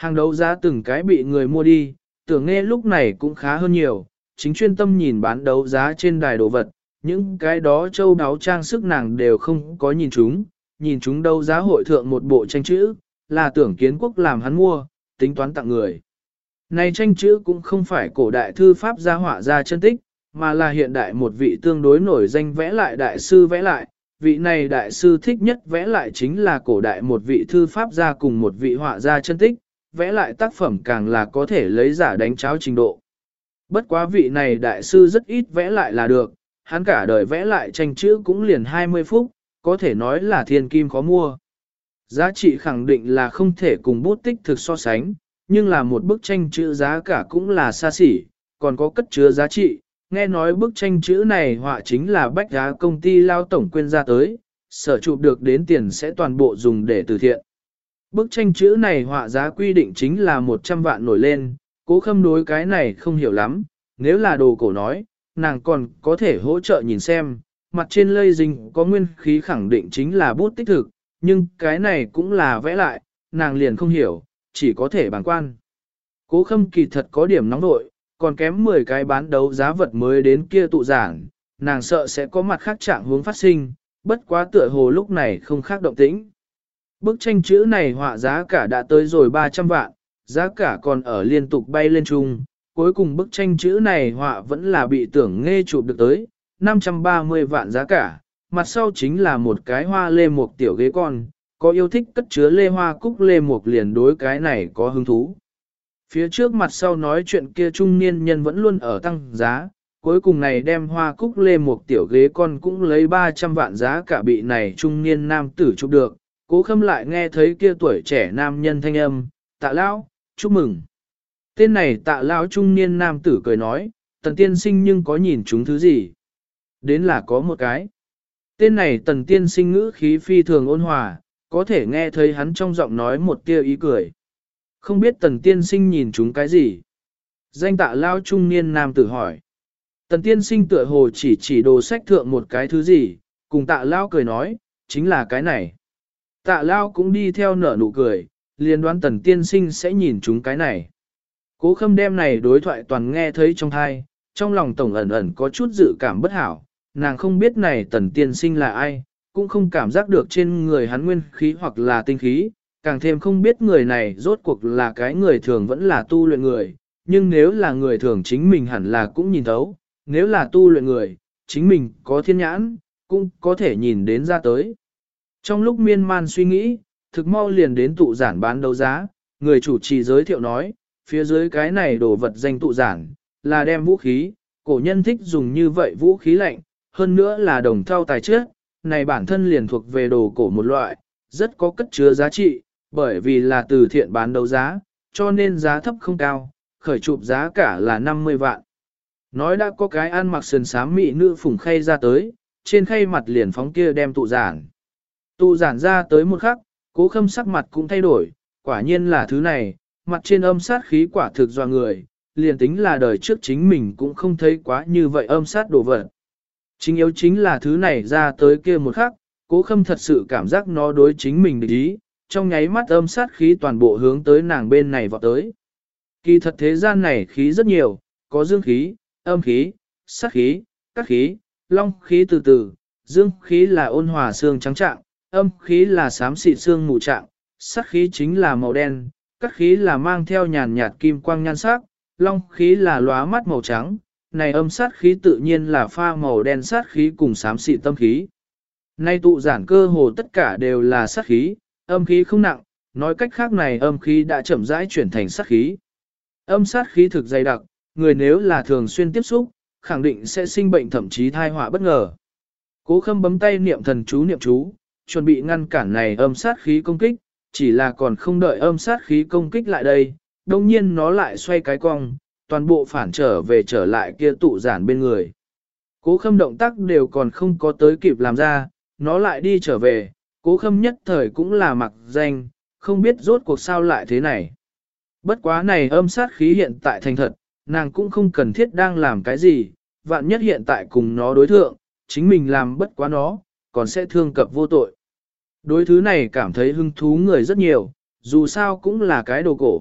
Hàng đấu giá từng cái bị người mua đi, tưởng nghe lúc này cũng khá hơn nhiều, chính chuyên tâm nhìn bán đấu giá trên đài đồ vật, những cái đó châu đáo trang sức nàng đều không có nhìn chúng đấu giá hội thượng một bộ tranh chữ, là tưởng Kiến Quốc làm hắn mua, tính toán tặng người. Này tranh chữ cũng không phải cổ đại thư pháp gia họa ra chân tích, mà là hiện đại một vị tương đối nổi danh vẽ lại đại sư vẽ lại, vị này đại sư thích nhất vẽ lại chính là cổ đại một vị thư pháp gia cùng một vị họa gia chân tích, vẽ lại tác phẩm càng là có thể lấy giả đánh cháo trình độ. Bất quá vị này đại sư rất ít vẽ lại là được, hắn cả đời vẽ lại tranh chữ cũng liền 20 phút, có thể nói là thiên kim khó mua. Giá trị khẳng định là không thể cùng bút tích thực so sánh, nhưng là một bức tranh chữ giá cả cũng là xa xỉ, còn có cất chứa giá trị. Nghe nói bức tranh chữ này họa chính là bách giá công ty lao tổng quyên ra tới, sở chụp được đến tiền sẽ toàn bộ dùng để từ thiện. Bức tranh chữ này họa giá quy định chính là 100 vạn nổi lên, Cố Khâm đối cái này không hiểu lắm, nếu là đồ cổ nói, nàng còn có thể hỗ trợ nhìn xem, mặt trên lây dính có nguyên khí khẳng định chính là bút tích thực, nhưng cái này cũng là vẽ lại, nàng liền không hiểu, chỉ có thể bàng quan. Cố Khâm kỳ thật có điểm nóng nội, còn kém 10 cái bán đấu giá vật mới đến kia tụ giảng, nàng sợ sẽ có mặt khác trạng hướng phát sinh, bất quá tựa hồ lúc này không khác động tĩnh. Bức tranh chữ này họa giá cả đã tới rồi 300 vạn, giá cả còn ở liên tục bay lên chung, cuối cùng bức tranh chữ này họa vẫn là bị tưởng nghe chụp được tới, 530 vạn giá cả, mặt sau chính là một cái hoa lê mục tiểu ghế con, có yêu thích cất chứa lê hoa cúc lê mục liền đối cái này có hứng thú. Phía trước mặt sau nói chuyện kia trung niên nhân vẫn luôn ở tăng giá, cuối cùng này đem hoa cúc lê mục tiểu ghế con cũng lấy 300 vạn giá cả bị này trung niên nam tử chụp được. Cố Khâm lại nghe thấy kia tuổi trẻ nam nhân thanh âm, Tạ lão, chúc mừng. Tên này Tạ lão trung niên nam tử cười nói, Tần tiên sinh nhưng có nhìn chúng thứ gì? Đến là có một cái. Tên này Tần tiên sinh ngữ khí phi thường ôn hòa, có thể nghe thấy hắn trong giọng nói một tia ý cười. Không biết Tần tiên sinh nhìn chúng cái gì? Danh Tạ lão trung niên nam tử hỏi. Tần tiên sinh tựa hồ chỉ đồ sách thượng một cái thứ gì, cùng Tạ lão cười nói, chính là cái này. Tạ Lao cũng đi theo nở nụ cười, liền đoán Tần tiên sinh sẽ nhìn chúng cái này. Cố Khâm đem này đối thoại toàn nghe thấy trong thai, trong lòng tổng ẩn ẩn có chút dự cảm bất hảo, nàng không biết này Tần tiên sinh là ai, cũng không cảm giác được trên người hắn nguyên khí hoặc là tinh khí, càng thêm không biết người này rốt cuộc là cái người thường vẫn là tu luyện người, nhưng nếu là người thường chính mình hẳn là cũng nhìn thấu, nếu là tu luyện người, chính mình có thiên nhãn, cũng có thể nhìn đến ra tới. Trong lúc miên man suy nghĩ, thực mau liền đến tụ giản bán đấu giá, người chủ trì giới thiệu nói, phía dưới cái này đồ vật danh tụ giản, là đem vũ khí, cổ nhân thích dùng như vậy vũ khí lạnh, hơn nữa là đồng thau tài chất, này bản thân liền thuộc về đồ cổ một loại, rất có cất chứa giá trị, bởi vì là từ thiện bán đấu giá, cho nên giá thấp không cao, khởi chụp giá cả là 50 vạn. Nói đã có cái ăn mặc sườn xám mị nữ phủng khay ra tới, trên khay mặt liền phóng kia đem tụ giản. Tụ giản ra tới một khắc, Cố Khâm sắc mặt cũng thay đổi, quả nhiên là thứ này, mặt trên âm sát khí quả thực doa người, liền tính là đời trước chính mình cũng không thấy quá như vậy âm sát đồ vật. Chính yếu chính là thứ này ra tới kia một khắc, Cố Khâm thật sự cảm giác nó đối chính mình địch ý, trong nháy mắt âm sát khí toàn bộ hướng tới nàng bên này vọt tới. Kỳ thật thế gian này khí rất nhiều, có dương khí, âm khí, sát khí, các khí, long khí từ từ, dương khí là ôn hòa xương trắng trạng, âm khí là xám xịt xương mù trạng, sát khí chính là màu đen, các khí là mang theo nhàn nhạt kim quang nhan sắc, long khí là lóa mắt màu trắng, này âm sát khí tự nhiên là pha màu đen sát khí cùng xám xịt tâm khí. Nay tụ giản cơ hồ tất cả đều là sát khí, âm khí không nặng, nói cách khác này âm khí đã chậm rãi chuyển thành sát khí. Âm sát khí thực dày đặc, người nếu là thường xuyên tiếp xúc, khẳng định sẽ sinh bệnh thậm chí thai họa bất ngờ. Cố Khâm bấm tay niệm thần chú niệm chú, chuẩn bị ngăn cản này âm sát khí công kích, chỉ là còn không đợi âm sát khí công kích lại đây, đồng nhiên nó lại xoay cái cong, toàn bộ phản trở lại kia tụ giản bên người. Cố Khâm động tác đều còn không có tới kịp làm ra, nó lại đi trở về, Cố Khâm nhất thời cũng là mặc danh, không biết rốt cuộc sao lại thế này. Bất quá này âm sát khí hiện tại thành thật, nàng cũng không cần thiết đang làm cái gì, vạn nhất hiện tại cùng nó đối thượng, chính mình làm bất quá nó, còn sẽ thương cập vô tội. Đối thứ này cảm thấy hứng thú người rất nhiều, dù sao cũng là cái đồ cổ,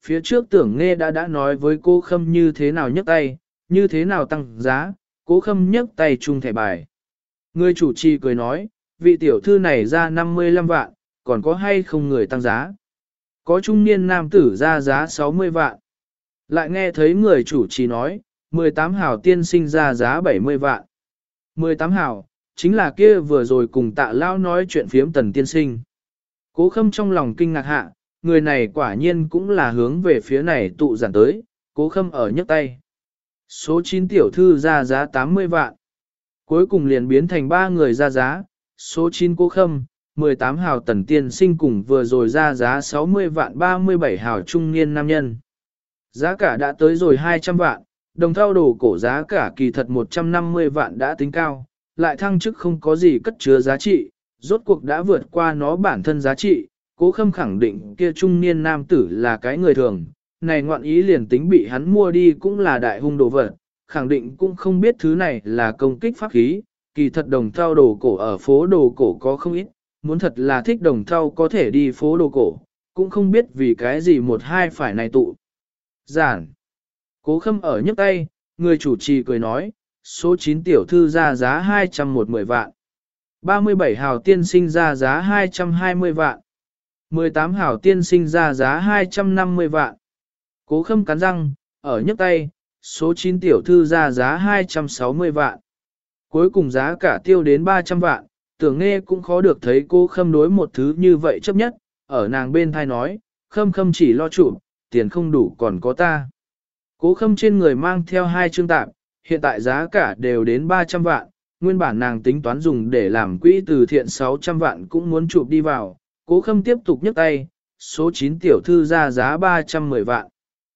phía trước Tưởng Nghe đã nói với cô Khâm như thế nào nhấc tay, như thế nào tăng giá, Cố Khâm nhấc tay chung thẻ bài. Người chủ trì cười nói, vị tiểu thư này ra 55 vạn, còn có hay không người tăng giá? Có trung niên nam tử ra giá 60 vạn. Lại nghe thấy người chủ trì nói, 18 hào tiên sinh ra giá 70 vạn. 18 hào, chính là kia vừa rồi cùng Tạ Lao nói chuyện phiếm Tần tiên sinh. Cố Khâm trong lòng kinh ngạc hạ, người này quả nhiên cũng là hướng về phía này tụ giản tới, Cố Khâm ở nhấc tay. Số 9 tiểu thư ra giá 80 vạn. Cuối cùng liền biến thành 3 người ra giá, số 9 Cố Khâm, 18 hào Tần tiên sinh cùng vừa rồi ra giá 60 vạn 37 hào trung niên nam nhân. Giá cả đã tới rồi 200 vạn, đồng thau đồ cổ giá cả kỳ thật 150 vạn đã tính cao, lại thăng chức không có gì cất chứa giá trị, rốt cuộc đã vượt qua nó bản thân giá trị, Cố Khâm khẳng định kia trung niên nam tử là cái người thường, này ngoạn ý liền tính bị hắn mua đi cũng là đại hung đồ vật, khẳng định cũng không biết thứ này là công kích pháp khí, kỳ thật đồng thau đồ cổ ở phố đồ cổ có không ít, muốn thật là thích đồng thau có thể đi phố đồ cổ, cũng không biết vì cái gì một hai phải này tụ. Giản. Cố Khâm ở nhấc tay, người chủ trì cười nói, số 9 tiểu thư ra giá 210 vạn. 37 hào tiên sinh ra giá 220 vạn. 18 hào tiên sinh ra giá 250 vạn. Cố Khâm cắn răng, ở nhấc tay, số 9 tiểu thư ra giá 260 vạn. Cuối cùng giá cả tiêu đến 300 vạn, Tưởng Nghe cũng khó được thấy Cố Khâm đối một thứ như vậy chấp nhất, ở nàng bên thai nói, Khâm chỉ lo chủ, tiền không đủ còn có ta. Cố Khâm trên người mang theo 2 chương tạm, hiện tại giá cả đều đến 300 vạn, nguyên bản nàng tính toán dùng để làm quỹ từ thiện 600 vạn cũng muốn chụp đi vào. Cố Khâm tiếp tục nhấc tay, số 9 tiểu thư ra giá 310 vạn.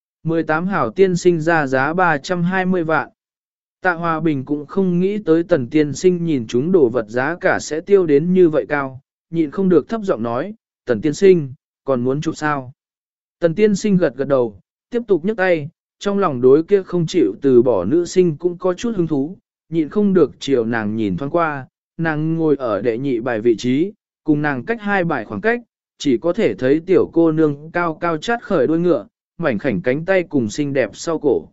18 hảo tiên sinh ra giá 320 vạn. Tạ Hòa Bình cũng không nghĩ tới Tần tiên sinh nhìn chúng đồ vật giá cả sẽ tiêu đến như vậy cao, nhịn không được thấp giọng nói, Tần tiên sinh, còn muốn chụp sao? Tần tiên sinh gật gật đầu, tiếp tục nhấc tay, trong lòng đối kia không chịu từ bỏ nữ sinh cũng có chút hứng thú, nhịn không được chiều nàng nhìn thoáng qua, nàng ngồi ở đệ nhị bài vị trí, cùng nàng cách 2 bài khoảng cách, chỉ có thể thấy tiểu cô nương cao cao chát khởi đuôi ngựa, mảnh khảnh cánh tay cùng xinh đẹp sau cổ.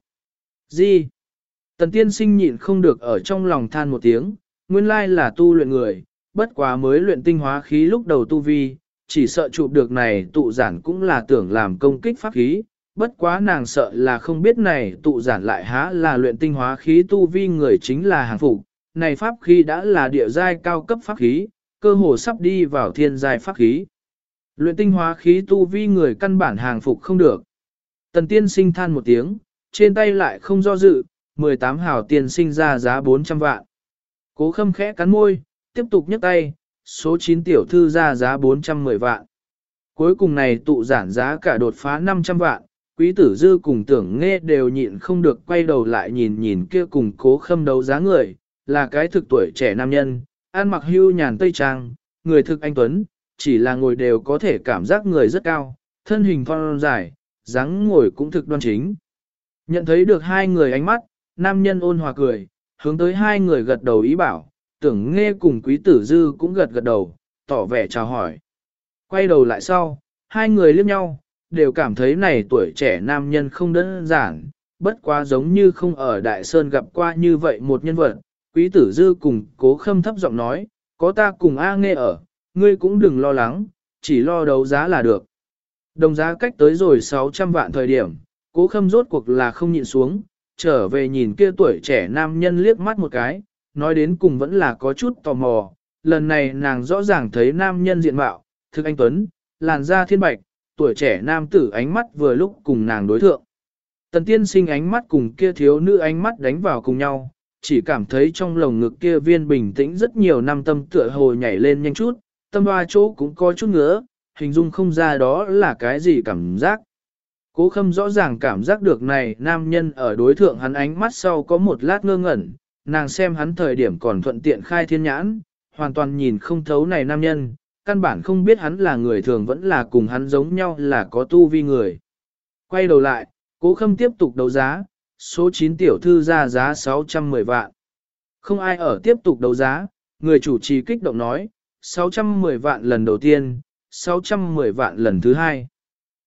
Gì? Tần tiên sinh nhịn không được ở trong lòng than một tiếng, nguyên lai là tu luyện người, bất quá mới luyện tinh hóa khí lúc đầu tu vi, chỉ sợ chụp được này tụ giản cũng là tưởng làm công kích pháp khí, bất quá nàng sợ là không biết này tụ giản lại há là luyện tinh hóa khí tu vi người chính là hàng phục, này pháp khí đã là địa giai cao cấp pháp khí, cơ hồ sắp đi vào thiên giai pháp khí. Luyện tinh hóa khí tu vi người căn bản hàng phục không được. Tần tiên sinh than một tiếng, trên tay lại không do dự, 18 hào tiền sinh ra giá 400 vạn. Cố Khâm khẽ cắn môi, tiếp tục nhấc tay, số 9 tiểu thư ra giá 410 vạn. Cuối cùng này tụ giản giá cả đột phá 500 vạn, Quý Tử Dư cùng Tưởng Nghe đều nhịn không được quay đầu lại nhìn kia cùng Cố Khâm đấu giá người, là cái thực tuổi trẻ nam nhân, ăn mặc hưu nhàn tây trang, người thực anh tuấn, chỉ là ngồi đều có thể cảm giác người rất cao, thân hình thon dài, dáng ngồi cũng thực đoan chính. Nhận thấy được hai người ánh mắt, nam nhân ôn hòa cười, hướng tới hai người gật đầu ý bảo, Tưởng Nghe cùng Quý Tử Dư cũng gật gật đầu, tỏ vẻ chào hỏi. Quay đầu lại sau, hai người liếc nhau, đều cảm thấy này tuổi trẻ nam nhân không đơn giản, bất quá giống như không ở Đại Sơn gặp qua như vậy một nhân vật. Quý Tử Dư cùng Cố Khâm thấp giọng nói, có ta cùng A Nghe ở, ngươi cũng đừng lo lắng, chỉ lo đấu giá là được. Đồng giá cách tới rồi 600 vạn thời điểm, Cố Khâm rốt cuộc là không nhịn xuống, trở về nhìn kia tuổi trẻ nam nhân liếc mắt một cái, nói đến cùng vẫn là có chút tò mò, lần này nàng rõ ràng thấy nam nhân diện mạo, thực anh tuấn, làn da thiên bạch, tuổi trẻ nam tử ánh mắt vừa lúc cùng nàng đối thượng. Tần tiên sinh ánh mắt cùng kia thiếu nữ ánh mắt đánh vào cùng nhau, chỉ cảm thấy trong lồng ngực kia viên bình tĩnh rất nhiều năm tâm tựa hồ nhảy lên nhanh chút, tâm hoa chỗ cũng có chút ngứa, hình dung không ra đó là cái gì cảm giác. Cố Khâm rõ ràng cảm giác được này nam nhân ở đối thượng hắn ánh mắt sau có một lát ngơ ngẩn, nàng xem hắn thời điểm còn thuận tiện khai thiên nhãn, hoàn toàn nhìn không thấu này nam nhân, căn bản không biết hắn là người thường vẫn là cùng hắn giống nhau là có tu vi người. Quay đầu lại, Cố Khâm tiếp tục đấu giá, số 9 tiểu thư ra giá 610 vạn. Không ai ở tiếp tục đấu giá, người chủ trì kích động nói, 610 vạn lần đầu tiên, 610 vạn lần thứ hai.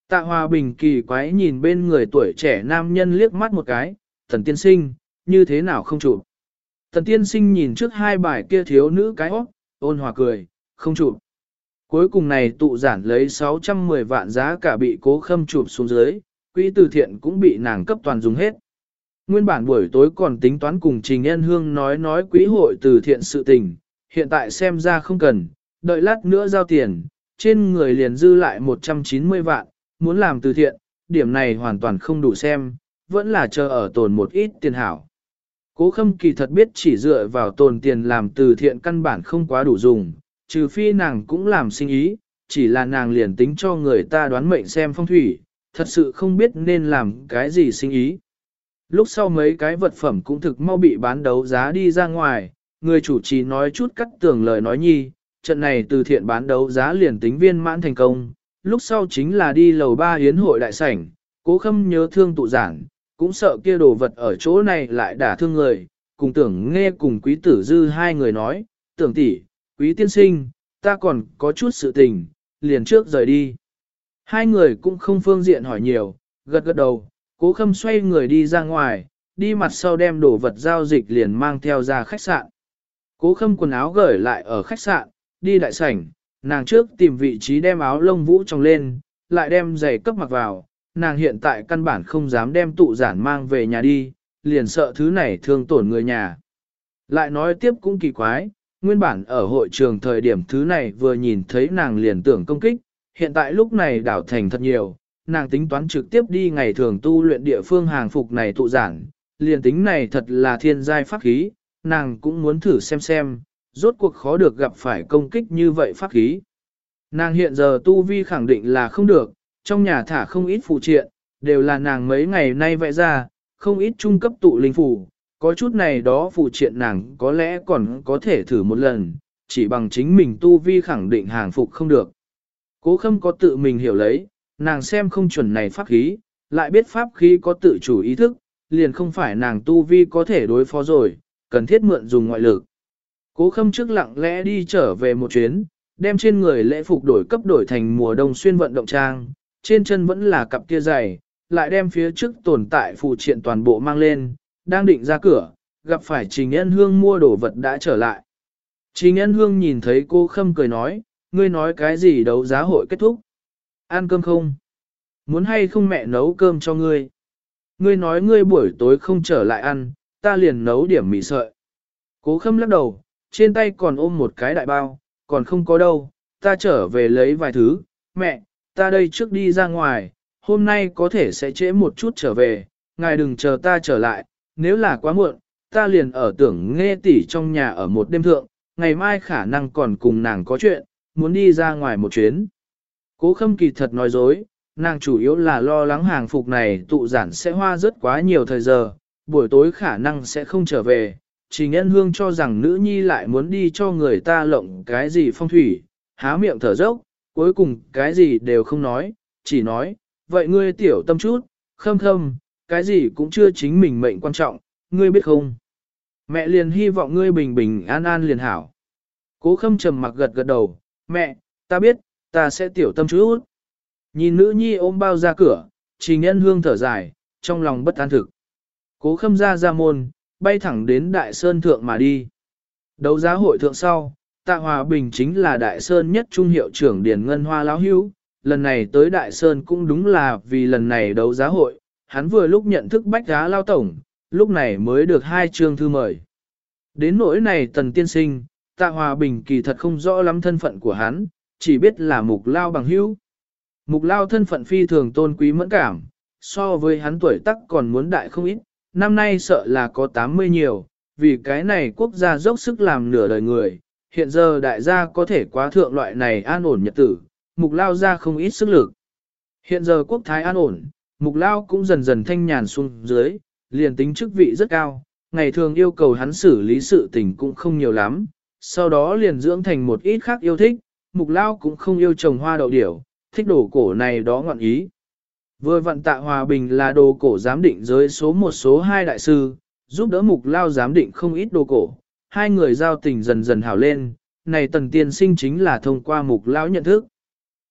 Tạ Hòa Bình kỳ quái nhìn bên người tuổi trẻ nam nhân liếc mắt một cái, Tần tiên sinh, như thế nào không chụp. Tần tiên sinh nhìn trước hai bài kia thiếu nữ cái óc, ôn hòa cười, không chụp. Cuối cùng này tụ giản lấy 610 vạn giá cả bị Cố Khâm chụp xuống dưới, quỹ từ thiện cũng bị nàng cấp toàn dùng hết. Nguyên bản buổi tối còn tính toán cùng Trình Nhân Hương nói quỹ hội từ thiện sự tình, hiện tại xem ra không cần, đợi lát nữa giao tiền, trên người liền dư lại 190 vạn, muốn làm từ thiện, điểm này hoàn toàn không đủ xem, vẫn là chờ ở tồn một ít tiền hảo. Cố Khâm kỳ thật biết chỉ dựa vào tồn tiền làm từ thiện căn bản không quá đủ dùng, trừ phi nàng cũng làm sinh ý, chỉ là nàng liền tính cho người ta đoán mệnh xem phong thủy, thật sự không biết nên làm cái gì sinh ý. Lúc sau mấy cái vật phẩm cũng thực mau bị bán đấu giá đi ra ngoài, người chủ trì nói chút cắt tường lời nói nhi, trận này từ thiện bán đấu giá liền tính viên mãn thành công, lúc sau chính là đi lầu 3 yến hội đại sảnh, Cố Khâm nhớ thương tụ giảng, cũng sợ kia đồ vật ở chỗ này lại đả thương người, cùng Tưởng Nghe cùng Quý Tử Dư hai người nói, Tưởng tỷ, Quý tiên sinh, ta còn có chút sự tình, liền trước rời đi. Hai người cũng không phương diện hỏi nhiều, gật gật đầu, Cố Khâm xoay người đi ra ngoài, đi mặt sau đem đồ vật giao dịch liền mang theo ra khách sạn. Cố Khâm quần áo gởi lại ở khách sạn, đi đại sảnh, nàng trước tìm vị trí đem áo lông vũ tròng lên, lại đem giày cấp mặc vào, nàng hiện tại căn bản không dám đem tụ giản mang về nhà đi, liền sợ thứ này thương tổn người nhà. Lại nói tiếp cũng kỳ quái, nguyên bản ở hội trường thời điểm thứ này vừa nhìn thấy nàng liền tưởng công kích, hiện tại lúc này đảo thành thật nhiều, nàng tính toán trực tiếp đi ngày thường tu luyện địa phương hàng phục này tụ giản, liền tính này thật là thiên giai pháp khí, nàng cũng muốn thử xem, rốt cuộc khó được gặp phải công kích như vậy pháp khí. Nàng hiện giờ tu vi khẳng định là không được, trong nhà thả không ít phụ triện, đều là nàng mấy ngày nay vẽ ra, không ít trung cấp tụ linh phù, có chút này đó phụ triện nàng có lẽ còn có thể thử một lần, chỉ bằng chính mình tu vi khẳng định hàng phục không được. Cố Khâm có tự mình hiểu lấy, nàng xem không chuẩn này pháp khí, lại biết pháp khí có tự chủ ý thức, liền không phải nàng tu vi có thể đối phó rồi, cần thiết mượn dùng ngoại lực. Cố Khâm trước lặng lẽ đi trở về một chuyến, đem trên người lễ phục đổi thành mùa đông xuyên vận động trang, trên chân vẫn là cặp kia giày, lại đem phía trước tồn tại phụ triện toàn bộ mang lên, đang định ra cửa, gặp phải Trình Ân Hương mua đồ vật đã trở lại. Trình Ân Hương nhìn thấy cô Khâm cười nói, ngươi nói cái gì đấu giá hội kết thúc? Ăn cơm không? Muốn hay không mẹ nấu cơm cho ngươi? Ngươi nói ngươi buổi tối không trở lại ăn, ta liền nấu điểm mì sợi. Cố Khâm lắc đầu, trên tay còn ôm một cái đại bao, còn không có đâu, ta trở về lấy vài thứ, mẹ, ta đây trước đi ra ngoài, hôm nay có thể sẽ trễ một chút trở về, ngài đừng chờ ta trở lại, nếu là quá muộn, ta liền ở Tưởng Nghe tỷ trong nhà ở một đêm thượng, ngày mai khả năng còn cùng nàng có chuyện, muốn đi ra ngoài một chuyến. Cố Khâm kỳ thật nói dối, nàng chủ yếu là lo lắng hàng phục này tụ giản sẽ hoa rất quá nhiều thời giờ, buổi tối khả năng sẽ không trở về. Trình Ân Hương cho rằng nữ nhi lại muốn đi cho người ta lộng cái gì phong thủy, há miệng thở dốc, cuối cùng cái gì đều không nói, chỉ nói, vậy ngươi tiểu tâm chút, Khâm Khâm, cái gì cũng chưa chính mình mệnh quan trọng, ngươi biết không? Mẹ liền hy vọng ngươi bình bình an an liền hảo. Cố Khâm trầm mặc gật gật đầu, mẹ, ta biết, ta sẽ tiểu tâm chút. Nhìn nữ nhi ôm bao ra cửa, Trình Ân Hương thở dài, trong lòng bất an thực. Cố Khâm ra môn, bay thẳng đến Đại Sơn Thượng mà đi. Đấu giá hội thượng sau, Tạ Hòa Bình chính là Đại Sơn nhất trung hiệu trưởng Điền Ngân Hoa lão hữu, lần này tới Đại Sơn cũng đúng là vì lần này đấu giá hội, hắn vừa lúc nhận thức Bách Giá Lao Tổng, lúc này mới được 2 chương thư mời. Đến nỗi này Tần Tiên Sinh, Tạ Hòa Bình kỳ thật không rõ lắm thân phận của hắn, chỉ biết là Mục Lao bằng hữu. Mục Lao thân phận phi thường tôn quý mẫn cảm, so với hắn tuổi tác còn muốn đại không ít, năm nay sợ là có 80 nhiều, vì cái này quốc gia dốc sức làm nửa đời người, hiện giờ đại gia có thể quá thượng loại này an ổn nhật tử, Mục Lao ra không ít sức lực. Hiện giờ quốc thái an ổn, Mục Lao cũng dần dần thanh nhàn xuống dưới, liền tính chức vị rất cao, ngày thường yêu cầu hắn xử lý sự tình cũng không nhiều lắm, sau đó liền dưỡng thành một ít khác yêu thích, Mục Lao cũng không yêu trồng hoa đậu điểu, thích đồ cổ này đó ngọn ý. Vừa vặn Tạ Hòa Bình là đồ cổ giám định giới số 1 số 2 đại sư, giúp đỡ Mục Lao giám định không ít đồ cổ, hai người giao tình dần dần hảo lên, này Tần Tiên Sinh chính là thông qua Mục Lao nhận thức.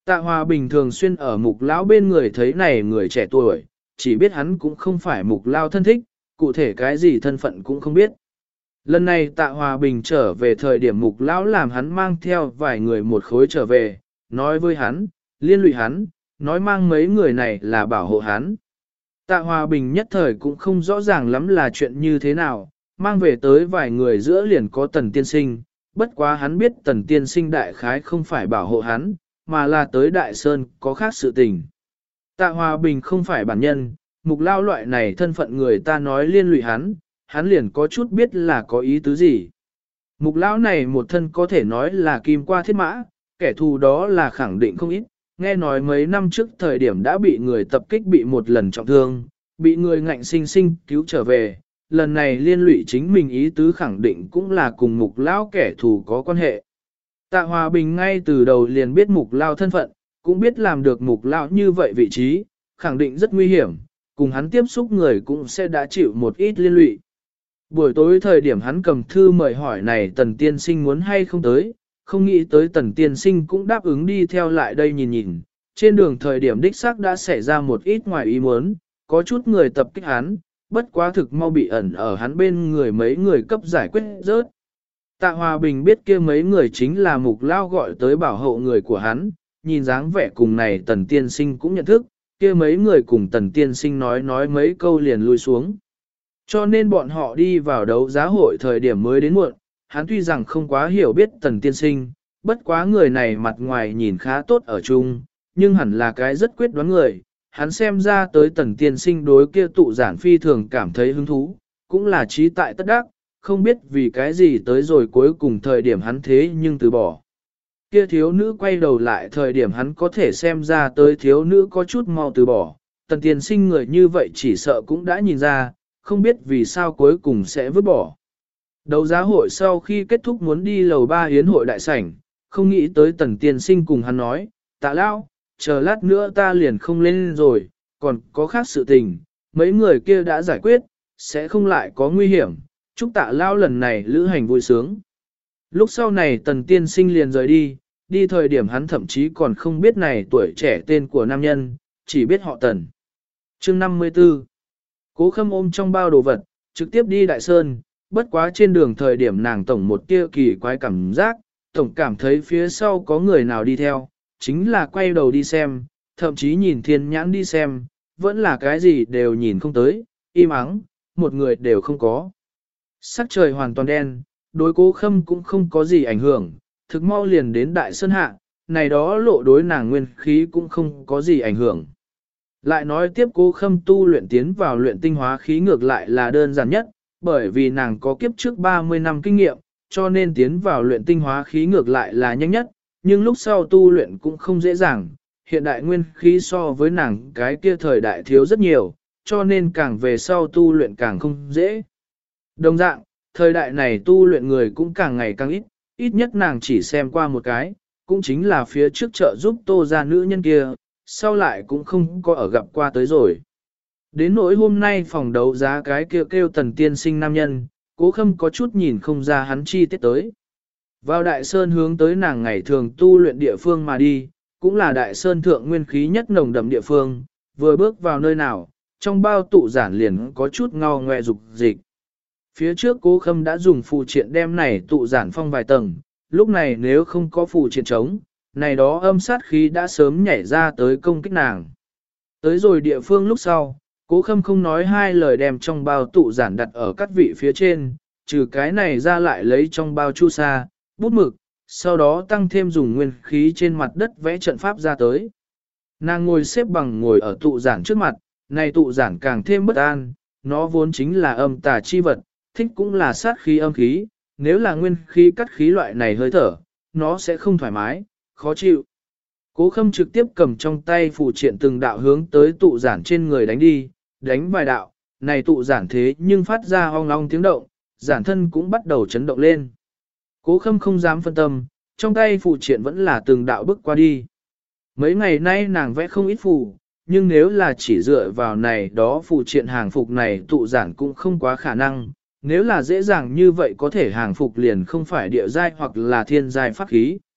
Tạ Hòa Bình thường xuyên ở Mục Lão bên người thấy này người trẻ tuổi, chỉ biết hắn cũng không phải Mục Lão thân thích, cụ thể cái gì thân phận cũng không biết. Lần này Tạ Hòa Bình trở về thời điểm Mục Lão làm hắn mang theo vài người một khối trở về, nói với hắn, liên lụy hắn, nói mang mấy người này là bảo hộ hắn. Tạ Hòa Bình nhất thời cũng không rõ ràng lắm là chuyện như thế nào, mang về tới vài người giữa liền có Tần Tiên Sinh, bất quá hắn biết Tần Tiên Sinh đại khái không phải bảo hộ hắn, mà là tới Đại Sơn có khác sự tình. Tạ Hòa Bình không phải bản nhân, Mục Lao loại này thân phận người ta nói liên lụy hắn, hắn liền có chút biết là có ý tứ gì. Mục Lão này một thân có thể nói là kim qua thiết mã, kẻ thù đó là khẳng định không ít, nghe nói mấy năm trước thời điểm đã bị người tập kích bị một lần trọng thương, bị người ngạnh sinh sinh cứu trở về, lần này liên lụy chính mình ý tứ khẳng định cũng là cùng Mục Lão kẻ thù có quan hệ. Tạ Hòa Bình ngay từ đầu liền biết Mục Lão thân phận, cũng biết làm được Mục Lão như vậy vị trí, khẳng định rất nguy hiểm, cùng hắn tiếp xúc người cũng sẽ đã chịu một ít liên lụy. Buổi tối thời điểm hắn cầm thư mời hỏi này Tần Tiên Sinh muốn hay không tới, không nghĩ tới Tần Tiên Sinh cũng đáp ứng đi theo lại đây nhìn nhìn. Trên đường thời điểm đích xác đã xảy ra một ít ngoài ý muốn, có chút người tập kích hắn, bất quá thực mau bị ẩn ở hắn bên người mấy người cấp giải quyết rớt. Tạ Hòa Bình biết kia mấy người chính là Mục Lao gọi tới bảo hộ người của hắn, nhìn dáng vẻ cùng này Tần Tiên Sinh cũng nhận thức, kia mấy người cùng Tần Tiên Sinh nói mấy câu liền lui xuống. Cho nên bọn họ đi vào đấu giá hội thời điểm mới đến muộn, hắn tuy rằng không quá hiểu biết Tần Tiên Sinh, bất quá người này mặt ngoài nhìn khá tốt ở chung, nhưng hẳn là cái rất quyết đoán người, hắn xem ra tới Tần Tiên Sinh đối kia tụ giản phi thường cảm thấy hứng thú, cũng là trí tại tất đắc, không biết vì cái gì tới rồi cuối cùng thời điểm hắn thế nhưng từ bỏ. Kia thiếu nữ quay đầu lại thời điểm hắn có thể xem ra tới thiếu nữ có chút mau từ bỏ, Tần Tiên Sinh người như vậy chỉ sợ cũng đã nhìn ra, không biết vì sao cuối cùng sẽ vứt bỏ. Đấu giá hội sau khi kết thúc muốn đi lầu 3 yến hội đại sảnh, không nghĩ tới Tần Tiên Sinh cùng hắn nói, Tạ Lão, chờ lát nữa ta liền không lên rồi, còn có khác sự tình, mấy người kia đã giải quyết, sẽ không lại có nguy hiểm, chúc Tạ Lão lần này lữ hành vui sướng. Lúc sau này Tần Tiên Sinh liền rời đi thời điểm hắn thậm chí còn không biết này tuổi trẻ tên của nam nhân, chỉ biết họ Tần. Chương 54 Cố Khâm ôm trong bao đồ vật, trực tiếp đi Đại Sơn, bất quá trên đường thời điểm nàng tổng một tia kỳ quái cảm giác, tổng cảm thấy phía sau có người nào đi theo, chính là quay đầu đi xem, thậm chí nhìn thiên nhãn đi xem, vẫn là cái gì đều nhìn không tới, im ắng, một người đều không có. Sắc trời hoàn toàn đen, đối Cố Khâm cũng không có gì ảnh hưởng, thực mau liền đến Đại Sơn hạ, này đó lộ đối nàng nguyên khí cũng không có gì ảnh hưởng. Lại nói tiếp Cố Khâm tu luyện tiến vào luyện tinh hóa khí ngược lại là đơn giản nhất, bởi vì nàng có kiếp trước 30 năm kinh nghiệm, cho nên tiến vào luyện tinh hóa khí ngược lại là nhanh nhất, nhưng lúc sau tu luyện cũng không dễ dàng, hiện đại nguyên khí so với nàng cái kia thời đại thiếu rất nhiều, cho nên càng về sau tu luyện càng không dễ. Đồng dạng, thời đại này tu luyện người cũng càng ngày càng ít, ít nhất nàng chỉ xem qua một cái, cũng chính là phía trước chợ giúp Tô gia nữ nhân kia, sau lại cũng không có ở gặp qua tới rồi. Đến nỗi hôm nay phòng đấu giá cái kêu Tần Tiên Sinh nam nhân, Cố Khâm có chút nhìn không ra hắn chi tiết tới. Vào Đại Sơn hướng tới nàng ngày thường tu luyện địa phương mà đi, cũng là Đại Sơn thượng nguyên khí nhất nồng đậm địa phương, vừa bước vào nơi nào, trong bao tụ giản liền có chút ngao ngoe dục dịch. Phía trước Cố Khâm đã dùng phù triện đem này tụ giản phong vài tầng, lúc này nếu không có phù triện chống, này đó âm sát khí đã sớm nhảy ra tới công kích nàng. Tới rồi địa phương lúc sau, Cố Khâm không nói hai lời đem trong bao tụ giản đặt ở các vị phía trên, trừ cái này ra lại lấy trong bao chu sa, bút mực, sau đó tăng thêm dùng nguyên khí trên mặt đất vẽ trận pháp ra tới. Nàng ngồi xếp bằng ngồi ở tụ giản trước mặt, này tụ giản càng thêm bất an, nó vốn chính là âm tà chi vật, thích cũng là sát khí âm khí, nếu là nguyên khí cắt khí loại này hơi thở, nó sẽ không thoải mái, khó chịu. Cố Khâm trực tiếp cầm trong tay phù triện từng đạo hướng tới tụ giản trên người đánh đi, đánh vài đạo, này tụ giản thế nhưng phát ra ong ong tiếng động, giản thân cũng bắt đầu chấn động lên. Cố Khâm không dám phân tâm, trong tay phù triện vẫn là từng đạo bước qua đi. Mấy ngày nay nàng vẽ không ít phù, nhưng nếu là chỉ dựa vào này đó phù triện hàng phục này tụ giản cũng không quá khả năng, nếu là dễ dàng như vậy có thể hàng phục liền không phải địa giai hoặc là thiên giai pháp khí.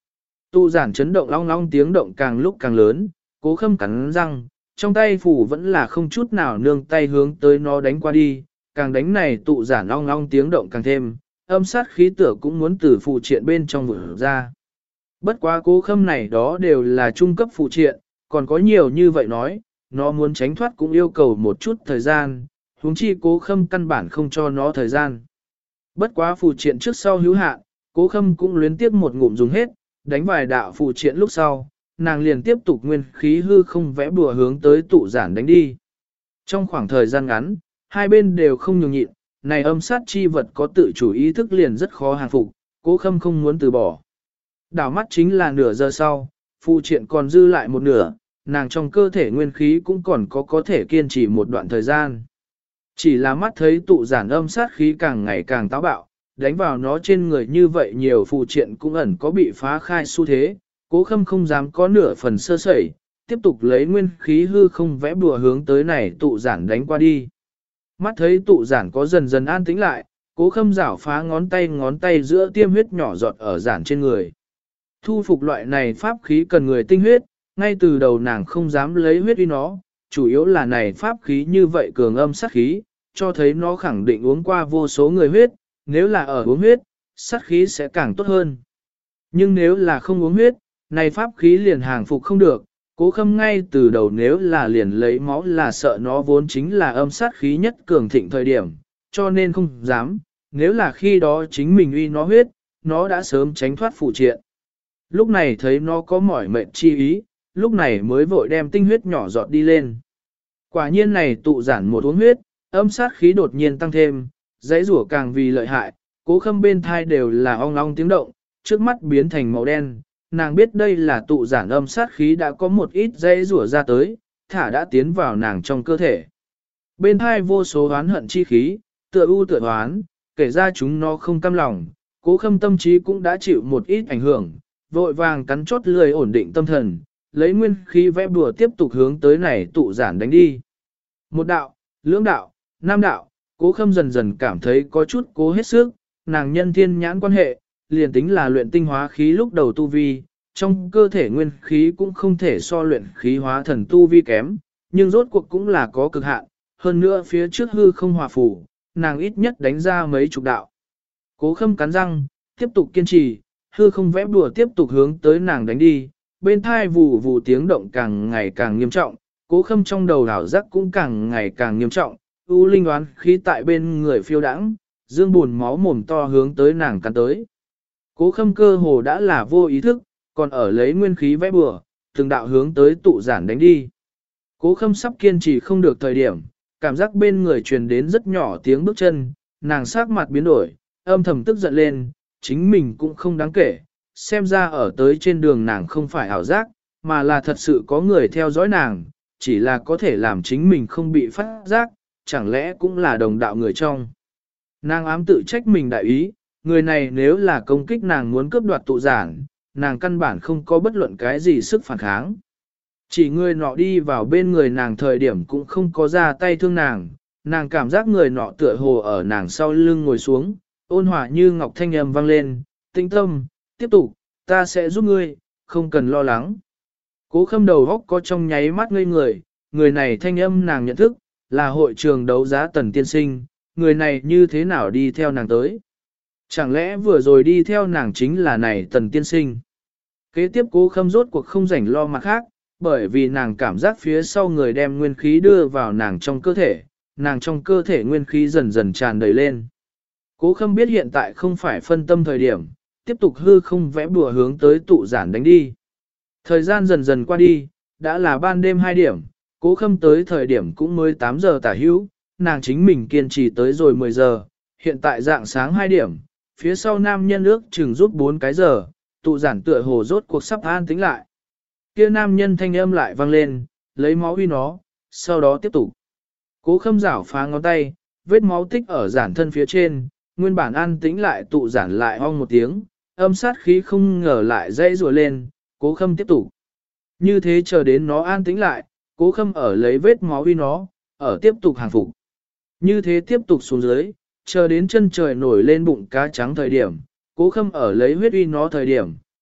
Tụ giản chấn động long long tiếng động càng lúc càng lớn, Cố Khâm cắn răng, trong tay phủ vẫn là không chút nào nương tay hướng tới nó đánh qua đi, càng đánh này tụ giản long long tiếng động càng thêm, âm sát khí tựa cũng muốn từ phụ triện bên trong vỡ ra. Bất quá Cố Khâm này đó đều là trung cấp phụ triện, còn có nhiều như vậy nói, nó muốn tránh thoát cũng yêu cầu một chút thời gian, huống chi Cố Khâm căn bản không cho nó thời gian. Bất quá phụ triện trước sau hữu hạn, Cố Khâm cũng luyến tiếp một ngụm dùng hết, đánh vài đạo phụ triện lúc sau, nàng liền tiếp tục nguyên khí hư không vẽ bùa hướng tới tụ giản đánh đi. Trong khoảng thời gian ngắn, hai bên đều không nhường nhịn, này âm sát chi vật có tự chủ ý thức liền rất khó hàng phục, Cố Khâm không muốn từ bỏ. Đảo mắt chính là nửa giờ sau, phụ triện còn dư lại một nửa, nàng trong cơ thể nguyên khí cũng còn có thể kiên trì một đoạn thời gian. Chỉ là mắt thấy tụ giản âm sát khí càng ngày càng táo bạo, đánh vào nó trên người như vậy nhiều phụ triện cũng ẩn có bị phá khai xu thế, Cố Khâm không dám có nửa phần sơ sẩy, tiếp tục lấy nguyên khí hư không vẽ bùa hướng tới này tụ giản đánh qua đi. Mắt thấy tụ giản có dần dần an tĩnh lại, Cố Khâm rảo phá ngón tay giữa tiêm huyết nhỏ giọt ở giản trên người. Thu phục loại này pháp khí cần người tinh huyết, ngay từ đầu nàng không dám lấy huyết uy nó, chủ yếu là này pháp khí như vậy cường âm sát khí, cho thấy nó khẳng định uống qua vô số người huyết, nếu là ở uống huyết, sát khí sẽ càng tốt hơn. Nhưng nếu là không uống huyết, này pháp khí liền hàng phục không được, Cố Khâm ngay từ đầu nếu là liền lấy máu là sợ nó vốn chính là âm sát khí nhất cường thịnh thời điểm, cho nên không dám, nếu là khi đó chính mình uy nó huyết, nó đã sớm tránh thoát phụ triện. Lúc này thấy nó có mỏi mệt chi ý, lúc này mới vội đem tinh huyết nhỏ giọt đi lên. Quả nhiên này tụ giản một uống huyết, âm sát khí đột nhiên tăng thêm, dãy rủa càng vì lợi hại, Cố Khâm bên thai đều là ong ong tiếng động, trước mắt biến thành màu đen, nàng biết đây là tụ giản âm sát khí đã có một ít dãy rủa ra tới, thả đã tiến vào nàng trong cơ thể. Bên thai vô số oán hận chi khí, tựa u tựa oán, kể ra chúng nó không cam lòng, Cố Khâm tâm trí cũng đã chịu một ít ảnh hưởng, vội vàng cắn chốt lười ổn định tâm thần, lấy nguyên khí vẽ bùa tiếp tục hướng tới này tụ giản đánh đi. Một đạo, lưỡng đạo, năm đạo, Cố Khâm dần dần cảm thấy có chút cố hết sức, nàng nhân thiên nhãn quan hệ, liền tính là luyện tinh hóa khí lúc đầu tu vi, trong cơ thể nguyên khí cũng không thể so luyện khí hóa thần tu vi kém, nhưng rốt cuộc cũng là có cực hạn, hơn nữa phía trước hư không hòa phủ, nàng ít nhất đánh ra mấy chục đạo. Cố Khâm cắn răng, tiếp tục kiên trì, hư không vẽ bùa tiếp tục hướng tới nàng đánh đi, bên thai vù vù tiếng động càng ngày càng nghiêm trọng, Cố Khâm trong đầu đảo giác cũng càng ngày càng nghiêm trọng, u linh đoán khí tại bên người phiêu đãng, dương buồn máu mồm to hướng tới nàng cắn tới. Cố Khâm cơ hồ đã là vô ý thức, còn ở lấy nguyên khí vẽ bùa, từng đạo hướng tới tụ giản đánh đi. Cố Khâm sắp kiên trì không được thời điểm, cảm giác bên người truyền đến rất nhỏ tiếng bước chân, nàng sắc mặt biến đổi, âm thầm tức giận lên, chính mình cũng không đáng kể, xem ra ở tới trên đường nàng không phải ảo giác, mà là thật sự có người theo dõi nàng, chỉ là có thể làm chính mình không bị phát giác, chẳng lẽ cũng là đồng đạo người trong. Nàng ám tự trách mình đại ý, người này nếu là công kích nàng muốn cướp đoạt tụ giản, nàng căn bản không có bất luận cái gì sức phản kháng. Chỉ người nọ đi vào bên người nàng thời điểm cũng không có ra tay thương nàng, nàng cảm giác người nọ tựa hồ ở nàng sau lưng ngồi xuống, ôn hòa như ngọc thanh âm vang lên, tĩnh tâm, tiếp tục, ta sẽ giúp ngươi, không cần lo lắng. Cố Khâm đầu góc có trong nháy mắt ngây người này thanh âm nàng nhận thức, là hội trường đấu giá Tần Tiên Sinh, người này như thế nào đi theo nàng tới. Chẳng lẽ vừa rồi đi theo nàng chính là này Tần Tiên Sinh. Kế tiếp Cố Khâm rốt cuộc không rảnh lo mặt khác, bởi vì nàng cảm giác phía sau người đem nguyên khí đưa vào nàng trong cơ thể, nàng trong cơ thể nguyên khí dần dần tràn đầy lên. Cố Khâm biết hiện tại không phải phân tâm thời điểm, tiếp tục hư không vẽ bùa hướng tới tụ giản đánh đi. Thời gian dần dần qua đi, đã là ban đêm 2 điểm, Cố Khâm tới thời điểm cũng mới 8 giờ tả hữu, nàng chính mình kiên trì tới rồi 10 giờ, hiện tại dạng sáng 2 điểm, phía sau nam nhân ước chừng rút 4 cái giờ, tụ giản tựa hồ rốt cuộc sắp an tĩnh lại. Kia nam nhân thanh âm lại vang lên, lấy máu uy nó, sau đó tiếp tục. Cố Khâm rảo phá ngón tay, vết máu tích ở giản thân phía trên, nguyên bản an tĩnh lại tụ giản lại ong một tiếng, âm sát khí không ngờ lại dây rùa lên, Cố Khâm tiếp tục. Như thế chờ đến nó an tĩnh lại, Cố Khâm ở lấy vết máu uy nó, ở tiếp tục hàng phục. Như thế tiếp tục xuống dưới, chờ đến chân trời nổi lên bụng cá trắng thời điểm, Cố Khâm ở lấy huyết uy nó thời điểm,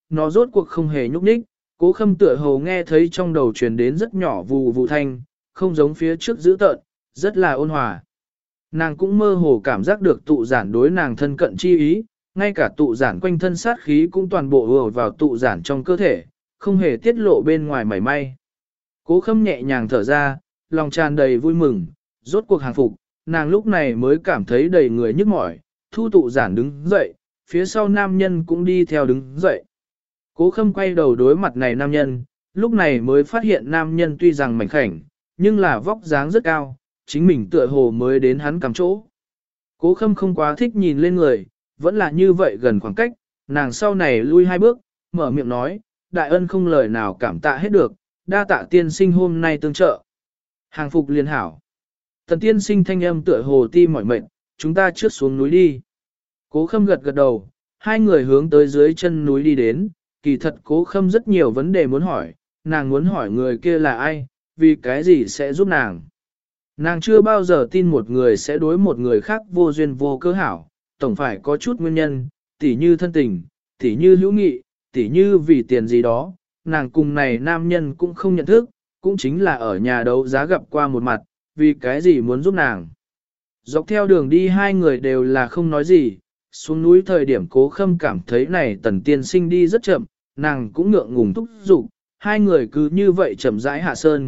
nó rốt cuộc không hề nhúc nhích, Cố Khâm tựa hồ nghe thấy trong đầu truyền đến rất nhỏ vù vù thanh, không giống phía trước dữ tợn, rất là ôn hòa. Nàng cũng mơ hồ cảm giác được tụ giản đối nàng thân cận chi ý, ngay cả tụ giản quanh thân sát khí cũng toàn bộ ùa vào tụ giản trong cơ thể, không hề tiết lộ bên ngoài mảy may. Cố Khâm nhẹ nhàng thở ra, lòng tràn đầy vui mừng, rốt cuộc hàng phục, nàng lúc này mới cảm thấy đầy người nhức mỏi, thu tụ giản đứng dậy, phía sau nam nhân cũng đi theo đứng dậy. Cố Khâm quay đầu đối mặt này nam nhân, lúc này mới phát hiện nam nhân tuy rằng mảnh khảnh, nhưng là vóc dáng rất cao, chính mình tựa hồ mới đến hắn cầm chỗ. Cố Khâm không quá thích nhìn lên người, vẫn là như vậy gần khoảng cách, nàng sau này lui 2 bước, mở miệng nói, đại ân không lời nào cảm tạ hết được, đa tạ tiên sinh hôm nay tương trợ. Hàng phục liên hảo. Tần tiên sinh thanh âm tựa hồ ti mỏi mệt, chúng ta trước xuống núi đi. Cố Khâm gật gật đầu, hai người hướng tới dưới chân núi đi đến, kỳ thật Cố Khâm rất nhiều vấn đề muốn hỏi, nàng muốn hỏi người kia là ai, vì cái gì sẽ giúp nàng. Nàng chưa bao giờ tin một người sẽ đối một người khác vô duyên vô cớ hảo, tổng phải có chút nguyên nhân, tỉ như thân tình, tỉ như hữu nghị, tỉ như vì tiền gì đó, nàng cùng này nam nhân cũng không nhận thức, cũng chính là ở nhà đấu giá gặp qua một mặt, vì cái gì muốn giúp nàng. Dọc theo đường đi hai người đều là không nói gì, xuống núi thời điểm Cố Khâm cảm thấy này Tần tiên sinh đi rất chậm, nàng cũng ngượng ngùng thúc giục, hai người cứ như vậy chậm rãi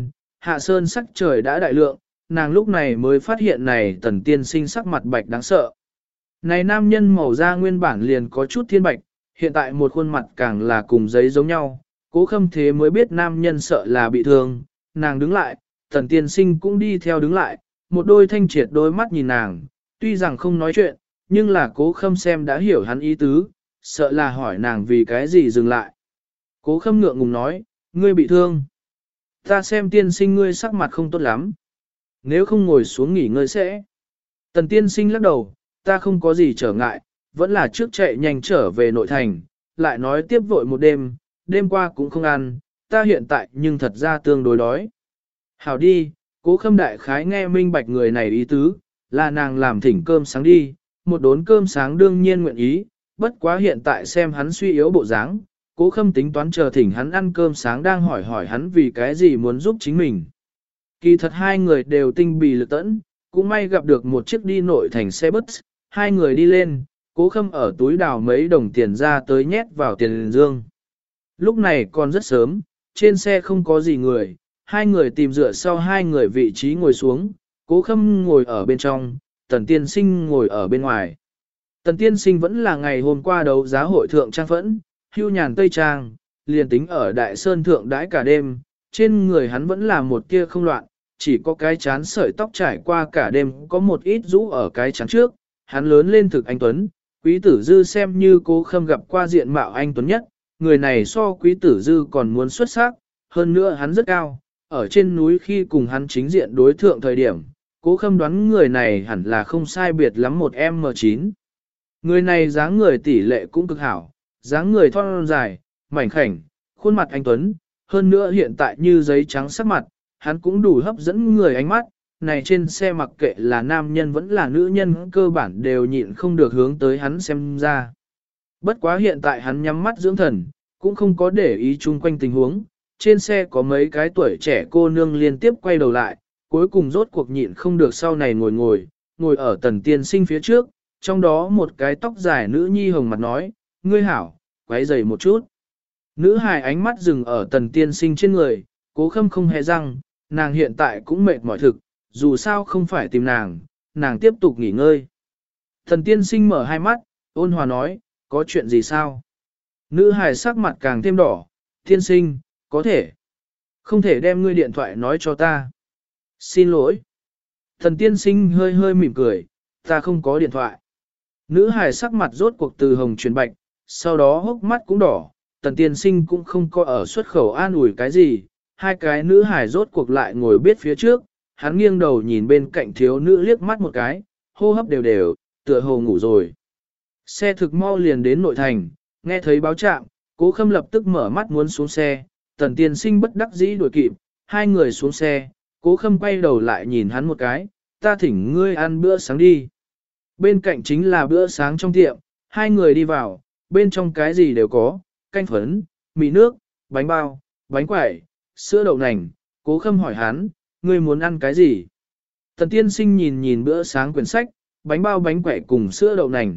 hạ sơn sắc trời đã đại lượng, nàng lúc này mới phát hiện này Tần tiên sinh sắc mặt bạch đáng sợ. Này nam nhân màu da nguyên bản liền có chút thiên bạch, hiện tại một khuôn mặt càng là cùng giấy giống nhau, Cố Khâm thế mới biết nam nhân sợ là bị thương, nàng đứng lại, Tần tiên sinh cũng đi theo đứng lại, một đôi thanh triệt đôi mắt nhìn nàng, tuy rằng không nói chuyện, nhưng là Cố Khâm xem đã hiểu hắn ý tứ, sợ là hỏi nàng vì cái gì dừng lại. Cố Khâm ngượng ngùng nói, ngươi bị thương. Ta xem tiên sinh ngươi sắc mặt không tốt lắm. Nếu không ngồi xuống nghỉ ngơi sẽ. Tần tiên sinh lắc đầu, ta không có gì trở ngại, vẫn là trước chạy nhanh trở về nội thành, lại nói tiếp vội một đêm, đêm qua cũng không ăn, ta hiện tại nhưng thật ra tương đối đói. Hảo đi, Cố Khâm đại khái nghe minh bạch người này ý tứ, là nàng làm thỉnh cơm sáng đi, một đốn cơm sáng đương nhiên nguyện ý, bất quá hiện tại xem hắn suy yếu bộ dáng, Cố Khâm tính toán chờ thỉnh hắn ăn cơm sáng đang hỏi hắn vì cái gì muốn giúp chính mình. Kỳ thật hai người đều tinh bì lực tẫn, cũng may gặp được một chiếc đi nội thành xe bus, hai người đi lên, Cố Khâm ở túi đào mấy đồng tiền ra tới nhét vào tiền dương. Lúc này còn rất sớm, trên xe không có gì người, hai người tìm dựa sau hai người vị trí ngồi xuống, Cố Khâm ngồi ở bên trong, Tần tiên sinh ngồi ở bên ngoài. Tần tiên sinh vẫn là ngày hôm qua đấu giá hội thượng trang phẫn, hưu nhàn tây trang, liền tính ở Đại Sơn thượng đãi cả đêm, trên người hắn vẫn là một kia không loạn, chỉ có cái chán sợi tóc trải qua cả đêm có một ít rũ ở cái chán trước, hắn lớn lên thực anh Tuấn, Quý Tử Dư xem như Cố Khâm gặp qua diện mạo anh Tuấn nhất, người này so Quý Tử Dư còn muốn xuất sắc, hơn nữa hắn rất cao, ở trên núi khi cùng hắn chính diện đối thượng thời điểm, Cố Khâm đoán người này hẳn là không sai biệt lắm một M9. Người này dáng người tỷ lệ cũng cực hảo, dáng người thon dài, mảnh khảnh, khuôn mặt anh Tuấn, hơn nữa hiện tại như giấy trắng sắc mặt, hắn cũng đủ hấp dẫn người ánh mắt, này trên xe mặc kệ là nam nhân vẫn là nữ nhân cơ bản đều nhịn không được hướng tới hắn xem ra. Bất quá hiện tại hắn nhắm mắt dưỡng thần, cũng không có để ý chung quanh tình huống, trên xe có mấy cái tuổi trẻ cô nương liên tiếp quay đầu lại, cuối cùng rốt cuộc nhịn không được sau này ngồi ở Tần tiên sinh phía trước, trong đó một cái tóc dài nữ nhi hồng mặt nói, ngươi hảo, quấy rầy một chút. Nữ hài ánh mắt dừng ở Tần tiên sinh trên người, Cố Khâm không hề răng, nàng hiện tại cũng mệt mỏi thực, dù sao không phải tìm nàng tiếp tục nghỉ ngơi. Tần tiên sinh mở hai mắt, ôn hòa nói, có chuyện gì sao? Nữ hài sắc mặt càng thêm đỏ, tiên sinh, có thể. Không thể đem ngươi điện thoại nói cho ta. Xin lỗi. Thần tiên sinh hơi hơi mỉm cười, ta không có điện thoại. Nữ hài sắc mặt rốt cuộc từ hồng chuyển bạch, sau đó hốc mắt cũng đỏ, tần tiên sinh cũng không có ở xuất khẩu an ủi cái gì, hai cái nữ hài rốt cuộc lại ngồi biết phía trước, hắn nghiêng đầu nhìn bên cạnh thiếu nữ liếc mắt một cái, hô hấp đều đều, tựa hồ ngủ rồi. Xe thực mau liền đến nội thành, nghe thấy báo trạm, Cố Khâm lập tức mở mắt muốn xuống xe, tần tiên sinh bất đắc dĩ đuổi kịp, hai người xuống xe, Cố Khâm quay đầu lại nhìn hắn một cái, ta thỉnh ngươi ăn bữa sáng đi. Bên cạnh chính là bữa sáng trong tiệm, hai người đi vào, bên trong cái gì đều có, canh phấn, mì nước, bánh bao, bánh quẩy, sữa đậu nành. Cố Khâm hỏi hắn, ngươi muốn ăn cái gì? Tần tiên sinh nhìn nhìn bữa sáng quyển sách, bánh bao bánh quẩy cùng sữa đậu nành.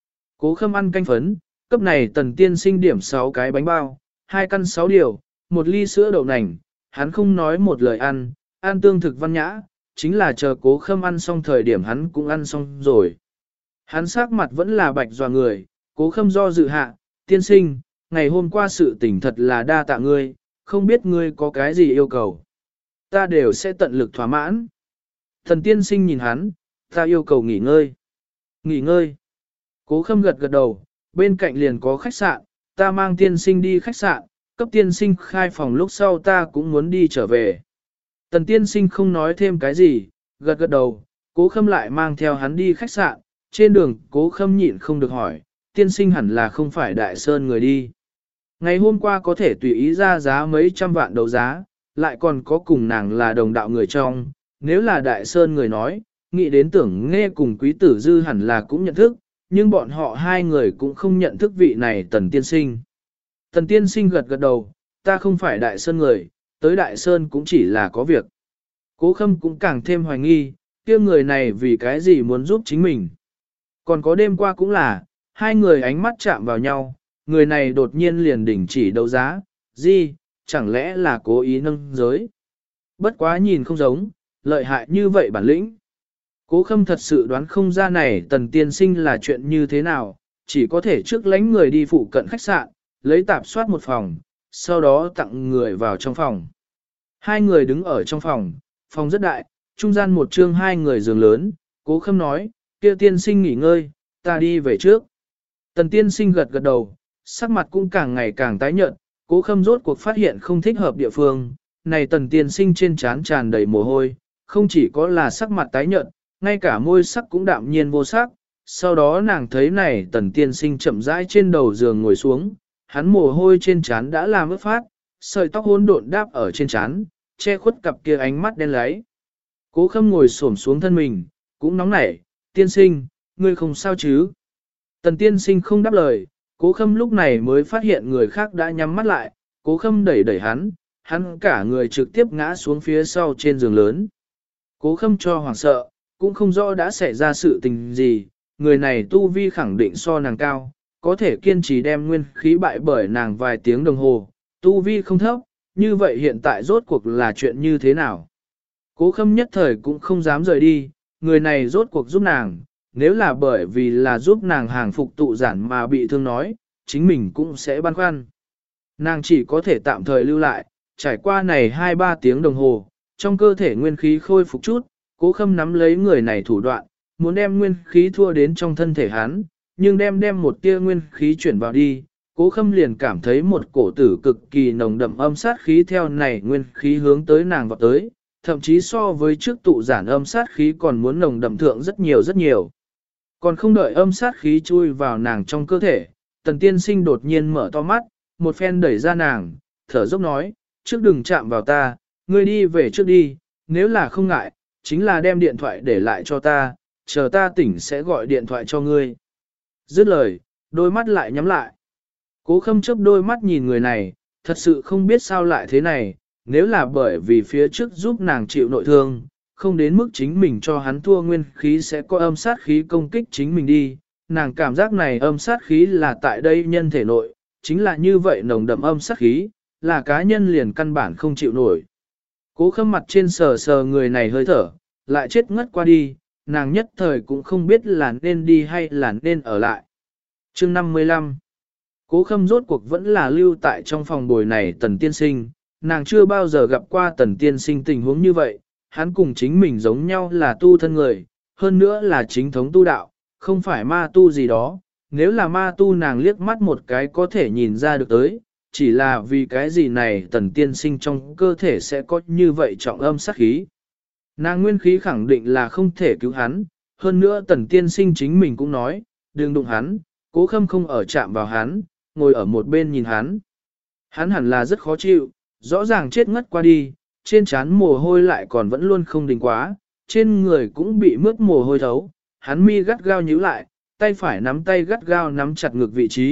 Cố Khâm ăn canh phấn, cấp này tần tiên sinh điểm 6 cái bánh bao, 2 căn 6 điều, 1 ly sữa đậu nành, hắn không nói một lời ăn tương thực văn nhã, chính là chờ Cố Khâm ăn xong thời điểm hắn cũng ăn xong rồi. Hắn sắc mặt vẫn là bạch dọa người, Cố Khâm do dự hạ, tiên sinh, ngày hôm qua sự tình thật là đa tạ ngươi, không biết ngươi có cái gì yêu cầu. Ta đều sẽ tận lực thỏa mãn. Thần tiên sinh nhìn hắn, ta yêu cầu nghỉ ngơi. Nghỉ ngơi. Cố Khâm gật gật đầu, bên cạnh liền có khách sạn, ta mang tiên sinh đi khách sạn, cấp tiên sinh khai phòng lúc sau ta cũng muốn đi trở về. Tần tiên sinh không nói thêm cái gì, gật gật đầu, Cố Khâm lại mang theo hắn đi khách sạn, trên đường Cố Khâm nhịn không được hỏi, tiên sinh hẳn là không phải Đại Sơn người đi. Ngày hôm qua có thể tùy ý ra giá mấy trăm vạn đấu giá, lại còn có cùng nàng là đồng đạo người trong, nếu là Đại Sơn người nói, nghĩ đến Tưởng Nghe cùng Quý Tử Dư hẳn là cũng nhận thức, nhưng bọn họ hai người cũng không nhận thức vị này Tần Tiên Sinh. Tần Tiên Sinh gật gật đầu, ta không phải Đại Sơn người, tới Đại Sơn cũng chỉ là có việc. Cố Khâm cũng càng thêm hoài nghi, kia người này vì cái gì muốn giúp chính mình. Còn có đêm qua cũng là, hai người ánh mắt chạm vào nhau, người này đột nhiên liền đình chỉ đấu giá, gì, chẳng lẽ là cố ý nâng giới. Bất quá nhìn không giống, lợi hại như vậy bản lĩnh. Cố Khâm thật sự đoán không ra này Tần Tiên Sinh là chuyện như thế nào, chỉ có thể trước lánh người đi phụ cận khách sạn, lấy tạp soát một phòng, sau đó tặng người vào trong phòng. Hai người đứng ở trong phòng, phòng rất đại, trung gian một trương hai người giường lớn, Cố Khâm nói, kia tiên sinh nghỉ ngơi, ta đi về trước. Tần Tiên Sinh gật gật đầu, sắc mặt cũng càng ngày càng tái nhợt, Cố Khâm rốt cuộc phát hiện không thích hợp địa phương, này Tần Tiên Sinh trên trán tràn đầy mồ hôi, không chỉ có là sắc mặt tái nhợt, ngay cả môi sắc cũng đạm nhiên vô sắc. Sau đó nàng thấy này Tần Tiên Sinh chậm rãi trên đầu giường ngồi xuống, hắn mồ hôi trên trán đã làm ướt phát, sợi tóc hỗn độn đáp ở trên trán, che khuất cặp kia ánh mắt đen láy. Cố Khâm ngồi xổm xuống thân mình, cũng nóng nảy, tiên sinh, ngươi không sao chứ? Tần Tiên Sinh không đáp lời, Cố Khâm lúc này mới phát hiện người khác đã nhắm mắt lại, Cố Khâm đẩy đẩy hắn cả người trực tiếp ngã xuống phía sau trên giường lớn. Cố Khâm cho hoảng sợ, cũng không rõ đã xảy ra sự tình gì, người này tu vi khẳng định so nàng cao, có thể kiên trì đem nguyên khí bại bởi nàng vài tiếng đồng hồ, tu vi không thấp, như vậy hiện tại rốt cuộc là chuyện như thế nào? Cố Khâm nhất thời cũng không dám rời đi, người này rốt cuộc giúp nàng, nếu là bởi vì là giúp nàng hàng phục tụ giản mà bị thương nói, chính mình cũng sẽ băn khoăn. Nàng chỉ có thể tạm thời lưu lại, trải qua này 2-3 tiếng đồng hồ, trong cơ thể nguyên khí khôi phục chút, Cố Khâm nắm lấy người này thủ đoạn, muốn đem nguyên khí thua đến trong thân thể hắn, nhưng đem một tia nguyên khí chuyển vào đi, Cố Khâm liền cảm thấy một cổ tử cực kỳ nồng đậm âm sát khí theo này nguyên khí hướng tới nàng vào tới, thậm chí so với trước tụ giản âm sát khí còn muốn nồng đậm thượng rất nhiều rất nhiều. Còn không đợi âm sát khí chui vào nàng trong cơ thể, Tần Tiên Sinh đột nhiên mở to mắt, một phen đẩy ra nàng, thở dốc nói, trước đừng chạm vào ta, ngươi đi về trước đi, nếu là không ngại, chính là đem điện thoại để lại cho ta, chờ ta tỉnh sẽ gọi điện thoại cho ngươi. Dứt lời, đôi mắt lại nhắm lại. Cố Khâm chớp đôi mắt nhìn người này, thật sự không biết sao lại thế này, nếu là bởi vì phía trước giúp nàng chịu nội thương, không đến mức chính mình cho hắn thua nguyên khí sẽ có âm sát khí công kích chính mình đi, nàng cảm giác này âm sát khí là tại đây nhân thể nội, chính là như vậy nồng đậm âm sát khí, là cá nhân liền căn bản không chịu nổi. Cố Khâm mặt trên sờ sờ người này hơi thở, lại chết ngất qua đi, nàng nhất thời cũng không biết là nên đi hay là nên ở lại. Chương 55 Cố Khâm rốt cuộc vẫn là lưu tại trong phòng bồi này Tần Tiên Sinh, nàng chưa bao giờ gặp qua Tần Tiên Sinh tình huống như vậy, hắn cùng chính mình giống nhau là tu thân người, hơn nữa là chính thống tu đạo, không phải ma tu gì đó, nếu là ma tu nàng liếc mắt một cái có thể nhìn ra được tới, chỉ là vì cái gì này Tần Tiên Sinh trong cơ thể sẽ có như vậy trọng âm sát khí. Nàng nguyên khí khẳng định là không thể cứu hắn, hơn nữa Tần Tiên Sinh chính mình cũng nói, đừng đụng hắn, Cố Khâm không ở chạm vào hắn, ngồi ở một bên nhìn hắn. Hắn hẳn là rất khó chịu, rõ ràng chết ngất qua đi, trên trán mồ hôi lại còn vẫn luôn không đình quá, trên người cũng bị mướt mồ hôi thấu, hắn mi gắt gao nhíu lại, tay phải nắm tay gắt gao nắm chặt ngực vị trí,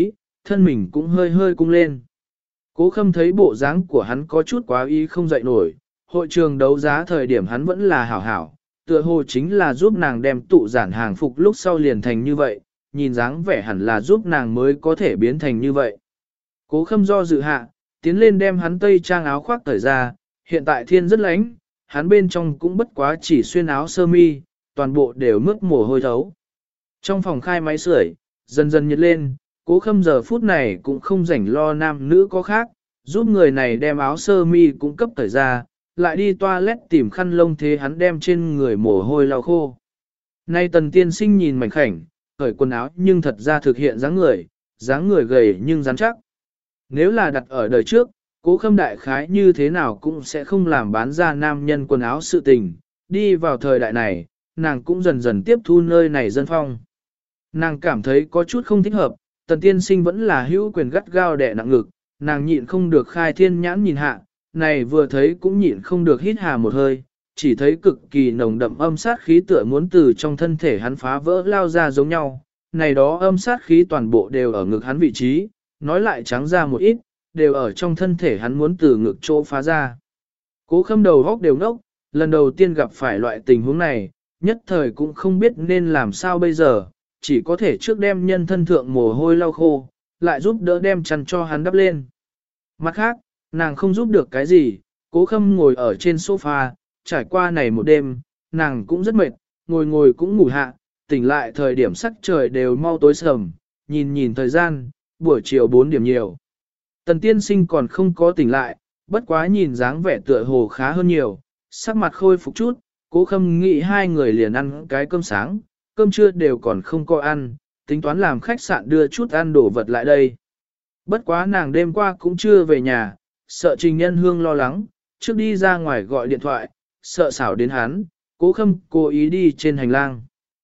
thân mình cũng hơi hơi cung lên. Cố Khâm thấy bộ dáng của hắn có chút quá ý không dậy nổi, hội trường đấu giá thời điểm hắn vẫn là hảo hảo, tựa hồ chính là giúp nàng đem tụ giản hàng phục lúc sau liền thành như vậy, nhìn dáng vẻ hẳn là giúp nàng mới có thể biến thành như vậy. Cố Khâm do dự hạ, tiến lên đem hắn tây trang áo khoác cởi ra, hiện tại thiên rất lạnh, hắn bên trong cũng bất quá chỉ xuyên áo sơ mi, toàn bộ đều mướt mồ hôi thấu. Trong phòng khai máy sưởi, dần dần nhiệt lên, Cố Khâm giờ phút này cũng không rảnh lo nam nữ có khác, giúp người này đem áo sơ mi cũng cấp cởi ra, lại đi toilet tìm khăn lông thế hắn đem trên người mồ hôi lau khô. Nay Tần Tiên Sinh nhìn mảnh khảnh, cởi quần áo nhưng thật ra thực hiện dáng người gầy nhưng rắn chắc. Nếu là đặt ở đời trước, Cố Khâm đại khái như thế nào cũng sẽ không làm bán ra nam nhân quần áo sự tình, đi vào thời đại này, nàng cũng dần dần tiếp thu nơi này dân phong. Nàng cảm thấy có chút không thích hợp, Tần Tiên Sinh vẫn là hữu quyền gắt gao đè nặng ngực, nàng nhịn không được khai thiên nhãn nhìn hạ, này vừa thấy cũng nhịn không được hít hà một hơi, chỉ thấy cực kỳ nồng đậm âm sát khí tựa muốn từ trong thân thể hắn phá vỡ lao ra giống nhau, này đó âm sát khí toàn bộ đều ở ngực hắn vị trí, nói lại trắng ra một ít, đều ở trong thân thể hắn muốn từ ngực chỗ phá ra. Cố Khâm đầu góc đều ngốc, lần đầu tiên gặp phải loại tình huống này, nhất thời cũng không biết nên làm sao bây giờ, chỉ có thể trước đem nhân thân thượng mồ hôi lau khô, lại giúp đỡ đem chăn cho hắn đắp lên. Mặt khác, nàng không giúp được cái gì, Cố Khâm ngồi ở trên sofa, trải qua này một đêm, nàng cũng rất mệt, ngồi cũng ngủ hạ, tỉnh lại thời điểm sắc trời đều mau tối sầm, nhìn thời gian, buổi chiều 4 điểm nhiều. Tần Tiên Sinh còn không có tỉnh lại, bất quá nhìn dáng vẻ tựa hồ khá hơn nhiều, sắc mặt khôi phục chút, Cố Khâm nghĩ hai người liền ăn cái cơm sáng, cơm trưa đều còn không có ăn, tính toán làm khách sạn đưa chút ăn đồ vật lại đây. Bất quá nàng đêm qua cũng chưa về nhà, sợ Trình Nhân Hương lo lắng, trước đi ra ngoài gọi điện thoại, sợ xảo đến hắn, Cố Khâm cố ý đi trên hành lang.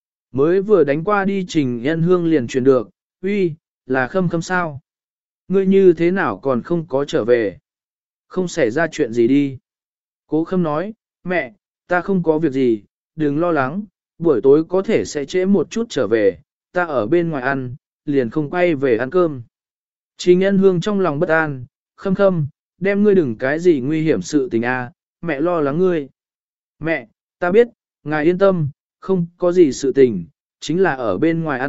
Mới vừa đánh qua đi Trình Nhân Hương liền truyền được, uy, là Khâm sao? Ngươi như thế nào còn không có trở về? Không xảy ra chuyện gì đi. Cố Khâm nói, mẹ, ta không có việc gì, đừng lo lắng, buổi tối có thể sẽ trễ một chút trở về, ta ở bên ngoài ăn, liền không quay về ăn cơm. Trình Nhân Hương trong lòng bất an, Khâm, đem ngươi đừng cái gì nguy hiểm sự tình a, mẹ lo lắng ngươi. Mẹ, ta biết, ngài yên tâm, không có gì sự tình, chính là ở bên ngoài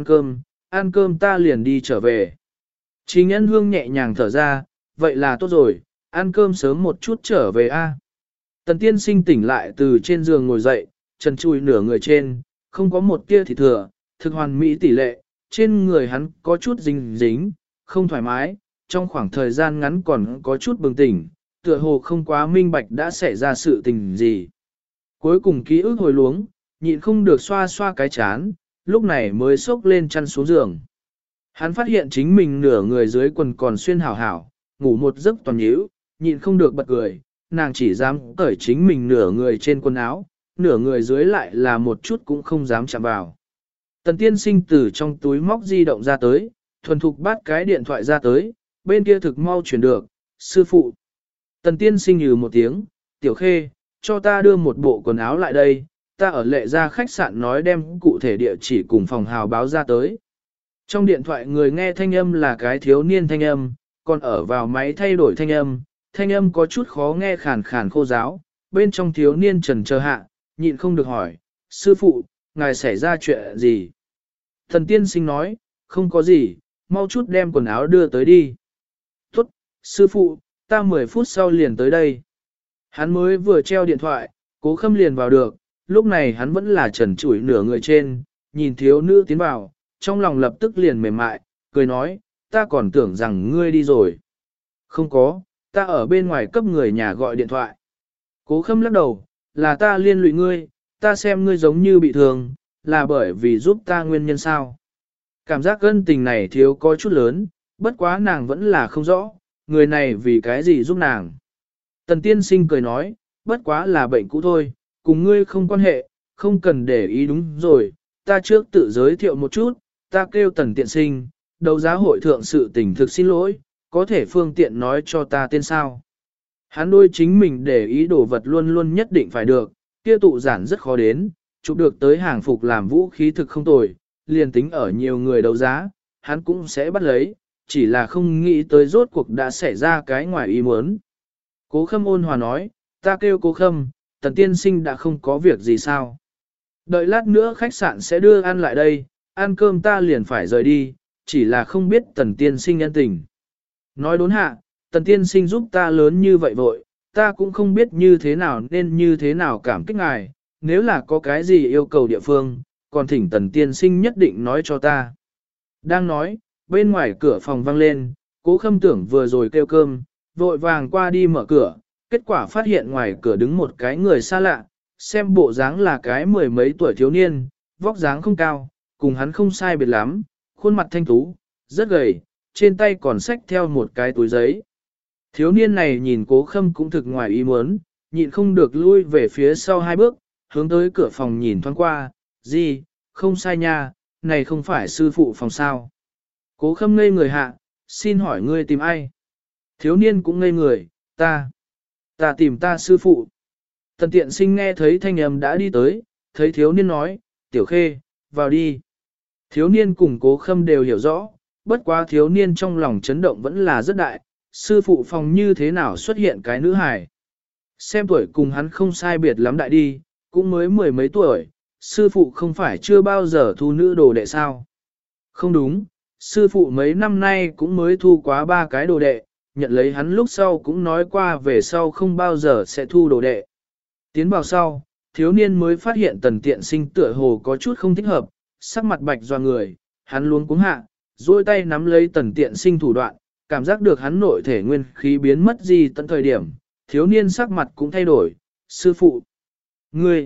ăn cơm ta liền đi trở về. Trình Nhân Hương nhẹ nhàng thở ra, vậy là tốt rồi, ăn cơm sớm một chút trở về a. Tần Tiên Sinh tỉnh lại từ trên giường ngồi dậy, trần trụi nửa người trên, không có một tia thịt thừa, thực hoàn mỹ tỷ lệ, trên người hắn có chút dính, không thoải mái, trong khoảng thời gian ngắn còn có chút bừng tỉnh, tựa hồ không quá minh bạch đã xảy ra sự tình gì. Cuối cùng ký ức hồi luống, nhịn không được xoa xoa cái chán, lúc này mới xốc lên chăn xuống giường. Hắn phát hiện chính mình nửa người dưới quần còn xuyên hảo hảo, ngủ một giấc toàn nhíu, nhịn không được bật cười, nàng chỉ dám cởi chính mình nửa người trên quần áo, nửa người dưới lại là một chút cũng không dám chạm vào. Tần Tiên Sinh từ trong túi móc di động ra tới, thuần thục bắt cái điện thoại ra tới, bên kia thực mau chuyển được, sư phụ. Tần Tiên Sinh nhừ một tiếng, Tiểu Khê, cho ta đưa một bộ quần áo lại đây, ta ở lệ ra khách sạn nói đem cụ thể địa chỉ cùng phòng hào báo ra tới. Trong điện thoại người nghe thanh âm là cái thiếu niên thanh âm, còn ở vào máy thay đổi thanh âm có chút khó nghe khàn khàn khô giáo, bên trong thiếu niên trần chờ hạ, nhịn không được hỏi, sư phụ, ngài xảy ra chuyện gì? Thần Tiên Sinh nói, không có gì, mau chút đem quần áo đưa tới đi. Tốt, sư phụ, ta 10 phút sau liền tới đây. Hắn mới vừa treo điện thoại, Cố Khâm liền vào được, lúc này hắn vẫn là trần trụi nửa người trên, nhìn thiếu nữ tiến vào, trong lòng lập tức liền mềm mại, cười nói, ta còn tưởng rằng ngươi đi rồi. Không có, ta ở bên ngoài cấp người nhà gọi điện thoại. Cố Khâm lắc đầu, là ta liên lụy ngươi, ta xem ngươi giống như bị thương, là bởi vì giúp ta nguyên nhân sao. Cảm giác gân tình này thiếu có chút lớn, bất quá nàng vẫn là không rõ, người này vì cái gì giúp nàng. Tần Tiên Sinh cười nói, bất quá là bệnh cũ thôi, cùng ngươi không quan hệ, không cần để ý đúng rồi, ta trước tự giới thiệu một chút, ta kêu Tần Tiên Sinh, đấu giá hội thượng sự tình thực xin lỗi, có thể phương tiện nói cho ta tên sao. Hắn đôi chính mình để ý đồ vật luôn luôn nhất định phải được, kia tụ giản rất khó đến, chụp được tới hàng phục làm vũ khí thực không tồi, liền tính ở nhiều người đấu giá, hắn cũng sẽ bắt lấy, chỉ là không nghĩ tới rốt cuộc đã xảy ra cái ngoài ý muốn. Cố Khâm ôn hòa nói, ta kêu Cố Khâm, Tần tiên sinh đã không có việc gì sao. Đợi lát nữa khách sạn sẽ đưa ăn lại đây, ăn cơm ta liền phải rời đi, chỉ là không biết Tần tiên sinh nhân tình. Nói đốn hạ, Tần tiên sinh giúp ta lớn như vậy vội, ta cũng không biết như thế nào nên như thế nào cảm kích ngài, nếu là có cái gì yêu cầu địa phương, còn thỉnh Tần tiên sinh nhất định nói cho ta. Đang nói, bên ngoài cửa phòng vang lên, Cố Khâm tưởng vừa rồi kêu cơm, vội vàng qua đi mở cửa, kết quả phát hiện ngoài cửa đứng một cái người xa lạ, xem bộ dáng là cái mười mấy tuổi thiếu niên, vóc dáng không cao, cùng hắn không sai biệt lắm, khuôn mặt thanh tú, rất gầy, trên tay còn xách theo một cái túi giấy. Thiếu niên này nhìn Cố Khâm cũng thực ngoài ý muốn, nhịn không được lui về phía sau hai bước, hướng tới cửa phòng nhìn thoáng qua, gì, không sai nha, này không phải sư phụ phòng sao. Cố Khâm ngây người hạ, xin hỏi ngươi tìm ai? Thiếu niên cũng ngây người, ta tìm ta sư phụ. Tần Tiện Sinh nghe thấy thanh âm đã đi tới, thấy thiếu niên nói, Tiểu Khê, vào đi. Thiếu niên cùng Cố Khâm đều hiểu rõ, bất quá thiếu niên trong lòng chấn động vẫn là rất đại, sư phụ phòng như thế nào xuất hiện cái nữ hài. Xem tuổi cùng hắn không sai biệt lắm đại đi, cũng mới mười mấy tuổi, sư phụ không phải chưa bao giờ thu nữ đồ đệ sao. Không đúng, sư phụ mấy năm nay cũng mới thu quá 3 cái đồ đệ, nhận lấy hắn lúc sau cũng nói qua về sau không bao giờ sẽ thu đồ đệ. Tiến vào sau, thiếu niên mới phát hiện Tần Tiện Sinh tựa hồ có chút không thích hợp, sắc mặt bạch doa người, hắn luống cuống hạ, duỗi tay nắm lấy Tần Tiện Sinh thủ đoạn, cảm giác được hắn nội thể nguyên khí biến mất gì tận thời điểm, thiếu niên sắc mặt cũng thay đổi, sư phụ. Ngươi,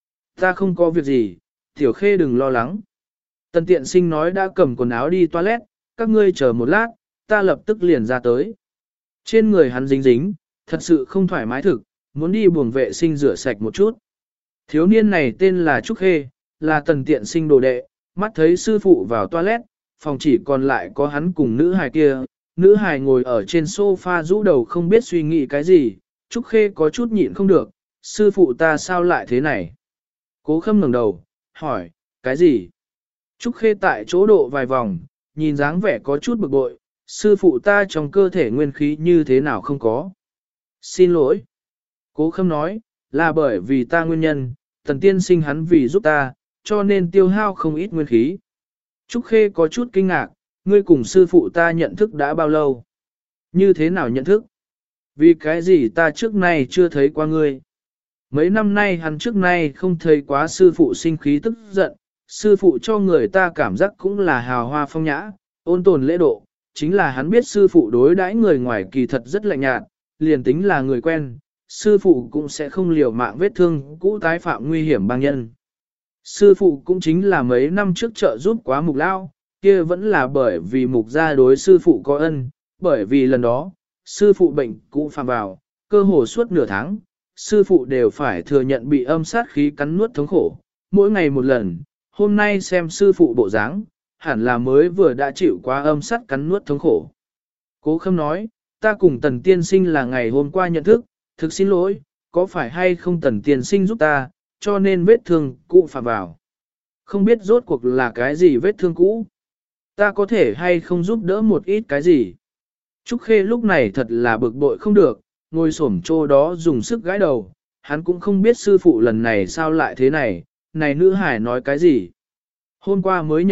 ta không có việc gì, Tiểu Khê đừng lo lắng. Tần Tiện Sinh nói đã cầm quần áo đi toilet, các ngươi chờ một lát, ta lập tức liền ra tới. Trên người hắn dính dính, thật sự không thoải mái thực, muốn đi buồng vệ sinh rửa sạch một chút. Thiếu niên này tên là Trúc Khê, là Tần Tiện Sinh đồ đệ, mắt thấy sư phụ vào toilet, phòng chỉ còn lại có hắn cùng nữ hài kia. Nữ hài ngồi ở trên sofa rũ đầu không biết suy nghĩ cái gì, Trúc Khê có chút nhịn không được, sư phụ ta sao lại thế này? Cố Khâm ngẩng đầu, hỏi, cái gì? Trúc Khê tại chỗ độ vài vòng, nhìn dáng vẻ có chút bực bội, sư phụ ta trong cơ thể nguyên khí như thế nào không có. Xin lỗi. Cố Khâm nói, là bởi vì ta nguyên nhân, Tần tiên sinh hắn vì giúp ta, cho nên tiêu hao không ít nguyên khí. Trúc Khê có chút kinh ngạc, ngươi cùng sư phụ ta nhận thức đã bao lâu? Như thế nào nhận thức? Vì cái gì ta trước nay chưa thấy qua ngươi? Mấy năm nay hắn trước nay không thấy quá sư phụ sinh khí tức giận, sư phụ cho người ta cảm giác cũng là hào hoa phong nhã, ôn tồn lễ độ, chính là hắn biết sư phụ đối đãi người ngoài kỳ thật rất lạnh nhạt, liền tính là người quen, sư phụ cũng sẽ không liều mạng vết thương cũ tái phạm nguy hiểm bang nhân. Sư phụ cũng chính là mấy năm trước trợ giúp quá mục lao, kia vẫn là bởi vì mục gia đối sư phụ có ân, bởi vì lần đó, sư phụ bệnh cũ phạm vào, cơ hồ suốt nửa tháng, sư phụ đều phải thừa nhận bị âm sát khí cắn nuốt thống khổ, mỗi ngày một lần, hôm nay xem sư phụ bộ dáng, hẳn là mới vừa đã chịu quá âm sát cắn nuốt thống khổ. Cố Khâm nói, ta cùng Tần tiên sinh là ngày hôm qua nhận thức, thực xin lỗi, có phải hay không Tần tiên sinh giúp ta, cho nên vết thương cũ phạm vào. Không biết rốt cuộc là cái gì vết thương cũ. Ta có thể hay không giúp đỡ một ít cái gì. Trúc Khê lúc này thật là bực bội không được, ngồi xổm chỗ đó dùng sức gãi đầu, hắn cũng không biết sư phụ lần này sao lại thế này, này nữ hải nói cái gì. Hôm qua mới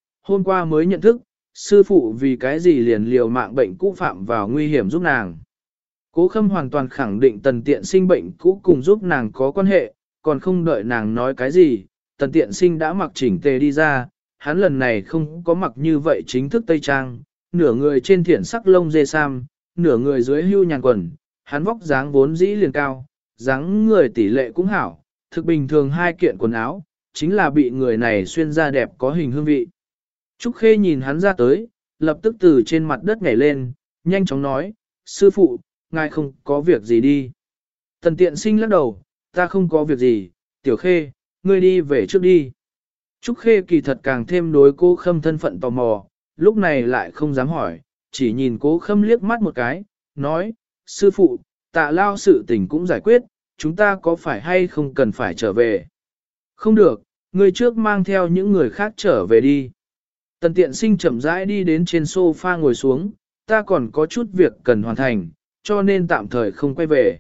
nhận thức, sư phụ vì cái gì liền liều mạng bệnh cũ phạm vào nguy hiểm giúp nàng. Cố Khâm hoàn toàn khẳng định Tần Tiện Sinh bệnh cũ cùng giúp nàng có quan hệ, còn không đợi nàng nói cái gì, Tần Tiện Sinh đã mặc chỉnh tề đi ra, hắn lần này không có mặc như vậy chính thức tây trang, nửa người trên thiển sắc lông dê sam, nửa người dưới hưu nhàn quần, hắn vóc dáng vốn dĩ liền cao, dáng người tỷ lệ cũng hảo, thực bình thường hai kiện quần áo, chính là bị người này xuyên ra đẹp có hình hương vị. Trúc Khê nhìn hắn ra tới, lập tức từ trên mặt đất nhảy lên, nhanh chóng nói, sư phụ, ngài không có việc gì đi. Tần Tiện Sinh lắc đầu, ta không có việc gì, Tiểu Khê, ngươi đi về trước đi. Trúc Khê kỳ thật càng thêm đối Cố Khâm thân phận tò mò, lúc này lại không dám hỏi, chỉ nhìn Cố Khâm liếc mắt một cái, nói, sư phụ, Tạ Lao sự tình cũng giải quyết, chúng ta có phải hay không cần phải trở về? Không được, ngươi trước mang theo những người khác trở về đi. Tần tiện sinh chậm rãi đi đến trên sofa ngồi xuống, ta còn có chút việc cần hoàn thành, cho nên tạm thời không quay về.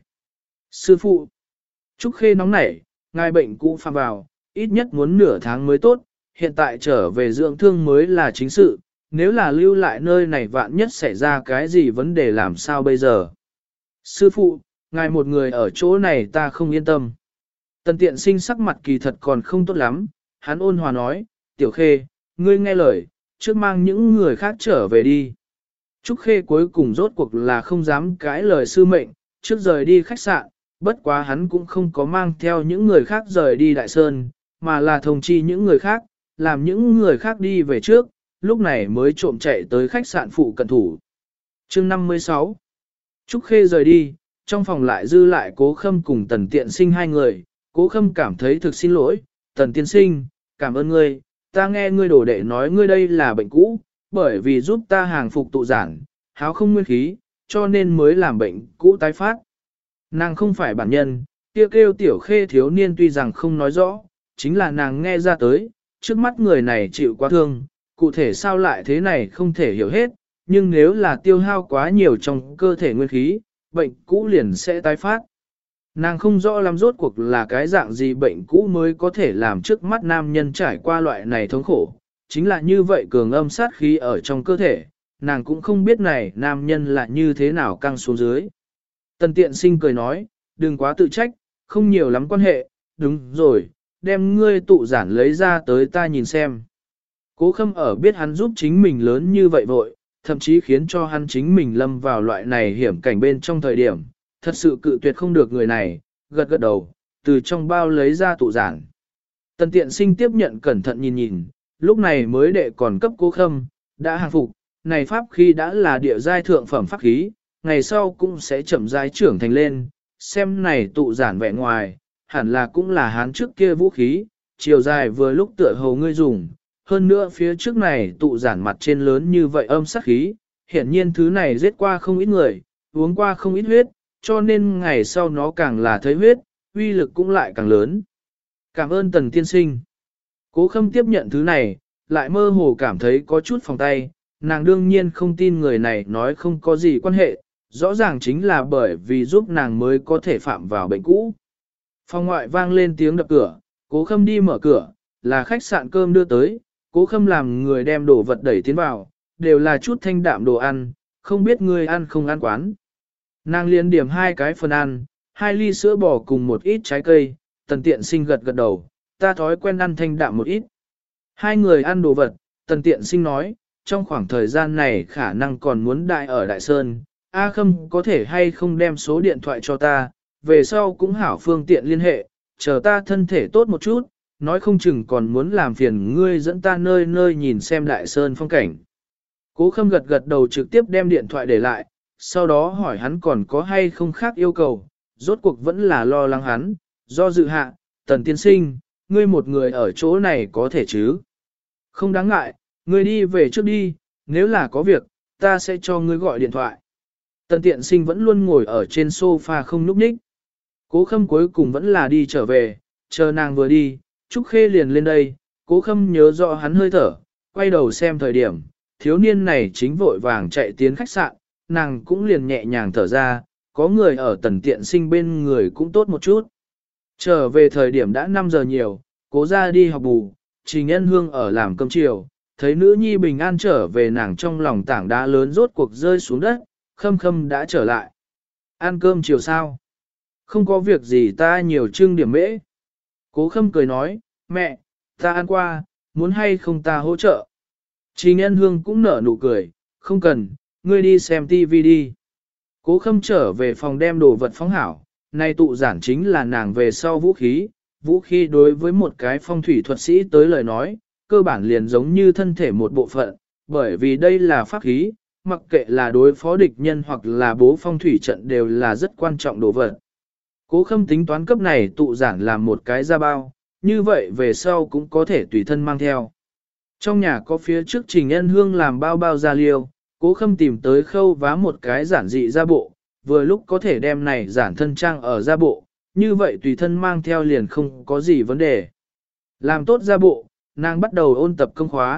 Sư phụ, Trúc Khê nóng nảy, ngài bệnh cũ phạm vào, ít nhất muốn nửa tháng mới tốt, hiện tại trở về dưỡng thương mới là chính sự, nếu là lưu lại nơi này vạn nhất xảy ra cái gì vấn đề làm sao bây giờ. Sư phụ, ngài một người ở chỗ này ta không yên tâm. Tần tiện sinh sắc mặt kỳ thật còn không tốt lắm, hắn ôn hòa nói, Tiểu Khê, ngươi nghe lời, trước mang những người khác trở về đi. Trúc Khê cuối cùng rốt cuộc là không dám cãi lời sư mệnh, trước rời đi khách sạn, bất quá hắn cũng không có mang theo những người khác rời đi Đại Sơn, mà là thông chi những người khác, làm những người khác đi về trước, lúc này mới trộm chạy tới khách sạn phụ cận thủ. Chương 56 Trúc Khê rời đi, trong phòng lại dư lại Cố Khâm cùng Tần Tiện Sinh hai người, Cố Khâm cảm thấy thực xin lỗi, Tần Tiên Sinh, cảm ơn ngươi, ta nghe ngươi đổ đệ nói ngươi đây là bệnh cũ, bởi vì giúp ta hàng phục tụ giản, háo không nguyên khí, cho nên mới làm bệnh cũ tái phát. Nàng không phải bản nhân, kêu Tiểu Khê thiếu niên tuy rằng không nói rõ, chính là nàng nghe ra tới, trước mắt người này chịu quá thương, cụ thể sao lại thế này không thể hiểu hết, nhưng nếu là tiêu hao quá nhiều trong cơ thể nguyên khí, bệnh cũ liền sẽ tái phát. Nàng không rõ lắm rốt cuộc là cái dạng gì bệnh cũ mới có thể làm trước mắt nam nhân trải qua loại này thống khổ, chính là như vậy cường âm sát khí ở trong cơ thể, nàng cũng không biết này nam nhân là như thế nào căng xuống dưới. Tần Tiện Sinh cười nói, đừng quá tự trách, không nhiều lắm quan hệ, đúng rồi, đem ngươi tụ giản lấy ra tới ta nhìn xem. Cố Khâm ở biết hắn giúp chính mình lớn như vậy vội, thậm chí khiến cho hắn chính mình lâm vào loại này hiểm cảnh bên trong thời điểm, thật sự cự tuyệt không được người này, gật gật đầu, từ trong bao lấy ra tụ giản. Tần Tiện Sinh tiếp nhận cẩn thận nhìn nhìn, lúc này mới đệ còn cấp Cố Khâm, đã hàng phục, này pháp khí đã là địa giai thượng phẩm pháp khí, ngày sau cũng sẽ chậm rãi trưởng thành lên, xem này tụ giản vẻ ngoài, hẳn là cũng là hán trước kia vũ khí, chiều dài vừa lúc tựa hồ ngươi dùng, hơn nữa phía trước này tụ giản mặt trên lớn như vậy âm sát khí, hiển nhiên thứ này giết qua không ít người, uống qua không ít huyết, cho nên ngày sau nó càng là thấy huyết, uy lực cũng lại càng lớn. Cảm ơn Tần tiên sinh. Cố Khâm tiếp nhận thứ này, lại mơ hồ cảm thấy có chút phòng tay, nàng đương nhiên không tin người này nói không có gì quan hệ, rõ ràng chính là bởi vì giúp nàng mới có thể phạm vào bệnh cũ. Phòng ngoại vang lên tiếng đập cửa, Cố Khâm đi mở cửa, là khách sạn cơm đưa tới, Cố Khâm làm người đem đồ vật đẩy tiến vào, đều là chút thanh đạm đồ ăn, không biết người ăn không ăn quán. Nàng liền điểm 2 cái phần ăn, 2 ly sữa bò cùng một ít trái cây, Tần Tiện Sinh gật gật đầu, ta thói quen ăn thanh đạm một ít. Hai người ăn đồ vật, Tần Tiện Sinh nói, trong khoảng thời gian này khả năng còn muốn đại ở Đại Sơn, A Khâm có thể hay không đem số điện thoại cho ta, về sau cũng hảo phương tiện liên hệ, chờ ta thân thể tốt một chút, nói không chừng còn muốn làm phiền ngươi dẫn ta nơi nơi nhìn xem Đại Sơn phong cảnh. Cố Khâm gật gật đầu trực tiếp đem điện thoại để lại, sau đó hỏi hắn còn có hay không khác yêu cầu, rốt cuộc vẫn là lo lắng hắn, do dự hạ, Tần tiên sinh, ngươi một người ở chỗ này có thể chứ? Không đáng ngại, ngươi đi về trước đi, nếu là có việc, ta sẽ cho ngươi gọi điện thoại. Tần Tiện Sinh vẫn luôn ngồi ở trên sofa không núp ních. Cố Khâm cuối cùng vẫn là đi trở về, chờ nàng vừa đi, Trúc Khê liền lên đây, Cố Khâm nhớ rõ hắn hơi thở, quay đầu xem thời điểm, thiếu niên này chính vội vàng chạy tiến khách sạn, nàng cũng liền nhẹ nhàng thở ra, có người ở Tần Tiện Sinh bên người cũng tốt một chút. Trở về thời điểm đã 5 giờ nhiều, Cố ra đi học bù, Trình Nhân Hương ở làm cơm chiều, thấy nữ nhi bình an trở về nàng trong lòng tảng đá lớn rốt cuộc rơi xuống đất, Khâm Khâm đã trở lại. Ăn cơm chiều sao? Không có việc gì ta nhiều trưng điểm mễ. Cố Khâm cười nói, mẹ, ta ăn qua, muốn hay không ta hỗ trợ. Trình Nhân Hương cũng nở nụ cười, không cần, ngươi đi xem tivi đi. Cố Khâm trở về phòng đem đồ vật phóng hảo, nay tụ giản chính là nàng về sau vũ khí đối với một cái phong thủy thuật sĩ tới lời nói, cơ bản liền giống như thân thể một bộ phận, bởi vì đây là pháp khí, mặc kệ là đối phó địch nhân hoặc là bố phong thủy trận đều là rất quan trọng đồ vật. Cố Khâm tính toán cấp này tụ giản làm một cái ra bao, như vậy về sau cũng có thể tùy thân mang theo. Trong nhà có phía trước Trình Nhân Hương làm bao bao da liêu, Cố Khâm tìm tới khâu vá một cái giản dị ra bộ, vừa lúc có thể đem này giản thân trang ở ra bộ, như vậy tùy thân mang theo liền không có gì vấn đề. Làm tốt ra bộ, nàng bắt đầu ôn tập công khóa,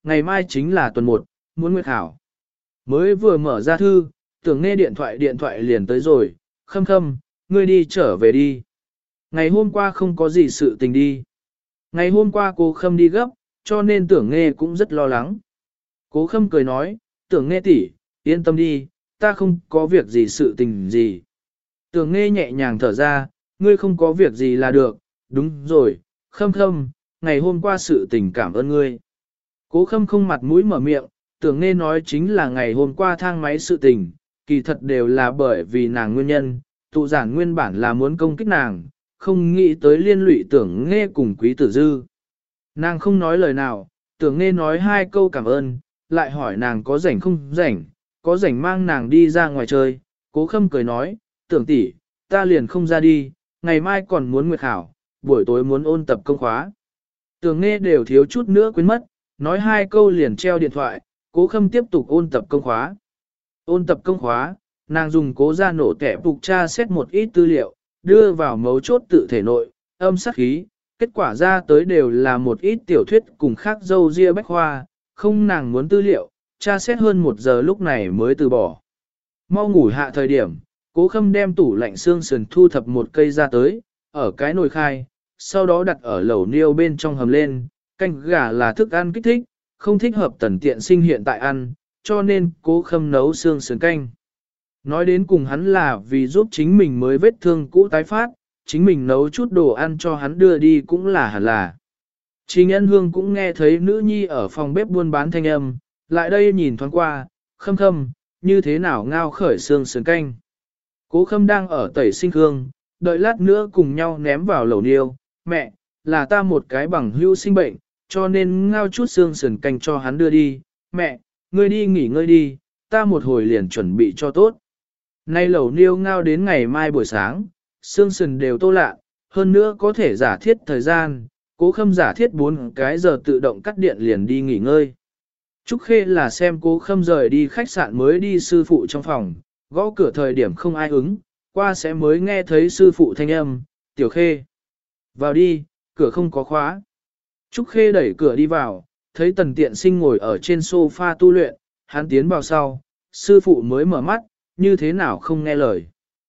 ngày mai chính là tuần 1, muốn nguyệt khảo. Mới vừa mở ra thư, tưởng nghe điện thoại liền tới rồi, Khâm Khâm, ngươi đi trở về đi. Ngày hôm qua không có gì sự tình đi. Ngày hôm qua cô Khâm đi gấp, cho nên tưởng nghe cũng rất lo lắng. Cố Khâm cười nói, tưởng nghe tỷ, yên tâm đi, ta không có việc gì sự tình gì. Tưởng nghe nhẹ nhàng thở ra, ngươi không có việc gì là được, đúng rồi, Khâm Khâm, ngày hôm qua sự tình cảm ơn ngươi. Cố Khâm không mặt mũi mở miệng, tưởng nghe nói chính là ngày hôm qua thang máy sự tình, kỳ thật đều là bởi vì nàng nguyên nhân, tụ giản nguyên bản là muốn công kích nàng, không nghĩ tới liên lụy tưởng nghe cùng quý tử dư. Nàng không nói lời nào, tưởng nghe nói 2 câu cảm ơn, lại hỏi nàng có rảnh không rảnh, có rảnh mang nàng đi ra ngoài chơi. Cố Khâm cười nói, tưởng tỷ, ta liền không ra đi, ngày mai còn muốn nguyệt khảo, buổi tối muốn ôn tập công khóa. Tưởng nghe đều thiếu chút nữa quên mất, nói 2 câu liền treo điện thoại, Cố Khâm tiếp tục ôn tập công khóa. Ôn tập công khóa, nàng dùng cố ra nổ kẻ phục tra xét một ít tư liệu, đưa vào mấu chốt tự thể nội, âm sát khí, kết quả ra tới đều là một ít tiểu thuyết cùng khác dâu ria bách khoa, không nàng muốn tư liệu, tra xét hơn 1 giờ lúc này mới từ bỏ. Mau ngủ hạ thời điểm, Cố Khâm đem tủ lạnh xương sườn thu thập một cây ra tới, ở cái nồi khai, sau đó đặt ở lẩu niêu bên trong hầm lên, canh gà là thức ăn kích thích, không thích hợp Tần Tiện Sinh hiện tại ăn, cho nên Cố Khâm nấu xương sườn canh. Nói đến cùng hắn là vì giúp chính mình mới vết thương cũ tái phát, chính mình nấu chút đồ ăn cho hắn đưa đi cũng là hẳn là. Trình Ân Hương cũng nghe thấy nữ nhi ở phòng bếp buôn bán thanh âm, lại đây nhìn thoáng qua, Khâm Khâm, như thế nào ngao khởi xương sườn canh. Cố Khâm đang ở tẩy sinh hương, đợi lát nữa cùng nhau ném vào lẩu niêu, mẹ, là ta một cái bằng hữu sinh bệnh, cho nên ngao chút xương sườn canh cho hắn đưa đi, mẹ, ngươi đi nghỉ ngơi đi, ta một hồi liền chuẩn bị cho tốt. Nay lẩu niêu ngao đến ngày mai buổi sáng, xương sườn đều tô lạ, hơn nữa có thể giả thiết thời gian, Cố Khâm giả thiết 4 cái giờ tự động cắt điện liền đi nghỉ ngơi. Trúc Khê là xem Cố Khâm rời đi khách sạn mới đi sư phụ trong phòng, gõ cửa thời điểm không ai ứng, qua sẽ mới nghe thấy sư phụ thanh âm, Tiểu Khê. Vào đi, cửa không có khóa. Trúc Khê đẩy cửa đi vào, thấy Tần Tiện Sinh ngồi ở trên sofa tu luyện, hắn tiến vào sau, sư phụ mới mở mắt, như thế nào không nghe lời.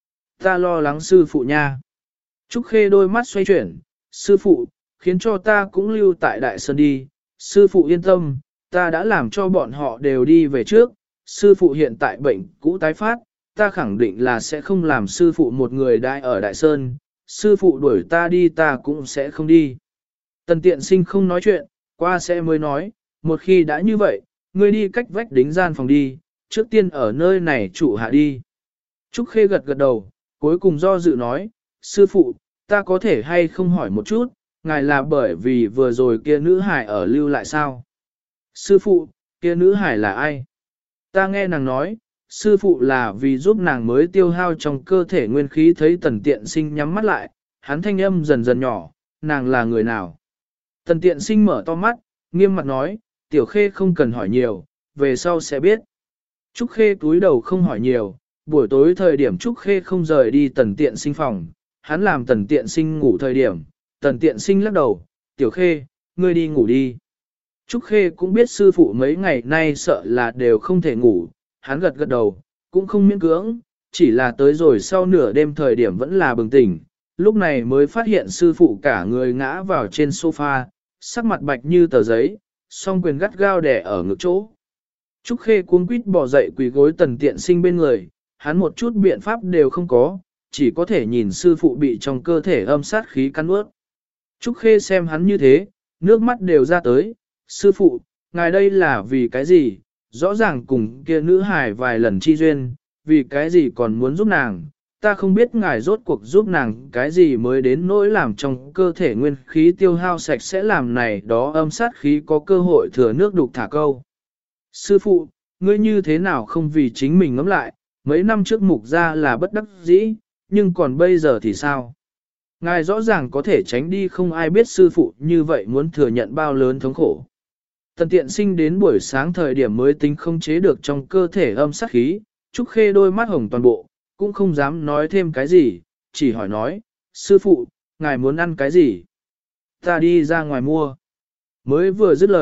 Ta lo lắng sư phụ nha. Trúc Khê đôi mắt xoay chuyển, sư phụ, khiến cho ta cũng lưu tại Đại Sơn đi, sư phụ yên tâm, ta đã làm cho bọn họ đều đi về trước, sư phụ hiện tại bệnh cũ tái phát, ta khẳng định là sẽ không làm sư phụ một người đại ở Đại Sơn, sư phụ đuổi ta đi ta cũng sẽ không đi. Tần Tiện Sinh không nói chuyện, qua sẽ mới nói, một khi đã như vậy, ngươi đi cách vách đính gian phòng đi, trước tiên ở nơi này trụ hạ đi. Trúc Khê gật gật đầu, cuối cùng do dự nói, sư phụ, ta có thể hay không hỏi một chút, ngài là bởi vì vừa rồi kia nữ hải ở lưu lại sao? Sư phụ, kia nữ hải là ai? Ta nghe nàng nói, sư phụ là vì giúp nàng mới tiêu hao trong cơ thể nguyên khí. Thấy Tần Tiện Sinh nhắm mắt lại, hắn thanh âm dần dần nhỏ, nàng là người nào? Tần Tiện Sinh mở to mắt, nghiêm mặt nói, Tiểu Khê không cần hỏi nhiều, về sau sẽ biết. Trúc Khê túi đầu không hỏi nhiều, buổi tối thời điểm Trúc Khê không rời đi Tần Tiện Sinh phòng, hắn làm Tần Tiện Sinh ngủ thời điểm, Tần Tiện Sinh lắc đầu, Tiểu Khê, ngươi đi ngủ đi. Trúc Khê cũng biết sư phụ mấy ngày nay sợ là đều không thể ngủ, hắn gật gật đầu, cũng không miễn cưỡng, chỉ là tới rồi sau nửa đêm thời điểm vẫn là bừng tỉnh, lúc này mới phát hiện sư phụ cả người ngã vào trên sofa, sắc mặt bạch như tờ giấy, song quyền gắt gao đè ở ngực chỗ. Trúc Khê cuống quýt bỏ dậy quỳ gối Tần Tiện Sinh bên người, hắn một chút biện pháp đều không có, chỉ có thể nhìn sư phụ bị trong cơ thể âm sát khí cắn ướt. Trúc Khê xem hắn như thế, nước mắt đều ra tới, sư phụ, ngài đây là vì cái gì, rõ ràng cùng kia nữ hài vài lần chi duyên, vì cái gì còn muốn giúp nàng, ta không biết ngài rốt cuộc giúp nàng cái gì mới đến nỗi làm trong cơ thể nguyên khí tiêu hao sạch sẽ làm này đó âm sát khí có cơ hội thừa nước đục thả câu. Sư phụ, ngươi như thế nào không vì chính mình ngẫm lại, mấy năm trước mục ra là bất đắc dĩ, nhưng còn bây giờ thì sao? Ngài rõ ràng có thể tránh đi không ai biết sư phụ như vậy muốn thừa nhận bao lớn thống khổ. Tần Tiện Sinh đến buổi sáng thời điểm mới tính không chế được trong cơ thể âm sát khí, Trúc Khê đôi mắt hồng toàn bộ, cũng không dám nói thêm cái gì, chỉ hỏi nói, sư phụ, ngài muốn ăn cái gì? Ta đi ra ngoài mua. Mới vừa dứt lời,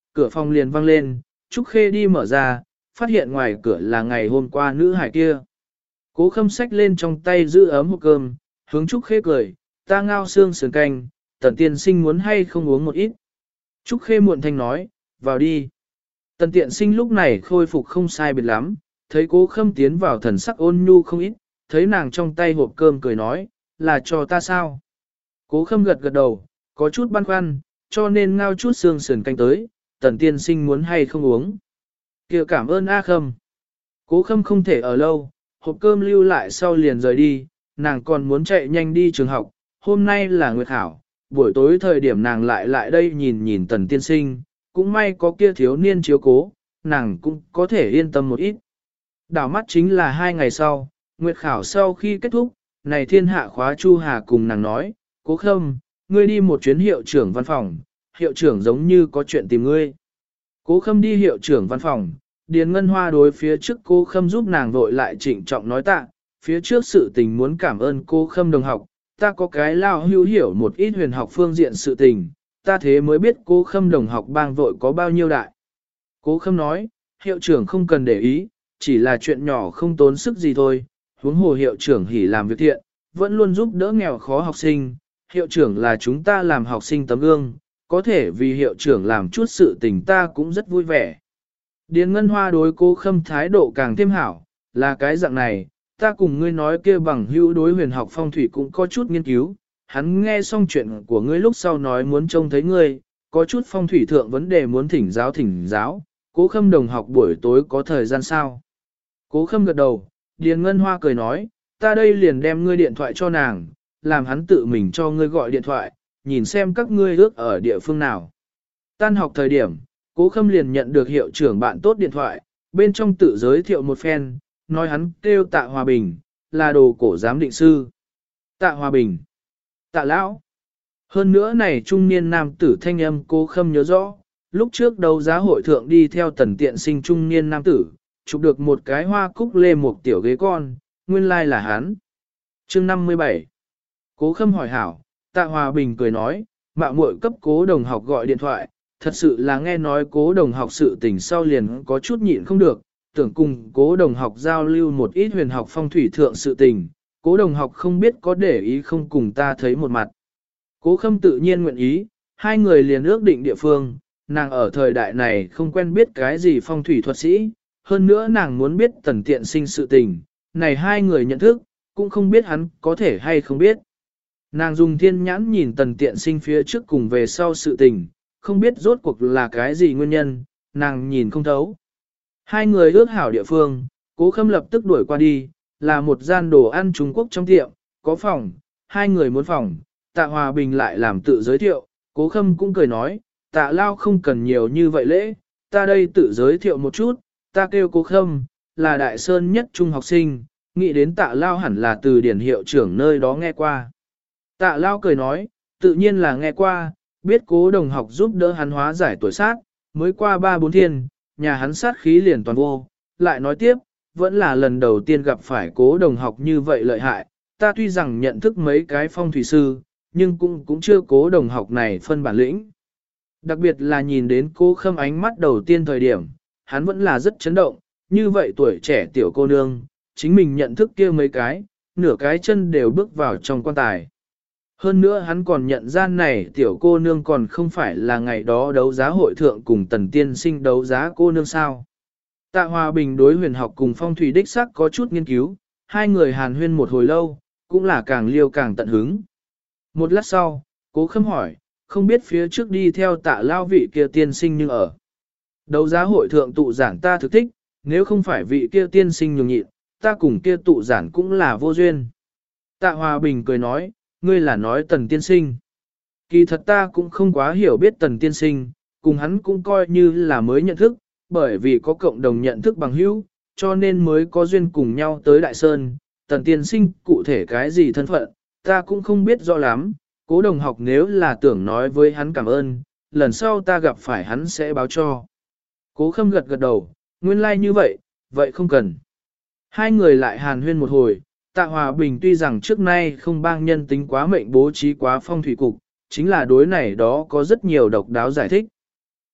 cửa phòng liền vang lên, Trúc Khê đi mở ra, phát hiện ngoài cửa là ngày hôm qua nữ hải kia. Cố Khâm xách lên trong tay giữ ấm hộp cơm, hướng Trúc Khê cười, ta ngao xương sườn canh, Tần tiên sinh muốn hay không uống một ít. Trúc Khê muộn thanh nói, vào đi. Tần tiện sinh lúc này khôi phục không sai biệt lắm, thấy Cố Khâm tiến vào thần sắc ôn nhu không ít, thấy nàng trong tay hộp cơm cười nói, là cho ta sao? Cố Khâm gật gật đầu, có chút băn khoăn, cho nên ngao chút xương sườn canh tới, Tần tiên sinh muốn hay không uống. Kìa cảm ơn A Khâm. Cố Khâm không thể ở lâu, hộp cơm lưu lại sau liền rời đi, nàng còn muốn chạy nhanh đi trường học, hôm nay là nguyệt khảo, buổi tối thời điểm nàng lại đây nhìn nhìn Tần tiên sinh, cũng may có kia thiếu niên chiếu cố, nàng cũng có thể yên tâm một ít. Đảo mắt chính là 2 ngày sau, nguyệt khảo sau khi kết thúc, này thiên hạ khóa Chu Hà cùng nàng nói, Cố Khâm, ngươi đi một chuyến hiệu trưởng văn phòng, hiệu trưởng giống như có chuyện tìm ngươi. Cố Khâm đi hiệu trưởng văn phòng, Điền Ngân Hoa đối phía trước Cố Khâm giúp nàng vội lại trịnh trọng nói tạ, phía trước sự tình muốn cảm ơn Cố Khâm đồng học, ta có cái lao hữu hiểu một ít huyền học phương diện sự tình, ta thế mới biết Cố Khâm đồng học bang vội có bao nhiêu đại. Cố Khâm nói, hiệu trưởng không cần để ý, chỉ là chuyện nhỏ không tốn sức gì thôi, huống hồ hiệu trưởng hỉ làm việc thiện, vẫn luôn giúp đỡ nghèo khó học sinh, hiệu trưởng là chúng ta làm học sinh tấm gương, có thể vì hiệu trưởng làm chút sự tình ta cũng rất vui vẻ. Điền Ngân Hoa đối Cố Khâm thái độ càng thêm hảo, là cái dạng này, ta cùng ngươi nói kia bằng hữu đối huyền học phong thủy cũng có chút nghiên cứu, hắn nghe xong chuyện của ngươi lúc sau nói muốn trông thấy ngươi, có chút phong thủy thượng vấn đề muốn thỉnh giáo, Cố Khâm đồng học buổi tối có thời gian sao? Cố Khâm gật đầu, Điền Ngân Hoa cười nói, ta đây liền đem ngươi điện thoại cho nàng, làm hắn tự mình cho ngươi gọi điện thoại, nhìn xem các ngươi ước ở địa phương nào. Tan học thời điểm, Cố Khâm liền nhận được hiệu trưởng bạn tốt điện thoại, bên trong tự giới thiệu một phen, nói hắn kêu Tạ Hòa Bình, là đồ cổ giám định sư. Tạ Hòa Bình, Tạ Lão. Hơn nữa này trung niên nam tử thanh âm Cố Khâm nhớ rõ, lúc trước đấu giá hội thượng đi theo Tần tiện sinh trung niên nam tử, chụp được một cái hoa cúc lê một tiểu ghế con, nguyên lai là hắn. Chương 57. Cố Khâm hỏi hảo, Tạ Hòa Bình cười nói, mạo muội cấp Cố đồng học gọi điện thoại, thật sự là nghe nói Cố đồng học sự tình sau liền có chút nhịn không được, tưởng cùng Cố đồng học giao lưu một ít huyền học phong thủy thượng sự tình, Cố đồng học không biết có để ý không cùng ta thấy một mặt. Cố Khâm tự nhiên nguyện ý, hai người liền ước định địa phương, nàng ở thời đại này không quen biết cái gì phong thủy thuật sĩ, hơn nữa nàng muốn biết Tần tiện sinh sự tình, này hai người nhận thức, cũng không biết hắn có thể hay không biết. Nàng dùng thiên nhãn nhìn Tần tiện sinh phía trước cùng về sau sự tình, không biết rốt cuộc là cái gì nguyên nhân, nàng nhìn không thấu. Hai người ước hảo địa phương, Cố Khâm lập tức đuổi qua đi, là một gian đồ ăn Trung Quốc trong tiệm, có phòng, hai người muốn phòng, Tạ Hòa Bình lại làm tự giới thiệu, Cố Khâm cũng cười nói, Tạ Lao không cần nhiều như vậy lễ, ta đây tự giới thiệu một chút, ta kêu Cố Khâm, là Đại Sơn nhất trung học sinh, nghĩ đến Tạ Lao hẳn là từ điển hiệu trưởng nơi đó nghe qua. Tạ Lao cười nói, tự nhiên là nghe qua, biết Cố đồng học giúp đỡ hắn hóa giải tuổi sát, mới qua 3-4 thiên, nhà hắn sát khí liền toàn vô, lại nói tiếp, vẫn là lần đầu tiên gặp phải Cố đồng học như vậy lợi hại, ta tuy rằng nhận thức mấy cái phong thủy sư, nhưng cũng chưa Cố đồng học này phân bản lĩnh. Đặc biệt là nhìn đến Cố Khâm ánh mắt đầu tiên thời điểm, hắn vẫn là rất chấn động, như vậy tuổi trẻ tiểu cô nương, chính mình nhận thức kia mấy cái, nửa cái chân đều bước vào trong quan tài. Hơn nữa hắn còn nhận ra này tiểu cô nương còn không phải là ngày đó đấu giá hội thượng cùng Tần tiên sinh đấu giá cô nương sao. Tạ Hòa Bình đối huyền học cùng phong thủy đích sắc có chút nghiên cứu, hai người hàn huyên một hồi lâu, cũng là càng liêu càng tận hứng. Một lát sau, Cố Khâm hỏi, không biết phía trước đi theo Tạ Lao vị kia tiên sinh như ở. Đấu giá hội thượng tụ giảng ta thực thích, nếu không phải vị kia tiên sinh nhường nhịn, ta cùng kia tụ giảng cũng là vô duyên. Tạ Hòa Bình cười nói, ngươi là nói Tần tiên sinh. Kỳ thật ta cũng không quá hiểu biết Tần tiên sinh, cùng hắn cũng coi như là mới nhận thức, bởi vì có cộng đồng nhận thức bằng hữu, cho nên mới có duyên cùng nhau tới Đại Sơn. Tần tiên sinh cụ thể cái gì thân phận, ta cũng không biết rõ lắm, Cố đồng học nếu là tưởng nói với hắn cảm ơn, lần sau ta gặp phải hắn sẽ báo cho. Cố Khâm gật gật đầu, nguyên lai like như vậy, vậy không cần. Hai người lại hàn huyên một hồi, Tạ Hòa Bình tuy rằng trước nay không bang nhân tính quá mệnh bố trí quá phong thủy cục, chính là đối này đó có rất nhiều độc đáo giải thích.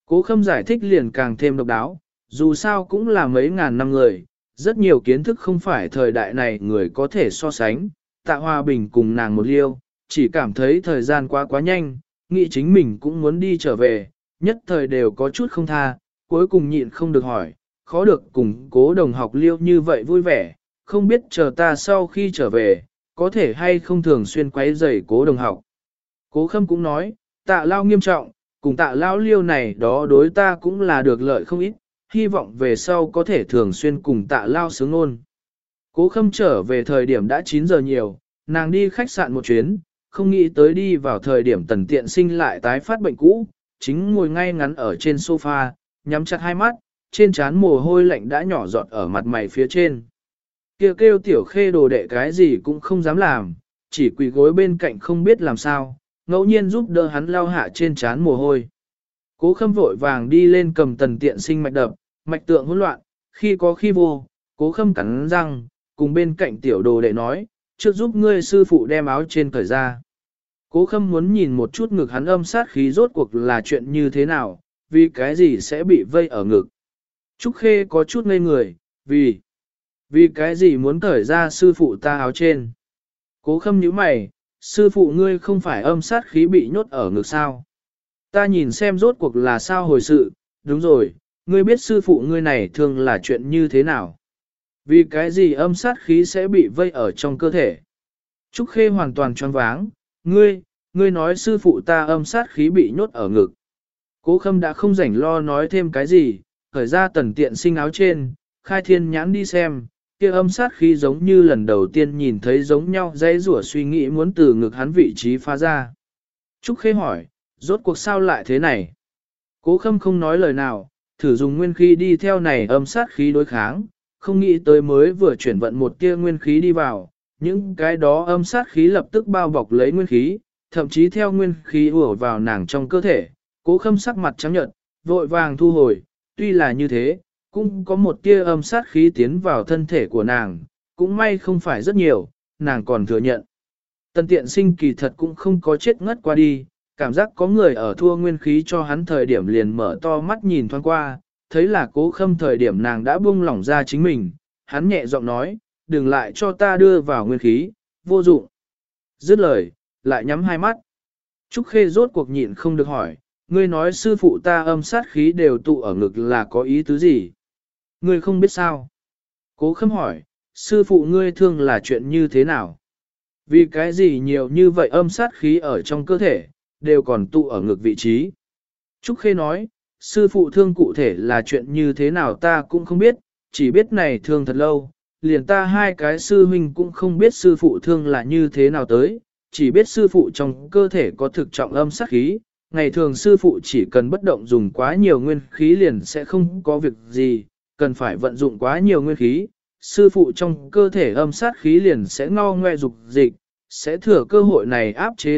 Cố Khâm giải thích liền càng thêm độc đáo, dù sao cũng là mấy ngàn năm người, rất nhiều kiến thức không phải thời đại này người có thể so sánh. Tạ Hòa Bình cùng nàng một liêu, chỉ cảm thấy thời gian quá nhanh, nghĩ chính mình cũng muốn đi trở về, nhất thời đều có chút không tha, cuối cùng nhịn không được hỏi, khó được cùng Cố đồng học liêu như vậy vui vẻ, không biết chờ ta sau khi trở về, có thể hay không thường xuyên quấy rầy Cố đồng học. Cố Khâm cũng nói, Tạ Lao nghiêm trọng, cùng Tạ Lao liêu này đó đối ta cũng là được lợi không ít, hy vọng về sau có thể thường xuyên cùng Tạ Lao sướng ngôn. Cố Khâm trở về thời điểm đã 9 giờ nhiều, nàng đi khách sạn một chuyến, không nghĩ tới đi vào thời điểm Tần Tiện Sinh lại tái phát bệnh cũ, chính ngồi ngay ngắn ở trên sofa, nhắm chặt hai mắt, trên trán mồ hôi lạnh đã nhỏ giọt ở mặt mày phía trên. Kêu Tiểu Khê đồ đệ cái gì cũng không dám làm, chỉ quỳ gối bên cạnh không biết làm sao, ngẫu nhiên giúp đỡ hắn lau hạ trên trán mồ hôi. Cố Khâm vội vàng đi lên cầm Tần Tiện Sinh mạch đập, mạch tượng hỗn loạn, khi có khi vô, Cố Khâm cắn răng, cùng bên cạnh tiểu đồ đệ nói, trước giúp ngươi sư phụ đem áo trên cởi ra. Cố Khâm muốn nhìn một chút ngực hắn âm sát khí rốt cuộc là chuyện như thế nào, vì cái gì sẽ bị vây ở ngực. Trúc Khê có chút ngây người, vì cái gì muốn cởi ra sư phụ ta áo trên. Cố Khâm nhíu mày, sư phụ ngươi không phải âm sát khí bị nhốt ở ngực sao. Ta nhìn xem rốt cuộc là sao hồi sự, đúng rồi, ngươi biết sư phụ ngươi này thường là chuyện như thế nào. Vì cái gì âm sát khí sẽ bị vây ở trong cơ thể. Trúc Khê hoàn toàn choáng váng, ngươi nói sư phụ ta âm sát khí bị nhốt ở ngực. Cố Khâm đã không rảnh lo nói thêm cái gì, khởi ra Tần Tiện Sinh áo trên, khai thiên nhãn đi xem, kia âm sát khí giống như lần đầu tiên nhìn thấy giống nhau dãy rủa suy nghĩ muốn từ ngực hắn vị trí phá ra. Trúc Khê hỏi, rốt cuộc sao lại thế này? Cố Khâm không nói lời nào, thử dùng nguyên khí đi theo này âm sát khí đối kháng, không nghĩ tới mới vừa chuyển vận một tia nguyên khí đi vào, những cái đó âm sát khí lập tức bao bọc lấy nguyên khí, thậm chí theo nguyên khí ùa vào nàng trong cơ thể. Cố Khâm sắc mặt trắng nhợt, vội vàng thu hồi, tuy là như thế, cũng có một tia âm sát khí tiến vào thân thể của nàng, cũng may không phải rất nhiều, nàng còn thừa nhận. Tần Tiện Sinh kỳ thật cũng không có chết ngất qua đi, cảm giác có người ở thua nguyên khí cho hắn thời điểm liền mở to mắt nhìn thoáng qua, thấy là Cố Khâm thời điểm nàng đã buông lỏng ra chính mình, hắn nhẹ giọng nói, đừng lại cho ta đưa vào nguyên khí, vô dụng. Dứt lời, lại nhắm hai mắt. Trúc Khê rốt cuộc nhịn không được hỏi, ngươi nói sư phụ ta âm sát khí đều tụ ở ngực là có ý tứ gì? Ngươi không biết sao? Cố Khâm hỏi, sư phụ ngươi thương là chuyện như thế nào? Vì cái gì nhiều như vậy âm sát khí ở trong cơ thể, đều còn tụ ở ngực vị trí? Trúc Khê nói, sư phụ thương cụ thể là chuyện như thế nào ta cũng không biết, chỉ biết này thương thật lâu, liền ta hai cái sư huynh cũng không biết sư phụ thương là như thế nào tới, chỉ biết sư phụ trong cơ thể có thực trọng âm sát khí, ngày thường sư phụ chỉ cần bất động dùng quá nhiều nguyên khí liền sẽ không có việc gì, cần phải vận dụng quá nhiều nguyên khí, sư phụ trong cơ thể âm sát khí liền sẽ ngo ngoe dục dịch, sẽ thừa cơ hội này áp chế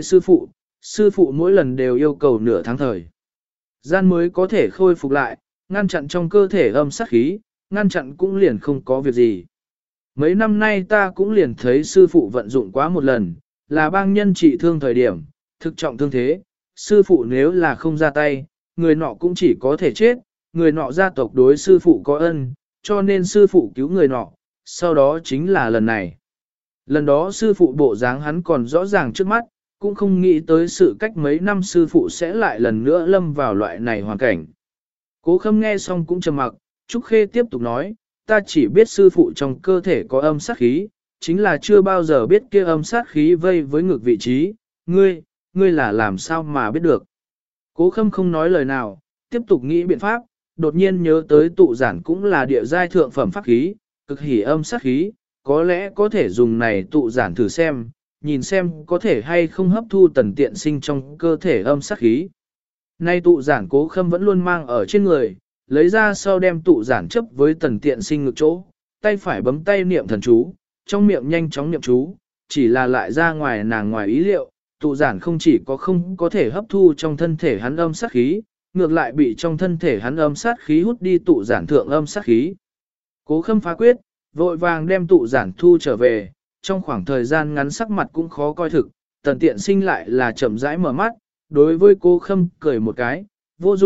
sư phụ mỗi lần đều yêu cầu nửa tháng thời gian mới có thể khôi phục lại, ngăn chặn trong cơ thể âm sát khí, ngăn chặn cũng liền không có việc gì. Mấy năm nay ta cũng liền thấy sư phụ vận dụng quá một lần, là bang nhân trị thương thời điểm, thực trọng thương thế, sư phụ nếu là không ra tay, người nọ cũng chỉ có thể chết, người nọ gia tộc đối sư phụ có ân, cho nên sư phụ cứu người nọ, sau đó chính là lần này. Lần đó sư phụ bộ dáng hắn còn rõ ràng trước mắt, cũng không nghĩ tới sự cách mấy năm sư phụ sẽ lại lần nữa lâm vào loại này hoàn cảnh. Cố Khâm nghe xong cũng trầm mặc, Trúc Khê tiếp tục nói, ta chỉ biết sư phụ trong cơ thể có âm sát khí, chính là chưa bao giờ biết kia âm sát khí vây với ngực vị trí, ngươi là làm sao mà biết được. Cố Khâm không nói lời nào, tiếp tục nghĩ biện pháp, đột nhiên nhớ tới tụ giản cũng là địa giai thượng phẩm pháp khí, cực hỉ âm sát khí, có lẽ có thể dùng này tụ giản thử xem, nhìn xem có thể hay không hấp thu Tần Tiện Sinh trong cơ thể âm sát khí. Nay tụ giản Cố Khâm vẫn luôn mang ở trên người, lấy ra sau đem tụ giản chấp với Tần Tiện Sinh ngực chỗ, tay phải bấm tay niệm thần chú, trong miệng nhanh chóng niệm chú, chỉ là lại ra ngoài nàng ngoài ý liệu, tụ giản không chỉ không có thể hấp thu trong thân thể hắn âm sát khí, ngược lại bị trong thân thể hắn âm sát khí hút đi tụ giản thượng âm sát khí. Cố Khâm phá quyết, vội vàng đem tụ giản thu trở về, trong khoảng thời gian ngắn sắc mặt cũng khó coi thực, Tần Tiện Sinh lại là chậm rãi mở mắt, đối với Cố Khâm cười một cái, vô dụng,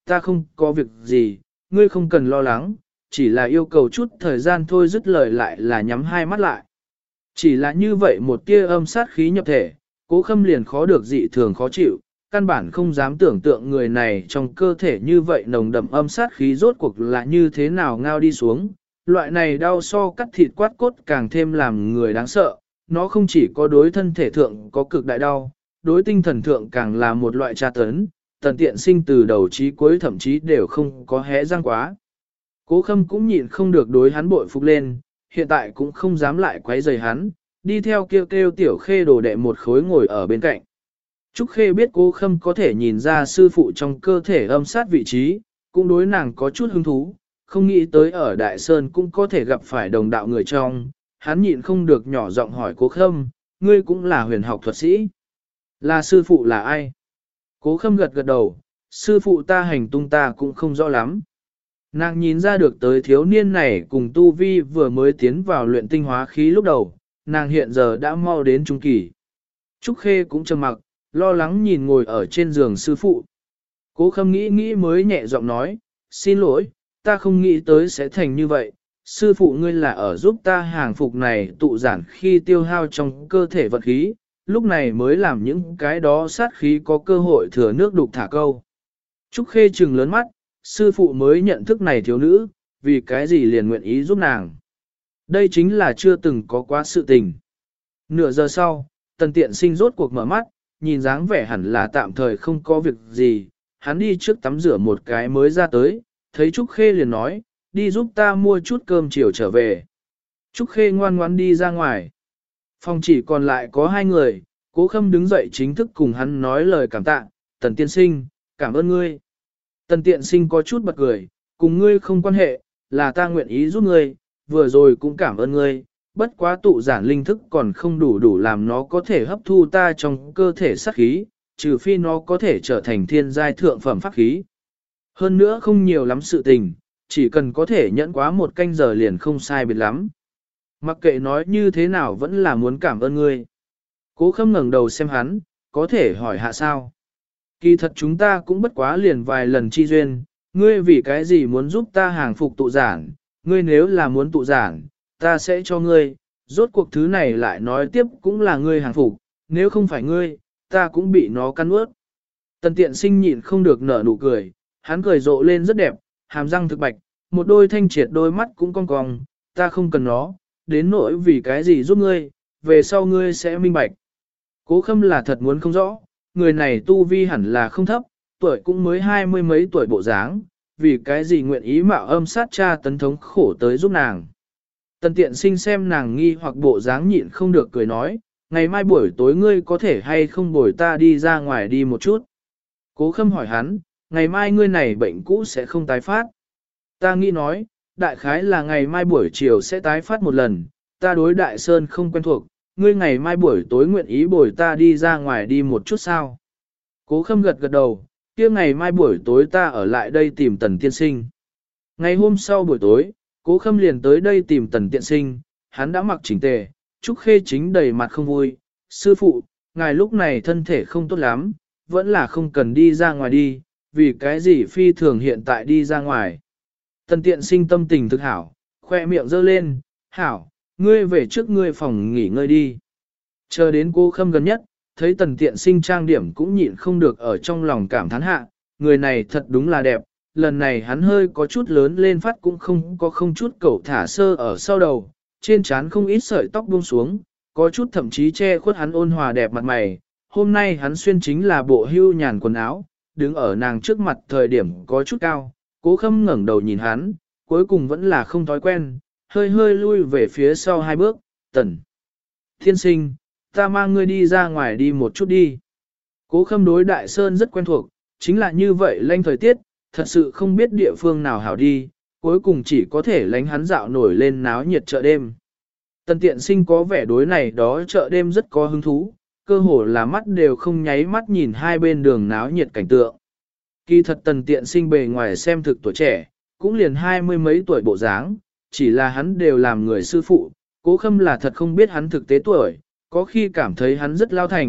ta không có việc gì, ngươi không cần lo lắng, chỉ là yêu cầu chút thời gian thôi, dứt lời lại là nhắm hai mắt lại. Chỉ là như vậy một tia âm sát khí nhập thể, Cố Khâm liền khó được dị thường khó chịu, căn bản không dám tưởng tượng người này trong cơ thể như vậy nồng đậm âm sát khí rốt cuộc là như thế nào ngao đi xuống. Loại này đau so cắt thịt quát cốt càng thêm làm người đáng sợ, nó không chỉ có đối thân thể thượng có cực đại đau, đối tinh thần thượng càng là một loại tra tấn, Tần Tiện Sinh từ đầu chí cuối thậm chí đều không có hé răng quá. Cố Khâm cũng nhịn không được đối hắn bội phục lên, hiện tại cũng không dám lại quấy rầy hắn, đi theo kêu kêu Tiểu Khê đồ đệ một khối ngồi ở bên cạnh. Trúc Khê biết Cố Khâm có thể nhìn ra sư phụ trong cơ thể âm sát vị trí, cũng đối nàng có chút hứng thú, không nghĩ tới ở Đại Sơn cũng có thể gặp phải đồng đạo người trong, hắn nhịn không được nhỏ giọng hỏi Cố Khâm, ngươi cũng là huyền học thuật sĩ. Là sư phụ là ai? Cố Khâm gật gật đầu, sư phụ ta hành tung ta cũng không rõ lắm. Nàng nhìn ra được tới thiếu niên này cùng Tu Vi vừa mới tiến vào luyện tinh hóa khí lúc đầu, nàng hiện giờ đã mau đến trung kỳ. Trúc Khê cũng trầm mặc, lo lắng nhìn ngồi ở trên giường sư phụ. Cố Khâm nghĩ nghĩ mới nhẹ giọng nói, xin lỗi, ta không nghĩ tới sẽ thành như vậy. Sư phụ ngươi là ở giúp ta hàng phục này tụ giản khi tiêu hao trong cơ thể vật khí, lúc này mới làm những cái đó sát khí có cơ hội thừa nước đục thả câu. Trúc Khê trừng lớn mắt, sư phụ mới nhận thức này thiếu nữ, vì cái gì liền nguyện ý giúp nàng. Đây chính là chưa từng có quá sự tình. Nửa giờ sau, Tần Tiện Sinh rốt cuộc mở mắt, nhìn dáng vẻ hẳn là tạm thời không có việc gì, hắn đi trước tắm rửa một cái mới ra tới, thấy Trúc Khê liền nói, đi giúp ta mua chút cơm chiều trở về. Trúc Khê ngoan ngoãn đi ra ngoài. Phòng chỉ còn lại có hai người, Cố Khâm đứng dậy chính thức cùng hắn nói lời cảm tạ, Tần Tiên Sinh, cảm ơn ngươi. Tần Tiện Sinh có chút bật cười, cùng ngươi không quan hệ, là ta nguyện ý giúp ngươi, vừa rồi cũng cảm ơn ngươi, bất quá tụ giản linh thức còn không đủ làm nó có thể hấp thu ta trong cơ thể sát khí, trừ phi nó có thể trở thành thiên giai thượng phẩm pháp khí. Hơn nữa không nhiều lắm sự tình, chỉ cần có thể nhẫn quá một canh giờ liền không sai biệt lắm. Mặc kệ nói như thế nào vẫn là muốn cảm ơn ngươi. Cố Khâm ngẩng đầu xem hắn, có thể hỏi hạ sao. Kỳ thật chúng ta cũng bất quá liền vài lần chi duyên, ngươi vì cái gì muốn giúp ta hàng phục tụ giản, ngươi nếu là muốn tụ giản, ta sẽ cho ngươi, rốt cuộc thứ này lại nói tiếp cũng là ngươi hàng phục, nếu không phải ngươi, ta cũng bị nó cắn ướt. Tần Tiện Sinh nhịn không được nở nụ cười, hắn cười rộ lên rất đẹp, hàm răng thực bạch, một đôi thanh triệt đôi mắt cũng cong cong, ta không cần nó, đến nỗi vì cái gì giúp ngươi, về sau ngươi sẽ minh bạch. Cố Khâm là thật muốn không rõ, người này tu vi hẳn là không thấp, tuổi cũng mới 20 mấy tuổi bộ dáng, vì cái gì nguyện ý mạo âm sát cha tấn thống khổ tới giúp nàng. Tần Tiện Sinh xem nàng nghi hoặc bộ dáng nhịn không được cười nói, ngày mai buổi tối ngươi có thể hay không bồi ta đi ra ngoài đi một chút. Cố Khâm hỏi hắn, ngày mai ngươi này bệnh cũ sẽ không tái phát. Ta nghĩ nói, đại khái là ngày mai buổi chiều sẽ tái phát một lần, ta đối Đại Sơn không quen thuộc, ngươi ngày mai buổi tối nguyện ý bồi ta đi ra ngoài đi một chút sao. Cố Khâm gật gật đầu, kia ngày mai buổi tối ta ở lại đây tìm Tần Tiên Sinh. Ngày hôm sau buổi tối, Cố Khâm liền tới đây tìm Tần Tiện Sinh, hắn đã mặc chỉnh tề, Trúc Khê chính đầy mặt không vui. Sư phụ, ngài lúc này thân thể không tốt lắm, vẫn là không cần đi ra ngoài đi, vì cái gì phi thường hiện tại đi ra ngoài. Tần Tiện Sinh tâm tình thực hảo, khoe miệng giơ lên, hảo, ngươi về trước ngươi phòng nghỉ ngơi đi. Chờ đến Cố Khâm gần nhất, thấy Tần Tiện Sinh trang điểm cũng nhịn không được ở trong lòng cảm thán hạ, người này thật đúng là đẹp, lần này hắn hơi có chút lớn lên phát cũng không chút cẩu thả sơ ở sau đầu, trên trán không ít sợi tóc buông xuống, có chút thậm chí che khuất hắn ôn hòa đẹp mặt mày. Hôm nay hắn xuyên chính là bộ hưu nhàn quần áo, đứng ở nàng trước mặt thời điểm có chút cao, Cố Khâm ngẩng đầu nhìn hắn, cuối cùng vẫn là không thói quen, hơi hơi lui về phía sau hai bước, Tần Tiên Sinh, ta mang ngươi đi ra ngoài đi một chút đi. Cố Khâm đối Đại Sơn rất quen thuộc, chính là như vậy lanh thời tiết, thật sự không biết địa phương nào hảo đi, cuối cùng chỉ có thể lánh hắn dạo nổi lên náo nhiệt chợ đêm. Tần Tiện Sinh có vẻ đối này đó chợ đêm rất có hứng thú, cơ hồ là mắt đều không nháy mắt nhìn hai bên đường náo nhiệt cảnh tượng. Kỳ thật Tần Tiện Sinh bề ngoài xem thực tuổi trẻ, cũng liền 20 mấy tuổi bộ dáng, chỉ là hắn đều làm người sư phụ, Cố Khâm là thật không biết hắn thực tế tuổi, có khi cảm thấy hắn rất lao thành,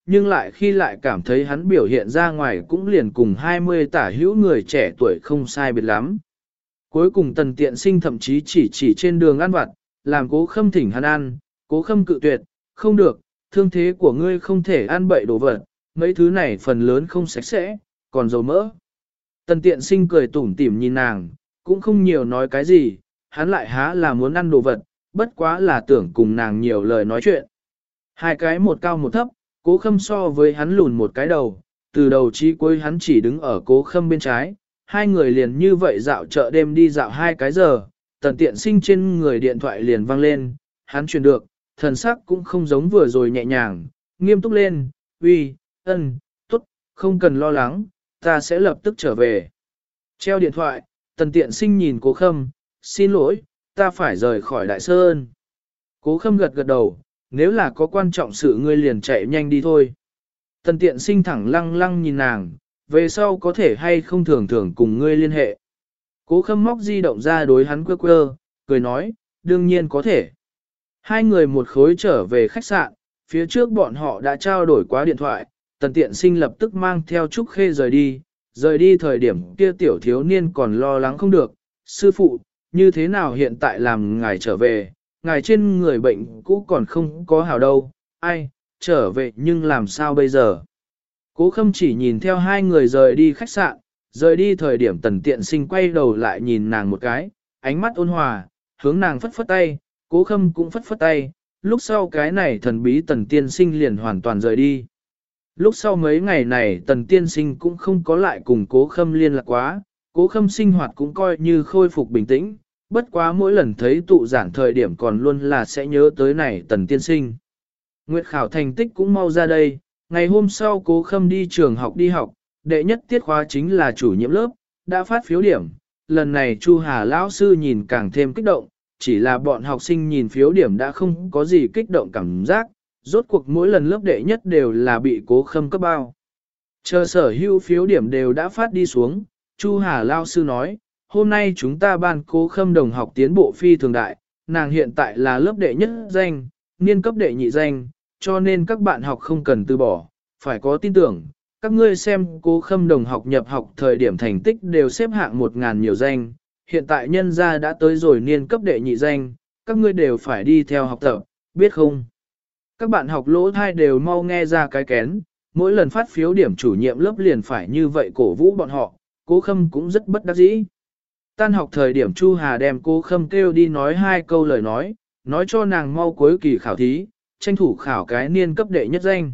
nhưng lại khi lại cảm thấy hắn biểu hiện ra ngoài cũng liền cùng 20 tả hữu người trẻ tuổi không sai biệt lắm. Cuối cùng Tần Tiện Sinh thậm chí chỉ trên đường ăn vặt, làm Cố Khâm thỉnh hắn ăn, Cố Khâm cự tuyệt, không được, thương thế của ngươi không thể ăn bậy đồ vật, mấy thứ này phần lớn không sạch sẽ, còn dầu mỡ. Tần Tiện Sinh cười tủm tỉm nhìn nàng, cũng không nhiều nói cái gì, hắn lại há là muốn ăn đồ vật, bất quá là tưởng cùng nàng nhiều lời nói chuyện. Hai cái một cao một thấp, Cố Khâm so với hắn lùn một cái đầu, từ đầu chí cuối hắn chỉ đứng ở Cố Khâm bên trái, hai người liền như vậy dạo chợ đêm đi dạo 2 cái giờ, Tần Tiện Sinh trên người điện thoại liền vang lên, hắn truyền được, thần sắc cũng không giống vừa rồi nhẹ nhàng, nghiêm túc lên, uy, tốt, không cần lo lắng, ta sẽ lập tức trở về. Treo điện thoại, Tần Tiện Sinh nhìn Cố Khâm, xin lỗi, ta phải rời khỏi Đại Sơn. Cố Khâm gật gật đầu, nếu là có quan trọng sự ngươi liền chạy nhanh đi thôi. Tần Tiện Sinh thẳng lăng lăng nhìn nàng, về sau có thể hay không thường thường cùng ngươi liên hệ. Cố Khâm móc di động ra đối hắn quơ quơ, cười nói, đương nhiên có thể. Hai người một khối trở về khách sạn, phía trước bọn họ đã trao đổi qua điện thoại, Tần Tiện Sinh lập tức mang theo Trúc Khê rời đi thời điểm kia tiểu thiếu niên còn lo lắng không được, sư phụ, như thế nào hiện tại làm ngài trở về, ngài trên người bệnh cũ còn không có hào đâu, ai, trở về nhưng làm sao bây giờ. Cố Khâm chỉ nhìn theo hai người rời đi khách sạn, rời đi thời điểm Tần Tiện Sinh quay đầu lại nhìn nàng một cái, ánh mắt ôn hòa, hướng nàng phất phất tay, Cố Khâm cũng phất phất tay, lúc sau cái này thần bí Tần Tiên Sinh liền hoàn toàn rời đi. Lúc sau mấy ngày này Tần Tiên Sinh cũng không có lại cùng Cố Khâm liên lạc quá, Cố Khâm sinh hoạt cũng coi như khôi phục bình tĩnh, bất quá mỗi lần thấy tụ giảng thời điểm còn luôn là sẽ nhớ tới này Tần Tiên Sinh. Nguyệt khảo thành tích cũng mau ra đây, ngày hôm sau Cố Khâm đi trường học đi học, đệ nhất tiết khóa chính là chủ nhiệm lớp, đã phát phiếu điểm, lần này Chu Hà lão sư nhìn càng thêm kích động, chỉ là bọn học sinh nhìn phiếu điểm đã không có gì kích động cảm giác, rốt cuộc mỗi lần lớp đệ nhất đều là bị Cố Khâm cấp bao. Chờ sở hữu phiếu điểm đều đã phát đi xuống, Chu Hà lão sư nói, hôm nay chúng ta ban Cố Khâm đồng học tiến bộ phi thường đại, nàng hiện tại là lớp đệ nhất danh, niên cấp đệ nhị danh, cho nên các bạn học không cần từ bỏ, phải có tin tưởng. Các ngươi xem Cố Khâm đồng học nhập học thời điểm thành tích đều xếp hạng 1000 nhiều danh, hiện tại nhân gia đã tới rồi niên cấp đệ nhị danh, các ngươi đều phải đi theo học tập, biết không? Các bạn học lỗ thai đều mau nghe ra cái kén, mỗi lần phát phiếu điểm chủ nhiệm lớp liền phải như vậy cổ vũ bọn họ, Cố Khâm cũng rất bất đắc dĩ. Tan học thời điểm Chu Hà đem Cố Khâm kêu đi nói 2 câu lời nói cho nàng mau cuối kỳ khảo thí, tranh thủ khảo cái niên cấp đệ nhất danh.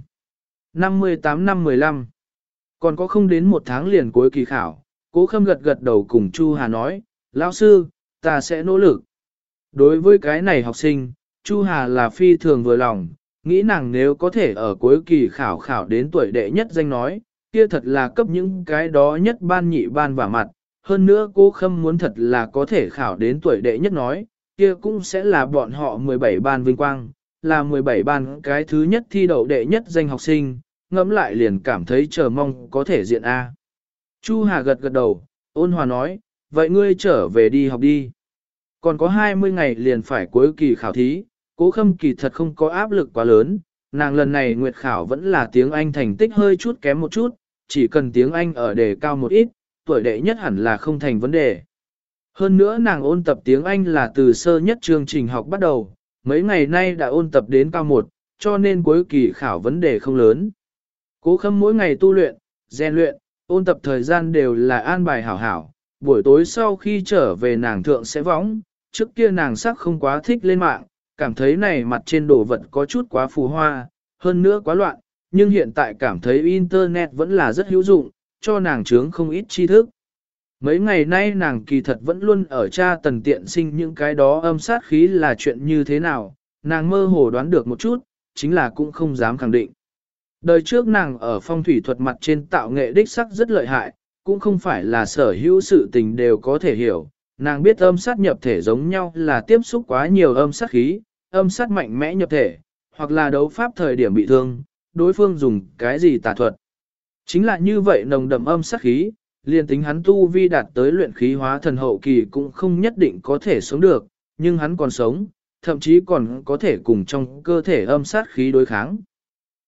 58 năm 15. Còn có không đến 1 tháng liền cuối kỳ khảo, Cố Khâm gật gật đầu cùng Chu Hà nói, lão sư, ta sẽ nỗ lực. Đối với cái này học sinh, Chu Hà là phi thường vừa lòng, nghĩ nàng nếu có thể ở cuối kỳ khảo đến tuổi đệ nhất danh nói, kia thật là cấp những cái đó nhất ban nhị ban vả mặt. Hơn nữa Cố Khâm muốn thật là có thể khảo đến tuổi đệ nhất nói, kia cũng sẽ là bọn họ 17 ban vinh quang, là 17 ban cái thứ nhất thi đậu đệ nhất danh học sinh, ngẫm lại liền cảm thấy chờ mong có thể diện A. Chu Hà gật gật đầu, ôn hòa nói, vậy ngươi trở về đi học đi. Còn có 20 ngày liền phải cuối kỳ khảo thí, Cố Khâm kỳ thật không có áp lực quá lớn, nàng lần này nguyệt khảo vẫn là tiếng Anh thành tích hơi chút kém một chút, chỉ cần tiếng Anh ở đề cao một ít, tuổi đệ nhất hẳn là không thành vấn đề. Hơn nữa nàng ôn tập tiếng Anh là từ sơ nhất chương trình học bắt đầu, mấy ngày nay đã ôn tập đến cao 1, cho nên cuối kỳ khảo vấn đề không lớn. Cố Khâm mỗi ngày tu luyện, rèn luyện, ôn tập thời gian đều là an bài hảo hảo, buổi tối sau khi trở về nàng thượng sẽ võng, trước kia nàng sắc không quá thích lên mạng, cảm thấy này mặt trên đồ vật có chút quá phù hoa, hơn nữa quá loạn, nhưng hiện tại cảm thấy Internet vẫn là rất hữu dụng, cho nàng chướng không ít tri thức. Mấy ngày nay nàng kỳ thật vẫn luôn ở tra Tần Tiện Sinh những cái đó âm sát khí là chuyện như thế nào, nàng mơ hồ đoán được một chút, chính là cũng không dám khẳng định. Đời trước nàng ở phong thủy thuật mặt trên tạo nghệ đích sắc rất lợi hại, cũng không phải là sở hữu sự tình đều có thể hiểu. Nàng biết âm sát nhập thể giống nhau là tiếp xúc quá nhiều âm sát khí, âm sát mạnh mẽ nhập thể, hoặc là đấu pháp thời điểm bị thương, đối phương dùng cái gì tà thuật. Chính là như vậy nồng đậm âm sát khí, liền tính hắn tu vi đạt tới luyện khí hóa thần hậu kỳ cũng không nhất định có thể sống được, nhưng hắn còn sống, thậm chí còn có thể cùng trong cơ thể âm sát khí đối kháng.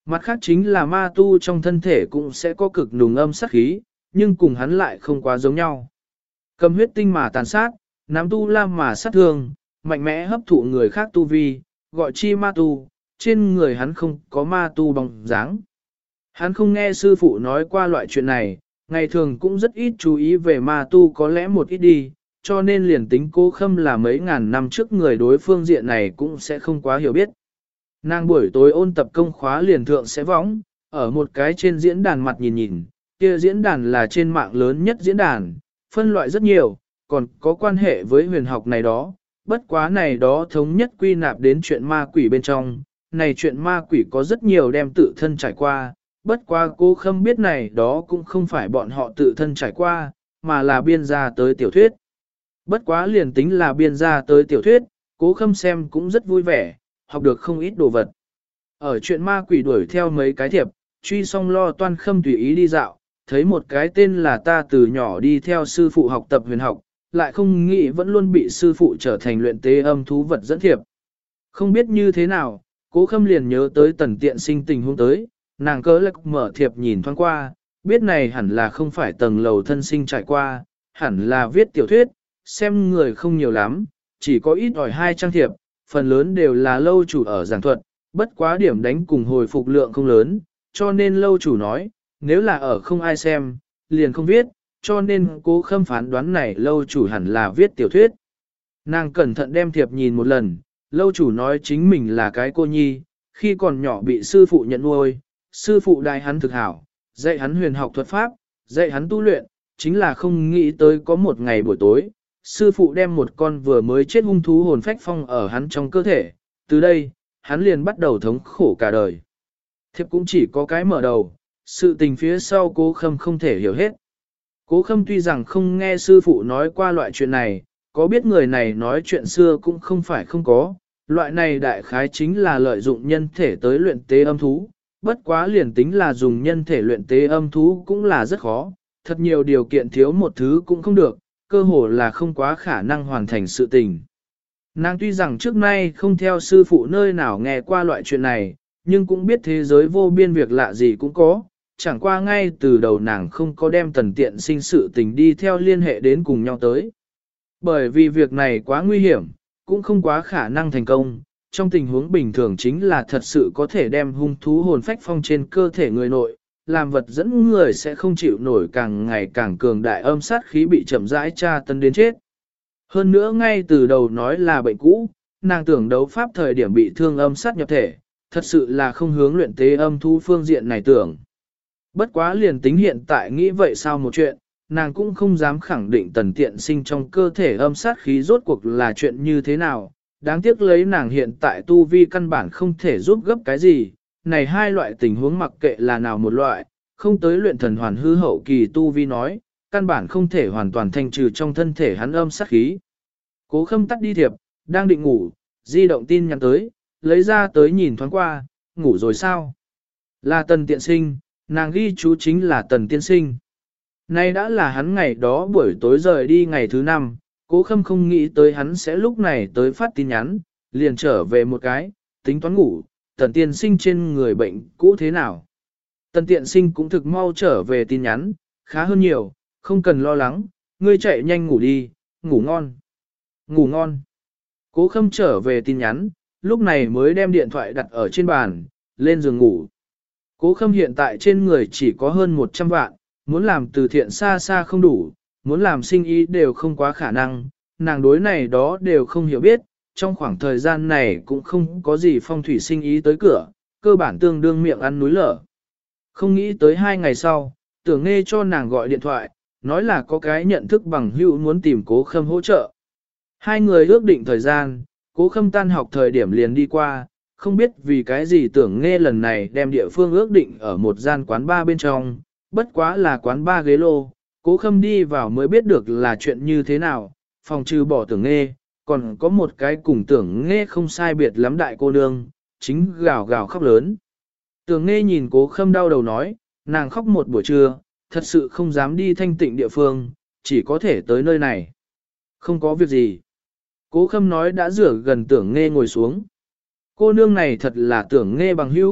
Mặt khác chính là ma tu trong thân thể cũng sẽ có cực nùng âm sát khí, nhưng cùng hắn lại không quá giống nhau. Cầm huyết tinh mà tàn sát, nắm tu la mà sát thương, mạnh mẽ hấp thụ người khác tu vi, gọi chi ma tu, trên người hắn không có ma tu bóng dáng. Hắn không nghe sư phụ nói qua loại chuyện này, ngày thường cũng rất ít chú ý về ma tu, có lẽ một ít đi, cho nên liền tính Cố Khâm là mấy ngàn năm trước người đối phương diện này cũng sẽ không quá hiểu biết. Nàng buổi tối ôn tập công khóa liền thượng sẽ võng, ở một cái trên diễn đàn mặt nhìn nhìn, kia diễn đàn là trên mạng lớn nhất diễn đàn, phân loại rất nhiều, còn có quan hệ với huyền học này đó, bất quá này đó thống nhất quy nạp đến chuyện ma quỷ bên trong, này chuyện ma quỷ có rất nhiều đem tự thân trải qua, bất quá Cố Khâm biết này đó cũng không phải bọn họ tự thân trải qua, mà là biên ra tới tiểu thuyết. Bất quá liền tính là biên ra tới tiểu thuyết, Cố Khâm xem cũng rất vui vẻ, học được không ít đồ vật. Ở chuyện ma quỷ đuổi theo mấy cái thiệp, truy xong lo toan Khâm tùy ý đi dạo, thấy một cái tên là ta từ nhỏ đi theo sư phụ học tập huyền học, lại không nghĩ vẫn luôn bị sư phụ trở thành luyện tế âm thú vật dẫn thiệp. Không biết như thế nào, Cố Khâm liền nhớ tới Tần Tiện Sinh tình huống tới, nàng cớ lạc mở thiệp nhìn thoáng qua, biết này hẳn là không phải tầng lầu thân sinh trải qua, hẳn là viết tiểu thuyết, xem người không nhiều lắm, chỉ có ít ỏi 2 trang thiệp, phần lớn đều là lâu chủ ở giảng thuật, bất quá điểm đánh cùng hồi phục lượng không lớn, cho nên lâu chủ nói, nếu là ở không ai xem, liền không viết, cho nên Cố Khâm phán đoán này lâu chủ hẳn là viết tiểu thuyết. Nàng cẩn thận đem thiệp nhìn một lần, lâu chủ nói chính mình là cái cô nhi, khi còn nhỏ bị sư phụ nhận nuôi, sư phụ đại hắn thực hảo, dạy hắn huyền học thuật pháp, dạy hắn tu luyện, chính là không nghĩ tới có một ngày buổi tối, sư phụ đem một con vừa mới chết hung thú hồn phách phong ở hắn trong cơ thể, từ đây, hắn liền bắt đầu thống khổ cả đời. Thiệp cũng chỉ có cái mở đầu, sự tình phía sau Cố Khâm không thể hiểu hết. Cố Khâm tuy rằng không nghe sư phụ nói qua loại chuyện này, có biết người này nói chuyện xưa cũng không phải không có, loại này đại khái chính là lợi dụng nhân thể tới luyện tế âm thú, bất quá liền tính là dùng nhân thể luyện tế âm thú cũng là rất khó, thật nhiều điều kiện thiếu một thứ cũng không được, cơ hồ là không quá khả năng hoàn thành sự tình. Nàng tuy rằng trước nay không theo sư phụ nơi nào nghe qua loại chuyện này, nhưng cũng biết thế giới vô biên việc lạ gì cũng có, chẳng qua ngay từ đầu nàng không có đem Tần Tiện Sinh sự tình đi theo liên hệ đến cùng nhau tới. Bởi vì việc này quá nguy hiểm, cũng không quá khả năng thành công, trong tình huống bình thường chính là thật sự có thể đem hung thú hồn phách phong trên cơ thể người nội, làm vật dẫn người sẽ không chịu nổi càng ngày càng cường đại âm sát khí bị chậm rãi tra tấn đến chết. Hơn nữa ngay từ đầu nói là bệnh cũ, nàng tưởng đấu pháp thời điểm bị thương âm sát nhập thể, thật sự là không hướng luyện tế âm thú phương diện này tưởng. Bất quá liền tính hiện tại nghĩ vậy sao một chuyện, nàng cũng không dám khẳng định Tần Tiện Sinh trong cơ thể âm sát khí rốt cuộc là chuyện như thế nào, đáng tiếc lấy nàng hiện tại tu vi căn bản không thể giúp gấp cái gì, này hai loại tình huống mặc kệ là nào một loại, không tới luyện thần hoàn hư hậu kỳ tu vi nói, căn bản không thể hoàn toàn thanh trừ trong thân thể hắn âm sát khí. Cố Khâm tắt đi thiệp, đang định ngủ, di động tin nhắn tới, lấy ra tới nhìn thoáng qua, ngủ rồi sao? Là Tần Tiện Sinh, nàng ghi chú chính là Tần Tiên Sinh. Nay đã là hắn ngày đó buổi tối rời đi ngày thứ 5, Cố Khâm không nghĩ tới hắn sẽ lúc này tới phát tin nhắn, liền trở về một cái, tính toán ngủ, Tần Tiên Sinh trên người bệnh cũ thế nào. Tần Tiện Sinh cũng thực mau trở về tin nhắn, khá hơn nhiều, không cần lo lắng, ngươi chạy nhanh ngủ đi, ngủ ngon. Ngủ ngon. Cố Khâm trở về tin nhắn, lúc này mới đem điện thoại đặt ở trên bàn, lên giường ngủ. Cố Khâm hiện tại trên người chỉ có hơn 100 vạn, muốn làm từ thiện xa xa không đủ, muốn làm sinh ý đều không quá khả năng, nàng đối này đó đều không hiểu biết, trong khoảng thời gian này cũng không có gì phong thủy sinh ý tới cửa, cơ bản tương đương miệng ăn núi lở. Không nghĩ tới 2 ngày sau, Tưởng Nghe cho nàng gọi điện thoại, nói là có cái nhận thức bằng hữu muốn tìm Cố Khâm hỗ trợ. Hai người ước định thời gian, Cố Khâm tan học thời điểm liền đi qua, không biết vì cái gì Tưởng Nghe lần này đem địa phương ước định ở một gian quán bar bên trong, bất quá là quán bar ghế lô, Cố Khâm đi vào mới biết được là chuyện như thế nào, phòng trừ bỏ Tưởng Nghe, còn có một cái cùng Tưởng Nghe không sai biệt lắm đại cô nương, chính gào gào khóc lớn. Tưởng Nghe nhìn Cố Khâm đau đầu nói, nàng khóc một buổi trưa, thật sự không dám đi thanh tịnh địa phương, chỉ có thể tới nơi này. Không có việc gì. Cố Khâm nói đã rửa gần Tưởng Nghe ngồi xuống. Cô nương này thật là Tưởng Nghe bằng hữu,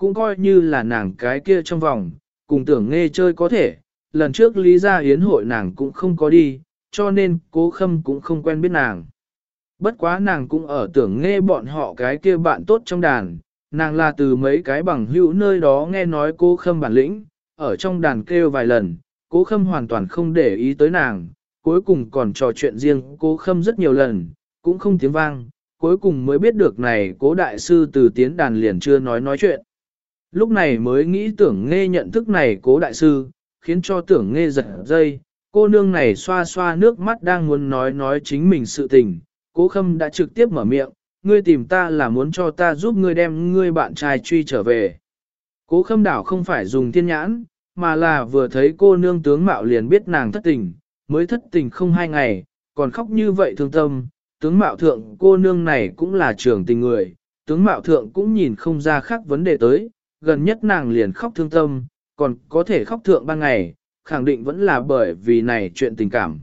cũng coi như là nàng cái kia trong vòng, cùng Tưởng Nghe chơi có thể, lần trước Lý Gia Yến hội nàng cũng không có đi, cho nên Cố Khâm cũng không quen biết nàng. Bất quá nàng cũng ở Tưởng Nghe bọn họ cái kia bạn tốt trong đàn, nàng là từ mấy cái bằng hữu nơi đó nghe nói Cố Khâm bản lĩnh, ở trong đàn kêu vài lần, Cố Khâm hoàn toàn không để ý tới nàng, cuối cùng còn trò chuyện riêng Cố Khâm rất nhiều lần, cũng không tiếng vang, cuối cùng mới biết được này Cố đại sư từ tiến đàn liền chưa nói chuyện. Lúc này mới nghĩ Tưởng Nghe nhận thức này Cố đại sư, khiến cho Tưởng Nghe giật dây, cô nương này xoa xoa nước mắt đang muốn nói chính mình sự tình, Cố Khâm đã trực tiếp mở miệng, ngươi tìm ta là muốn cho ta giúp ngươi đem ngươi bạn trai truy trở về. Cố Khâm đảo không phải dùng thiên nhãn, mà là vừa thấy cô nương tướng mạo liền biết nàng thất tình, mới thất tình không 2 ngày, còn khóc như vậy thương tâm, tướng mạo thượng cô nương này cũng là trưởng tình người, tướng mạo thượng cũng nhìn không ra khác vấn đề tới, gần nhất nàng liền khóc thương tâm, còn có thể khóc thượng ban ngày, khẳng định vẫn là bởi vì này chuyện tình cảm.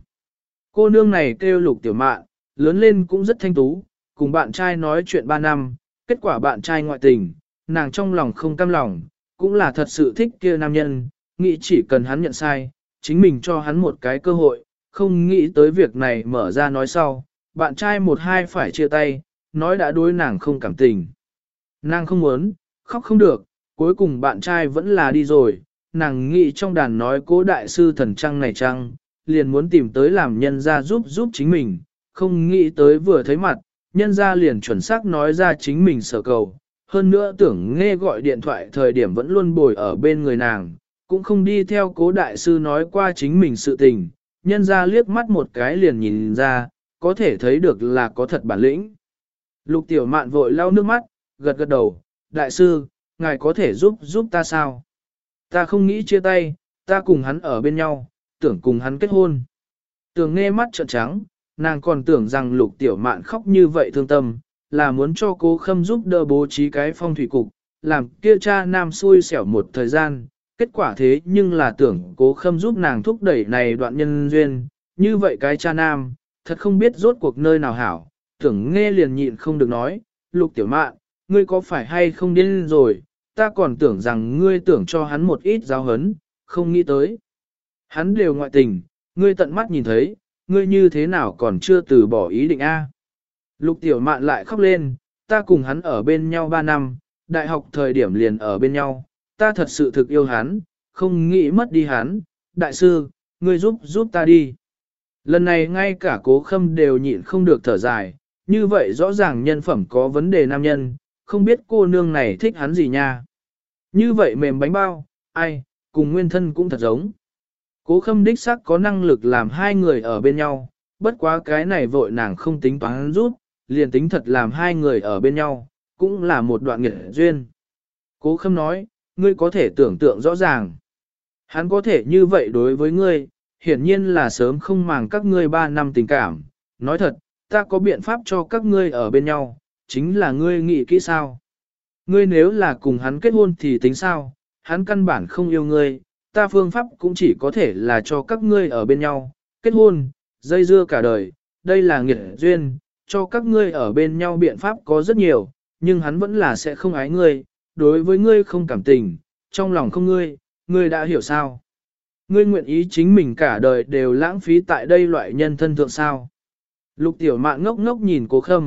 Cô nương này kêu Lục Tiểu Mạn, lớn lên cũng rất thanh tú, cùng bạn trai nói chuyện 3 năm, kết quả bạn trai ngoại tình, nàng trong lòng không cam lòng, cũng là thật sự thích kia nam nhân, nghĩ chỉ cần hắn nhận sai, chính mình cho hắn một cái cơ hội, không nghĩ tới việc này mở ra nói sau, bạn trai 1-2 phải chia tay, nói đã đối nàng không cảm tình. Nàng không muốn, khóc không được, cuối cùng bạn trai vẫn là đi rồi, nàng nghĩ trong đàn nói Cố đại sư thần trăng này trăng, liền muốn tìm tới làm nhân ra giúp chính mình, không nghĩ tới vừa thấy mặt, nhân ra liền chuẩn xác nói ra chính mình sở cầu. Hơn nữa Tưởng Nghe gọi điện thoại thời điểm vẫn luôn bồi ở bên người nàng, cũng không đi theo Cố đại sư nói qua chính mình sự tình, nhân ra liếc mắt một cái liền nhìn ra, có thể thấy được là có thật bản lĩnh. Lục Tiểu Mạn vội lau nước mắt, gật gật đầu, đại sư, ngài có thể giúp ta sao? Ta không nghĩ chia tay, ta cùng hắn ở bên nhau, tưởng cùng hắn kết hôn. Tưởng Nghe mắt trợn trắng, nàng còn tưởng rằng Lục Tiểu Mạn khóc như vậy thương tâm, là muốn cho Cố Khâm giúp đỡ bố trí cái phong thủy cục, làm kia cha nam xui xẻo một thời gian, kết quả thế nhưng là tưởng Cố Khâm giúp nàng thúc đẩy này đoạn nhân duyên, như vậy cái cha nam, thật không biết rốt cuộc nơi nào hảo, Tưởng Nghe liền nhịn không được nói, Lục Tiểu Mạn, ngươi có phải hay không điên rồi, ta còn tưởng rằng ngươi tưởng cho hắn một ít giáo hấn, không nghĩ tới. Hắn đều ngoại tình, ngươi tận mắt nhìn thấy, ngươi như thế nào còn chưa từ bỏ ý định a? Lục Tiểu Mạn lại khóc lên, ta cùng hắn ở bên nhau 3 năm, đại học thời điểm liền ở bên nhau, ta thật sự thực yêu hắn, không nghĩ mất đi hắn, đại sư, ngươi giúp ta đi. Lần này ngay cả Cố Khâm đều nhịn không được thở dài, như vậy rõ ràng nhân phẩm có vấn đề nam nhân, không biết cô nương này thích hắn gì nha. Như vậy mềm bánh bao, ai, cùng nguyên thân cũng thật giống. Cố Khâm đích xác có năng lực làm 2 người ở bên nhau, bất quá cái này vội nàng không tính toán rút, liền tính thật làm 2 người ở bên nhau, cũng là một đoạn nghiệp duyên. Cố Khâm nói, ngươi có thể tưởng tượng rõ ràng. Hắn có thể như vậy đối với ngươi, hiển nhiên là sớm không màng các ngươi 3 năm tình cảm. Nói thật, ta có biện pháp cho các ngươi ở bên nhau, chính là ngươi nghĩ kỹ sao. Ngươi nếu là cùng hắn kết hôn thì tính sao, hắn căn bản không yêu ngươi, ta phương pháp cũng chỉ có thể là cho các ngươi ở bên nhau, kết hôn, dây dưa cả đời, đây là nghiệt duyên, cho các ngươi ở bên nhau biện pháp có rất nhiều, nhưng hắn vẫn là sẽ không ái ngươi, đối với ngươi không cảm tình, trong lòng không ngươi, ngươi đã hiểu sao? Ngươi nguyện ý chính mình cả đời đều lãng phí tại đây loại nhân thân thượng sao? Lục Tiểu Mạn ngốc ngốc nhìn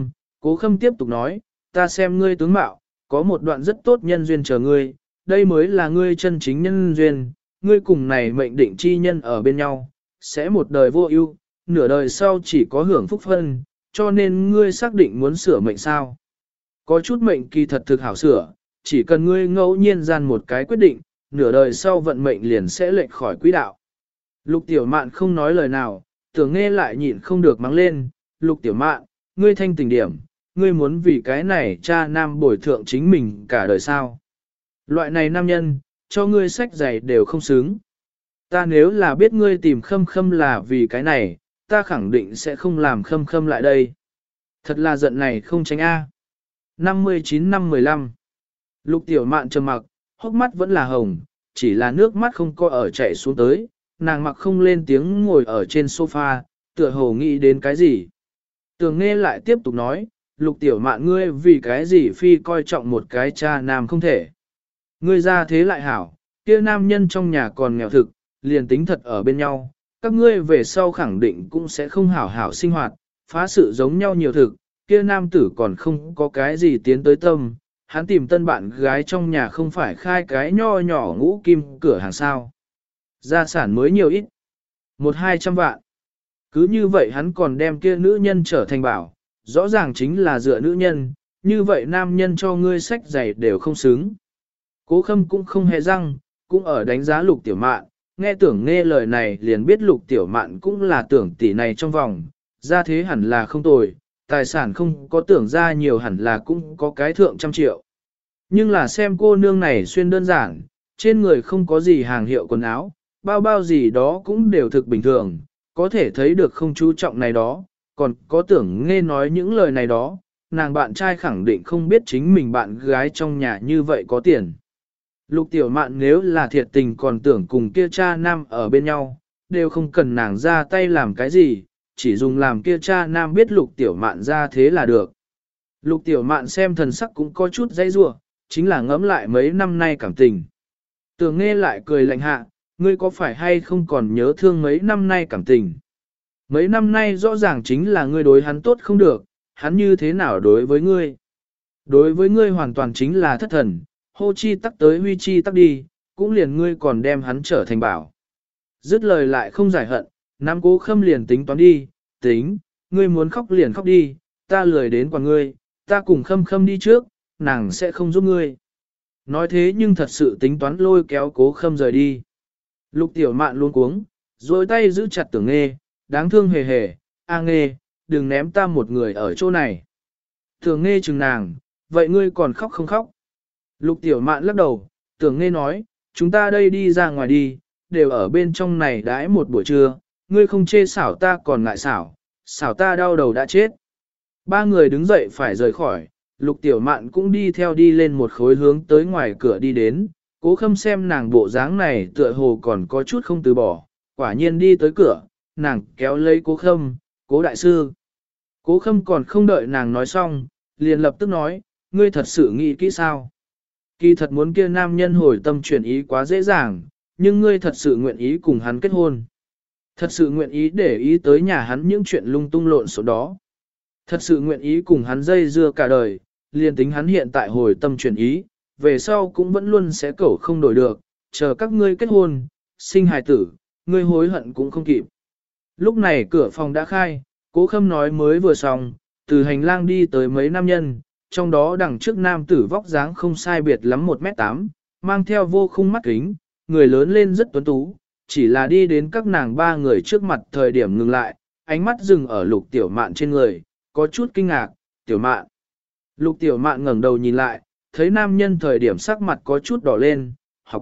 Cố Khâm tiếp tục nói, ta xem ngươi tướng mạo, có một đoạn rất tốt nhân duyên chờ ngươi, đây mới là ngươi chân chính nhân duyên, ngươi cùng này mệnh định chi nhân ở bên nhau, sẽ một đời vô ưu, nửa đời sau chỉ có hưởng phúc phân, cho nên ngươi xác định muốn sửa mệnh sao. Có chút mệnh kỳ thật thực hảo sửa, chỉ cần ngươi ngẫu nhiên gian một cái quyết định, nửa đời sau vận mệnh liền sẽ lệch khỏi quỹ đạo. Lục Tiểu Mạn không nói lời nào, Tưởng Nghe lại nhịn không được mắng lên, Lục Tiểu Mạn, ngươi thanh tình điểm, ngươi muốn vì cái này cha nam bồi thượng chính mình cả đời sao. Loại này nam nhân, cho ngươi sách giày đều không xứng. Ta nếu là biết ngươi tìm Khâm Khâm là vì cái này, ta khẳng định sẽ không làm Khâm Khâm lại đây. Thật là giận này không tránh A. 59 năm 15 Lục Tiểu Mạn trầm mặc, hốc mắt vẫn là hồng, chỉ là nước mắt không có ở chảy xuống tới, nàng mặc không lên tiếng ngồi ở trên sofa, tựa hồ nghĩ đến cái gì. Tưởng Nghe lại tiếp tục nói, Lục Tiểu Mạn ngươi vì cái gì phi coi trọng một cái cha nam không thể. Ngươi ra thế lại hảo, kia nam nhân trong nhà còn nghèo thực, liền tính thật ở bên nhau, các ngươi về sau khẳng định cũng sẽ không hảo hảo sinh hoạt, phá sự giống nhau nhiều thực, kia nam tử còn không có cái gì tiến tới tâm, hắn tìm tân bạn gái trong nhà không phải khai cái nho nhỏ ngũ kim cửa hàng sao. Gia sản mới nhiều ít, 100-200 vạn. Cứ như vậy hắn còn đem kia nữ nhân trở thành bảo, rõ ràng chính là dựa nữ nhân, như vậy nam nhân cho ngươi sách giày đều không xứng. Cố Khâm cũng không hề răng, cũng ở đánh giá Lục Tiểu Mạn, nghe tưởng nghe lời này liền biết Lục Tiểu Mạn cũng là tưởng tỷ này trong vòng, ra thế hẳn là không tồi, tài sản không có tưởng ra nhiều hẳn là cũng có cái thượng trăm triệu. Nhưng là xem cô nương này xuyên đơn giản, trên người không có gì hàng hiệu quần áo, bao bao gì đó cũng đều thực bình thường, có thể thấy được không chú trọng này đó, còn có tưởng nghe nói những lời này đó, nàng bạn trai khẳng định không biết chính mình bạn gái trong nhà như vậy có tiền. Lục Tiểu Mạn nếu là thiệt tình còn tưởng cùng kia cha nam ở bên nhau, đều không cần nàng ra tay làm cái gì, chỉ dùng làm kia cha nam biết Lục Tiểu Mạn ra thế là được. Lục Tiểu Mạn xem thần sắc cũng có chút dây rủa, chính là ngẫm lại mấy năm nay cảm tình. Tưởng nghe lại cười lạnh hạ, ngươi có phải hay không còn nhớ thương mấy năm nay cảm tình? Mấy năm nay rõ ràng chính là ngươi đối hắn tốt không được, hắn như thế nào đối với ngươi? Đối với ngươi hoàn toàn chính là thất thần, hô chi tắc tới huy chi tắc đi, cũng liền ngươi còn đem hắn trở thành bảo. Dứt lời lại không giải hận, Nam Cố Khâm liền tính toán đi, tính, ngươi muốn khóc liền khóc đi, ta lười đến quản ngươi, ta cùng Khâm Khâm đi trước, nàng sẽ không giúp ngươi. Nói thế nhưng thật sự tính toán lôi kéo Cố Khâm rời đi. Lục Tiểu Mạn luôn cuống, rồi tay giữ chặt Tưởng Nghê, đáng thương hề hề, a Nghê, đừng ném ta một người ở chỗ này. Tưởng Nghê chừng nàng, vậy ngươi còn khóc không khóc? Lục Tiểu Mạn lắc đầu, Tưởng Nghê nói, chúng ta đây đi ra ngoài đi, đều ở bên trong này đãi một buổi trưa, ngươi không chê xảo ta còn ngại xảo, xảo ta đau đầu đã chết. Ba người đứng dậy phải rời khỏi, Lục Tiểu Mạn cũng đi theo đi lên một khối hướng tới ngoài cửa đi đến, Cố Khâm xem nàng bộ dáng này tựa hồ còn có chút không từ bỏ, quả nhiên đi tới cửa, nàng kéo lấy Cố Khâm, Cố đại sư. Cố Khâm còn không đợi nàng nói xong, liền lập tức nói, ngươi thật sự nghĩ kỹ sao? Kỳ thật muốn kia nam nhân hồi tâm chuyển ý quá dễ dàng, nhưng ngươi thật sự nguyện ý cùng hắn kết hôn. Thật sự nguyện ý để ý tới nhà hắn những chuyện lung tung lộn xộn đó. Thật sự nguyện ý cùng hắn dây dưa cả đời, liền tính hắn hiện tại hồi tâm chuyển ý, về sau cũng vẫn luôn sẽ cẩu không đổi được, chờ các ngươi kết hôn, sinh hài tử, ngươi hối hận cũng không kịp. Lúc này cửa phòng đã khai, Cố Khâm nói mới vừa xong, từ hành lang đi tới mấy nam nhân, trong đó đằng trước nam tử vóc dáng không sai biệt lắm 1m8, mang theo vô khung mắt kính, người lớn lên rất tuấn tú, chỉ là đi đến các nàng ba người trước mặt thời điểm ngừng lại, ánh mắt dừng ở Lục Tiểu Mạn trên người, có chút kinh ngạc, Tiểu Mạn. Lục Tiểu Mạn ngẩng đầu nhìn lại, thấy nam nhân thời điểm sắc mặt có chút đỏ lên,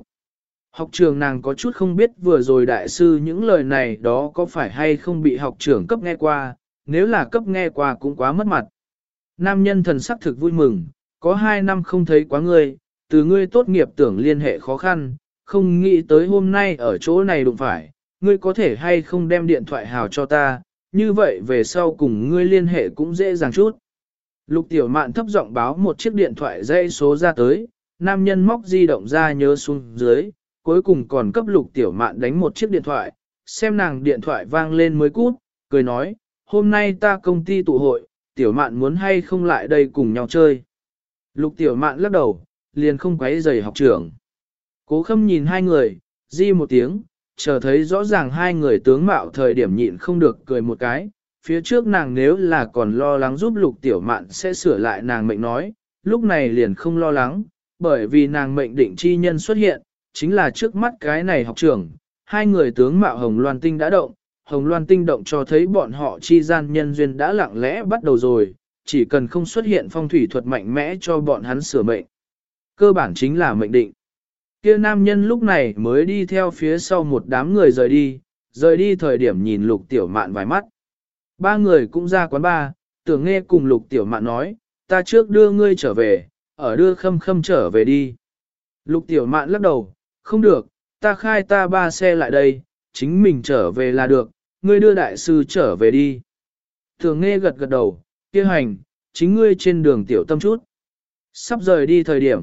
học trường nàng có chút không biết vừa rồi đại sư những lời này đó có phải hay không bị học trưởng cấp nghe qua, nếu là cấp nghe qua cũng quá mất mặt. Nam nhân thần sắc thực vui mừng, có 2 năm không thấy quá ngươi, từ ngươi tốt nghiệp tưởng liên hệ khó khăn, không nghĩ tới hôm nay ở chỗ này đụng phải, ngươi có thể hay không đem điện thoại hào cho ta, như vậy về sau cùng ngươi liên hệ cũng dễ dàng chút. Lục Tiểu Mạn thấp giọng báo một chiếc điện thoại dãy số ra tới, nam nhân móc di động ra nhớ xuống dưới, cuối cùng còn cấp Lục Tiểu Mạn đánh một chiếc điện thoại, xem nàng điện thoại vang lên mới cút, cười nói, hôm nay ta công ty tụ hội, Tiểu Mạn muốn hay không lại đây cùng nhau chơi. Lục Tiểu Mạn lắc đầu, liền không quấy rầy học trưởng. Cố Khâm nhìn hai người, di một tiếng, chờ thấy rõ ràng hai người tướng mạo thời điểm nhịn không được cười một cái. Phía trước nàng nếu là còn lo lắng giúp Lục Tiểu Mạn sẽ sửa lại nàng mệnh nói, lúc này liền không lo lắng, bởi vì nàng mệnh định chi nhân xuất hiện, chính là trước mắt cái này học trưởng. Hai người tướng mạo Hồng Loan Tinh đã động, Hồng Loan Tinh động cho thấy bọn họ chi gian nhân duyên đã lặng lẽ bắt đầu rồi, chỉ cần không xuất hiện phong thủy thuật mạnh mẽ cho bọn hắn sửa mệnh. Cơ bản chính là mệnh định. Kia nam nhân lúc này mới đi theo phía sau một đám người rời đi thời điểm nhìn Lục Tiểu Mạn vài mắt. Ba người cũng ra quán bar, Tưởng Nghe cùng Lục Tiểu Mạn nói, ta trước đưa ngươi trở về, ở đưa Khâm Khâm trở về đi. Lục Tiểu Mạn lắc đầu, không được, ta khai ta 3 xe lại đây, chính mình trở về là được, ngươi đưa đại sư trở về đi. Tưởng Nghe gật gật đầu, kia hành, chính ngươi trên đường tiểu tâm chút. Sắp rời đi thời điểm,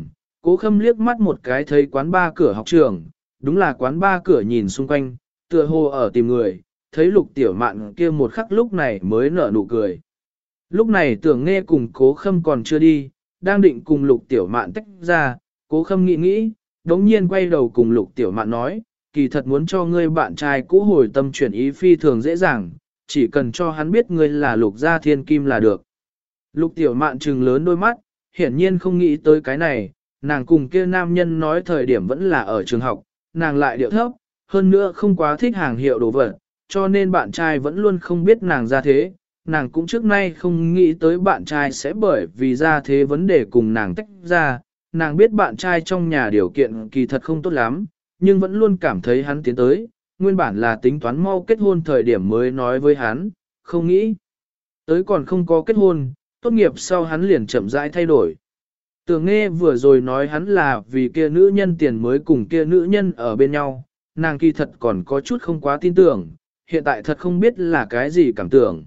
Cố Khâm liếc mắt một cái thấy quán ba cửa học trường, đúng là quán ba cửa nhìn xung quanh, tựa hồ ở tìm người, thấy Lục Tiểu Mạn kia một khắc lúc này mới nở nụ cười. Lúc này Tưởng Nghe cùng Cố Khâm còn chưa đi, đang định cùng Lục Tiểu Mạn tách ra, Cố Khâm nghĩ nghĩ, đống nhiên quay đầu cùng Lục Tiểu Mạn nói, kỳ thật muốn cho ngươi bạn trai cũ hồi tâm chuyển ý phi thường dễ dàng, chỉ cần cho hắn biết ngươi là Lục Gia Thiên Kim là được. Lục Tiểu Mạn trừng lớn đôi mắt, hiển nhiên không nghĩ tới cái này, nàng cùng kia nam nhân nói thời điểm vẫn là ở trường học, nàng lại điệu thấp, hơn nữa không quá thích hàng hiệu đồ vật, cho nên bạn trai vẫn luôn không biết nàng ra thế, nàng cũng trước nay không nghĩ tới bạn trai sẽ bởi vì ra thế vấn đề cùng nàng tách ra, nàng biết bạn trai trong nhà điều kiện kỳ thật không tốt lắm, nhưng vẫn luôn cảm thấy hắn tiến tới, nguyên bản là tính toán mau kết hôn thời điểm mới nói với hắn, không nghĩ tới còn không có kết hôn, tốt nghiệp sau hắn liền chậm rãi thay đổi. Tưởng Nghe vừa rồi nói hắn là vì kia nữ nhân tiền mới cùng kia nữ nhân ở bên nhau, nàng kỳ thật còn có chút không quá tin tưởng, hiện tại thật không biết là cái gì cảm tưởng.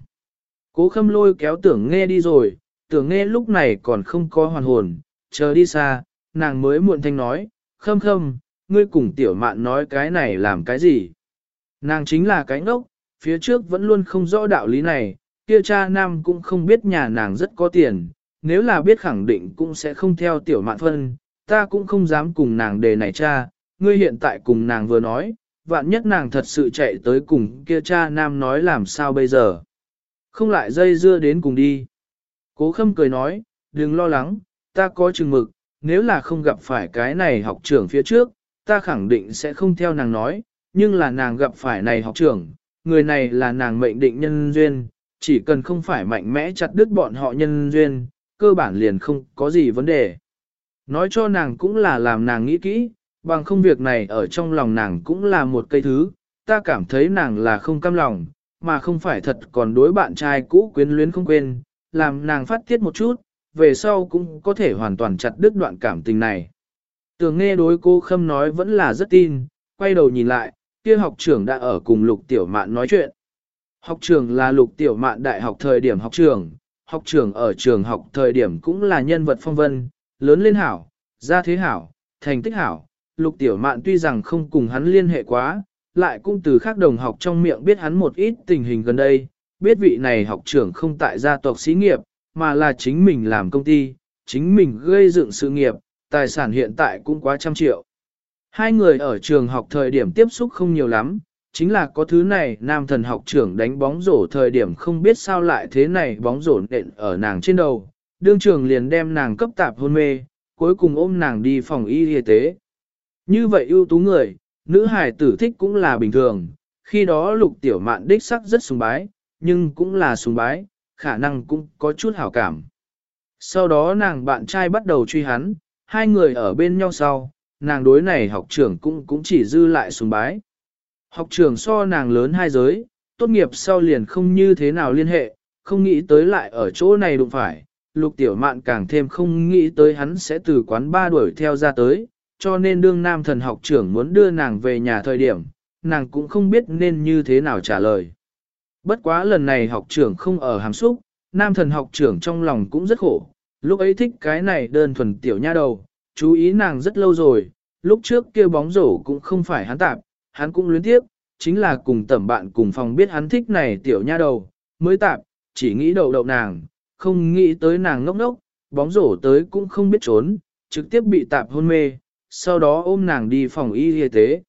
Cố Khâm lôi kéo Tưởng Nghe đi rồi, Tưởng Nghe lúc này còn không có hoàn hồn, chờ đi xa, nàng mới muộn thanh nói, Khâm Khâm, ngươi cùng Tiểu Mạn nói cái này làm cái gì? Nàng chính là cái ngốc, phía trước vẫn luôn không rõ đạo lý này, kia cha nam cũng không biết nhà nàng rất có tiền, nếu là biết khẳng định cũng sẽ không theo Tiểu Mạn phân, ta cũng không dám cùng nàng đề này cha, ngươi hiện tại cùng nàng vừa nói, vạn nhất nàng thật sự chạy tới cùng kia cha nam nói làm sao bây giờ. Không lại dây dưa đến cùng đi. Cố Khâm cười nói, đừng lo lắng, ta có chừng mực, nếu là không gặp phải cái này học trưởng phía trước, ta khẳng định sẽ không theo nàng nói, nhưng là nàng gặp phải này học trưởng, người này là nàng mệnh định nhân duyên, chỉ cần không phải mạnh mẽ chặt đứt bọn họ nhân duyên, cơ bản liền không có gì vấn đề. Nói cho nàng cũng là làm nàng nghĩ kỹ, bằng không việc này ở trong lòng nàng cũng là một cây thứ, ta cảm thấy nàng là không cam lòng, mà không phải thật còn đối bạn trai cũ quyến luyến không quên, làm nàng phát tiết một chút, về sau cũng có thể hoàn toàn chặt đứt đoạn cảm tình này. Tưởng Nghe đối cô Khâm nói vẫn là rất tin, quay đầu nhìn lại, kia học trưởng đã ở cùng Lục Tiểu Mạn nói chuyện. Học trưởng là Lục Tiểu Mạn đại học thời điểm học trưởng ở trường học thời điểm cũng là nhân vật phong vân, lớn lên hảo, gia thế hảo, thành tích hảo. Lục Tiểu Mạn tuy rằng không cùng hắn liên hệ quá, lại cũng từ khác đồng học trong miệng biết hắn một ít tình hình gần đây, biết vị này học trưởng không tại gia tộc xí nghiệp, mà là chính mình làm công ty, chính mình gây dựng sự nghiệp, tài sản hiện tại cũng quá trăm triệu. Hai người ở trường học thời điểm tiếp xúc không nhiều lắm, chính là có thứ này nam thần học trưởng đánh bóng rổ thời điểm không biết sao lại thế này bóng rổ nện ở nàng trên đầu, đương trường liền đem nàng cấp tạp hôn mê, cuối cùng ôm nàng đi phòng y tế. Như vậy ưu tú người, nữ hài tử thích cũng là bình thường, khi đó Lục Tiểu Mạn đích sắc rất sùng bái, nhưng cũng là sùng bái, khả năng cũng có chút hảo cảm. Sau đó nàng bạn trai bắt đầu truy hắn, hai người ở bên nhau sau, nàng đối này học trưởng cũng chỉ dư lại sùng bái. Học trưởng so nàng lớn hai giới, tốt nghiệp sau liền không như thế nào liên hệ, không nghĩ tới lại ở chỗ này đụng phải, Lục Tiểu Mạn càng thêm không nghĩ tới hắn sẽ từ quán ba đuổi theo ra tới, cho nên đương nam thần học trưởng muốn đưa nàng về nhà thời điểm, nàng cũng không biết nên như thế nào trả lời. Bất quá lần này học trưởng không ở hàm xúc, nam thần học trưởng trong lòng cũng rất khổ, lúc ấy thích cái này đơn thuần tiểu nha đầu, chú ý nàng rất lâu rồi, lúc trước kia bóng rổ cũng không phải hắn tạp, hắn cũng luyến tiếp, chính là cùng tẩm bạn cùng phòng biết hắn thích này tiểu nha đầu, mới tạp, chỉ nghĩ đậu đậu nàng, không nghĩ tới nàng ngốc ngốc, bóng rổ tới cũng không biết trốn, trực tiếp bị tạp hôn mê, sau đó ôm nàng đi phòng y tế.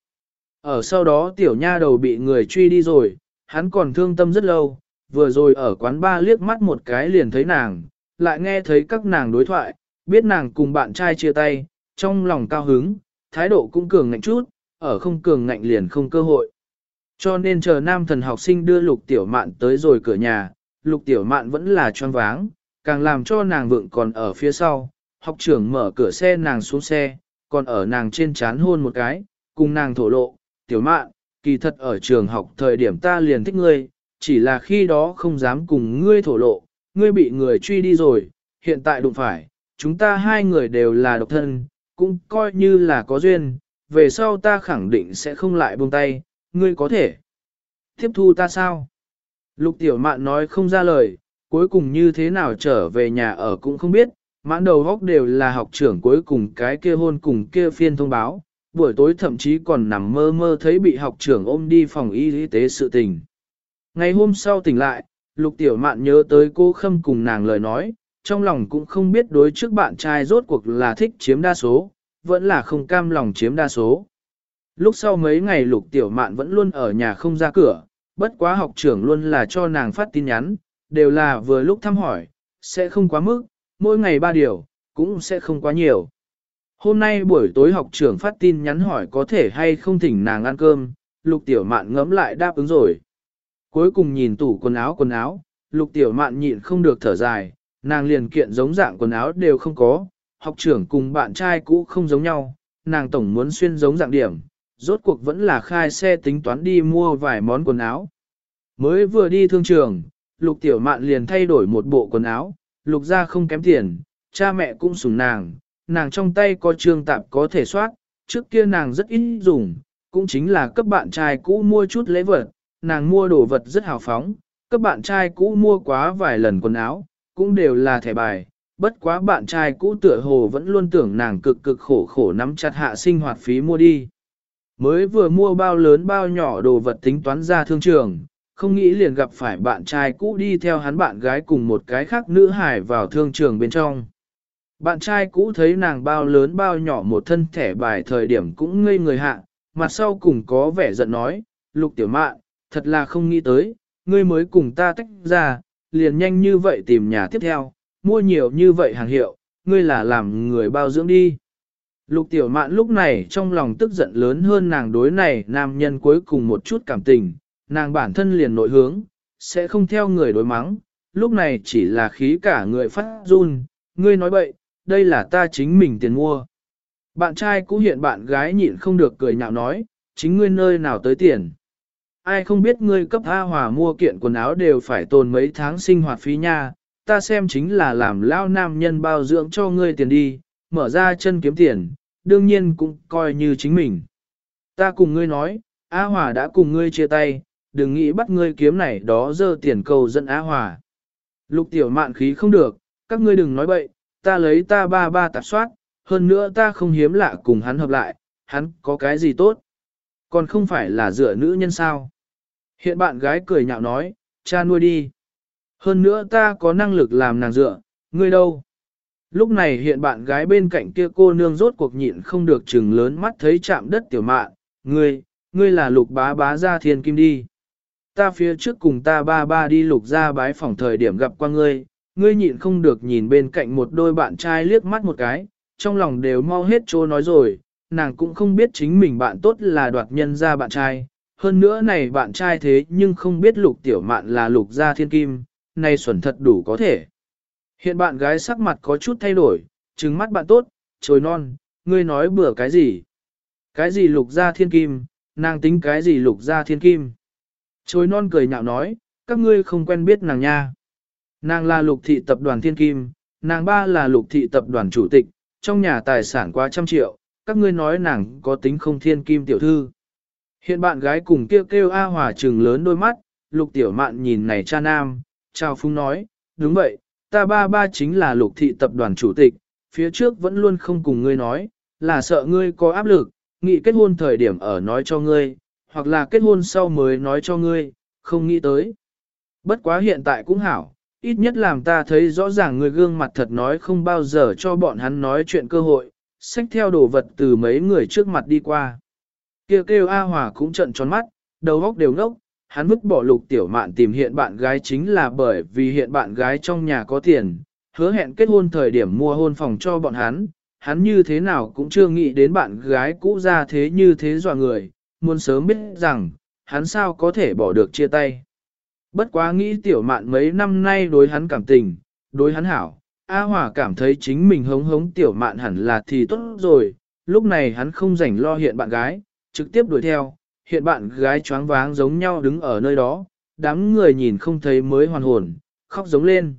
Ở sau đó tiểu nha đầu bị người truy đi rồi, hắn còn thương tâm rất lâu, vừa rồi ở quán ba liếc mắt một cái liền thấy nàng, lại nghe thấy các nàng đối thoại, biết nàng cùng bạn trai chia tay, trong lòng cao hứng, thái độ cũng cường ngạnh chút, ở không cường ngạnh liền không cơ hội. Cho nên chờ nam thần học sinh đưa Lục Tiểu Mạn tới rồi cửa nhà, Lục Tiểu Mạn vẫn là choáng váng, càng làm cho nàng vượng còn ở phía sau, học trưởng mở cửa xe nàng xuống xe, còn ở nàng trên trán hôn một cái, cùng nàng thổ lộ, Tiểu Mạn, kỳ thật ở trường học thời điểm ta liền thích ngươi, chỉ là khi đó không dám cùng ngươi thổ lộ, ngươi bị người truy đi rồi, hiện tại đụng phải, chúng ta hai người đều là độc thân, cũng coi như là có duyên, về sau ta khẳng định sẽ không lại buông tay, ngươi có thể tiếp thu ta sao? Lục Tiểu Mạn nói không ra lời, cuối cùng như thế nào trở về nhà ở cũng không biết, mãn đầu góc đều là học trưởng cuối cùng cái kia hôn cùng kia phiên thông báo, buổi tối thậm chí còn nằm mơ mơ thấy bị học trưởng ôm đi phòng y tế sự tình. Ngày hôm sau tỉnh lại, Lục Tiểu Mạn nhớ tới cô Khâm cùng nàng lời nói, trong lòng cũng không biết đối trước bạn trai rốt cuộc là thích chiếm đa số, vẫn là không cam lòng chiếm đa số. Lúc sau mấy ngày Lục Tiểu Mạn vẫn luôn ở nhà không ra cửa, bất quá học trưởng luôn là cho nàng phát tin nhắn, đều là vừa lúc thăm hỏi, sẽ không quá mức, mỗi ngày 3 điều, cũng sẽ không quá nhiều. Hôm nay buổi tối học trưởng phát tin nhắn hỏi có thể hay không thỉnh nàng ăn cơm, Lục Tiểu Mạn ngẫm lại đáp ứng rồi. Cuối cùng nhìn tủ quần áo, Lục Tiểu Mạn nhịn không được thở dài, nàng liền kiện giống dạng quần áo đều không có, học trưởng cùng bạn trai cũ không giống nhau, nàng tổng muốn xuyên giống dạng điểm, rốt cuộc vẫn là khai xe tính toán đi mua vài món quần áo. Mới vừa đi thương trường, Lục Tiểu Mạn liền thay đổi một bộ quần áo, Lục gia không kém tiền, cha mẹ cũng sủng nàng, nàng trong tay có trương tạp có thể soát, trước kia nàng rất ít dùng, cũng chính là cấp bạn trai cũ mua chút lễ vật, nàng mua đồ vật rất hào phóng, cấp bạn trai cũ mua quá vài lần quần áo, cũng đều là thẻ bài, bất quá bạn trai cũ tựa hồ vẫn luôn tưởng nàng cực cực khổ khổ nắm chặt hạ sinh hoạt phí mua đi. Mới vừa mua bao lớn bao nhỏ đồ vật tính toán ra thương trường, không nghĩ liền gặp phải bạn trai cũ đi theo hắn bạn gái cùng một cái khác nữ hải vào thương trường bên trong. Bạn trai cũ thấy nàng bao lớn bao nhỏ một thân thẻ bài thời điểm cũng ngây người hạ, mặt sau cùng có vẻ giận nói, Lục Tiểu Mạn, thật là không nghĩ tới, ngươi mới cùng ta tách ra, liền nhanh như vậy tìm nhà tiếp theo, mua nhiều như vậy hàng hiệu, ngươi là làm người bao dưỡng đi. Lục Tiểu Mạn lúc này trong lòng tức giận lớn hơn nàng đối này nam nhân cuối cùng một chút cảm tình, nàng bản thân liền nội hướng, sẽ không theo người đối mắng, lúc này chỉ là khí cả người phát run, ngươi nói bậy, đây là ta chính mình tiền mua. Bạn trai cũ hiện bạn gái nhịn không được cười nhạo nói, chính ngươi nơi nào tới tiền. Ai không biết ngươi cấp A Hòa mua kiện quần áo đều phải tồn mấy tháng sinh hoạt phí nha, ta xem chính là làm lao nam nhân bao dưỡng cho ngươi tiền đi, mở ra chân kiếm tiền, đương nhiên cũng coi như chính mình. Ta cùng ngươi nói, A Hòa đã cùng ngươi chia tay, đừng nghĩ bắt ngươi kiếm này đó dơ tiền cầu dẫn A Hòa. Lục Tiểu Mạn khí không được, các ngươi đừng nói bậy, ta lấy ta ba tạp soát, hơn nữa ta không hiếm lạ cùng hắn hợp lại, hắn có cái gì tốt. Còn không phải là dựa nữ nhân sao. Hiện bạn gái cười nhạo nói, cha nuôi đi. Hơn nữa ta có năng lực làm nàng dựa, ngươi đâu. Lúc này hiện bạn gái bên cạnh kia cô nương rốt cuộc nhịn không được chừng lớn mắt thấy chạm đất Tiểu Mạn, ngươi là Lục bá bá gia thiên kim đi. Ta phía trước cùng ta ba đi Lục gia bái phòng thời điểm gặp qua ngươi, ngươi nhịn không được nhìn bên cạnh một đôi bạn trai liếc mắt một cái, trong lòng đều mau hết trô nói rồi, nàng cũng không biết chính mình bạn tốt là đoạt nhân ra bạn trai, hơn nữa này bạn trai thế nhưng không biết Lục Tiểu Mạn là Lục gia thiên kim, này xuẩn thật đủ có thể. Hiện bạn gái sắc mặt có chút thay đổi, trừng mắt bạn tốt, trồi non, ngươi nói bừa cái gì? Cái gì Lục gia thiên kim, nàng tính cái gì Lục gia thiên kim? Trồi non cười nhạo nói, các ngươi không quen biết nàng nha. Nàng là Lục thị tập đoàn thiên kim, nàng ba là Lục thị tập đoàn chủ tịch, trong nhà tài sản quá 100 triệu, các ngươi nói nàng có tính không thiên kim tiểu thư. Hiện bạn gái cùng kêu A Hòa trừng lớn đôi mắt, Lục Tiểu Mạn nhìn này cha nam, chào phung nói, đúng vậy, ta ba chính là Lục thị tập đoàn chủ tịch, phía trước vẫn luôn không cùng ngươi nói, là sợ ngươi có áp lực, nghĩ kết hôn thời điểm ở nói cho ngươi, hoặc là kết hôn sau mới nói cho ngươi, không nghĩ tới. Bất quá hiện tại cũng hảo, ít nhất làm ta thấy rõ ràng người gương mặt thật nói không bao giờ cho bọn hắn nói chuyện cơ hội, xách theo đồ vật từ mấy người trước mặt đi qua. Kêu A Hòa cũng trợn tròn mắt, đầu óc đều ngốc, hắn vứt bỏ Lục Tiểu Mạn tìm hiện bạn gái chính là bởi vì hiện bạn gái trong nhà có tiền, hứa hẹn kết hôn thời điểm mua hôn phòng cho bọn hắn như thế nào cũng chưa nghĩ đến bạn gái cũ ra thế như thế dọa người, muốn sớm biết rằng, hắn sao có thể bỏ được chia tay. Bất quá nghĩ Tiểu Mạn mấy năm nay đối hắn cảm tình, đối hắn hảo, A Hòa cảm thấy chính mình hống Tiểu Mạn hẳn là thì tốt rồi, lúc này hắn không rảnh lo hiện bạn gái, trực tiếp đuổi theo, hiện bạn gái choáng váng giống nhau đứng ở nơi đó, đám người nhìn không thấy mới hoàn hồn, khóc giống lên.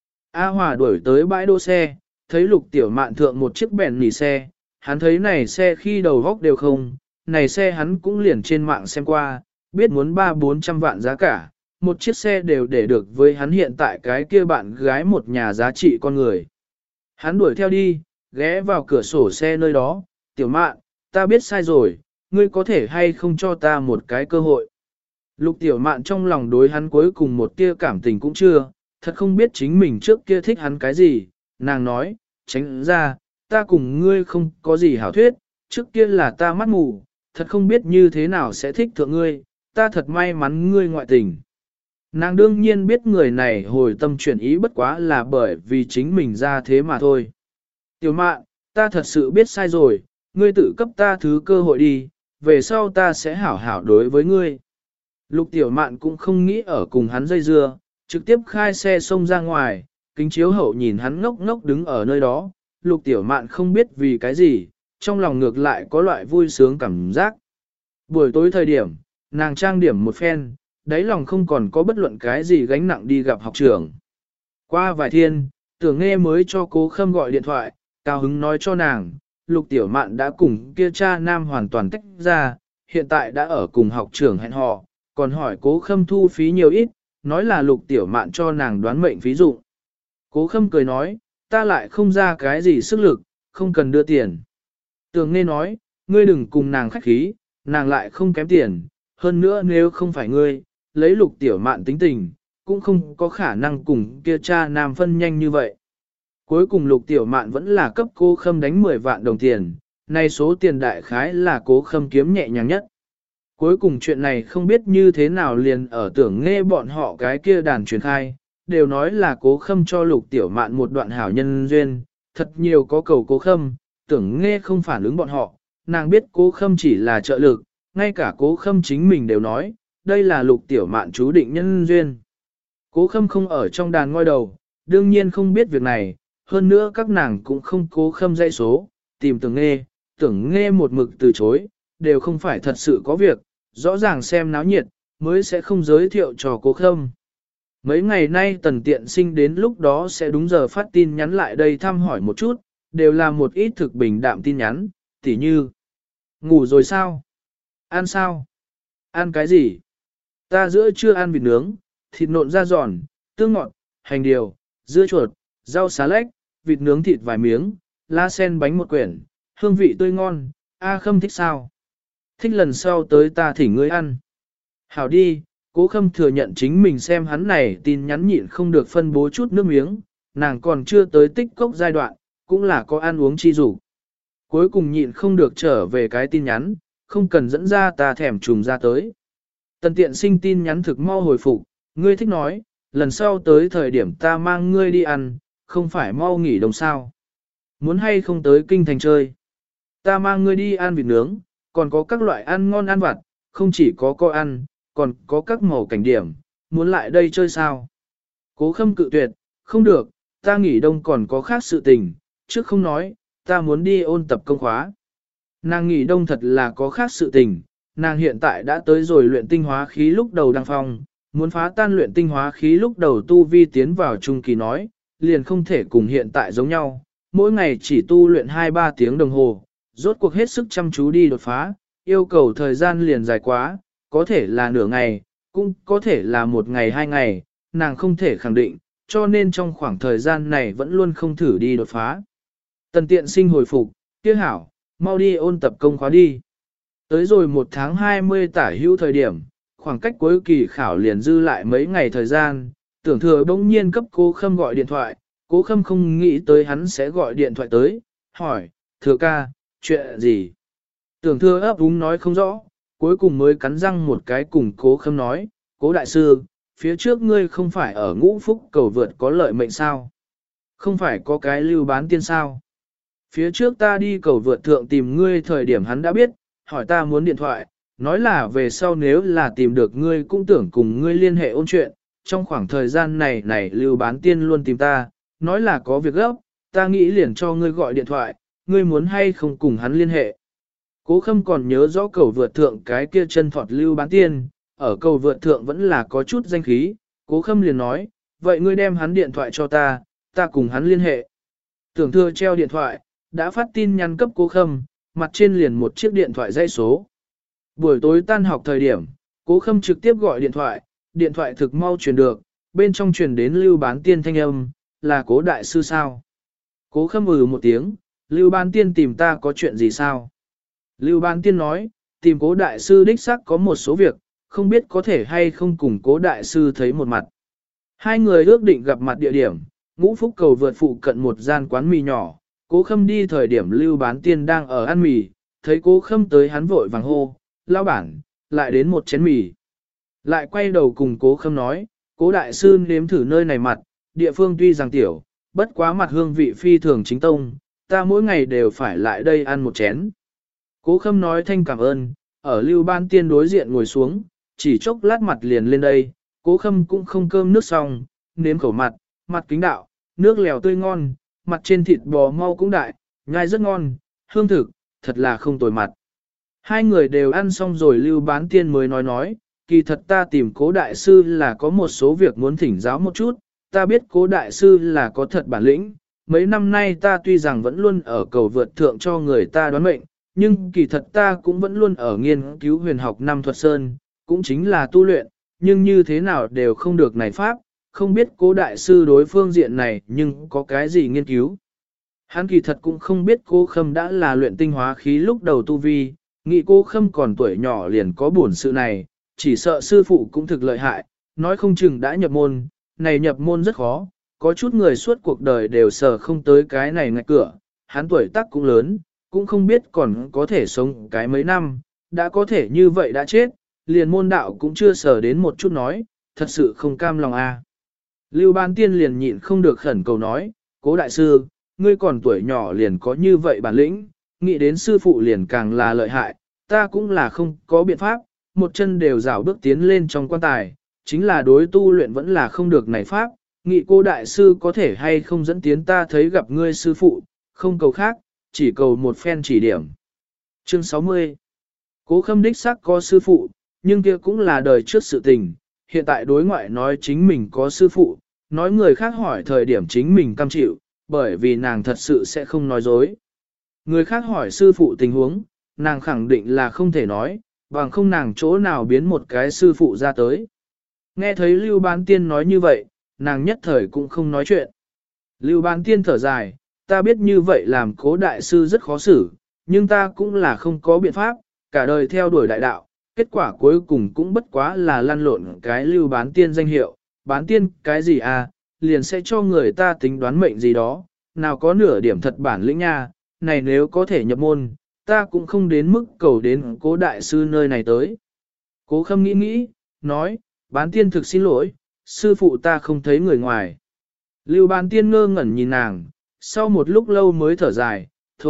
A Hòa đuổi tới bãi đỗ xe, thấy Lục Tiểu Mạn thượng một chiếc bèn nỉ xe, hắn thấy này xe khi đầu góc đều không, này xe hắn cũng liền trên mạng xem qua, biết muốn 300-400 vạn giá cả, một chiếc xe đều để được với hắn hiện tại cái kia bạn gái một nhà giá trị con người. Hắn đuổi theo đi, ghé vào cửa sổ xe nơi đó, tiểu mạn, ta biết sai rồi, ngươi có thể hay không cho ta một cái cơ hội. Lục tiểu mạn trong lòng đối hắn cuối cùng một tia cảm tình cũng chưa, thật không biết chính mình trước kia thích hắn cái gì, nàng nói, tránh ra, ta cùng ngươi không có gì hảo thuyết, trước kia là ta mắt mù, thật không biết như thế nào sẽ thích thượng ngươi, ta thật may mắn ngươi ngoại tình. Nàng đương nhiên biết người này hồi tâm chuyển ý bất quá là bởi vì chính mình ra thế mà thôi. Tiểu mạn, ta thật sự biết sai rồi, ngươi tự cấp ta thứ cơ hội đi, về sau ta sẽ hảo hảo đối với ngươi. Lục tiểu mạn cũng không nghĩ ở cùng hắn dây dưa, trực tiếp khai xe xông ra ngoài, kính chiếu hậu nhìn hắn ngốc ngốc đứng ở nơi đó, lục tiểu mạn không biết vì cái gì, trong lòng ngược lại có loại vui sướng cảm giác. Buổi tối thời điểm, nàng trang điểm một phen, đáy lòng không còn có bất luận cái gì gánh nặng đi gặp học trưởng. Qua vài thiên, Tưởng Nghe mới cho Cố Khâm gọi điện thoại, cao hứng nói cho nàng, Lục Tiểu Mạn đã cùng kia cha nam hoàn toàn tách ra, hiện tại đã ở cùng học trưởng hẹn hò, còn hỏi Cố Khâm thu phí nhiều ít, nói là Lục Tiểu Mạn cho nàng đoán mệnh phí dụ. Cố Khâm cười nói, ta lại không ra cái gì sức lực, không cần đưa tiền. Tưởng Nghe nói, ngươi đừng cùng nàng khách khí, nàng lại không kém tiền, hơn nữa nếu không phải ngươi, lấy Lục Tiểu Mạn tính tình, cũng không có khả năng cùng kia cha nam phân nhanh như vậy. Cuối cùng Lục Tiểu Mạn vẫn là cấp Cố Khâm đánh 10 vạn đồng tiền, nay số tiền đại khái là Cố Khâm kiếm nhẹ nhàng nhất. Cuối cùng chuyện này không biết như thế nào liền ở Tưởng Nghe bọn họ cái kia đàn truyền khai, đều nói là Cố Khâm cho Lục Tiểu Mạn một đoạn hảo nhân duyên, thật nhiều có cầu Cố Khâm, Tưởng Nghe không phản ứng bọn họ, nàng biết Cố Khâm chỉ là trợ lực, ngay cả Cố Khâm chính mình đều nói, đây là Lục Tiểu Mạn chú định nhân duyên. Cố Khâm không ở trong đàn ngoi đầu, đương nhiên không biết việc này, hơn nữa các nàng cũng không Cố Khâm dãy số, tìm Tưởng Nghe một mực từ chối, đều không phải thật sự có việc, rõ ràng xem náo nhiệt, mới sẽ không giới thiệu cho Cố Khâm. Mấy ngày nay Tần Tiện Sinh đến lúc đó sẽ đúng giờ phát tin nhắn lại đây thăm hỏi một chút, đều là một ít thực bình đạm tin nhắn, tỉ như ngủ rồi sao? Ăn sao? Ăn cái gì? Ta giữa trưa ăn vịt nướng, thịt nộn da giòn, tương ngọt, hành điều, dưa chuột, rau xá lách, vịt nướng thịt vài miếng, la sen bánh một quyển, hương vị tươi ngon, A Khâm thích sao? Thích lần sau tới ta thỉnh ngươi ăn. Hảo đi, Cố Khâm thừa nhận chính mình xem hắn này tin nhắn nhịn không được phân bố chút nước miếng, nàng còn chưa tới tích cốc giai đoạn, cũng là có ăn uống chi dục. Cuối cùng nhịn không được trở về cái tin nhắn, không cần dẫn ra ta thèm trùng ra tới. Tần Tiện Sinh tin nhắn thực mau hồi phục, ngươi thích nói, lần sau tới thời điểm ta mang ngươi đi ăn, không phải mau nghỉ đồng sao. Muốn hay không tới kinh thành chơi. Ta mang ngươi đi ăn vịt nướng, còn có các loại ăn ngon ăn vặt, không chỉ có ăn, còn có các màu cảnh điểm, muốn lại đây chơi sao. Cố Khâm cự tuyệt, không được, ta nghỉ đông còn có khác sự tình, trước không nói, ta muốn đi ôn tập công khóa. Nàng nghỉ đông thật là có khác sự tình, nàng hiện tại đã tới rồi luyện tinh hóa khí lúc đầu đăng phong, muốn phá tan luyện tinh hóa khí lúc đầu tu vi tiến vào trung kỳ nói, liền không thể cùng hiện tại giống nhau, mỗi ngày chỉ tu luyện 2-3 tiếng đồng hồ, rốt cuộc hết sức chăm chú đi đột phá, yêu cầu thời gian liền dài quá, có thể là nửa ngày, cũng có thể là 1 ngày 2 ngày, nàng không thể khẳng định, cho nên trong khoảng thời gian này vẫn luôn không thử đi đột phá. Tần Tiện Sinh hồi phục, kia hảo, mau đi ôn tập công khóa đi. Tới rồi 1 tháng 20 tả hữu thời điểm, khoảng cách cuối kỳ khảo liền dư lại mấy ngày thời gian, Tưởng Thừa bỗng nhiên cấp Cố Khâm gọi điện thoại, Cố Khâm không nghĩ tới hắn sẽ gọi điện thoại tới, hỏi, Thừa ca, chuyện gì? Tưởng Thừa ấp úng nói không rõ, cuối cùng mới cắn răng một cái cùng Cố Khâm nói, Cố đại sư, phía trước ngươi không phải ở Ngũ Phúc cầu vượt có lợi mệnh sao? Không phải có cái lưu bán tiên sao? Phía trước ta đi cầu vượt thượng tìm ngươi thời điểm hắn đã biết, hỏi ta muốn điện thoại, nói là về sau nếu là tìm được ngươi cũng tưởng cùng ngươi liên hệ ôn chuyện, trong khoảng thời gian này lưu bán tiên luôn tìm ta, nói là có việc gấp, ta nghĩ liền cho ngươi gọi điện thoại, ngươi muốn hay không cùng hắn liên hệ. Cố Khâm còn nhớ rõ cầu vượt thượng cái kia chân thọt lưu bán tiên, ở cầu vượt thượng vẫn là có chút danh khí, Cố Khâm liền nói, vậy ngươi đem hắn điện thoại cho ta cùng hắn liên hệ. Tưởng Thừa treo điện thoại, đã phát tin nhắn cấp Cố Khâm, mặt trên liền một chiếc điện thoại dãy số. Buổi tối tan học thời điểm, Cố Khâm trực tiếp gọi điện thoại thực mau truyền được, bên trong truyền đến lưu bán tiên thanh âm, là Cố đại sư sao. Cố Khâm một tiếng, Lưu Bán Tiên tìm ta có chuyện gì sao? Lưu Bán Tiên nói, tìm Cố đại sư đích xác có một số việc, không biết có thể hay không cùng Cố đại sư thấy một mặt. Hai người ước định gặp mặt địa điểm, Ngũ Phúc cầu vượt phụ cận một gian quán mì nhỏ. Cố Khâm đi thời điểm Lưu Bán Tiên đang ở ăn mì, thấy Cố Khâm tới hắn vội vàng hô, lão bản, lại đến một chén mì. Lại quay đầu cùng Cố Khâm nói, Cố đại sư nếm thử nơi này mặt, địa phương tuy rằng tiểu, bất quá mặt hương vị phi thường chính tông, ta mỗi ngày đều phải lại đây ăn một chén. Cố Khâm nói thanh cảm ơn, ở Lưu Bán Tiên đối diện ngồi xuống, chỉ chốc lát mặt liền lên đây, Cố Khâm cũng không cơm nước xong, nếm khẩu mặt, mặt kính đạo, nước lèo tươi ngon, mặt trên thịt bò mau cũng đại, nhai rất ngon, hương thực, thật là không tồi mặt. Hai người đều ăn xong rồi Lưu Bán Tiên mới nói, kỳ thật ta tìm Cố đại sư là có một số việc muốn thỉnh giáo một chút, ta biết Cố đại sư là có thật bản lĩnh, mấy năm nay ta tuy rằng vẫn luôn ở cầu vượt thượng cho người ta đoán mệnh, nhưng kỳ thật ta cũng vẫn luôn ở nghiên cứu huyền học năm thuật sơn, cũng chính là tu luyện, nhưng như thế nào đều không được này pháp, không biết Cố đại sư đối phương diện này nhưng có cái gì nghiên cứu. Hắn kỳ thật cũng không biết Cố Khâm đã là luyện tinh hóa khí lúc đầu tu vi, nghĩ Cố Khâm còn tuổi nhỏ liền có bổn sự này, chỉ sợ sư phụ cũng thực lợi hại, nói không chừng đã nhập môn, này nhập môn rất khó, có chút người suốt cuộc đời đều sờ không tới cái này ngạch cửa, hắn tuổi tác cũng lớn, cũng không biết còn có thể sống cái mấy năm, đã có thể như vậy đã chết, liền môn đạo cũng chưa sờ đến một chút nói, thật sự không cam lòng a. Lưu Bán Tiên liền nhịn không được khẩn cầu nói, Cố đại sư, ngươi còn tuổi nhỏ liền có như vậy bản lĩnh, nghĩ đến sư phụ liền càng là lợi hại, ta cũng là không có biện pháp, một chân đều rảo bước tiến lên trong quan tài, chính là đối tu luyện vẫn là không được này pháp, nghĩ Cố đại sư có thể hay không dẫn tiến ta thấy gặp ngươi sư phụ, không cầu khác, chỉ cầu một phen chỉ điểm. Chương 60. Cố Khâm đích xác có sư phụ, nhưng kia cũng là đời trước sự tình, hiện tại đối ngoại nói chính mình có sư phụ, nói người khác hỏi thời điểm chính mình cam chịu, bởi vì nàng thật sự sẽ không nói dối. Người khác hỏi sư phụ tình huống, nàng khẳng định là không thể nói, bằng không nàng chỗ nào biến một cái sư phụ ra tới. Nghe thấy Lưu Bán Tiên nói như vậy, nàng nhất thời cũng không nói chuyện. Lưu Bán Tiên thở dài, ta biết như vậy làm Cố đại sư rất khó xử, nhưng ta cũng là không có biện pháp, cả đời theo đuổi đại đạo, kết quả cuối cùng cũng bất quá là lăn lộn cái Lưu Bán Tiên danh hiệu, bán tiên cái gì à, liền sẽ cho người ta tính đoán mệnh gì đó, nào có nửa điểm thật bản lĩnh nha, này nếu có thể nhập môn, ta cũng không đến mức cầu đến Cố đại sư nơi này tới. Cố Khâm nghĩ nghĩ, nói, bán tiên thực xin lỗi, sư phụ ta không thấy người ngoài. Lưu Bán Tiên ngơ ngẩn nhìn nàng, sau một lúc lâu mới thở dài,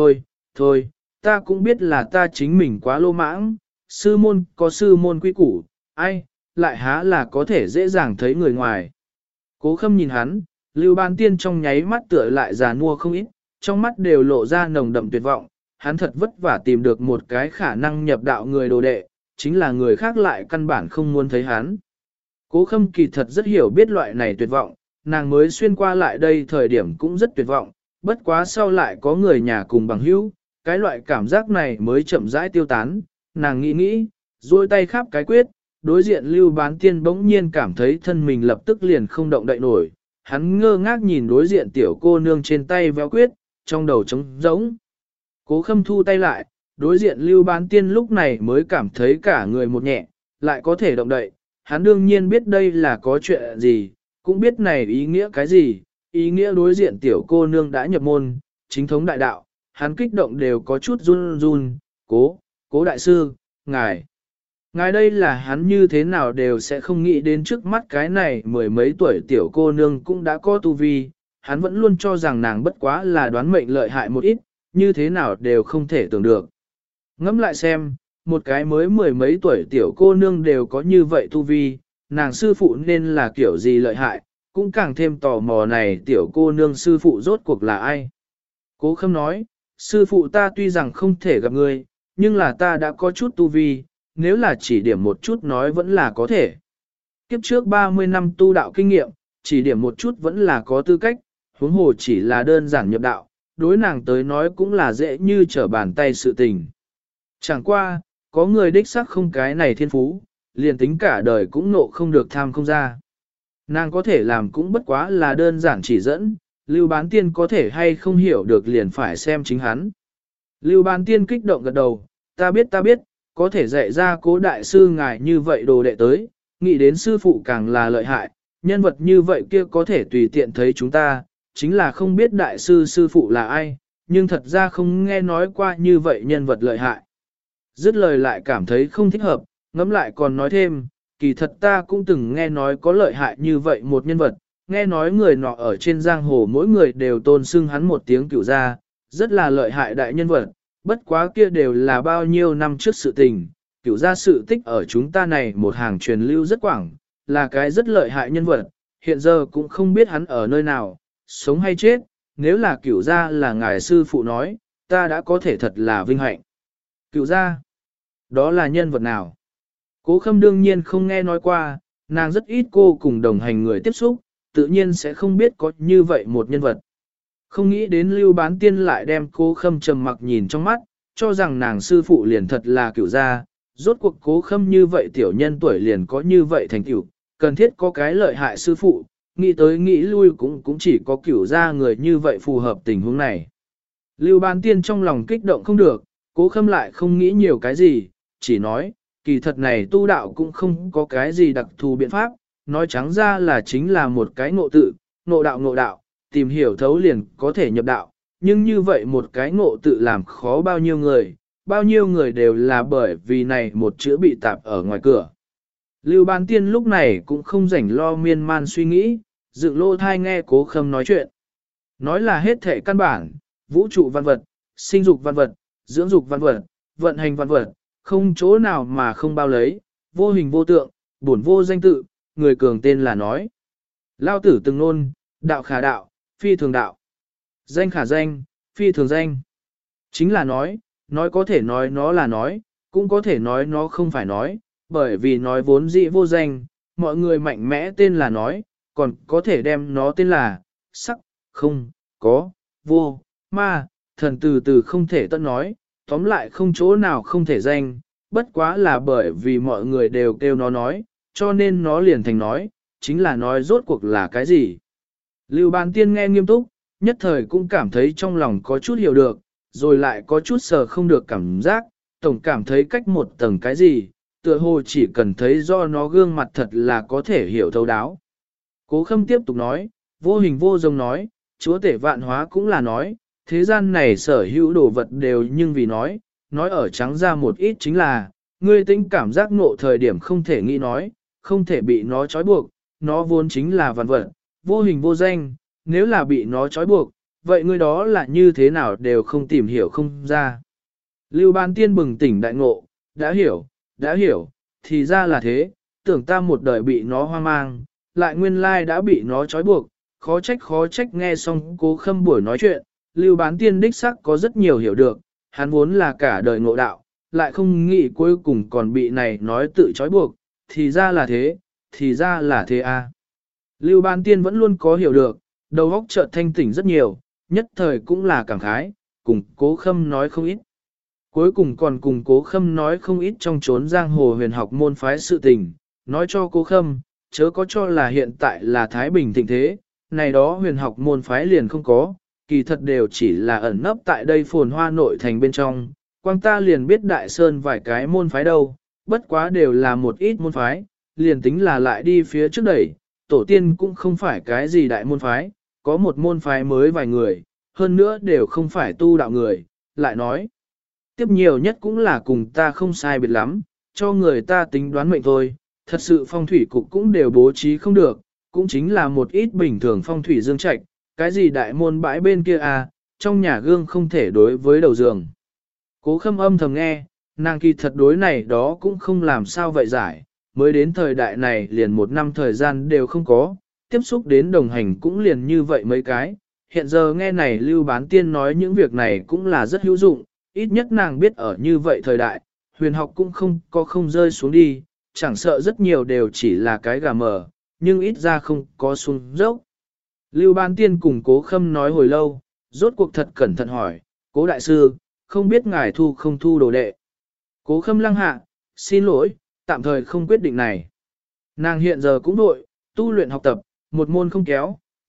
thôi, ta cũng biết là ta chính mình quá lô mãng, sư môn có sư môn quy củ, ai, lại há là có thể dễ dàng thấy người ngoài. Cố Khâm nhìn hắn, Lưu Bán Tiên trong nháy mắt tựa lại già nua không ít, trong mắt đều lộ ra nồng đậm tuyệt vọng, hắn thật vất vả tìm được một cái khả năng nhập đạo người đồ đệ, chính là người khác lại căn bản không muốn thấy hắn. Cố Khâm kỳ thật rất hiểu biết loại này tuyệt vọng, nàng mới xuyên qua lại đây thời điểm cũng rất tuyệt vọng, bất quá sau lại có người nhà cùng bằng hữu, cái loại cảm giác này mới chậm rãi tiêu tán, nàng nghĩ, duỗi tay khắp cái quyết, đối diện Lưu Bán Tiên bỗng nhiên cảm thấy thân mình lập tức liền không động đậy nổi, hắn ngơ ngác nhìn đối diện tiểu cô nương trên tay véo quyết, trong đầu trống rỗng. Cố Khâm thu tay lại, đối diện Lưu Bán Tiên lúc này mới cảm thấy cả người một nhẹ, lại có thể động đậy, hắn đương nhiên biết đây là có chuyện gì, cũng biết này ý nghĩa cái gì, ý nghĩa đối diện tiểu cô nương đã nhập môn, chính thống đại đạo, hắn kích động đều có chút run run, cố đại sư, ngài đây là hắn như thế nào đều sẽ không nghĩ đến trước mắt cái này mười mấy tuổi tiểu cô nương cũng đã có tu vi, hắn vẫn luôn cho rằng nàng bất quá là đoán mệnh lợi hại một ít, như thế nào đều không thể tưởng được. Ngẫm lại xem, một cái mới mười mấy tuổi tiểu cô nương đều có như vậy tu vi, nàng sư phụ nên là kiểu gì lợi hại, cũng càng thêm tò mò này tiểu cô nương sư phụ rốt cuộc là ai. Cố Khâm nói, sư phụ ta tuy rằng không thể gặp ngươi, nhưng là ta đã có chút tu vi, nếu là chỉ điểm một chút nói vẫn là có thể. Kiếp trước 30 năm tu đạo kinh nghiệm, chỉ điểm một chút vẫn là có tư cách, huống hồ chỉ là đơn giản nhập đạo, đối nàng tới nói cũng là dễ như trở bàn tay sự tình. Chẳng qua, có người đích xác không cái này thiên phú, liền tính cả đời cũng nộ không được tham không ra. Nàng có thể làm cũng bất quá là đơn giản chỉ dẫn, Lưu Bán Tiên có thể hay không hiểu được liền phải xem chính hắn. Lưu Bán Tiên kích động gật đầu, ta biết, có thể dạy ra Cố đại sư ngài như vậy đồ đệ tới, nghĩ đến sư phụ càng là lợi hại, nhân vật như vậy kia có thể tùy tiện thấy chúng ta, chính là không biết đại sư sư phụ là ai, nhưng thật ra không nghe nói qua như vậy nhân vật lợi hại. Dứt lời lại cảm thấy không thích hợp, ngẫm lại còn nói thêm, kỳ thật ta cũng từng nghe nói có lợi hại như vậy một nhân vật, nghe nói người nọ ở trên giang hồ mỗi người đều tôn xưng hắn một tiếng cửu gia, rất là lợi hại đại nhân vật, bất quá kia đều là bao nhiêu năm trước sự tình, cửu gia sự tích ở chúng ta này một hàng truyền lưu rất quảng, là cái rất lợi hại nhân vật, hiện giờ cũng không biết hắn ở nơi nào, sống hay chết, nếu là cửu gia là ngài sư phụ nói, ta đã có thể thật là vinh hạnh. Cửu gia, đó là nhân vật nào? Cố Khâm đương nhiên không nghe nói qua, nàng rất ít cô cùng đồng hành người tiếp xúc, tự nhiên sẽ không biết có như vậy một nhân vật. Không nghĩ đến Lưu Bán Tiên lại đem Cố Khâm trầm mặc nhìn trong mắt, cho rằng nàng sư phụ liền thật là cửu gia, rốt cuộc Cố Khâm như vậy tiểu nhân tuổi liền có như vậy thành tựu, cần thiết có cái lợi hại sư phụ, nghĩ tới nghĩ lui cũng chỉ có cửu gia người như vậy phù hợp tình huống này. Lưu Bán Tiên trong lòng kích động không được, Cố Khâm lại không nghĩ nhiều cái gì, chỉ nói, kỳ thật này tu đạo cũng không có cái gì đặc thù biện pháp, nói trắng ra là chính là một cái ngộ tự, ngộ đạo, tìm hiểu thấu liền có thể nhập đạo, nhưng như vậy một cái ngộ tự làm khó bao nhiêu người đều là bởi vì này một chữ bị tạp ở ngoài cửa. Lưu Bán Tiên lúc này cũng không rảnh lo miên man suy nghĩ, dựng lô thai nghe Cố Khâm nói chuyện. Nói là hết thể căn bản, vũ trụ văn vật, sinh dục văn vật, dưỡng dục văn vật, vận hành văn vật, không chỗ nào mà không bao lấy, vô hình vô tượng, bổn vô danh tự, người cường tên là nói. Lao tử từng nôn, đạo khả đạo, phi thường đạo. Danh khả danh, phi thường danh. Chính là nói có thể nói nó là nói, cũng có thể nói nó không phải nói, bởi vì nói vốn dĩ vô danh, mọi người mạnh mẽ tên là nói, còn có thể đem nó tên là sắc, không, có, vô, ma, thần từ từ không thể tận nói, tóm lại không chỗ nào không thể danh, bất quá là bởi vì mọi người đều kêu nó nói, cho nên nó liền thành nói, chính là nói rốt cuộc là cái gì. Lưu Bán Tiên nghe nghiêm túc, nhất thời cũng cảm thấy trong lòng có chút hiểu được, rồi lại có chút sờ không được cảm giác, tổng cảm thấy cách một tầng cái gì, tựa hồ chỉ cần thấy do nó gương mặt thật là có thể hiểu thấu đáo. Cố Khâm tiếp tục nói, vô hình vô giống nói, chúa tể vạn hóa cũng là nói, thế gian này sở hữu đồ vật đều nhưng vì nói ở trắng ra một ít chính là, ngươi tính cảm giác ngộ thời điểm không thể nghĩ nói, không thể bị nó trói buộc, nó vốn chính là vạn vật, vô hình vô danh, nếu là bị nó trói buộc, vậy ngươi đó là như thế nào đều không tìm hiểu không ra. Lưu Bán Tiên bừng tỉnh đại ngộ, đã hiểu, thì ra là thế, tưởng ta một đời bị nó hoang mang, lại nguyên lai đã bị nó trói buộc, khó trách nghe xong Cố Khâm buổi nói chuyện, Lưu Bán Tiên đích sắc có rất nhiều hiểu được, hắn vốn là cả đời ngộ đạo, lại không nghĩ cuối cùng còn bị này nói tự trói buộc, thì ra là thế à. Lưu Bán Tiên vẫn luôn có hiểu được, đầu óc chợt thanh tỉnh rất nhiều, nhất thời cũng là cảm khái, cùng Cố Khâm nói không ít. Cuối cùng còn cùng Cố Khâm nói không ít trong chốn giang hồ huyền học môn phái sự tình, nói cho Cố Khâm, chớ có cho là hiện tại là Thái Bình thịnh thế, này đó huyền học môn phái liền không có, kỳ thật đều chỉ là ẩn nấp tại đây phồn hoa nội thành bên trong, quang ta liền biết Đại Sơn vài cái môn phái đâu, bất quá đều là một ít môn phái, liền tính là lại đi phía trước đẩy, tổ tiên cũng không phải cái gì đại môn phái, có một môn phái mới vài người, hơn nữa đều không phải tu đạo người, lại nói. Tiếp nhiều nhất cũng là cùng ta không sai biệt lắm, cho người ta tính đoán mệnh thôi, thật sự phong thủy cục cũng đều bố trí không được, cũng chính là một ít bình thường phong thủy dương trạch, cái gì đại môn bãi bên kia à, trong nhà gương không thể đối với đầu giường. Cố Khâm âm thầm nghe, nàng kỳ thật đối này đó cũng không làm sao vậy giải, mới đến thời đại này liền một năm thời gian đều không có, tiếp xúc đến đồng hành cũng liền như vậy mấy cái, hiện giờ nghe này Lưu Bán Tiên nói những việc này cũng là rất hữu dụng, ít nhất nàng biết ở như vậy thời đại, huyền học cũng không rơi xuống đi, chẳng sợ rất nhiều đều chỉ là cái gà mờ, nhưng ít ra không có xuống dốc. Lưu Bán Tiên cùng Cố Khâm nói hồi lâu, rốt cuộc thật cẩn thận hỏi, Cố đại sư, không biết ngài thu không thu đồ đệ. Cố Khâm lăng hạ, xin lỗi, tạm thời không quyết định này. Nàng hiện giờ cũng đội, tu luyện học tập, một môn không kéo,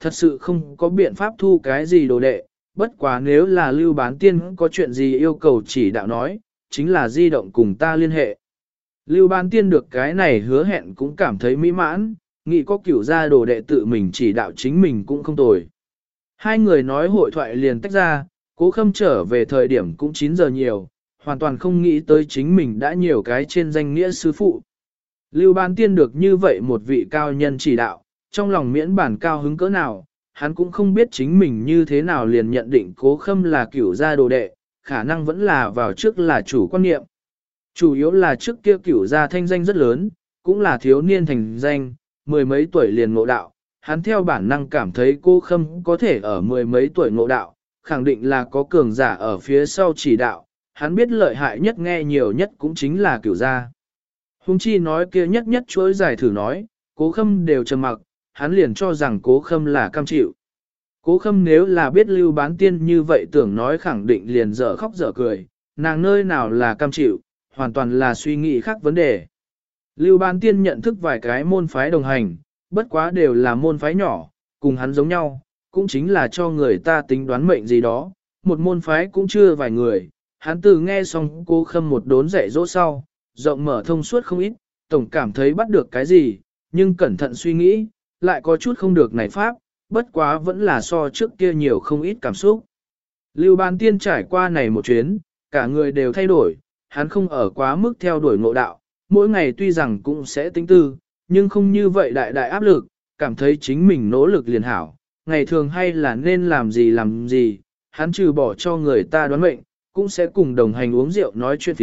thật sự không có biện pháp thu cái gì đồ đệ, bất quá nếu là Lưu Bán Tiên có chuyện gì yêu cầu chỉ đạo nói, chính là di động cùng ta liên hệ. Lưu Bán Tiên được cái này hứa hẹn cũng cảm thấy mỹ mãn, nghĩ có kiểu ra đồ đệ tự mình chỉ đạo chính mình cũng không tồi. Hai người nói hội thoại liền tách ra, Cố Khâm trở về thời điểm cũng 9 giờ nhiều, hoàn toàn không nghĩ tới chính mình đã nhiều cái trên danh nghĩa sư phụ. Lưu Bán Tiên được như vậy một vị cao nhân chỉ đạo, trong lòng miễn bản cao hứng cỡ nào, hắn cũng không biết chính mình như thế nào liền nhận định Cố Khâm là cửu gia đồ đệ, khả năng vẫn là vào trước là chủ quan niệm. Chủ yếu là trước kia cửu gia thanh danh rất lớn, cũng là thiếu niên thành danh, mười mấy tuổi liền ngộ đạo, hắn theo bản năng cảm thấy Cố Khâm có thể ở mười mấy tuổi ngộ đạo, khẳng định là có cường giả ở phía sau chỉ đạo, hắn biết lợi hại nhất nghe nhiều nhất cũng chính là cửu gia. Hùng chi nói kia nhất nhất chuỗi giải thử nói, Cố Khâm đều trầm mặc, hắn liền cho rằng Cố Khâm là cam chịu. Cố Khâm nếu là biết Lưu Bán Tiên như vậy tưởng nói khẳng định liền dở khóc dở cười, nàng nơi nào là cam chịu, hoàn toàn là suy nghĩ khác vấn đề. Lưu Bán Tiên nhận thức vài cái môn phái đồng hành, bất quá đều là môn phái nhỏ, cùng hắn giống nhau, cũng chính là cho người ta tính đoán mệnh gì đó, một môn phái cũng chưa vài người. Hắn từ nghe xong Cố Khâm một đốn dạy dỗ sau, rộng mở thông suốt không ít, tổng cảm thấy bắt được cái gì, nhưng cẩn thận suy nghĩ, lại có chút không được này pháp, bất quá vẫn là so trước kia nhiều không ít cảm xúc. Lưu Bán Tiên trải qua này một chuyến, cả người đều thay đổi, hắn không ở quá mức theo đuổi ngộ đạo, mỗi ngày tuy rằng cũng sẽ tính tư, nhưng không như vậy đại đại áp lực, cảm thấy chính mình nỗ lực liền hảo, ngày thường hay là nên làm gì, hắn trừ bỏ cho người ta đoán mệnh, cũng sẽ cùng đồng hành uống rượu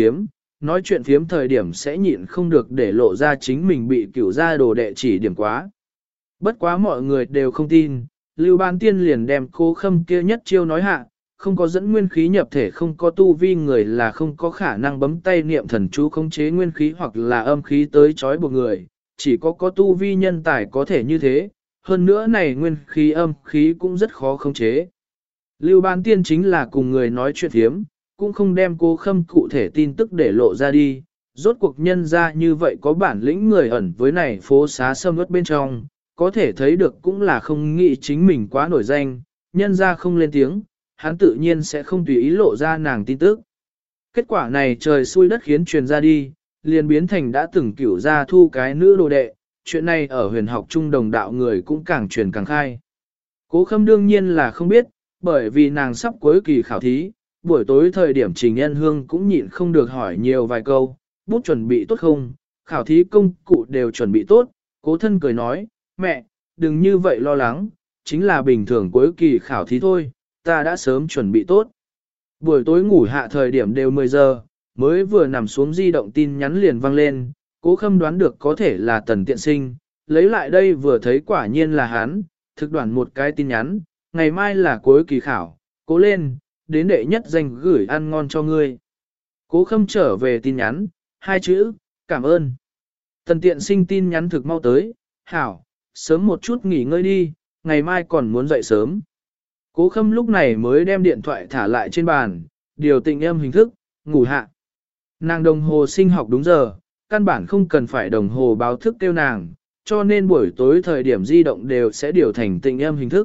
nói chuyện phiếm thời điểm sẽ nhịn không được để lộ ra chính mình bị cửu gia đồ đệ chỉ điểm quá. Bất quá mọi người đều không tin, Lưu Bán Tiên liền đem Cố Khâm kia nhất chiêu nói hạ, không có dẫn nguyên khí nhập thể, không có tu vi người là không có khả năng bấm tay niệm thần chú khống chế nguyên khí hoặc là âm khí tới chói buộc người, chỉ có tu vi nhân tài có thể như thế, hơn nữa này nguyên khí âm khí cũng rất khó khống chế. Lưu Bán Tiên chính là cùng người nói chuyện thiếm, cũng không đem Cố Khâm cụ thể tin tức để lộ ra đi, rốt cuộc nhân ra như vậy có bản lĩnh người ẩn với này phố xá sâm ướt bên trong, có thể thấy được cũng là không nghĩ chính mình quá nổi danh, nhân ra không lên tiếng, hắn tự nhiên sẽ không tùy ý lộ ra nàng tin tức. Kết quả này trời xui đất khiến truyền ra đi, liền biến thành đã từng cửu ra thu cái nữ đồ đệ, chuyện này ở huyền học trung đồng đạo người cũng càng truyền càng khai. Cố Khâm đương nhiên là không biết, bởi vì nàng sắp cuối kỳ khảo thí, buổi tối thời điểm Trình Nhân Hương cũng nhịn không được hỏi nhiều vài câu, bút chuẩn bị tốt không, khảo thí công cụ đều chuẩn bị tốt, Cố Thân cười nói, mẹ, đừng như vậy lo lắng, chính là bình thường cuối kỳ khảo thí thôi, ta đã sớm chuẩn bị tốt. Buổi tối ngủ hạ thời điểm đều 10 giờ, mới vừa nằm xuống di động tin nhắn liền vang lên, Cố Khâm đoán được có thể là Tần Tiện Sinh, lấy lại đây vừa thấy quả nhiên là hắn, thực đoạn một cái tin nhắn, ngày mai là cuối kỳ khảo, cố lên, đến đệ nhất danh gửi ăn ngon cho ngươi. Cố Khâm trở về tin nhắn, 2 chữ, cảm ơn. Tần Tiện Sinh tin nhắn thực mau tới, hảo, sớm một chút nghỉ ngơi đi, ngày mai còn muốn dậy sớm. Cố Khâm lúc này mới đem điện thoại thả lại trên bàn, điều tình âm hình thức, ngủ hạ. Nàng đồng hồ sinh học đúng giờ, căn bản không cần phải đồng hồ báo thức kêu nàng, cho nên buổi tối thời điểm di động đều sẽ điều thành tình âm hình thức.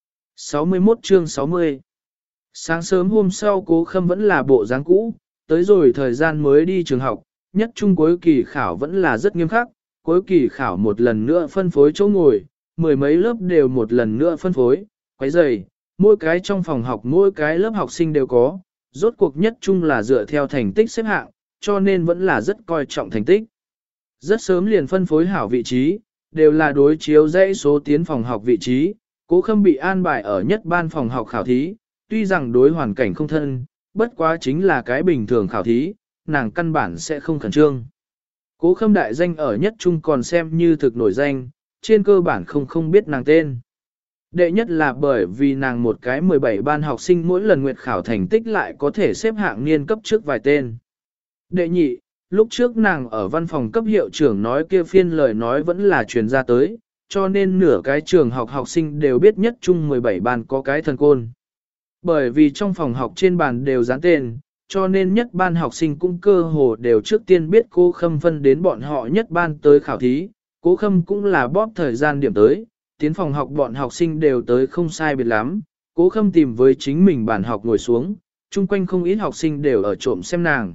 61 chương 60 Sáng sớm hôm sau Cố Khâm vẫn là bộ dáng cũ, tới rồi thời gian mới đi trường học, nhất trung cuối kỳ khảo vẫn là rất nghiêm khắc, cuối kỳ khảo một lần nữa phân phối chỗ ngồi, mười mấy lớp đều một lần nữa phân phối, quấy giày, mỗi cái trong phòng học mỗi cái lớp học sinh đều có, rốt cuộc nhất trung là dựa theo thành tích xếp hạng, cho nên vẫn là rất coi trọng thành tích. Rất sớm liền phân phối hảo vị trí, đều là đối chiếu dãy số tiến phòng học vị trí, Cố Khâm bị an bài ở nhất ban phòng học khảo thí, tuy rằng đối hoàn cảnh không thân, bất quá chính là cái bình thường khảo thí, nàng căn bản sẽ không khẩn trương. Cố Khâm đại danh ở nhất trung còn xem như thực nổi danh, trên cơ bản không biết nàng tên. Đệ nhất là bởi vì nàng một cái 17 ban học sinh mỗi lần nguyệt khảo thành tích lại có thể xếp hạng niên cấp trước vài tên. Đệ nhị, lúc trước nàng ở văn phòng cấp hiệu trưởng nói kia phiên lời nói vẫn là truyền ra tới, cho nên nửa cái trường học học sinh đều biết nhất trung 17 ban có cái thần côn. Bởi vì trong phòng học trên bàn đều dán tên, cho nên nhất ban học sinh cũng cơ hồ đều trước tiên biết Cố Khâm phân đến bọn họ nhất ban tới khảo thí, Cố Khâm cũng là bóp thời gian điểm tới, tiến phòng học bọn học sinh đều tới không sai biệt lắm, Cố Khâm tìm với chính mình bàn học ngồi xuống, chung quanh không ít học sinh đều ở trộm xem nàng.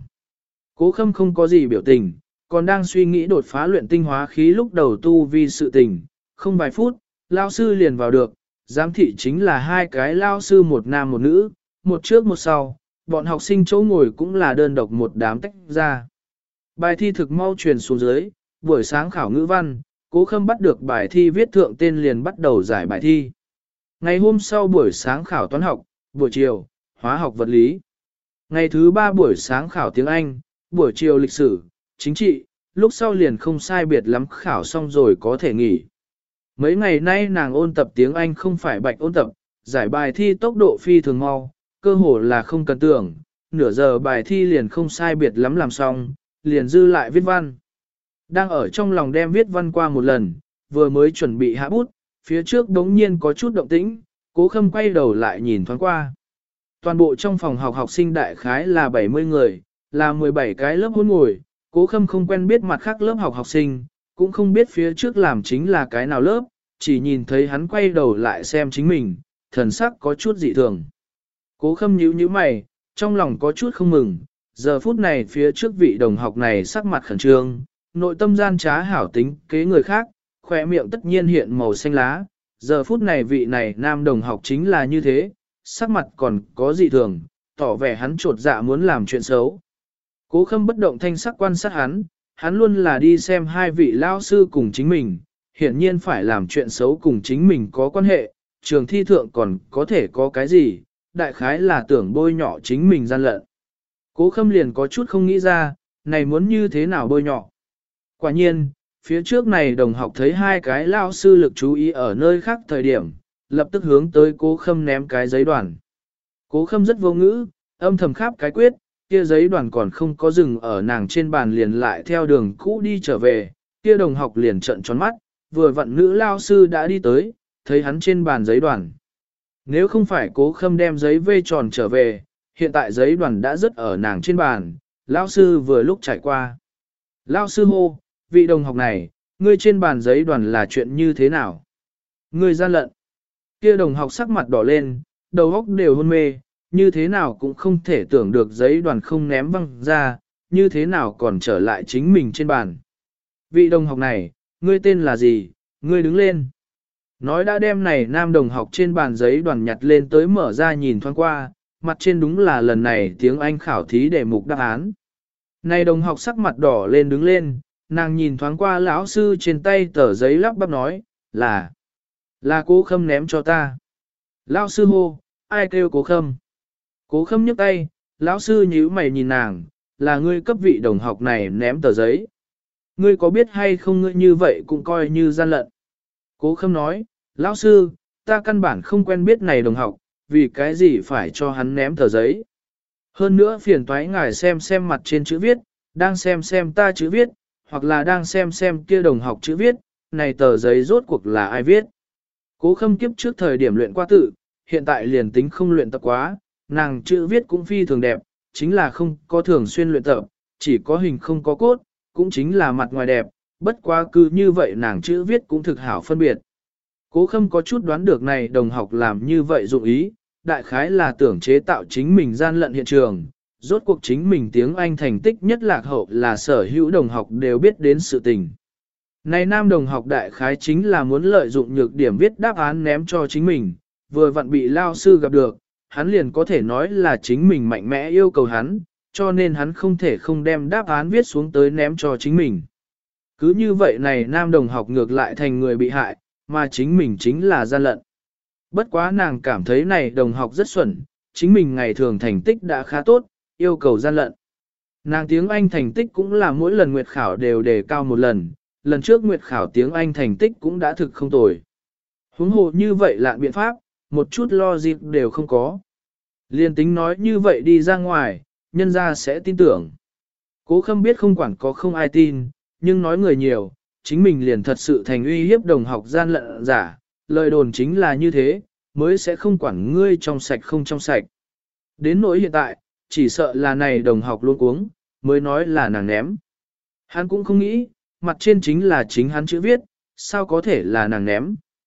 Cố Khâm không có gì biểu tình, còn đang suy nghĩ đột phá luyện tinh hóa khí lúc đầu tu vi sự tình, không vài phút, lao sư liền vào được, giám thị chính là hai cái lao sư một nam một nữ, một trước một sau, bọn học sinh chỗ ngồi cũng là đơn độc một đám tách ra. Bài thi thực mau truyền xuống dưới, buổi sáng khảo ngữ văn, Cố Khâm bắt được bài thi viết thượng tên liền bắt đầu giải bài thi. Ngày hôm sau buổi sáng khảo toán học, buổi chiều, hóa học vật lý. Ngày thứ ba buổi sáng khảo tiếng Anh, buổi chiều lịch sử, chính trị, lúc sau liền không sai biệt lắm khảo xong rồi có thể nghỉ. Mấy ngày nay nàng ôn tập tiếng Anh không phải bạch ôn tập, giải bài thi tốc độ phi thường mau, cơ hồ là không cần tưởng, nửa giờ bài thi liền không sai biệt lắm làm xong, liền dư lại viết văn. Đang ở trong lòng đem viết văn qua một lần, vừa mới chuẩn bị hạ bút, phía trước đống nhiên có chút động tĩnh, Cố Khâm quay đầu lại nhìn thoáng qua. Toàn bộ trong phòng học học sinh đại khái là 70 người, là 17 cái lớp hôn ngồi, Cố Khâm không quen biết mặt khác lớp học học sinh, cũng không biết phía trước làm chính là cái nào lớp, chỉ nhìn thấy hắn quay đầu lại xem chính mình, thần sắc có chút dị thường. Cố Khâm nhíu nhíu mày, trong lòng có chút không mừng, giờ phút này phía trước vị đồng học này sắc mặt khẩn trương, nội tâm gian trá hảo tính kế người khác, khỏe miệng tất nhiên hiện màu xanh lá, giờ phút này vị này nam đồng học chính là như thế, sắc mặt còn có dị thường, tỏ vẻ hắn trột dạ muốn làm chuyện xấu. Cố Khâm bất động thanh sắc quan sát hắn luôn là đi xem hai vị lao sư cùng chính mình, hiển nhiên phải làm chuyện xấu cùng chính mình có quan hệ, trường thi thượng còn có thể có cái gì, đại khái là tưởng bôi nhọ chính mình gian lận. Cố Khâm liền có chút không nghĩ ra, này muốn như thế nào bôi nhọ. Quả nhiên, phía trước này đồng học thấy hai cái lao sư lực chú ý ở nơi khác thời điểm, lập tức hướng tới Cố Khâm ném cái giấy đoàn. Cố Khâm rất vô ngữ, âm thầm kháp cái quyết, kia giấy đoàn còn không có dừng ở nàng trên bàn liền lại theo đường cũ đi trở về, kia đồng học liền trợn tròn mắt, vừa vặn nữ lao sư đã đi tới, thấy hắn trên bàn giấy đoàn. Nếu không phải Cố Khâm đem giấy vê tròn trở về, hiện tại giấy đoàn đã rớt ở nàng trên bàn, lao sư vừa lúc trải qua. Lao sư hô, vị đồng học này, ngươi trên bàn giấy đoàn là chuyện như thế nào? Ngươi gian lận. Kia đồng học sắc mặt đỏ lên, đầu óc đều hôn mê, như thế nào cũng không thể tưởng được giấy đoàn không ném văng ra, như thế nào còn trở lại chính mình trên bàn. Vị đồng học này, ngươi tên là gì? Ngươi đứng lên. Nói đã đem này nam đồng học trên bàn giấy đoàn nhặt lên tới mở ra nhìn thoáng qua, mặt trên đúng là lần này tiếng Anh khảo thí đề mục đáp án. Này đồng học sắc mặt đỏ lên đứng lên, nàng nhìn thoáng qua lão sư trên tay tờ giấy lắp bắp nói, là Cố Khâm ném cho ta. Lão sư hô, ai kêu Cố Khâm? Cố Khâm nhấc tay, lão sư nhíu mày nhìn nàng, là ngươi cấp vị đồng học này ném tờ giấy. Ngươi có biết hay không ngươi như vậy cũng coi như gian lận. Cố Khâm nói, lão sư, ta căn bản không quen biết này đồng học, vì cái gì phải cho hắn ném tờ giấy. Hơn nữa phiền toái ngài xem mặt trên chữ viết, đang xem ta chữ viết, hoặc là đang xem kia đồng học chữ viết, này tờ giấy rốt cuộc là ai viết. Cố Khâm kiếp trước thời điểm luyện qua tự, hiện tại liền tính không luyện tập quá, nàng chữ viết cũng phi thường đẹp, chính là không có thường xuyên luyện tập, chỉ có hình không có cốt, cũng chính là mặt ngoài đẹp, bất quá cứ như vậy nàng chữ viết cũng thực hảo phân biệt. Cố Khâm có chút đoán được này đồng học làm như vậy dụng ý, đại khái là tưởng chế tạo chính mình gian lận hiện trường, rốt cuộc chính mình tiếng Anh thành tích nhất lạc hậu là sở hữu đồng học đều biết đến sự tình. Này nam đồng học đại khái chính là muốn lợi dụng nhược điểm viết đáp án ném cho chính mình, vừa vặn bị lao sư gặp được, hắn liền có thể nói là chính mình mạnh mẽ yêu cầu hắn, cho nên hắn không thể không đem đáp án viết xuống tới ném cho chính mình. Cứ như vậy này nam đồng học ngược lại thành người bị hại, mà chính mình chính là gian lận. Bất quá nàng cảm thấy này đồng học rất xuẩn, chính mình ngày thường thành tích đã khá tốt, yêu cầu gian lận. Nàng tiếng Anh thành tích cũng là mỗi lần nguyệt khảo đều đề cao một lần trước nguyệt khảo tiếng Anh thành tích cũng đã thực không tồi. Huống hồ như vậy lạn biện pháp, một chút logic đều không có. Liên tính nói như vậy đi ra ngoài, nhân ra sẽ tin tưởng. Cố Khâm biết không quản có không ai tin, nhưng nói người nhiều, chính mình liền thật sự thành uy hiếp đồng học gian lận giả, lời đồn chính là như thế, mới sẽ không quản ngươi trong sạch không trong sạch. Đến nỗi hiện tại, chỉ sợ là này đồng học luôn uống, mới nói là nàng ném. Hắn cũng không nghĩ, mặt trên chính là chính hắn chữ viết, sao có thể là nàng ném.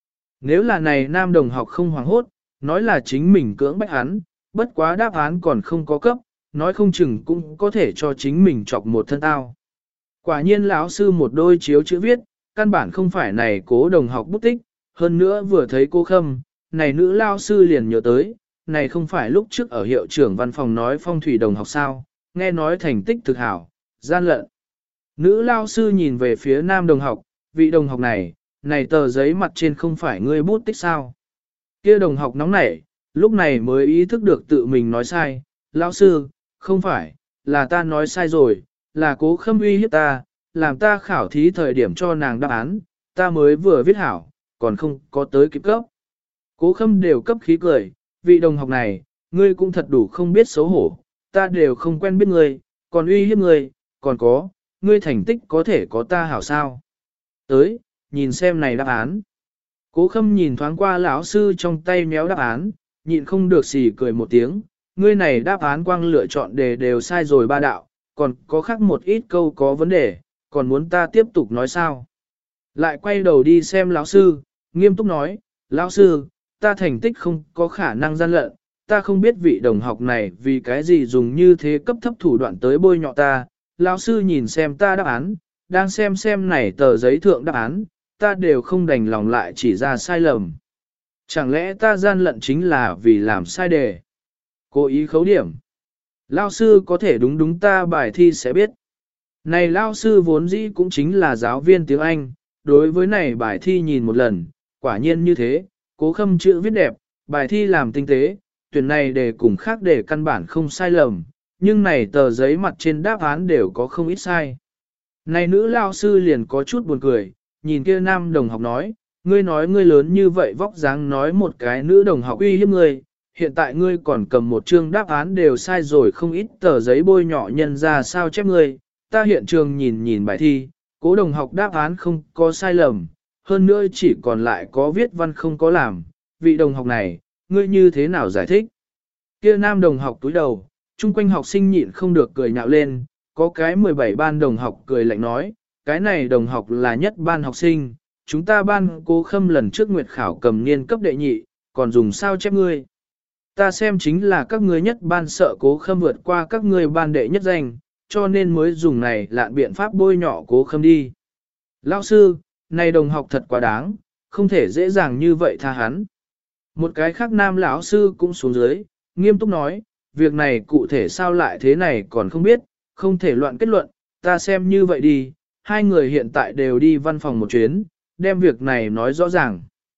Nếu là này nam đồng học không hoảng hốt, nói là chính mình cưỡng bách hắn, bất quá đáp án còn không có cấp, nói không chừng cũng có thể cho chính mình chọc một thân tao. Quả nhiên lão sư một đôi chiếu chữ viết, căn bản không phải này Cố đồng học bút tích, hơn nữa vừa thấy cô Khâm, này nữ lao sư liền nhớ tới, này không phải lúc trước ở hiệu trưởng văn phòng nói phong thủy đồng học sao, nghe nói thành tích thực hảo, gian lận. Nữ lao sư nhìn về phía nam đồng học, vị đồng học này tờ giấy mặt trên không phải ngươi bút tích sao. Kia đồng học nóng nảy, lúc này mới ý thức được tự mình nói sai, lao sư, không phải, là ta nói sai rồi, là Cố Khâm uy hiếp ta, làm ta khảo thí thời điểm cho nàng đáp án, ta mới vừa viết hảo, còn không có tới kịp cấp. Cố Khâm đều cấp khí cười, vị đồng học này, ngươi cũng thật đủ không biết xấu hổ, ta đều không quen biết ngươi, còn uy hiếp ngươi, còn có, ngươi thành tích có thể có ta hảo sao. Tới, nhìn xem này đáp án. Cố Khâm nhìn thoáng qua lão sư trong tay méo đáp án, nhịn không được xì cười một tiếng, ngươi này đáp án quang lựa chọn đề đều sai rồi ba đạo, còn có khác một ít câu có vấn đề, còn muốn ta tiếp tục nói sao. Lại quay đầu đi xem lão sư, nghiêm túc nói, lão sư, ta thành tích không có khả năng gian lận, ta không biết vị đồng học này vì cái gì dùng như thế cấp thấp thủ đoạn tới bôi nhọ ta. Lão sư nhìn xem ta đáp án, đang xem này tờ giấy thượng đáp án, ta đều không đành lòng lại chỉ ra sai lầm. Chẳng lẽ ta gian lận chính là vì làm sai đề? Cố ý khấu điểm. Lão sư có thể đúng ta bài thi sẽ biết. Này lão sư vốn dĩ cũng chính là giáo viên tiếng Anh, đối với này bài thi nhìn một lần, quả nhiên như thế, Cố Khâm chữ viết đẹp, bài thi làm tinh tế, tuyển này để cùng khác để căn bản không sai lầm, nhưng này tờ giấy mặt trên đáp án đều có không ít sai. Này nữ lao sư liền có chút buồn cười, nhìn kia nam đồng học nói, ngươi nói ngươi lớn như vậy vóc dáng nói một cái nữ đồng học uy hiếp ngươi, hiện tại ngươi còn cầm một chương đáp án đều sai rồi không ít tờ giấy bôi nhọ nhân ra sao chép ngươi, ta hiện trường nhìn bài thi, Cố đồng học đáp án không có sai lầm, hơn nữa chỉ còn lại có viết văn không có làm, vị đồng học này, ngươi như thế nào giải thích? Kia nam đồng học túi đầu, chung quanh học sinh nhịn không được cười nhạo lên, có cái 17 ban đồng học cười lạnh nói, cái này đồng học là nhất ban học sinh, chúng ta ban Cố Khâm lần trước nguyệt khảo cầm niên cấp đệ nhị, còn dùng sao chép ngươi. Ta xem chính là các ngươi nhất ban sợ Cố Khâm vượt qua các ngươi ban đệ nhất danh, cho nên mới dùng này lạn biện pháp bôi nhọ Cố Khâm đi. Lão sư, này đồng học thật quá đáng, không thể dễ dàng như vậy tha hắn. Một cái khác nam lão sư cũng xuống dưới, nghiêm túc nói, việc này cụ thể sao lại thế này còn không biết, không thể loạn kết luận, ta xem như vậy đi, hai người hiện tại đều đi văn phòng một chuyến, đem việc này nói rõ ràng.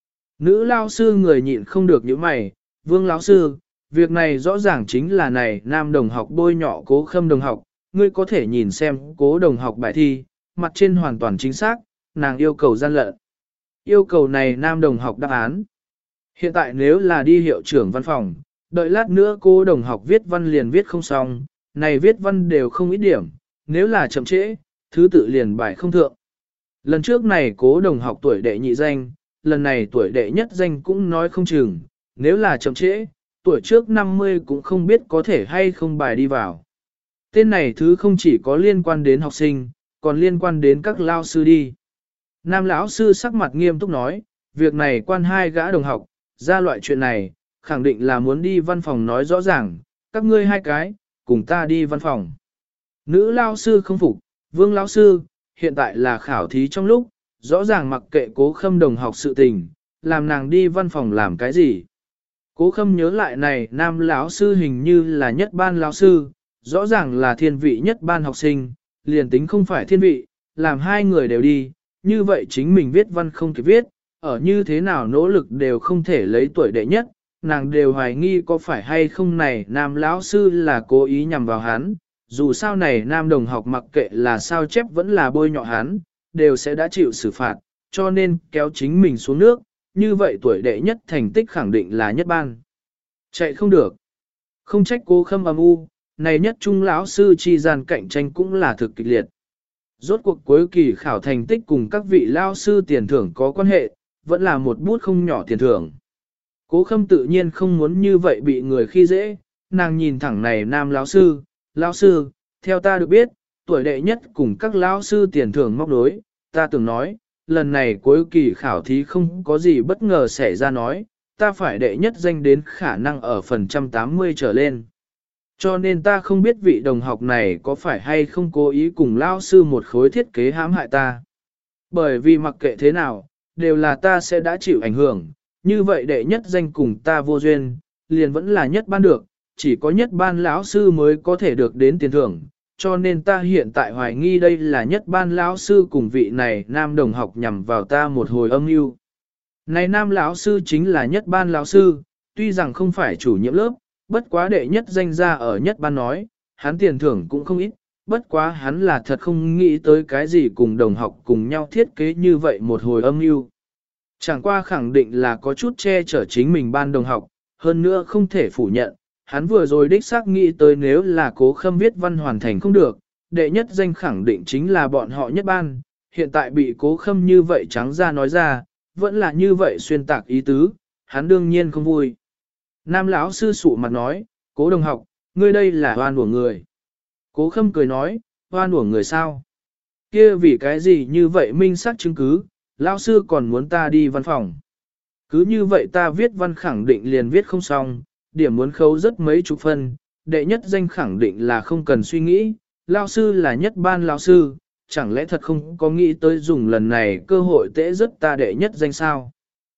Nữ lão sư người nhịn không được những mày, Vương lão sư, việc này rõ ràng chính là này nam đồng học bôi nhọ Cố Khâm đồng học, ngươi có thể nhìn xem Cố đồng học bài thi, mặt trên hoàn toàn chính xác, nàng yêu cầu gian lận. Yêu cầu này nam đồng học đáp án. Hiện tại nếu là đi hiệu trưởng văn phòng, đợi lát nữa Cố đồng học viết văn liền viết không xong, này viết văn đều không ít điểm, nếu là chậm trễ, thứ tự liền bài không thượng. Lần trước này Cố đồng học tuổi đệ nhị danh, lần này tuổi đệ nhất danh cũng nói không chừng, nếu là chậm trễ, tuổi trước 50 cũng không biết có thể hay không bài đi vào. Tên này thứ không chỉ có liên quan đến học sinh, còn liên quan đến các lao sư đi. Nam lão sư sắc mặt nghiêm túc nói, việc này quan hai gã đồng học, ra loại chuyện này, khẳng định là muốn đi văn phòng nói rõ ràng, các ngươi hai cái, cùng ta đi văn phòng. Nữ lao sư không phục, Vương lão sư, hiện tại là khảo thí trong lúc, rõ ràng mặc kệ Cố Khâm đồng học sự tình, làm nàng đi văn phòng làm cái gì. Cố Khâm nhớ lại này nam lão sư hình như là nhất ban lão sư, rõ ràng là thiên vị nhất ban học sinh, liền tính không phải thiên vị, làm hai người đều đi, như vậy chính mình viết văn không kịp viết, ở như thế nào nỗ lực đều không thể lấy tuổi đệ nhất, nàng đều hoài nghi có phải hay không này nam lão sư là cố ý nhằm vào hắn, dù sao này nam đồng học mặc kệ là sao chép vẫn là bôi nhọ hắn, đều sẽ đã chịu xử phạt, cho nên kéo chính mình xuống nước, như vậy tuổi đệ nhất thành tích khẳng định là nhất ban. Chạy không được. Không trách Cố Khâm âm u, này nhất trung lão sư chi gian cạnh tranh cũng là thực kịch liệt. Rốt cuộc cuối kỳ khảo thành tích cùng các vị lão sư tiền thưởng có quan hệ, vẫn là một bút không nhỏ tiền thưởng. Cố Khâm tự nhiên không muốn như vậy bị người khi dễ, nàng nhìn thẳng này nam lão sư, theo ta được biết, tuổi đệ nhất cùng các lão sư tiền thưởng móc đối, ta từng nói, lần này cuối kỳ khảo thí không có gì bất ngờ xảy ra nói, ta phải đệ nhất danh đến khả năng ở phần 180 trở lên. Cho nên ta không biết vị đồng học này có phải hay không cố ý cùng lao sư một khối thiết kế hãm hại ta. Bởi vì mặc kệ thế nào, đều là ta sẽ đã chịu ảnh hưởng, như vậy đệ nhất danh cùng ta vô duyên, liền vẫn là nhất ban được, chỉ có nhất ban lão sư mới có thể được đến tiền thưởng, cho nên ta hiện tại hoài nghi đây là nhất ban lão sư cùng vị này nam đồng học nhằm vào ta một hồi âm mưu. Này nam lão sư chính là nhất ban lão sư, tuy rằng không phải chủ nhiệm lớp, bất quá đệ nhất danh ra ở nhất ban nói, hắn tiền thưởng cũng không ít, bất quá hắn là thật không nghĩ tới cái gì cùng đồng học cùng nhau thiết kế như vậy một hồi âm mưu. Chẳng qua khẳng định là có chút che chở chính mình ban đồng học, hơn nữa không thể phủ nhận, hắn vừa rồi đích xác nghĩ tới nếu là Cố Khâm viết văn hoàn thành không được, đệ nhất danh khẳng định chính là bọn họ nhất ban, hiện tại bị Cố Khâm như vậy trắng ra nói ra, vẫn là như vậy xuyên tạc ý tứ, hắn đương nhiên không vui. Nam lão sư sụ mặt nói, Cố đồng học, ngươi đây là oan của người. Cố Khâm cười nói, oan của người sao? Kia vì cái gì như vậy minh xác chứng cứ, lão sư còn muốn ta đi văn phòng. Cứ như vậy ta viết văn khẳng định liền viết không xong, điểm muốn khấu rất mấy chục phân, đệ nhất danh khẳng định là không cần suy nghĩ, lão sư là nhất ban lão sư, chẳng lẽ thật không có nghĩ tới dùng lần này cơ hội tễ rất ta đệ nhất danh sao?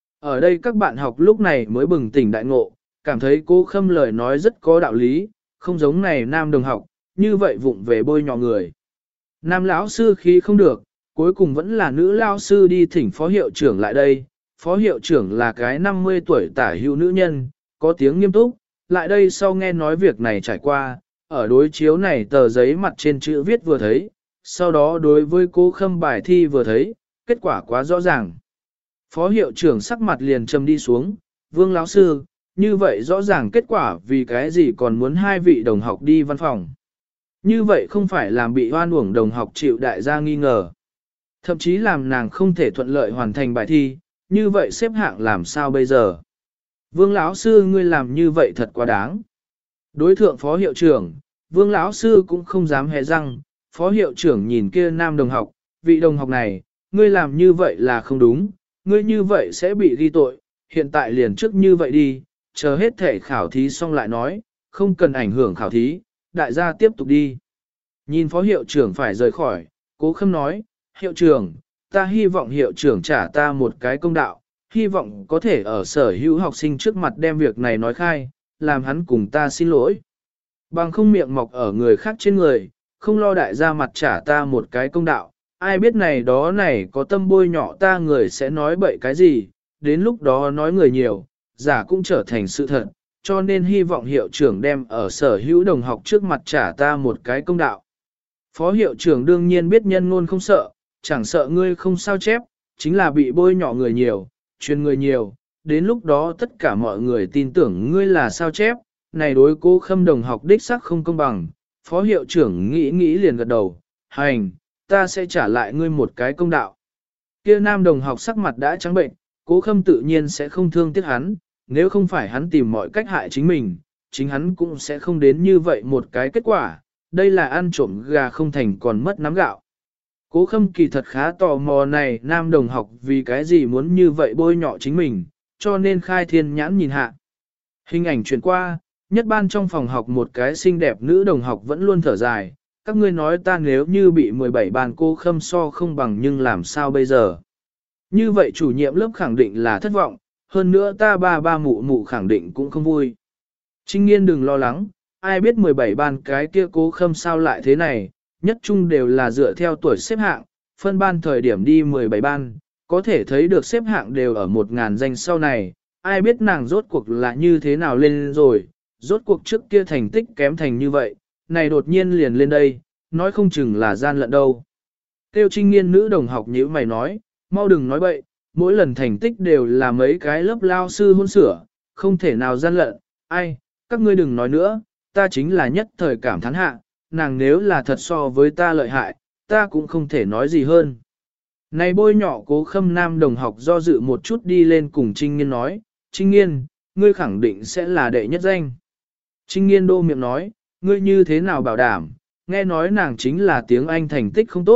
Ở đây các bạn học lúc này mới bừng tỉnh đại ngộ, cảm thấy Cố Khâm lời nói rất có đạo lý, không giống này nam đồng học, như vậy vụng về bôi nhọ người. Nam lão sư khi không được, cuối cùng vẫn là nữ lão sư đi thỉnh phó hiệu trưởng lại đây. Phó hiệu trưởng là cái 50 tuổi tả hữu nữ nhân, có tiếng nghiêm túc, lại đây sau nghe nói việc này trải qua, ở đối chiếu này tờ giấy mặt trên chữ viết vừa thấy, sau đó đối với Cố Khâm bài thi vừa thấy, kết quả quá rõ ràng. Phó hiệu trưởng sắc mặt liền trầm đi xuống, Vương lão sư, như vậy rõ ràng kết quả vì cái gì còn muốn hai vị đồng học đi văn phòng. Như vậy không phải làm bị oan uổng đồng học chịu đại gia nghi ngờ. Thậm chí làm nàng không thể thuận lợi hoàn thành bài thi, như vậy xếp hạng làm sao bây giờ? Vương lão sư ngươi làm như vậy thật quá đáng. Đối thượng phó hiệu trưởng, Vương lão sư cũng không dám hé răng, phó hiệu trưởng nhìn kia nam đồng học, vị đồng học này, ngươi làm như vậy là không đúng, ngươi như vậy sẽ bị ghi tội, hiện tại liền trước như vậy đi, chờ hết thể khảo thí xong lại nói, không cần ảnh hưởng khảo thí, đại gia tiếp tục đi. Nhìn phó hiệu trưởng phải rời khỏi, Cố Khâm nói, hiệu trưởng, ta hy vọng hiệu trưởng trả ta một cái công đạo, hy vọng có thể ở sở hữu học sinh trước mặt đem việc này nói khai, làm hắn cùng ta xin lỗi. Bằng không miệng mọc ở người khác trên người, không lo đại gia mặt trả ta một cái công đạo, ai biết này đó này có tâm bôi nhọ ta người sẽ nói bậy cái gì, đến lúc đó nói người nhiều, giả cũng trở thành sự thật, cho nên hy vọng hiệu trưởng đem ở sở hữu đồng học trước mặt trả ta một cái công đạo. Phó hiệu trưởng đương nhiên biết nhân ngôn không sợ, chẳng sợ ngươi không sao chép, chính là bị bôi nhọ người nhiều, truyền người nhiều, đến lúc đó tất cả mọi người tin tưởng ngươi là sao chép, này đối Cố Khâm đồng học đích sắc không công bằng. Phó hiệu trưởng nghĩ liền gật đầu, hành, ta sẽ trả lại ngươi một cái công đạo. Kia nam đồng học sắc mặt đã trắng bệnh, Cố Khâm tự nhiên sẽ không thương tiếc hắn, nếu không phải hắn tìm mọi cách hại chính mình, chính hắn cũng sẽ không đến như vậy một cái kết quả, đây là ăn trộm gà không thành còn mất nắm gạo. Cố Khâm kỳ thật khá tò mò này nam đồng học vì cái gì muốn như vậy bôi nhọ chính mình, cho nên khai thiên nhãn nhìn hạ. Hình ảnh chuyển qua, nhất ban trong phòng học một cái xinh đẹp nữ đồng học vẫn luôn thở dài, các ngươi nói ta nếu như bị 17 ban Cố Khâm so không bằng nhưng làm sao bây giờ. Như vậy chủ nhiệm lớp khẳng định là thất vọng, hơn nữa ta ba mụ mụ khẳng định cũng không vui. Trinh Nghiên đừng lo lắng, ai biết 17 ban cái kia Cố Khâm sao lại thế này, nhất chung đều là dựa theo tuổi xếp hạng, phân ban thời điểm đi 17 ban, có thể thấy được xếp hạng đều ở 1.000 danh sau này, ai biết nàng rốt cuộc là như thế nào lên rồi, rốt cuộc trước kia thành tích kém thành như vậy, này đột nhiên liền lên đây, nói không chừng là gian lận đâu. Tiêu Trinh Nghiên nữ đồng học như mày nói, mau đừng nói bậy, mỗi lần thành tích đều là mấy cái lớp lao sư hôn sửa, không thể nào gian lận, ai, các ngươi đừng nói nữa, ta chính là nhất thời cảm thán hạ, nàng nếu là thật so với ta lợi hại, ta cũng không thể nói gì hơn. Này bôi nhỏ Cố Khâm nam đồng học do dự một chút đi lên cùng Trinh Nghiên nói, Trinh Nghiên, ngươi khẳng định sẽ là đệ nhất danh. Trinh Nghiên đô miệng nói, ngươi như thế nào bảo đảm, nghe nói nàng chính là tiếng Anh thành tích không tốt,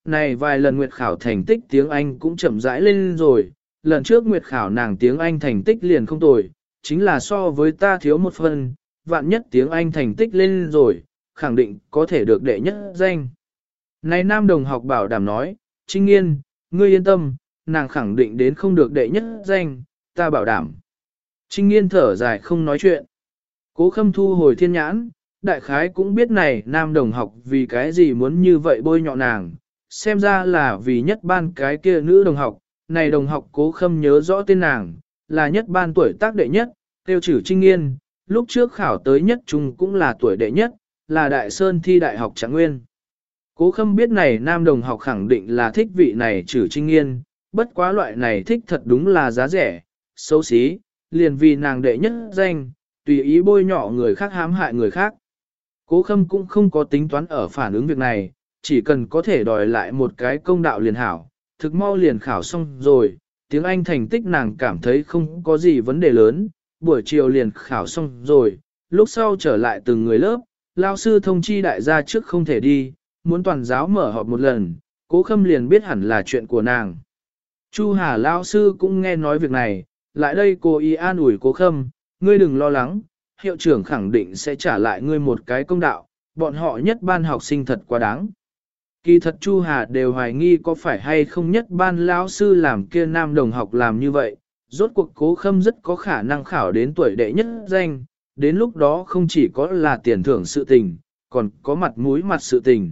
này vài lần Nguyệt khảo thành tích tiếng Anh cũng chậm rãi lên rồi, lần trước Nguyệt khảo nàng tiếng Anh thành tích liền không tồi, chính là so với ta thiếu một phần, vạn nhất tiếng Anh thành tích lên rồi, khẳng định có thể được đệ nhất danh. Này nam đồng học bảo đảm nói, Trinh Nghiên, ngươi yên tâm, nàng khẳng định đến không được đệ nhất danh, ta bảo đảm. Trinh Nghiên thở dài không nói chuyện. Cố Khâm thu hồi thiên nhãn, đại khái cũng biết này nam đồng học vì cái gì muốn như vậy bôi nhọ nàng, xem ra là vì nhất ban cái kia nữ đồng học, này đồng học Cố Khâm nhớ rõ tên nàng, là nhất ban tuổi tác đệ nhất, tiêu chử Trinh Nghiên, lúc trước khảo tới nhất trung cũng là tuổi đệ nhất, là Đại Sơn thi đại học Trạng Nguyên. Cố Khâm biết này nam đồng học khẳng định là thích vị này chử Trinh Nghiên, bất quá loại này thích thật đúng là giá rẻ, xấu xí, liền vì nàng đệ nhất danh, tùy ý bôi nhọ người khác hãm hại người khác. Cố Khâm cũng không có tính toán ở phản ứng việc này, chỉ cần có thể đòi lại một cái công đạo liền hảo, thực mau liền khảo xong rồi, tiếng Anh thành tích nàng cảm thấy không có gì vấn đề lớn, buổi chiều liền khảo xong rồi, lúc sau trở lại từng người lớp, lao sư thông chi đại gia trước không thể đi, muốn toàn giáo mở họp một lần, Cố Khâm liền biết hẳn là chuyện của nàng. Chu Hà lao sư cũng nghe nói việc này, lại đây cô y an ủi Cố Khâm, ngươi đừng lo lắng, hiệu trưởng khẳng định sẽ trả lại ngươi một cái công đạo, bọn họ nhất ban học sinh thật quá đáng. Kỳ thật Chu Hà đều hoài nghi có phải hay không nhất ban lão sư làm kia nam đồng học làm như vậy, rốt cuộc Cố Khâm rất có khả năng khảo đến tuổi đệ nhất danh, đến lúc đó không chỉ có là tiền thưởng sự tình, còn có mặt mũi mặt sự tình.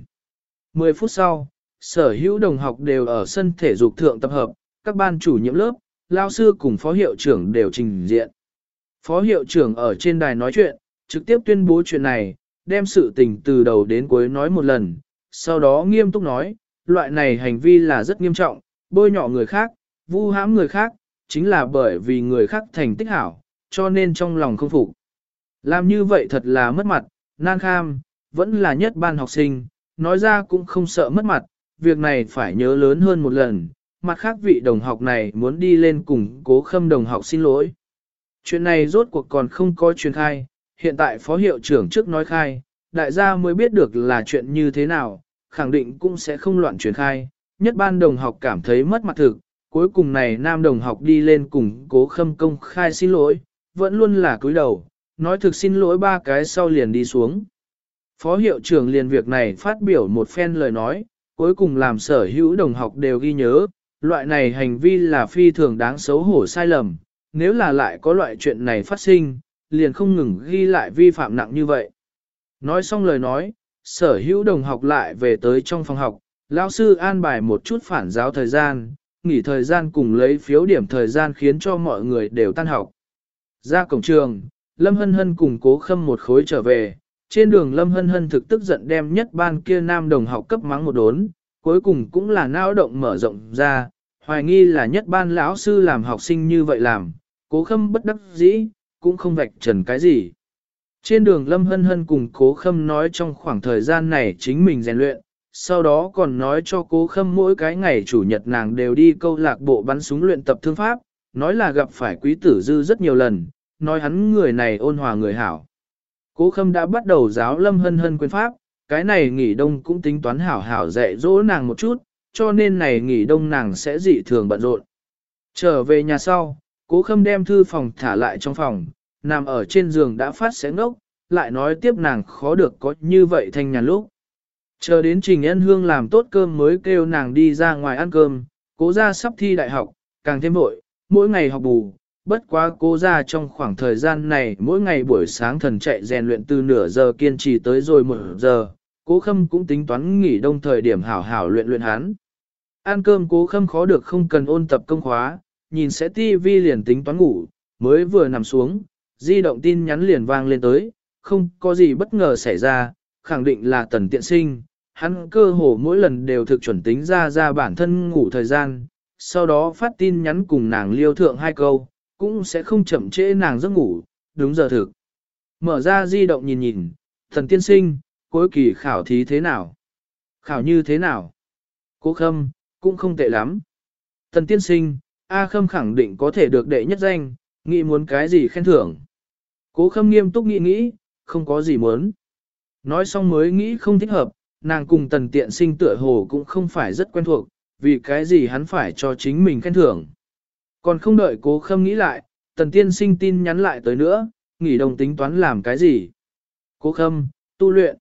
10 phút sau, sở hữu đồng học đều ở sân thể dục thượng tập hợp, các ban chủ nhiệm lớp, lao sư cùng phó hiệu trưởng đều trình diện. Phó hiệu trưởng ở trên đài nói chuyện, trực tiếp tuyên bố chuyện này, đem sự tình từ đầu đến cuối nói một lần, sau đó nghiêm túc nói, loại này hành vi là rất nghiêm trọng, bôi nhọ người khác, vu hãm người khác, chính là bởi vì người khác thành tích hảo, cho nên trong lòng không phục. Làm như vậy thật là mất mặt, nan kham, vẫn là nhất ban học sinh, nói ra cũng không sợ mất mặt, việc này phải nhớ lớn hơn một lần, mặt khác vị đồng học này muốn đi lên cùng Cố Khâm đồng học xin lỗi. Chuyện này rốt cuộc còn không có truyền khai, hiện tại phó hiệu trưởng trước nói khai, đại gia mới biết được là chuyện như thế nào, khẳng định cũng sẽ không loạn truyền khai, nhất ban đồng học cảm thấy mất mặt thực, cuối cùng này nam đồng học đi lên cùng Cố Khâm công khai xin lỗi, vẫn luôn là cúi đầu, nói thực xin lỗi ba cái sau liền đi xuống. Phó hiệu trưởng liền việc này phát biểu một phen lời nói, cuối cùng làm sở hữu đồng học đều ghi nhớ, loại này hành vi là phi thường đáng xấu hổ sai lầm, nếu là lại có loại chuyện này phát sinh, liền không ngừng ghi lại vi phạm nặng như vậy. Nói xong lời nói, sở hữu đồng học lại về tới trong phòng học, lão sư an bài một chút phản giáo thời gian, nghỉ thời gian cùng lấy phiếu điểm thời gian khiến cho mọi người đều tan học. Ra cổng trường, Lâm Hân Hân cùng Cố Khâm một khối trở về, trên đường Lâm Hân Hân thực tức giận đem nhất ban kia nam đồng học cấp mắng một đốn, cuối cùng cũng là não động mở rộng ra, hoài nghi là nhất ban lão sư làm học sinh như vậy làm, Cố Khâm bất đắc dĩ, cũng không vạch trần cái gì. Trên đường Lâm Hân Hân cùng Cố Khâm nói trong khoảng thời gian này chính mình rèn luyện, sau đó còn nói cho Cố Khâm mỗi cái ngày chủ nhật nàng đều đi câu lạc bộ bắn súng luyện tập thương pháp, nói là gặp phải Quý Tử Dư rất nhiều lần, nói hắn người này ôn hòa người hảo. Cố Khâm đã bắt đầu giáo Lâm Hân Hân quyền pháp, cái này nghỉ đông cũng tính toán hảo hảo dạy dỗ nàng một chút, cho nên này nghỉ đông nàng sẽ dị thường bận rộn. Trở về nhà sau, Cố Khâm đem thư phòng thả lại trong phòng, nằm ở trên giường đã phát sẽ ngốc, lại nói tiếp nàng khó được có như vậy thanh nhàn lúc. Chờ đến Trình Ân Hương làm tốt cơm mới kêu nàng đi ra ngoài ăn cơm, Cố gia sắp thi đại học, càng thêm vội, mỗi ngày học bù. Bất quá Cố gia trong khoảng thời gian này mỗi ngày buổi sáng thần chạy rèn luyện từ nửa giờ kiên trì tới rồi 1 giờ, Cố Khâm cũng tính toán nghỉ đông thời điểm hảo hảo luyện hắn. Ăn cơm Cố Khâm khó được không cần ôn tập công khóa, nhìn sẽ tivi liền tính toán ngủ, mới vừa nằm xuống, di động tin nhắn liền vang lên tới, không có gì bất ngờ xảy ra, khẳng định là Tần Tiện Sinh, hắn cơ hồ mỗi lần đều thực chuẩn tính ra bản thân ngủ thời gian, sau đó phát tin nhắn cùng nàng liêu thượng 2 câu, cũng sẽ không chậm trễ nàng giấc ngủ, đúng giờ thực. Mở ra di động nhìn nhìn, Tần Tiên Sinh, cuối kỳ khảo thí thế nào? Khảo như thế nào? Cố Khâm, cũng không tệ lắm. Tần Tiên Sinh, A Khâm khẳng định có thể được đệ nhất danh, nghĩ muốn cái gì khen thưởng. Cố Khâm nghiêm túc nghĩ, không có gì muốn. Nói xong mới nghĩ không thích hợp, nàng cùng tần tiện sinh tựa hồ cũng không phải rất quen thuộc, vì cái gì hắn phải cho chính mình khen thưởng. Còn không đợi Cố Khâm nghĩ lại, tần tiên sinh tin nhắn lại tới nữa, nghỉ đồng tính toán làm cái gì. Cố Khâm, tu luyện.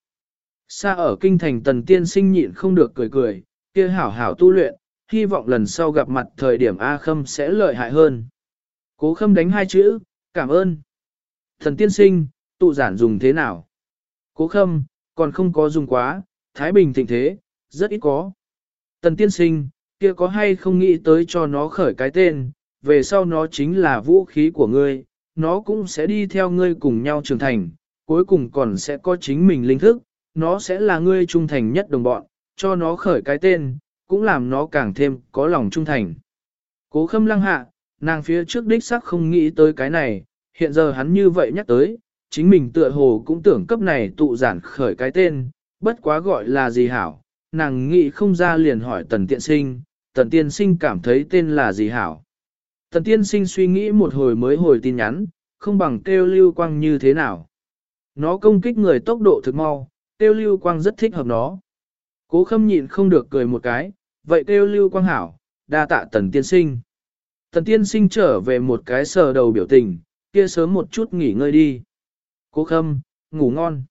Xa ở kinh thành tần tiên sinh nhịn không được cười cười, kia hảo hảo tu luyện, hy vọng lần sau gặp mặt thời điểm A Khâm sẽ lợi hại hơn. Cố Khâm đánh 2 chữ, cảm ơn. Tần tiên sinh, tụ giản dùng thế nào? Cố Khâm, còn không có dùng quá, Thái Bình thịnh thế, rất ít có. Tần tiên sinh, kia có hay không nghĩ tới cho nó khởi cái tên, về sau nó chính là vũ khí của ngươi, nó cũng sẽ đi theo ngươi cùng nhau trưởng thành, cuối cùng còn sẽ có chính mình linh thức, nó sẽ là ngươi trung thành nhất đồng bọn, cho nó khởi cái tên, cũng làm nó càng thêm có lòng trung thành. Cố Khâm lăng hạ, nàng phía trước đích xác không nghĩ tới cái này, hiện giờ hắn như vậy nhắc tới, chính mình tựa hồ cũng tưởng cấp này tụ giản khởi cái tên, bất quá gọi là gì hảo, nàng nghĩ không ra liền hỏi tần tiên sinh cảm thấy tên là gì hảo. Tần tiên sinh suy nghĩ một hồi mới hồi tin nhắn, không bằng kêu lưu quang như thế nào. Nó công kích người tốc độ thực mau, kêu lưu quang rất thích hợp nó. Cố Khâm nhịn không được cười một cái, vậy kêu lưu quang hảo, đa tạ tần tiên sinh. Tần tiên sinh trở về một cái sờ đầu biểu tình, kia sớm một chút nghỉ ngơi đi. Cố Khâm, ngủ ngon.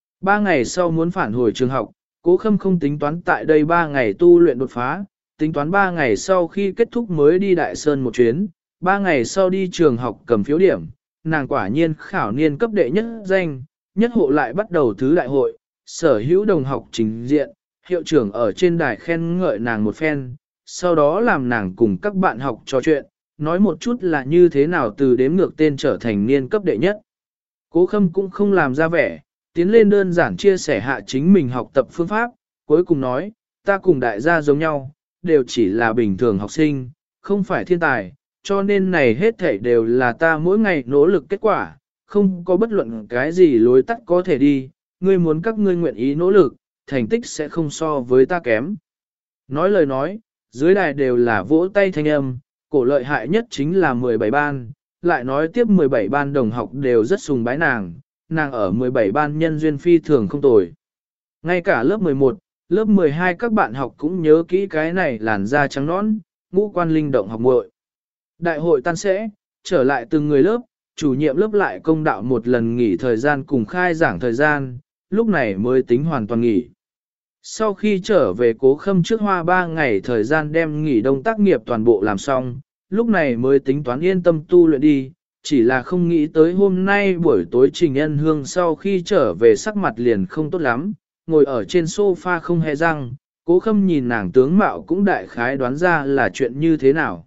3 ngày sau muốn phản hồi trường học, Cố Khâm không tính toán tại đây 3 ngày tu luyện đột phá, tính toán 3 ngày sau khi kết thúc mới đi Đại Sơn một chuyến, 3 ngày sau đi trường học cầm phiếu điểm, nàng quả nhiên khảo niên cấp đệ nhất danh, nhất hộ lại bắt đầu thứ đại hội, sở hữu đồng học trình diện, hiệu trưởng ở trên đài khen ngợi nàng một phen, sau đó làm nàng cùng các bạn học trò chuyện, nói một chút là như thế nào từ đếm ngược tên trở thành niên cấp đệ nhất. Cố Khâm cũng không làm ra vẻ, tiến lên đơn giản chia sẻ hạ chính mình học tập phương pháp, cuối cùng nói, ta cùng đại gia giống nhau, đều chỉ là bình thường học sinh, không phải thiên tài, cho nên này hết thảy đều là ta mỗi ngày nỗ lực kết quả, không có bất luận cái gì lối tắt có thể đi, ngươi muốn các ngươi nguyện ý nỗ lực, thành tích sẽ không so với ta kém. Nói lời nói, dưới đài đều là vỗ tay thanh âm, cổ lợi hại nhất chính là 17 ban, lại nói tiếp 17 ban đồng học đều rất sùng bái nàng ở 17 ban nhân duyên phi thường không tồi. Ngay cả lớp 11, lớp 12 các bạn học cũng nhớ kỹ cái này làn da trắng nõn, ngũ quan linh động học muội. Đại hội tan sẽ, trở lại từng người lớp, chủ nhiệm lớp lại công đạo một lần nghỉ thời gian cùng khai giảng thời gian, lúc này mới tính hoàn toàn nghỉ. Sau khi trở về Cố Khâm trước hoa 3 ngày thời gian đem nghỉ đông tác nghiệp toàn bộ làm xong, lúc này mới tính toán yên tâm tu luyện đi, chỉ là không nghĩ tới hôm nay buổi tối Trình Ân Hương sau khi trở về sắc mặt liền không tốt lắm, ngồi ở trên sofa không hề răng, Cố Khâm nhìn nàng tướng mạo cũng đại khái đoán ra là chuyện như thế nào.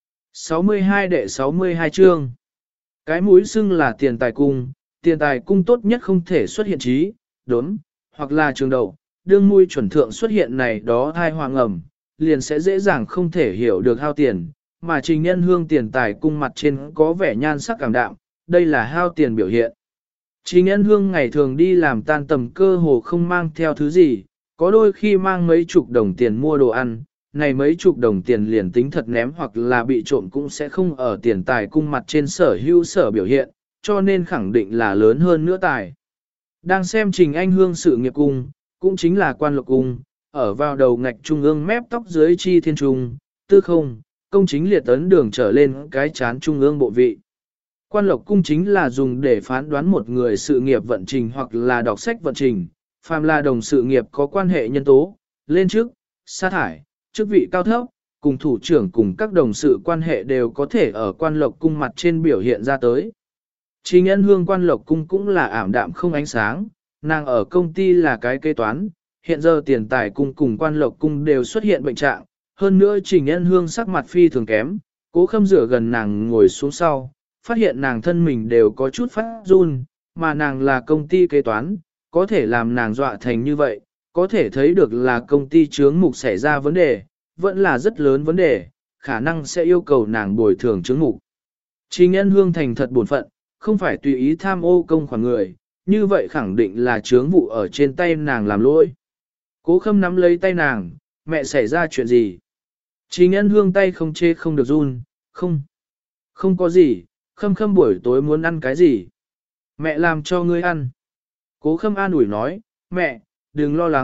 62 đệ 62 chương. Cái mũi xưng là tiền tài cung tốt nhất không thể xuất hiện trí, đốn, hoặc là trường đầu, đương mũi chuẩn thượng xuất hiện này đó thai hoàng ẩm, liền sẽ dễ dàng không thể hiểu được hao tiền, mà Trình Nhân Hương tiền tài cung mặt trên có vẻ nhan sắc cảm đạm, đây là hao tiền biểu hiện. Trình Nhân Hương ngày thường đi làm tan tầm cơ hồ không mang theo thứ gì, có đôi khi mang mấy chục đồng tiền mua đồ ăn, này mấy chục đồng tiền liền tính thật ném hoặc là bị trộm cũng sẽ không ở tiền tài cung mặt trên sở hữu sở biểu hiện, cho nên khẳng định là lớn hơn nữa tài. Đang xem Trình Anh Hương sự nghiệp cung, cũng chính là quan lộc cung, ở vào đầu ngạch trung ương mép tóc dưới chi thiên trung, tư không, công chính liệt ấn đường trở lên cái chán trung ương bộ vị. Quan lộc cung chính là dùng để phán đoán một người sự nghiệp vận trình hoặc là đọc sách vận trình, phàm là đồng sự nghiệp có quan hệ nhân tố, lên chức, sa thải, chức vị cao thấp, cùng thủ trưởng cùng các đồng sự quan hệ đều có thể ở quan lộc cung mặt trên biểu hiện ra tới. Trình Ân Hương quan lộc cung cũng là ảm đạm không ánh sáng, nàng ở công ty là cái kế toán, hiện giờ tiền tài cung cùng quan lộc cung đều xuất hiện bệnh trạng, hơn nữa Trình Ân Hương sắc mặt phi thường kém, Cố Khâm rửa gần nàng ngồi xuống sau, phát hiện nàng thân mình đều có chút phát run, mà nàng là công ty kế toán, có thể làm nàng dọa thành như vậy, có thể thấy được là công ty chướng mục xảy ra vấn đề, vẫn là rất lớn vấn đề, khả năng sẽ yêu cầu nàng bồi thường chướng mục. Trình Ân Hương thành thật bổn phận, không phải tùy ý tham ô công khoản người, như vậy khẳng định là chướng vụ ở trên tay nàng làm lỗi. Cố Khâm nắm lấy tay nàng, mẹ xảy ra chuyện gì? Trình Ân Hương tay không chê không được run, không có gì, Khâm buổi tối muốn ăn cái gì? Mẹ làm cho ngươi ăn. Cố Khâm an ủi nói, mẹ, đừng lo lắng,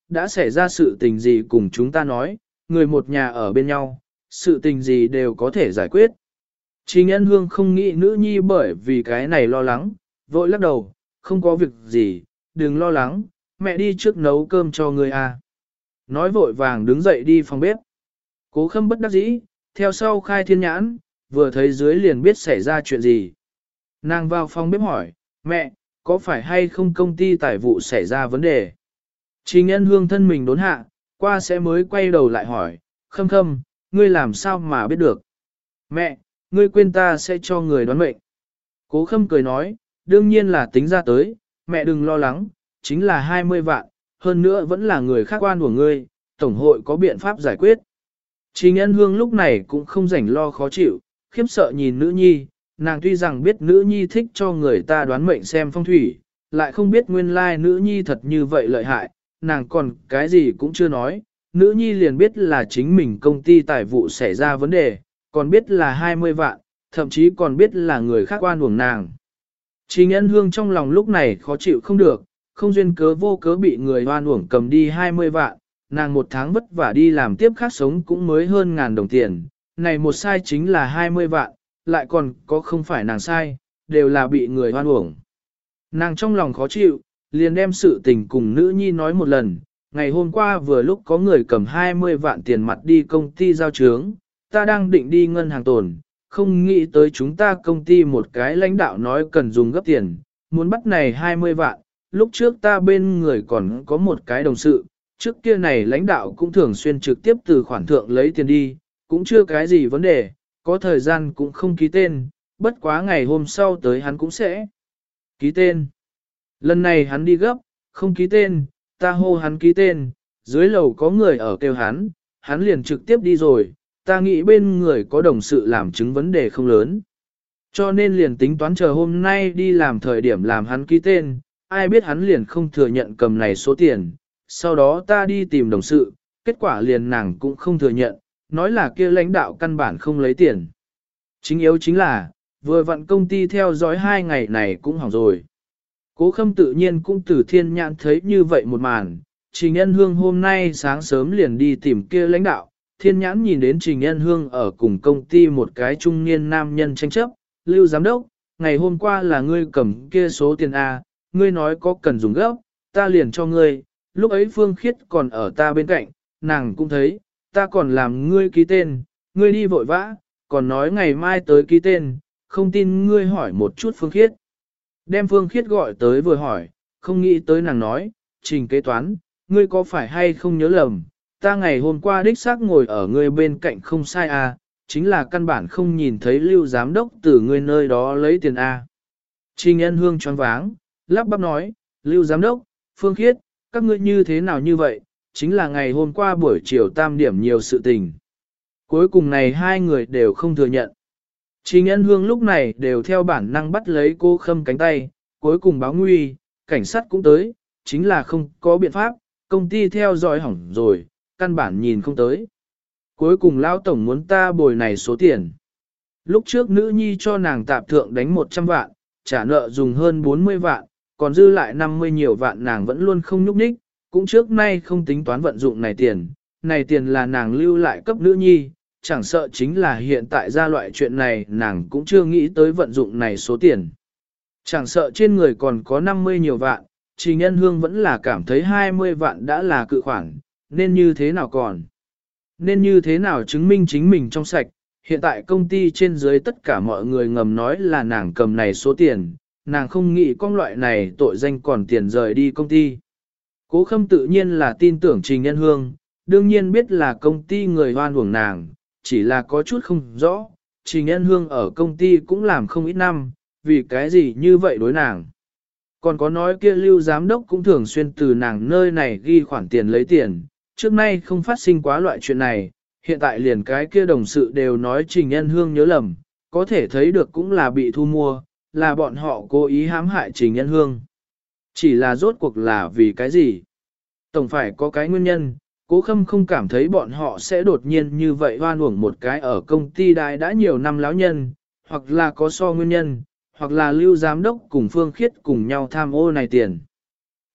đã xảy ra sự tình gì cùng chúng ta nói, người một nhà ở bên nhau, sự tình gì đều có thể giải quyết. Trình Ân Hương không nghĩ nữ nhi bởi vì cái này lo lắng, vội lắc đầu, không có việc gì, đừng lo lắng, mẹ đi trước nấu cơm cho người à. Nói vội vàng đứng dậy đi phòng bếp. Cố Khâm bất đắc dĩ, theo sau khai thiên nhãn, vừa thấy dưới liền biết xảy ra chuyện gì. Nàng vào phòng bếp hỏi, mẹ, có phải hay không công ty tài vụ xảy ra vấn đề? Trình Ân Hương thân mình đốn hạ, qua sẽ mới quay đầu lại hỏi, Khâm Khâm, ngươi làm sao mà biết được? Mẹ, ngươi quên ta sẽ cho người đoán mệnh. Cố Khâm cười nói, đương nhiên là tính ra tới, mẹ đừng lo lắng, chính là 20 vạn, hơn nữa vẫn là người khác oan của ngươi, Tổng hội có biện pháp giải quyết. Trình Ân Hương lúc này cũng không rảnh lo khó chịu, khiếp sợ nhìn nữ nhi, nàng tuy rằng biết nữ nhi thích cho người ta đoán mệnh xem phong thủy, lại không biết nguyên lai nữ nhi thật như vậy lợi hại, nàng còn cái gì cũng chưa nói, nữ nhi liền biết là chính mình công ty tài vụ xảy ra vấn đề, còn biết là 20 vạn, thậm chí còn biết là người khác oan uổng nàng. Trình Ân Hương trong lòng lúc này khó chịu không được, không duyên cớ vô cớ bị người oan uổng cầm đi 20 vạn, nàng một tháng vất vả đi làm tiếp khác sống cũng mới hơn ngàn đồng tiền, này một sai chính là 20 vạn, lại còn có không phải nàng sai, đều là bị người oan uổng. Nàng trong lòng khó chịu, liền đem sự tình cùng nữ nhi nói một lần, ngày hôm qua vừa lúc có người cầm 20 vạn tiền mặt đi công ty giao chướng, ta đang định đi ngân hàng tồn, không nghĩ tới chúng ta công ty một cái lãnh đạo nói cần dùng gấp tiền, muốn bắt này 20 vạn, lúc trước ta bên người còn có một cái đồng sự, trước kia này lãnh đạo cũng thường xuyên trực tiếp từ khoản thượng lấy tiền đi, cũng chưa cái gì vấn đề, có thời gian cũng không ký tên, bất quá ngày hôm sau tới hắn cũng sẽ ký tên. Lần này hắn đi gấp, không ký tên, ta hô hắn ký tên, dưới lầu có người ở kêu hắn liền trực tiếp đi rồi, ta nghĩ bên người có đồng sự làm chứng vấn đề không lớn. Cho nên liền tính toán chờ hôm nay đi làm thời điểm làm hắn ký tên, ai biết hắn liền không thừa nhận cầm này số tiền, sau đó ta đi tìm đồng sự, kết quả liền nàng cũng không thừa nhận, nói là kia lãnh đạo căn bản không lấy tiền. Chính yếu chính là, vừa vặn công ty theo dõi 2 ngày này cũng hỏng rồi. Cố Khâm tự nhiên cũng từ thiên nhãn thấy như vậy một màn, Trình Ân Hương hôm nay sáng sớm liền đi tìm kia lãnh đạo, thiên nhãn nhìn đến Trình Ân Hương ở cùng công ty một cái trung niên nam nhân tranh chấp, Lưu Giám Đốc, ngày hôm qua là ngươi cầm kia số tiền A, ngươi nói có cần dùng gấp, ta liền cho ngươi, lúc ấy Phương Khiết còn ở ta bên cạnh, nàng cũng thấy, ta còn làm ngươi ký tên, ngươi đi vội vã, còn nói ngày mai tới ký tên, không tin ngươi hỏi một chút Phương Khiết. Đem Phương Khiết gọi tới vừa hỏi, không nghĩ tới nàng nói, Trình kế toán, ngươi có phải hay không nhớ lầm, ta ngày hôm qua đích xác ngồi ở ngươi bên cạnh không sai à, chính là căn bản không nhìn thấy Lưu Giám Đốc từ ngươi nơi đó lấy tiền à. Trình Ân Hương choáng váng, lắp bắp nói, Lưu Giám Đốc, Phương Khiết, các ngươi như thế nào như vậy, chính là ngày hôm qua buổi chiều tam điểm nhiều sự tình. Cuối cùng này hai người đều không thừa nhận. Trình Ân Hương lúc này đều theo bản năng bắt lấy Cố Khâm cánh tay, cuối cùng báo nguy, cảnh sát cũng tới, chính là không có biện pháp, công ty theo dõi hỏng rồi, căn bản nhìn không tới. Cuối cùng lão tổng muốn ta bồi này số tiền. Lúc trước nữ nhi cho nàng tạp thượng đánh 100 vạn, trả nợ dùng hơn 40 vạn, còn dư lại 50 nhiều vạn nàng vẫn luôn không nhúc nhích, cũng trước nay không tính toán vận dụng này tiền là nàng lưu lại cấp nữ nhi, chẳng sợ chính là hiện tại ra loại chuyện này nàng cũng chưa nghĩ tới vận dụng này số tiền. Chẳng sợ trên người còn có 50 nhiều vạn, Trình Ân Hương vẫn là cảm thấy 20 vạn đã là cự khoản, nên như thế nào còn? Nên như thế nào chứng minh chính mình trong sạch? Hiện tại công ty trên dưới tất cả mọi người ngầm nói là nàng cầm này số tiền, nàng không nghĩ con loại này tội danh còn tiền rời đi công ty. Cố Khâm tự nhiên là tin tưởng Trình Ân Hương, đương nhiên biết là công ty người hoan uổng nàng, chỉ là có chút không rõ, Trình Ân Hương ở công ty cũng làm không ít năm, vì cái gì như vậy đối nàng. Còn có nói kia Lưu Giám Đốc cũng thường xuyên từ nàng nơi này ghi khoản tiền lấy tiền, trước nay không phát sinh quá loại chuyện này, hiện tại liền cái kia đồng sự đều nói Trình Ân Hương nhớ lầm, có thể thấy được cũng là bị thu mua, là bọn họ cố ý hãm hại Trình Ân Hương. Chỉ là rốt cuộc là vì cái gì? Tổng phải có cái nguyên nhân, Cố Khâm không cảm thấy bọn họ sẽ đột nhiên như vậy hoan uổng một cái ở công ty đại đã nhiều năm lão nhân, hoặc là có so nguyên nhân, hoặc là Lưu Giám Đốc cùng Phương Khiết cùng nhau tham ô này tiền.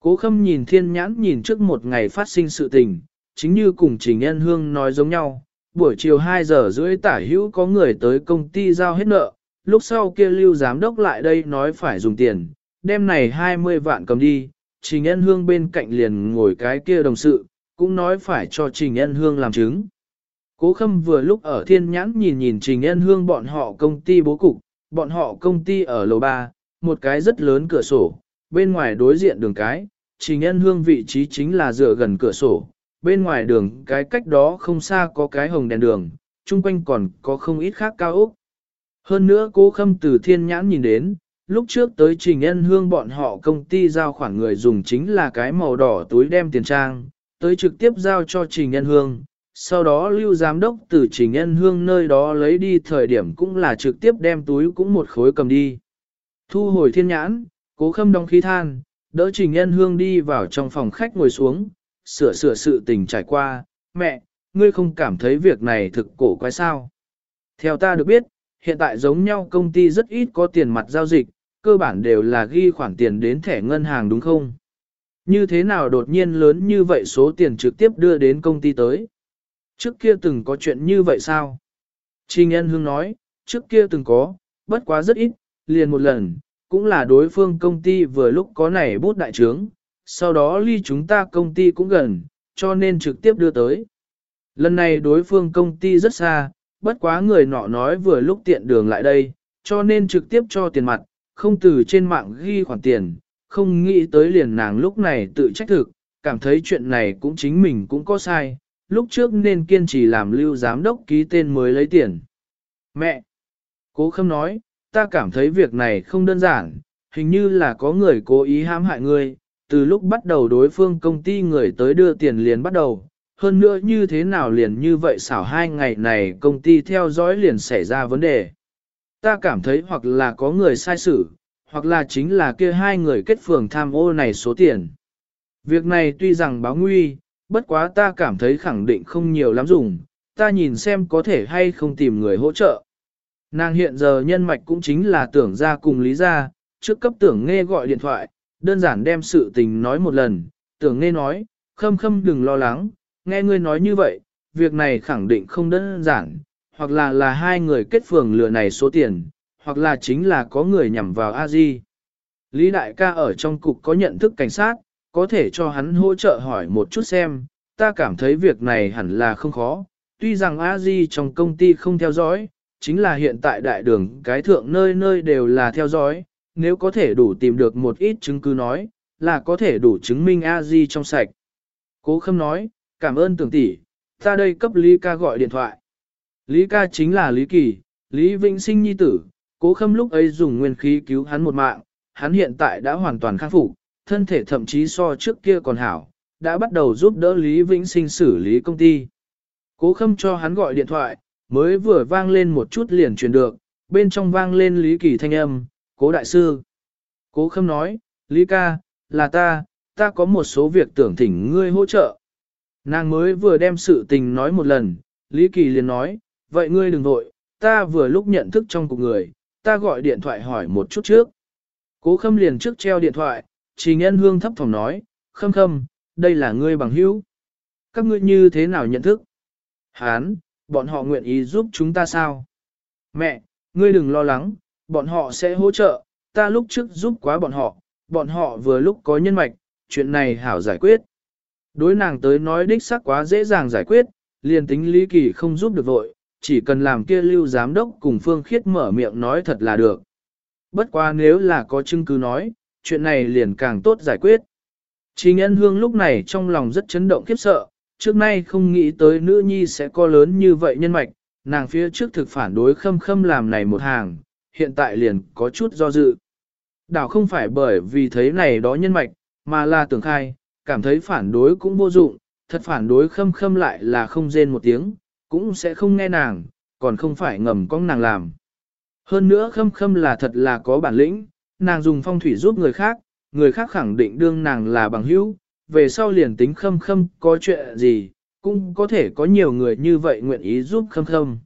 Cố Khâm nhìn Thiên Nhãn nhìn trước một ngày phát sinh sự tình, chính như cùng Trình Nhân Hương nói giống nhau, buổi chiều 2 giờ rưỡi tả hữu có người tới công ty giao hết nợ, lúc sau kia Lưu giám đốc lại đây nói phải dùng tiền, đêm này 20 vạn cầm đi, Trình Nhân Hương bên cạnh liền ngồi cái kia đồng sự, cũng nói phải cho Trình Nhân Hương làm chứng. Cố Khâm vừa lúc ở Thiên Nhãn nhìn nhìn Trình Nhân Hương bọn họ công ty bố cục, bọn họ công ty ở lầu 3, một cái rất lớn cửa sổ, bên ngoài đối diện đường cái, Trình Nhân Hương vị trí chính là dựa gần cửa sổ, bên ngoài đường cái cách đó không xa có cái hồng đèn đường, chung quanh còn có không ít khác cao ốc. Hơn nữa Cố Khâm từ Thiên Nhãn nhìn đến, lúc trước tới Trình Nhân Hương bọn họ công ty giao khoản người dùng chính là cái màu đỏ túi đem tiền trang, tới trực tiếp giao cho Trình Nhân Hương. Sau đó Lưu Giám Đốc từ Trình Nhân Hương nơi đó lấy đi thời điểm cũng là trực tiếp đem túi cũng một khối cầm đi. Thu hồi Thiên Nhãn, Cố Khâm đóng khí than, đỡ Trình Nhân Hương đi vào trong phòng khách ngồi xuống, sửa sự tình trải qua. Mẹ, ngươi không cảm thấy việc này thực cổ quái sao? Theo ta được biết, hiện tại giống nhau công ty rất ít có tiền mặt giao dịch, cơ bản đều là ghi khoản tiền đến thẻ ngân hàng đúng không? Như thế nào đột nhiên lớn như vậy số tiền trực tiếp đưa đến công ty tới? Trước kia từng có chuyện như vậy sao? Trình Nhân Hương nói, trước kia từng có, bất quá rất ít, liền một lần, cũng là đối phương công ty vừa lúc có nảy bút đại trướng, sau đó ly chúng ta công ty cũng gần, cho nên trực tiếp đưa tới. Lần này đối phương công ty rất xa, bất quá người nọ nói vừa lúc tiện đường lại đây, cho nên trực tiếp cho tiền mặt, không từ trên mạng ghi khoản tiền, không nghĩ tới liền nàng lúc này tự trách thực, cảm thấy chuyện này cũng chính mình cũng có sai, lúc trước nên kiên trì làm Lưu giám đốc ký tên mới lấy tiền. Mẹ! Cố Khâm nói, ta cảm thấy việc này không đơn giản, hình như là có người cố ý hãm hại ngươi, từ lúc bắt đầu đối phương công ty người tới đưa tiền liền bắt đầu, hơn nữa như thế nào liền như vậy xảo 2 ngày này công ty theo dõi liền xảy ra vấn đề. Ta cảm thấy hoặc là có người sai xử, hoặc là chính là kia 2 người kết phường tham ô này số tiền. Việc này tuy rằng báo nguy, bất quá ta cảm thấy khẳng định không nhiều lắm dùng, ta nhìn xem có thể hay không tìm người hỗ trợ. Nàng hiện giờ nhân mạch cũng chính là Tưởng ra cùng Lý ra, trước cấp Tưởng Nghe gọi điện thoại, đơn giản đem sự tình nói một lần, Tưởng Nghe nói, Khâm Khâm đừng lo lắng, nghe ngươi nói như vậy, việc này khẳng định không đơn giản, hoặc là 2 người kết phường lừa này số tiền, hoặc là chính là có người nhằm vào A-di. Lý đại ca ở trong cục có nhận thức cảnh sát, có thể cho hắn hỗ trợ hỏi một chút xem, ta cảm thấy việc này hẳn là không khó, tuy rằng A-di trong công ty không theo dõi, chính là hiện tại đại đường cái thượng nơi nơi đều là theo dõi, nếu có thể đủ tìm được một ít chứng cứ nói, là có thể đủ chứng minh A-di trong sạch. Cố Khâm nói, cảm ơn Tưởng tỷ, ta đây cấp Lý ca gọi điện thoại. Lý ca chính là Lý Kỳ, Lý Vĩnh Sinh nhi tử, Cố Khâm lúc ấy dùng nguyên khí cứu hắn một mạng, hắn hiện tại đã hoàn toàn khắc phục, thân thể thậm chí so trước kia còn hảo, đã bắt đầu giúp đỡ Lý Vĩnh Sinh xử lý công ty. Cố Khâm cho hắn gọi điện thoại, mới vừa vang lên một chút liền truyền được, bên trong vang lên Lý Kỳ thanh âm, Cố đại sư. Cố Khâm nói, Lý ca, là ta có một số việc tưởng thỉnh ngươi hỗ trợ. Nàng mới vừa đem sự tình nói một lần, Lý Kỳ liền nói, vậy ngươi đừng vội, ta vừa lúc nhận thức trong cục người, ta gọi điện thoại hỏi một chút trước. Cố Khâm liền trước treo điện thoại, Trình Nhân Hương thấp thỏm nói, Khâm, đây là ngươi bằng hữu. Các ngươi như thế nào nhận thức? Hán, bọn họ nguyện ý giúp chúng ta sao? Mẹ, ngươi đừng lo lắng, bọn họ sẽ hỗ trợ, ta lúc trước giúp quá bọn họ vừa lúc có nhân mạch, chuyện này hảo giải quyết. Đối nàng tới nói đích xác quá dễ dàng giải quyết, liền tính Lý Kỳ không giúp được vội, chỉ cần làm kia Lưu giám đốc cùng Phương Khiết mở miệng nói thật là được. Bất quá nếu là có chứng cứ nói, chuyện này liền càng tốt giải quyết. Trình Nhân Hương lúc này trong lòng rất chấn động khiếp sợ, trước nay không nghĩ tới nữ nhi sẽ có lớn như vậy nhân mạch, nàng phía trước thực phản đối Khâm làm này một hàng, hiện tại liền có chút do dự. Đảo không phải bởi vì thấy này đó nhân mạch, mà là tưởng khai, cảm thấy phản đối cũng vô dụng, thật phản đối Khâm lại là không rên một tiếng, cũng sẽ không nghe nàng, còn không phải ngầm con nàng làm. Hơn nữa Khâm là thật là có bản lĩnh, nàng dùng phong thủy giúp người khác khẳng định đương nàng là bằng hữu, về sau liền tính Khâm có chuyện gì, cũng có thể có nhiều người như vậy nguyện ý giúp Khâm.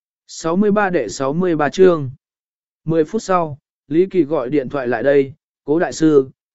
63 đệ 63 chương 10 phút sau, Lý Kỳ gọi điện thoại lại đây, Cố đại sư,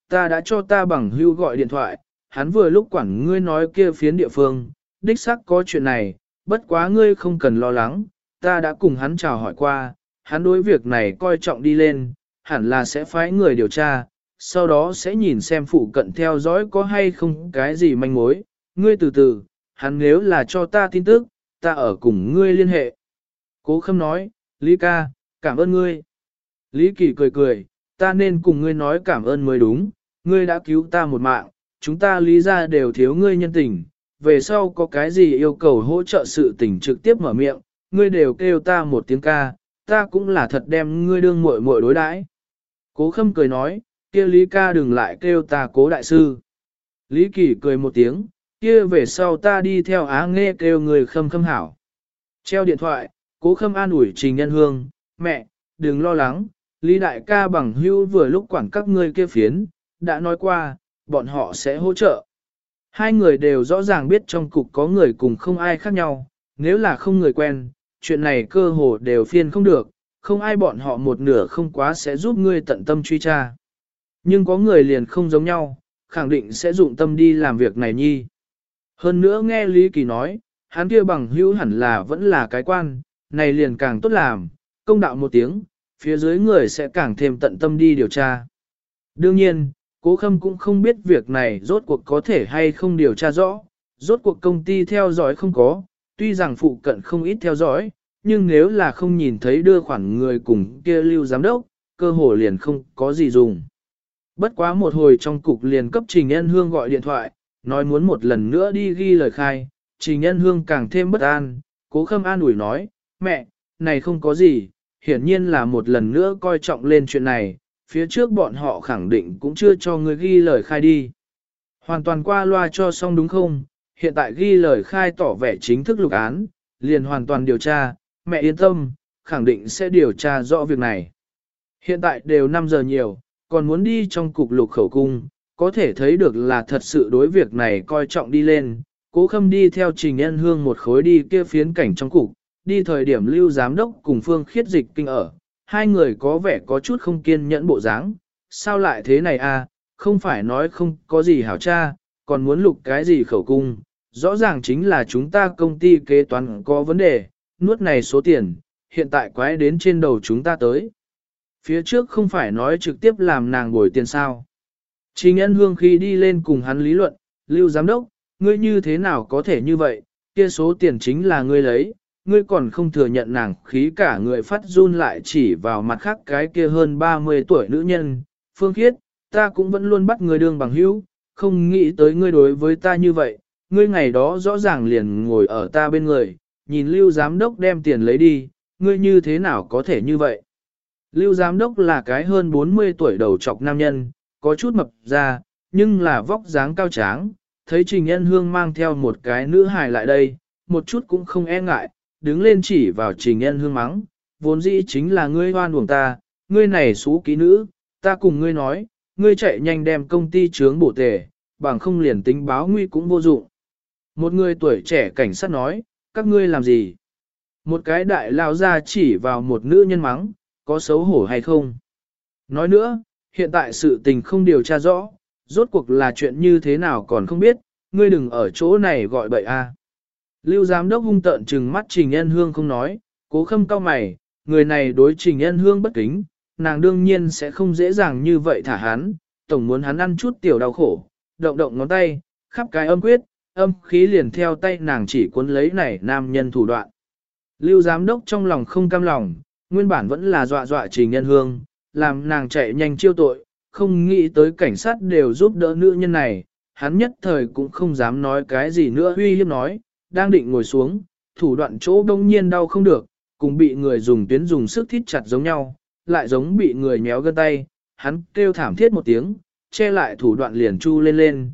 ta đã cho ta bằng hưu gọi điện thoại, hắn vừa lúc quản ngươi nói kia phiến địa phương, đích xác có chuyện này, bất quá ngươi không cần lo lắng, ta đã cùng hắn chào hỏi qua, hắn đối việc này coi trọng đi lên, hẳn là sẽ phái người điều tra, sau đó sẽ nhìn xem phụ cận theo dõi có hay không cái gì manh mối, ngươi từ từ, hắn nếu là cho ta tin tức, ta ở cùng ngươi liên hệ. Cố Khâm nói, Lý ca, cảm ơn ngươi. Lý Kỳ cười cười, ta nên cùng ngươi nói cảm ơn mới đúng, ngươi đã cứu ta một mạng, chúng ta Lý ra đều thiếu ngươi nhân tình, về sau có cái gì yêu cầu hỗ trợ sự tình trực tiếp mở miệng, ngươi đều kêu ta một tiếng ca, ta cũng là thật đem ngươi đương muội muội đối đãi. Cố Khâm cười nói, kia Lý ca đừng lại kêu ta Cố đại sư. Lý Kỳ cười một tiếng, kia về sau ta đi theo Á Nghê kêu người Khâm Khâm hảo. Treo điện thoại, Cố Khâm an ủi Trình Nhân Hương, mẹ, đừng lo lắng, Lý đại ca bằng hưu vừa lúc quản các ngươi kia phiến, đã nói qua, bọn họ sẽ hỗ trợ. Hai người đều rõ ràng biết trong cục có người cùng không ai khác nhau, nếu là không người quen, chuyện này cơ hồ đều phiên không được, không ai bọn họ một nửa không quá sẽ giúp ngươi tận tâm truy tra. Nhưng có người liền không giống nhau, khẳng định sẽ dụng tâm đi làm việc này nhi. Hơn nữa nghe Lý Kỳ nói, hắn kia bằng hữu hẳn là vẫn là cái quan, này liền càng tốt làm, công đạo một tiếng, phía dưới người sẽ càng thêm tận tâm đi điều tra. Đương nhiên, Cố Khâm cũng không biết việc này rốt cuộc có thể hay không điều tra rõ, rốt cuộc công ty theo dõi không có, tuy rằng phụ cận không ít theo dõi, nhưng nếu là không nhìn thấy đưa khoản người cùng kia lưu giám đốc, cơ hồ liền không có gì dùng. Bất quá một hồi trong cục liền cấp Trình Nhân Hương gọi điện thoại, nói muốn một lần nữa đi ghi lời khai, Trình Nhân Hương càng thêm bất an, Cố Khâm an ủi nói, mẹ, này không có gì, hiển nhiên là một lần nữa coi trọng lên chuyện này, phía trước bọn họ khẳng định cũng chưa cho người ghi lời khai đi. Hoàn toàn qua loa cho xong đúng không, hiện tại ghi lời khai tỏ vẻ chính thức lục án, liền hoàn toàn điều tra, mẹ yên tâm, khẳng định sẽ điều tra rõ việc này. Hiện tại đều 5 giờ nhiều, còn muốn đi trong cục lục khẩu cung, có thể thấy được là thật sự đối việc này coi trọng đi lên. Cố Khâm đi theo Trình Nhân Hương một khối đi kia phiến cảnh trong cục, đi thời điểm lưu giám đốc cùng Phương Khiết Dịch kinh ở, hai người có vẻ có chút không kiên nhẫn bộ dáng. Sao lại thế này à, không phải nói không có gì hảo tra, còn muốn lục cái gì khẩu cung, rõ ràng chính là chúng ta công ty kế toán có vấn đề, nuốt này số tiền, hiện tại quái đến trên đầu chúng ta tới. Phía trước không phải nói trực tiếp làm nàng bồi tiền sao. Trình Nhân Hương khi đi lên cùng hắn lý luận, Lưu giám đốc, ngươi như thế nào có thể như vậy, kia số tiền chính là ngươi lấy, ngươi còn không thừa nhận nàng khí cả người phát run lại chỉ vào mặt khác cái kia hơn 30 tuổi nữ nhân, Phương Khiết, ta cũng vẫn luôn bắt ngươi đương bằng hữu, không nghĩ tới ngươi đối với ta như vậy, ngươi ngày đó rõ ràng liền ngồi ở ta bên người, nhìn Lưu giám đốc đem tiền lấy đi, ngươi như thế nào có thể như vậy. Lưu giám đốc là cái hơn 40 tuổi đầu trọc nam nhân, có chút mập ra, nhưng là vóc dáng cao tráng, thấy Trình Nhân Hương mang theo một cái nữ hài lại đây, một chút cũng không e ngại, đứng lên chỉ vào Trình Nhân Hương mắng, vốn dĩ chính là ngươi hoan uổng ta, ngươi này xú ký nữ, ta cùng ngươi nói, ngươi chạy nhanh đem công ty trướng bổ tề, bằng không liền tính báo nguy cũng vô dụng. Một người tuổi trẻ cảnh sát nói, các ngươi làm gì? Một cái đại lao ra chỉ vào một nữ nhân mắng, có xấu hổ hay không? Nói nữa, hiện tại sự tình không điều tra rõ, rốt cuộc là chuyện như thế nào còn không biết, ngươi đừng ở chỗ này gọi bậy a. Lưu giám đốc hung tợn trừng mắt Trình Nhân Hương không nói, Cố Khâm cau mày, người này đối Trình Nhân Hương bất kính, nàng đương nhiên sẽ không dễ dàng như vậy thả hắn, tổng muốn hắn ăn chút tiểu đau khổ, động động ngón tay, khắp cái âm quyết, âm khí liền theo tay nàng chỉ cuốn lấy này nam nhân thủ đoạn. Lưu giám đốc trong lòng không cam lòng, nguyên bản vẫn là dọa dọa Trình Nhân Hương, làm nàng chạy nhanh chiêu tội, không nghĩ tới cảnh sát đều giúp đỡ nữ nhân này, hắn nhất thời cũng không dám nói cái gì nữa uy hiếp nói, đang định ngồi xuống, thủ đoạn chỗ đông nhiên đau không được, cùng bị người dùng tuyến dùng sức thít chặt giống nhau, lại giống bị người méo gân tay, hắn kêu thảm thiết một tiếng, che lại thủ đoạn liền chu lên lên,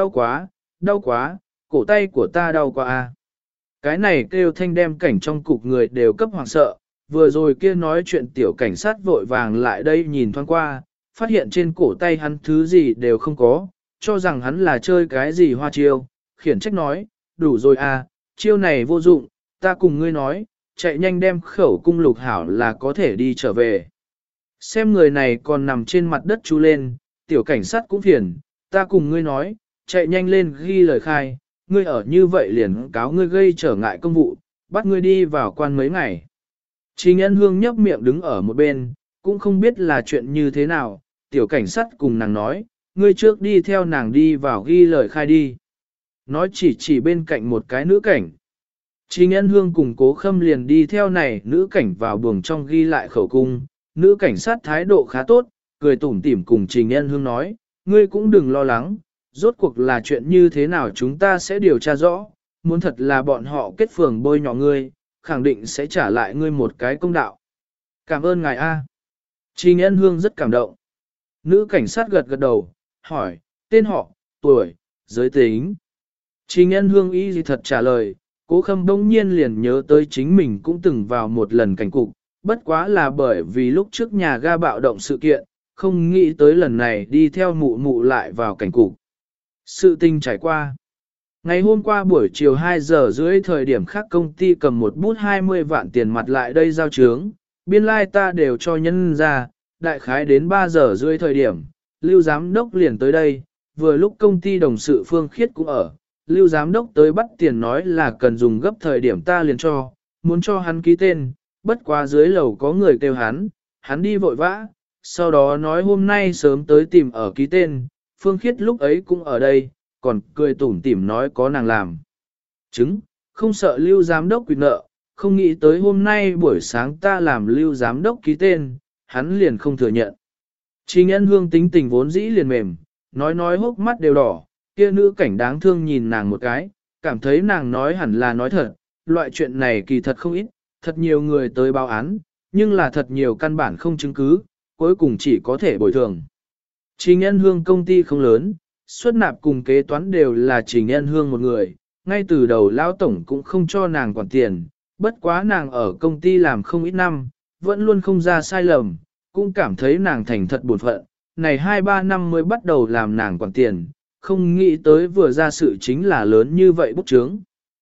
đau quá, cổ tay của ta đau quá a. Cái này kêu thanh đem cảnh trong cục người đều cấp hoảng sợ, vừa rồi kia nói chuyện tiểu cảnh sát vội vàng lại đây nhìn thoáng qua, phát hiện trên cổ tay hắn thứ gì đều không có, cho rằng hắn là chơi cái gì hoa chiêu, khiển trách nói, đủ rồi à, chiêu này vô dụng, ta cùng ngươi nói, chạy nhanh đem khẩu cung lục hảo là có thể đi trở về. Xem người này còn nằm trên mặt đất chú lên, tiểu cảnh sát cũng phiền, ta cùng ngươi nói, chạy nhanh lên ghi lời khai, ngươi ở như vậy liền cáo ngươi gây trở ngại công vụ, bắt ngươi đi vào quan mấy ngày. Trình Ân Hương nhấp miệng đứng ở một bên, cũng không biết là chuyện như thế nào, tiểu cảnh sát cùng nàng nói, ngươi trước đi theo nàng đi vào ghi lời khai đi. Nói chỉ bên cạnh một cái nữ cảnh. Trình Ân Hương cùng Cố Khâm liền đi theo này nữ cảnh vào buồng trong ghi lại khẩu cung, nữ cảnh sát thái độ khá tốt, cười tủm tỉm cùng Trình Ân Hương nói, ngươi cũng đừng lo lắng, rốt cuộc là chuyện như thế nào chúng ta sẽ điều tra rõ, muốn thật là bọn họ kết phường bôi nhọ ngươi, khẳng định sẽ trả lại ngươi một cái công đạo. Cảm ơn ngài A. Trình Ân Hương rất cảm động. Nữ cảnh sát gật gật đầu, hỏi, tên họ, tuổi, giới tính. Trình Ân Hương y gì thật trả lời, Cố Khâm bỗng nhiên liền nhớ tới chính mình cũng từng vào một lần cảnh cục, bất quá là bởi vì lúc trước nhà ga bạo động sự kiện, không nghĩ tới lần này đi theo mụ mụ lại vào cảnh cục. Sự tình trải qua. Ngày hôm qua buổi chiều 2 giờ rưỡi thời điểm khác công ty cầm một bút 20 vạn tiền mặt lại đây giao chướng, biên lai ta đều cho nhân ra, đại khái đến 3 giờ rưỡi thời điểm, Lưu Giám Đốc liền tới đây, vừa lúc công ty đồng sự Phương Khiết cũng ở, Lưu Giám Đốc tới bắt tiền nói là cần dùng gấp thời điểm ta liền cho, muốn cho hắn ký tên, bất quá dưới lầu có người kêu hắn đi vội vã, sau đó nói hôm nay sớm tới tìm ở ký tên, Phương Khiết lúc ấy cũng ở đây, còn cười tủm tỉm nói có nàng làm. Chứng, không sợ Lưu Giám Đốc quỵt nợ, không nghĩ tới hôm nay buổi sáng ta làm Lưu Giám Đốc ký tên, hắn liền không thừa nhận. Trình Ân Hương tính tình vốn dĩ liền mềm, nói hốc mắt đều đỏ, kia nữ cảnh đáng thương nhìn nàng một cái, cảm thấy nàng nói hẳn là nói thật, loại chuyện này kỳ thật không ít, thật nhiều người tới báo án, nhưng là thật nhiều căn bản không chứng cứ, cuối cùng chỉ có thể bồi thường. Trình Ân Hương công ty không lớn, xuất nạp cùng kế toán đều là Trình Ân Hương một người, ngay từ đầu lão tổng cũng không cho nàng quản tiền, bất quá nàng ở công ty làm không ít năm, vẫn luôn không ra sai lầm, cũng cảm thấy nàng thành thật bổn phận, này 2-3 năm mới bắt đầu làm nàng quản tiền, không nghĩ tới vừa ra sự chính là lớn như vậy bút chướng.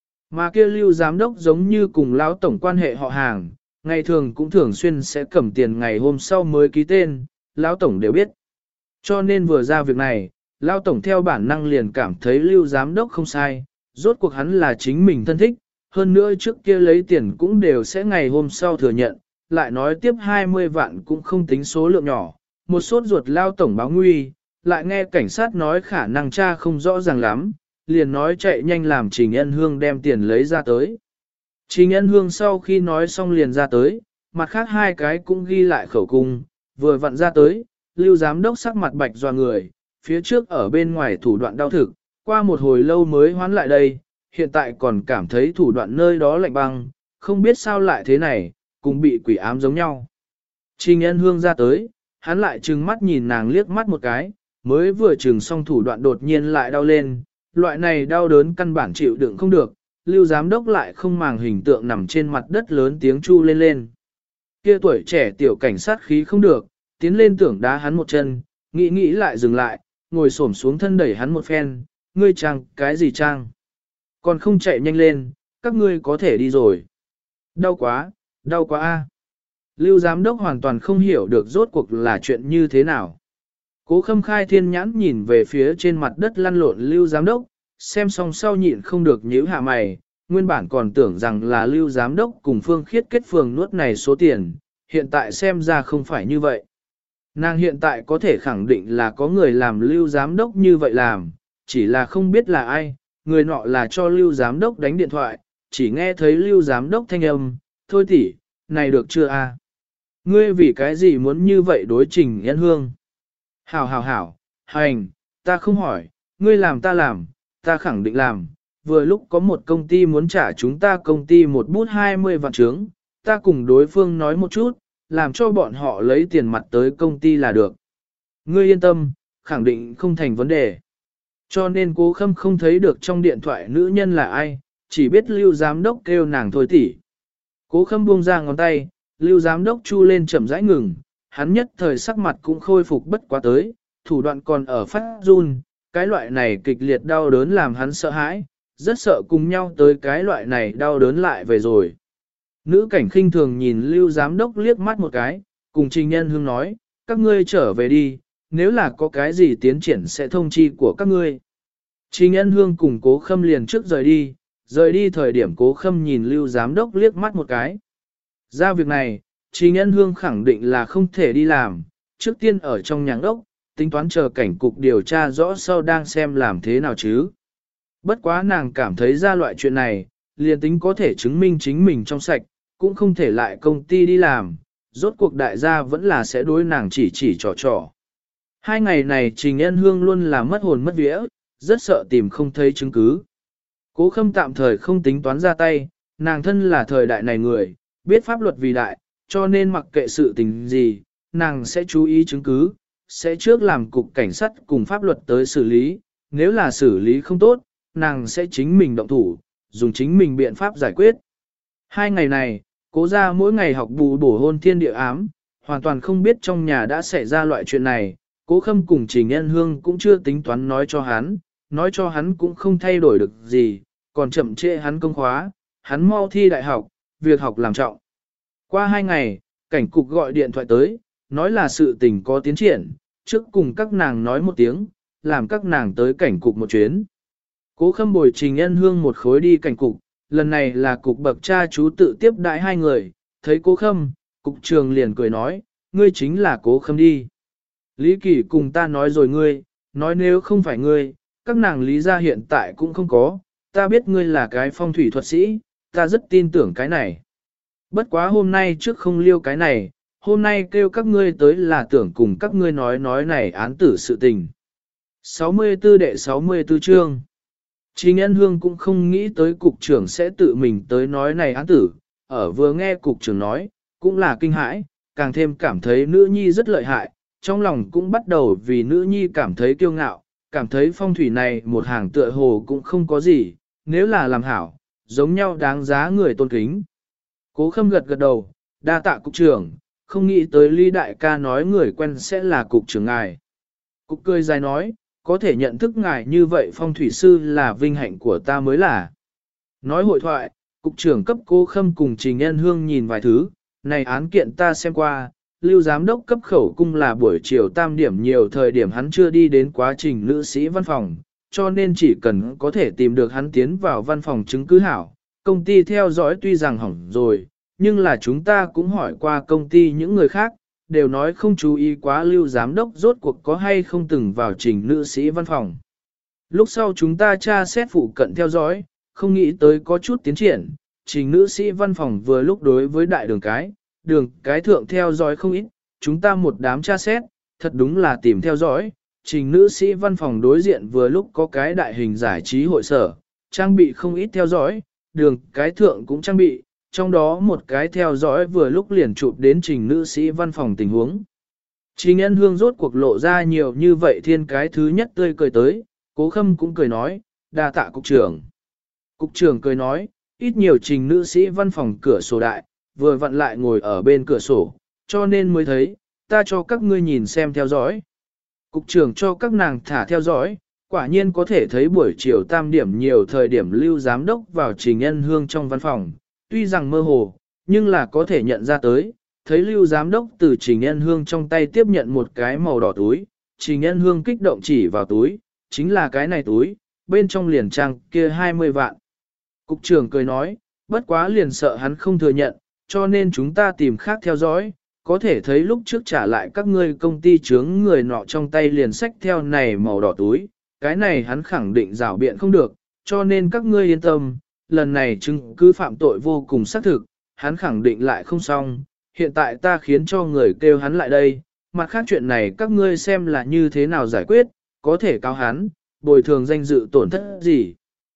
Mà kia Lưu Giám Đốc giống như cùng lão tổng quan hệ họ hàng, ngày thường cũng thường xuyên sẽ cầm tiền ngày hôm sau mới ký tên, lão tổng đều biết. Cho nên vừa ra việc này, lão tổng theo bản năng liền cảm thấy Lưu Giám Đốc không sai, rốt cuộc hắn là chính mình thân thích, hơn nữa trước kia lấy tiền cũng đều sẽ ngày hôm sau thừa nhận, lại nói tiếp 20 vạn cũng không tính số lượng nhỏ, một sốt ruột lão tổng báo nguy, lại nghe cảnh sát nói khả năng tra không rõ ràng lắm, liền nói chạy nhanh làm Trình Ân Hương đem tiền lấy ra tới. Trình Ân Hương sau khi nói xong liền ra tới, mặt khác hai cái cũng ghi lại khẩu cung, vừa vặn ra tới, Lưu Giám Đốc sắc mặt bạch doa người, phía trước ở bên ngoài thủ đoạn đau thực, qua một hồi lâu mới hoán lại đây, hiện tại còn cảm thấy thủ đoạn nơi đó lạnh băng, không biết sao lại thế này, cùng bị quỷ ám giống nhau. Trình Ân Hương ra tới, hắn lại trừng mắt nhìn nàng liếc mắt một cái, mới vừa trừng xong thủ đoạn đột nhiên lại đau lên, loại này đau đớn căn bản chịu đựng không được, Lưu Giám Đốc lại không màng hình tượng nằm trên mặt đất lớn tiếng chu lên lên. Kia tuổi trẻ tiểu cảnh sát khí không được, tiến lên tưởng đá hắn một chân, nghĩ lại dừng lại, ngồi xổm xuống thân đẩy hắn một phen, ngươi trang, cái gì trang? Còn không chạy nhanh lên, các ngươi có thể đi rồi. Đau quá a. Lưu Giám Đốc hoàn toàn không hiểu được rốt cuộc là chuyện như thế nào. Cố Khâm khai thiên nhãn nhìn về phía trên mặt đất lăn lộn Lưu Giám Đốc, xem xong sau nhịn không được nhíu hạ mày, nguyên bản còn tưởng rằng là Lưu Giám Đốc cùng Phương Khiết kết phường nuốt này số tiền, hiện tại xem ra không phải như vậy. Nàng hiện tại có thể khẳng định là có người làm Lưu Giám Đốc như vậy làm, chỉ là không biết là ai, người nọ là cho Lưu Giám Đốc đánh điện thoại, chỉ nghe thấy Lưu Giám Đốc thanh âm, thôi tỷ, này được chưa a? Ngươi vì cái gì muốn như vậy đối Trình Ân Hương? Hảo, hành, ta không hỏi, ngươi làm, ta khẳng định làm, vừa lúc có một công ty muốn trả chúng ta công ty một bút 20 vạn trướng, ta cùng đối phương nói một chút, làm cho bọn họ lấy tiền mặt tới công ty là được. Ngươi yên tâm, khẳng định không thành vấn đề. Cho nên Cố Khâm không thấy được trong điện thoại nữ nhân là ai, chỉ biết Lưu Giám Đốc kêu nàng thôi tỉ. Cố Khâm buông ra ngón tay, Lưu Giám Đốc chu lên chậm rãi ngừng, hắn nhất thời sắc mặt cũng khôi phục bất quá tới, thủ đoạn còn ở phát run, cái loại này kịch liệt đau đớn làm hắn sợ hãi, rất sợ cùng nhau tới cái loại này đau đớn lại về rồi. Nữ cảnh khinh thường nhìn Lưu Giám Đốc liếc mắt một cái, cùng Trình Nhân Hương nói, các ngươi trở về đi, nếu là có cái gì tiến triển sẽ thông chi của các ngươi. Trình Ân Hương cùng Cố Khâm liền trước rời đi thời điểm Cố Khâm nhìn Lưu Giám Đốc liếc mắt một cái. Ra việc này, Trình Ân Hương khẳng định là không thể đi làm, trước tiên ở trong nhà ốc, tính toán chờ cảnh cục điều tra rõ sau đang xem làm thế nào chứ. Bất quá nàng cảm thấy ra loại chuyện này, liền tính có thể chứng minh chính mình trong sạch, cũng không thể lại công ty đi làm, rốt cuộc đại gia vẫn là sẽ đối nàng chỉ trò. 2 ngày này Trình Ân Hương luôn là mất hồn mất vía, rất sợ tìm không thấy chứng cứ. Cố Khâm tạm thời không tính toán ra tay, nàng thân là thời đại này người, biết pháp luật vì đại, cho nên mặc kệ sự tình gì, nàng sẽ chú ý chứng cứ, sẽ trước làm cục cảnh sát cùng pháp luật tới xử lý, nếu là xử lý không tốt, nàng sẽ chính mình động thủ, dùng chính mình biện pháp giải quyết. 2 ngày này, Cố gia mỗi ngày học bù bổ hôn thiên địa ám, hoàn toàn không biết trong nhà đã xảy ra loại chuyện này, Cố Khâm cùng Trình Ân Hương cũng chưa tính toán nói cho hắn cũng không thay đổi được gì, còn chậm trễ hắn công khóa, hắn mau thi đại học, việc học làm trọng. Qua 2 ngày, cảnh cục gọi điện thoại tới, nói là sự tình có tiến triển, trước cùng các nàng nói một tiếng, làm các nàng tới cảnh cục một chuyến. Cố Khâm bồi Trình Ân Hương một khối đi cảnh cục, lần này là cục bậc cha chú tự tiếp đãi 2 người, thấy Cố Khâm, cục trường liền cười nói, ngươi chính là Cố Khâm đi. Lý Kỳ cùng ta nói rồi ngươi, nói nếu không phải ngươi, các nàng lý gia hiện tại cũng không có, ta biết ngươi là cái phong thủy thuật sĩ, ta rất tin tưởng cái này. Bất quá hôm nay trước không liêu cái này, hôm nay kêu các ngươi tới là tưởng cùng các ngươi nói này án tử sự tình. 64 đệ 64 chương. Trình Ân Hương cũng không nghĩ tới cục trưởng sẽ tự mình tới nói này án tử, ở vừa nghe cục trưởng nói, cũng là kinh hãi, càng thêm cảm thấy nữ nhi rất lợi hại, trong lòng cũng bắt đầu vì nữ nhi cảm thấy kiêu ngạo, cảm thấy phong thủy này một hàng tựa hồ cũng không có gì, nếu là làm hảo, giống nhau đáng giá người tôn kính. Cố Khâm gật đầu, đa tạ cục trưởng, không nghĩ tới Lý đại ca nói người quen sẽ là cục trưởng ngài. Cục cười dài nói, có thể nhận thức ngài như vậy phong thủy sư là vinh hạnh của ta mới là. Nói hội thoại, cục trưởng cấp Cố Khâm cùng Trình Ân Hương nhìn vài thứ, này án kiện ta xem qua, Lưu giám đốc cấp khẩu cung là buổi chiều tam điểm nhiều thời điểm hắn chưa đi đến quá trình nữ sĩ văn phòng, cho nên chỉ cần có thể tìm được hắn tiến vào văn phòng chứng cứ hảo. Công ty theo dõi tuy rằng hỏng rồi, nhưng là chúng ta cũng hỏi qua công ty những người khác, đều nói không chú ý quá Lưu giám đốc rốt cuộc có hay không từng vào trình nữ sĩ văn phòng. Lúc sau chúng ta tra xét phụ cận theo dõi, không nghĩ tới có chút tiến triển, trình nữ sĩ văn phòng vừa lúc đối với đại đường cái thượng theo dõi không ít, chúng ta một đám tra xét, thật đúng là tìm theo dõi, trình nữ sĩ văn phòng đối diện vừa lúc có cái đại hình giải trí hội sở, trang bị không ít theo dõi, đường cái thượng cũng trang bị, trong đó một cái theo dõi vừa lúc liền chụp đến trình nữ sĩ văn phòng tình huống. Trình Ân Hương rốt cuộc lộ ra nhiều như vậy thiên cái thứ nhất tươi cười tới, Cố Khâm cũng cười nói, đa tạ cục trưởng. Cục trưởng cười nói, ít nhiều trình nữ sĩ văn phòng cửa sổ đại, vừa vặn lại ngồi ở bên cửa sổ, cho nên mới thấy, ta cho các ngươi nhìn xem theo dõi. Cục trưởng cho các nàng thả theo dõi, quả nhiên có thể thấy buổi chiều tam điểm nhiều thời điểm Lưu giám đốc vào Trình Ân Hương trong văn phòng, tuy rằng mơ hồ, nhưng là có thể nhận ra tới, thấy Lưu giám đốc từ Trình Ân Hương trong tay tiếp nhận một cái màu đỏ túi, Trình Ân Hương kích động chỉ vào túi, chính là cái này túi, bên trong liền trang kia 20 vạn. Cục trưởng cười nói, bất quá liền sợ hắn không thừa nhận, cho nên chúng ta tìm khác theo dõi, có thể thấy lúc trước trả lại các ngươi công ty chướng người nọ trong tay liền sách theo này màu đỏ túi, cái này hắn khẳng định rảo biện không được, cho nên các ngươi yên tâm, lần này chứng cứ phạm tội vô cùng xác thực, hắn khẳng định lại không xong, hiện tại ta khiến cho người kêu hắn lại đây, mặt khác chuyện này các ngươi xem là như thế nào giải quyết, có thể cáo hắn, bồi thường danh dự tổn thất gì.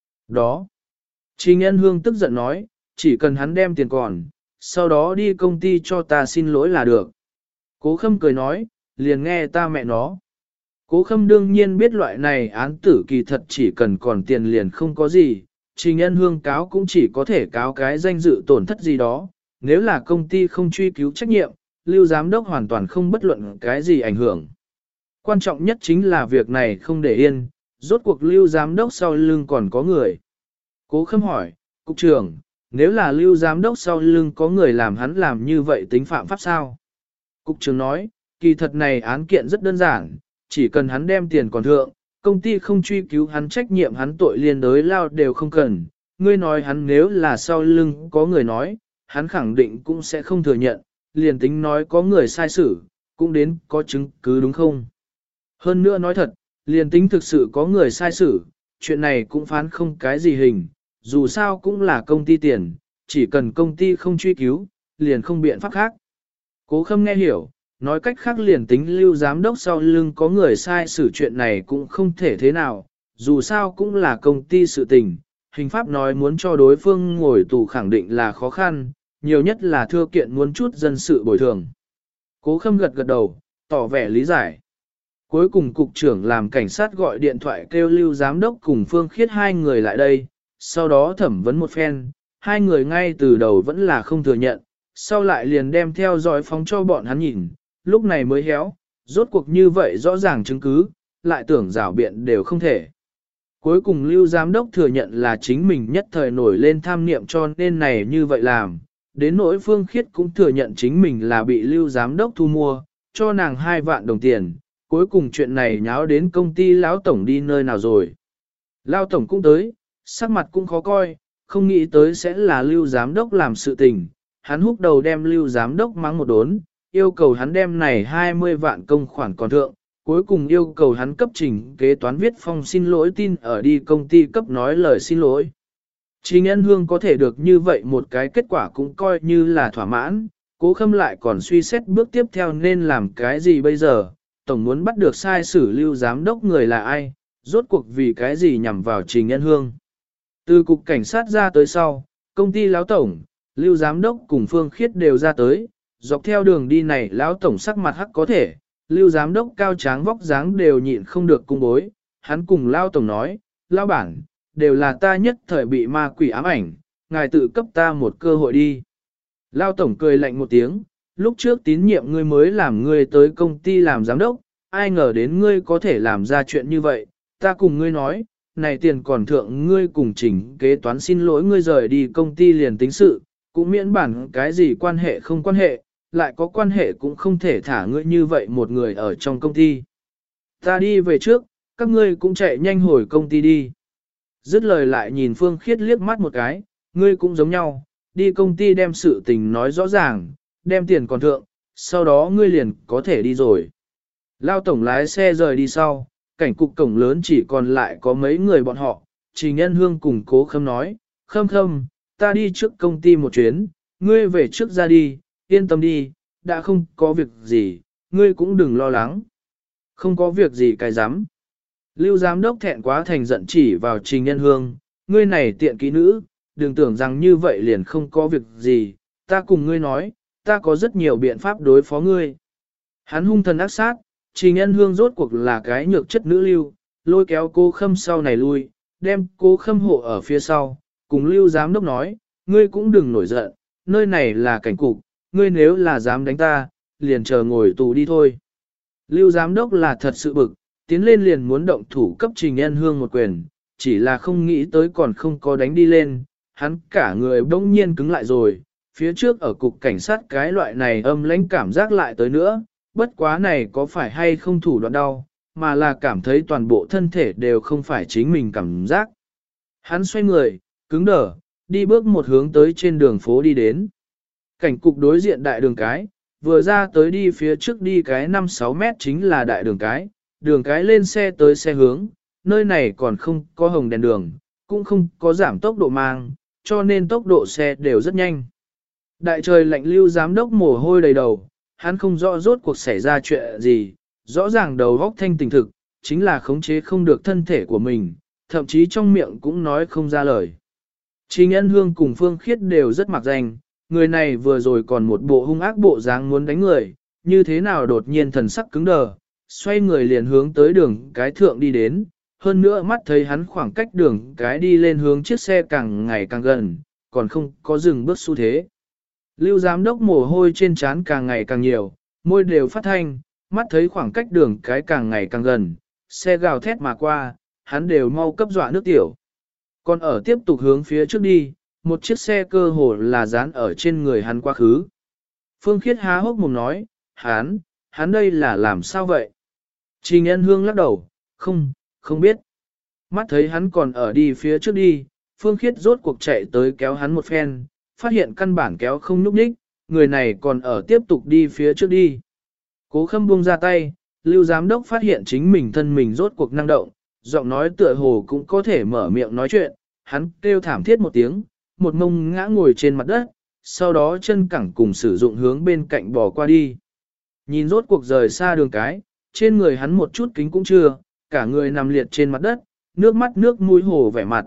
Đó. Trình Ân Hương tức giận nói, chỉ cần hắn đem tiền còn, sau đó đi công ty cho ta xin lỗi là được. Cố Khâm cười nói, liền nghe ta mẹ nó. Cố Khâm đương nhiên biết loại này án tử kỳ thật chỉ cần còn tiền liền không có gì, Trình Ân Hương cáo cũng chỉ có thể cáo cái danh dự tổn thất gì đó, nếu là công ty không truy cứu trách nhiệm, Lưu giám đốc hoàn toàn không bất luận cái gì ảnh hưởng. Quan trọng nhất chính là việc này không để yên, rốt cuộc Lưu giám đốc sau lưng còn có người. Cố Khâm hỏi, cục trưởng, nếu là Lưu giám đốc sau lưng có người làm hắn làm như vậy tính phạm pháp sao? Cục trưởng nói, kỳ thật này án kiện rất đơn giản, Chỉ cần hắn đem tiền còn thượng, công ty không truy cứu hắn trách nhiệm hắn tội liên đới lao đều không cần. Ngươi nói hắn nếu là sau lưng có người nói, hắn khẳng định cũng sẽ không thừa nhận, liền tính nói có người sai xử, cũng đến có chứng cứ đúng không? Hơn nữa nói thật, liền tính thực sự có người sai xử, chuyện này cũng phán không cái gì hình, dù sao cũng là công ty tiền, chỉ cần công ty không truy cứu, liền không biện pháp khác. Cố Khâm nghe hiểu, nói cách khác liền tính Lưu giám đốc sau lưng có người sai xử chuyện này cũng không thể thế nào, dù sao cũng là công ty sự tình, hình pháp nói muốn cho đối phương ngồi tù khẳng định là khó khăn, nhiều nhất là thưa kiện muốn chút dân sự bồi thường. Cố Khâm gật gật đầu, tỏ vẻ lý giải. Cuối cùng cục trưởng làm cảnh sát gọi điện thoại kêu Lưu giám đốc cùng Phương Khiết hai người lại đây, sau đó thẩm vấn một phen, hai người ngay từ đầu vẫn là không thừa nhận, sau lại liền đem theo dõi phóng cho bọn hắn nhìn, lúc này mới héo, rốt cuộc như vậy rõ ràng chứng cứ, lại tưởng rảo biện đều không thể. Cuối cùng Lưu giám đốc thừa nhận là chính mình nhất thời nổi lên tham niệm cho nên này như vậy làm, đến nỗi Phương Khiết cũng thừa nhận chính mình là bị Lưu giám đốc thu mua, cho nàng 2 vạn đồng tiền, cuối cùng chuyện này nháo đến công ty lão tổng đi nơi nào rồi. Lão tổng cũng tới, sắc mặt cũng khó coi, không nghĩ tới sẽ là Lưu giám đốc làm sự tình, hắn húc đầu đem Lưu giám đốc mắng một đốn, yêu cầu hắn đem này 20 vạn công khoản còn thượng, cuối cùng yêu cầu hắn cấp trình kế toán viết phong xin lỗi tin ở đi công ty cấp nói lời xin lỗi. Trình Ân Hương có thể được như vậy một cái kết quả cũng coi như là thỏa mãn, Cố Khâm lại còn suy xét bước tiếp theo nên làm cái gì bây giờ, tổng muốn bắt được sai xử Lưu giám đốc người là ai, rốt cuộc vì cái gì nhằm vào Trình Ân Hương. Từ cục cảnh sát ra tới sau, công ty lão tổng, Lưu giám đốc cùng Phương Khiết đều ra tới, dọc theo đường đi này lão tổng sắc mặt hắc có thể, Lưu giám đốc cao tráng vóc dáng đều nhịn không được cung bối, hắn cùng lão tổng nói, lão bản, đều là ta nhất thời bị ma quỷ ám ảnh, ngài tự cấp ta một cơ hội đi. Lão tổng cười lạnh một tiếng, lúc trước tín nhiệm ngươi mới làm ngươi tới công ty làm giám đốc, ai ngờ đến ngươi có thể làm ra chuyện như vậy, ta cùng ngươi nói, này tiền còn thượng ngươi cùng chỉnh kế toán xin lỗi ngươi rời đi công ty liền tính sự, cũng miễn bản cái gì quan hệ không quan hệ, lại có quan hệ cũng không thể thả ngươi như vậy một người ở trong công ty. Ta đi về trước, các ngươi cũng chạy nhanh hồi công ty đi. Dứt lời lại nhìn Phương Khiết liếc mắt một cái, ngươi cũng giống nhau, đi công ty đem sự tình nói rõ ràng, đem tiền còn thượng, sau đó ngươi liền có thể đi rồi. Lao tổng lái xe rời đi sau, cảnh cục cổng lớn chỉ còn lại có mấy người bọn họ, Trình Ân Hương cùng Cố Khâm nói, Khâm, ta đi trước công ty một chuyến, ngươi về trước ra đi, yên tâm đi, đã không có việc gì, ngươi cũng đừng lo lắng. Không có việc gì cái dám. Lưu giám đốc thẹn quá thành giận chỉ vào Trình Ân Hương, ngươi này tiện kỹ nữ, đừng tưởng rằng như vậy liền không có việc gì, ta cùng ngươi nói, ta có rất nhiều biện pháp đối phó ngươi. Hắn hung thần ác sát, Trình Ân Hương rốt cuộc là cái nhược chất nữ lưu, lôi kéo cô Khâm sau này lui, đem cô Khâm hộ ở phía sau, cùng Lưu giám đốc nói, ngươi cũng đừng nổi giận, nơi này là cảnh cục, ngươi nếu là dám đánh ta, liền chờ ngồi tù đi thôi. Lưu giám đốc là thật sự bực, tiến lên liền muốn động thủ cấp Trình Ân Hương một quyền, chỉ là không nghĩ tới còn không có đánh đi lên, hắn cả người bỗng nhiên cứng lại rồi, phía trước ở cục cảnh sát cái loại này âm lãnh cảm giác lại tới nữa, bất quá này có phải hay không thủ đoạn đau, mà là cảm thấy toàn bộ thân thể đều không phải chính mình cảm giác. Hắn xoay người, cứng đờ, đi bước một hướng tới trên đường phố đi đến. Cảnh cục đối diện đại đường cái, vừa ra tới đi phía trước đi cái 5-6 mét chính là đại đường cái lên xe tới xe hướng, nơi này còn không có hồng đèn đường, cũng không có giảm tốc độ mang, cho nên tốc độ xe đều rất nhanh. Đại trời lạnh Lưu giám đốc mồ hôi đầy đầu, hắn không rõ rốt cuộc xảy ra chuyện gì, rõ ràng đầu óc thanh tỉnh thực, chính là khống chế không được thân thể của mình, thậm chí trong miệng cũng nói không ra lời. Trình Ân Hương cùng Phương Khiết đều rất mặc danh, người này vừa rồi còn một bộ hung ác bộ dáng muốn đánh người, như thế nào đột nhiên thần sắc cứng đờ, xoay người liền hướng tới đường cái thượng đi đến, hơn nữa mắt thấy hắn khoảng cách đường cái đi lên hướng chiếc xe càng ngày càng gần, còn không có dừng bước xu thế. Lưu giám đốc mồ hôi trên trán càng ngày càng nhiều, môi đều phát thanh, mắt thấy khoảng cách đường cái càng ngày càng gần, xe gào thét mà qua, hắn đều mau cấp dọa nước tiểu. Còn ở tiếp tục hướng phía trước đi, một chiếc xe cơ hồ là dán ở trên người hắn quá khứ. Phương Khiết há hốc mồm nói, hắn đây là làm sao vậy? Trình Ân Hương lắc đầu, không biết. Mắt thấy hắn còn ở đi phía trước đi, Phương Khiết rốt cuộc chạy tới kéo hắn một phen, phát hiện căn bản kéo không nhúc nhích, người này còn ở tiếp tục đi phía trước đi. Cố Khâm buông ra tay, Lưu Giám Đốc phát hiện chính mình thân mình rốt cuộc năng động, giọng nói tựa hồ cũng có thể mở miệng nói chuyện, hắn kêu thảm thiết một tiếng, một mông ngã ngồi trên mặt đất, sau đó chân cẳng cùng sử dụng hướng bên cạnh bò qua đi. Nhìn rốt cuộc rời xa đường cái, trên người hắn một chút kính cũng chưa, cả người nằm liệt trên mặt đất, nước mắt nước mũi hồ vẻ mặt,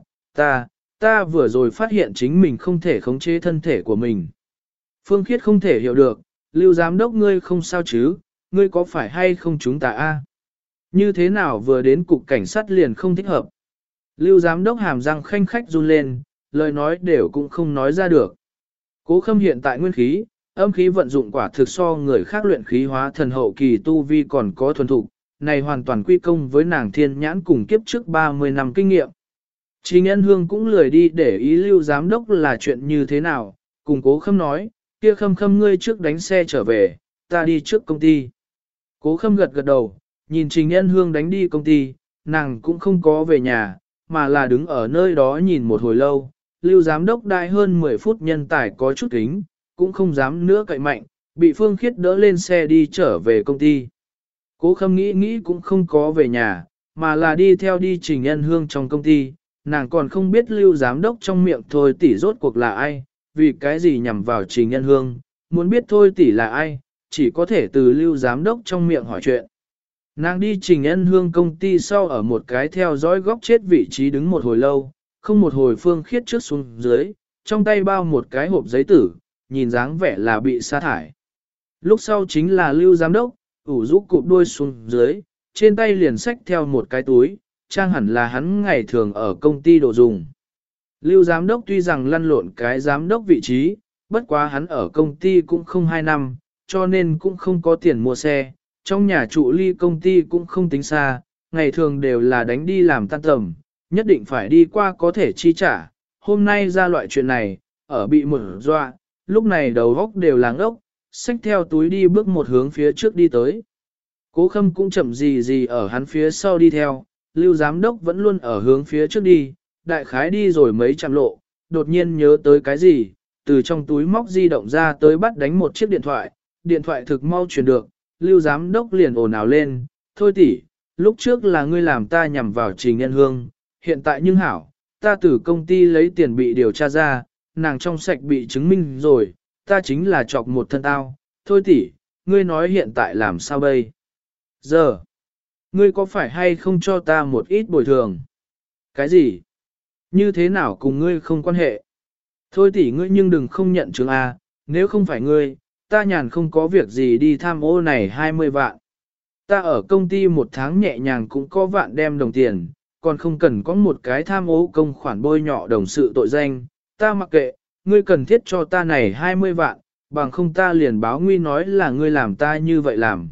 ta vừa rồi phát hiện chính mình không thể khống chế thân thể của mình. Phương Khiết không thể hiểu được, Lưu Giám Đốc ngươi không sao chứ, ngươi có phải hay không chúng ta a? Như thế nào vừa đến cục cảnh sát liền không thích hợp? Lưu Giám Đốc hàm răng khanh khách run lên, lời nói đều cũng không nói ra được. Cố Khâm hiện tại nguyên khí, âm khí vận dụng quả thực so người khác luyện khí hóa thần hậu kỳ tu vi còn có thuần thục, này hoàn toàn quy công với nàng thiên nhãn cùng kiếp trước 30 năm kinh nghiệm. Trình Ân Hương cũng lười đi để ý Lưu Giám Đốc là chuyện như thế nào, cùng Cố Khâm nói, kia Khâm ngươi trước đánh xe trở về, ta đi trước công ty. Cố Khâm gật gật đầu, nhìn Trình Ân Hương đánh đi công ty, nàng cũng không có về nhà, mà là đứng ở nơi đó nhìn một hồi lâu. Lưu Giám Đốc đại hơn 10 phút nhân tài có chút kính, cũng không dám nữa cậy mạnh, bị Phương Khiết đỡ lên xe đi trở về công ty. Cố Khâm nghĩ cũng không có về nhà, mà là đi theo đi Trình Ân Hương trong công ty, nàng còn không biết Lưu Giám Đốc trong miệng Thôi tỷ rốt cuộc là ai, vì cái gì nhằm vào Trình Ân Hương, muốn biết Thôi tỷ là ai, chỉ có thể từ Lưu Giám Đốc trong miệng hỏi chuyện. Nàng đi Trình Ân Hương công ty sau ở một cái theo dõi góc chết vị trí đứng một hồi lâu, không một hồi Phương Khiết trước xuống dưới, trong tay bao một cái hộp giấy tử, nhìn dáng vẻ là bị sa thải. Lúc sau chính là Lưu Giám Đốc, ủ rũ cụp đuôi xuống dưới, trên tay liền xách theo một cái túi, trang hẳn là hắn ngày thường ở công ty đồ dùng. Lưu Giám Đốc tuy rằng lăn lộn cái giám đốc vị trí, bất quá hắn ở công ty cũng không 2 năm, cho nên cũng không có tiền mua xe, trong nhà trụ ly công ty cũng không tính xa, ngày thường đều là đánh đi làm tan tầm, nhất định phải đi qua có thể chi trả. Hôm nay ra loại chuyện này, ở bị mở dọa, lúc này đầu góc đều làng ốc, xách theo túi đi bước một hướng phía trước đi tới. Cố Khâm cũng chậm gì ở hắn phía sau đi theo, Lưu Giám Đốc vẫn luôn ở hướng phía trước đi, đại khái đi rồi mấy trăm lộ, đột nhiên nhớ tới cái gì, từ trong túi móc di động ra tới bắt đánh một chiếc điện thoại thực mau truyền được, Lưu Giám Đốc liền ồn ào lên, thôi tỷ, lúc trước là ngươi làm ta nhằm vào Trình Ân Hương, hiện tại nhưng hảo, ta từ công ty lấy tiền bị điều tra ra, nàng trong sạch bị chứng minh rồi, ta chính là chọc một thân tao, thôi tỷ, ngươi nói hiện tại làm sao bây giờ? Ngươi có phải hay không cho ta một ít bồi thường? Cái gì? Như thế nào cùng ngươi không quan hệ? Thôi tỷ ngươi nhưng đừng không nhận chứng A, nếu không phải ngươi, ta nhàn không có việc gì đi tham ô này 20 vạn. Ta ở công ty một tháng nhẹ nhàng cũng có vạn đem đồng tiền, còn không cần có một cái tham ô công khoản bôi nhọ đồng sự tội danh, ta mặc kệ, ngươi cần thiết cho ta này 20 vạn, bằng không ta liền báo nguy nói là ngươi làm ta như vậy làm.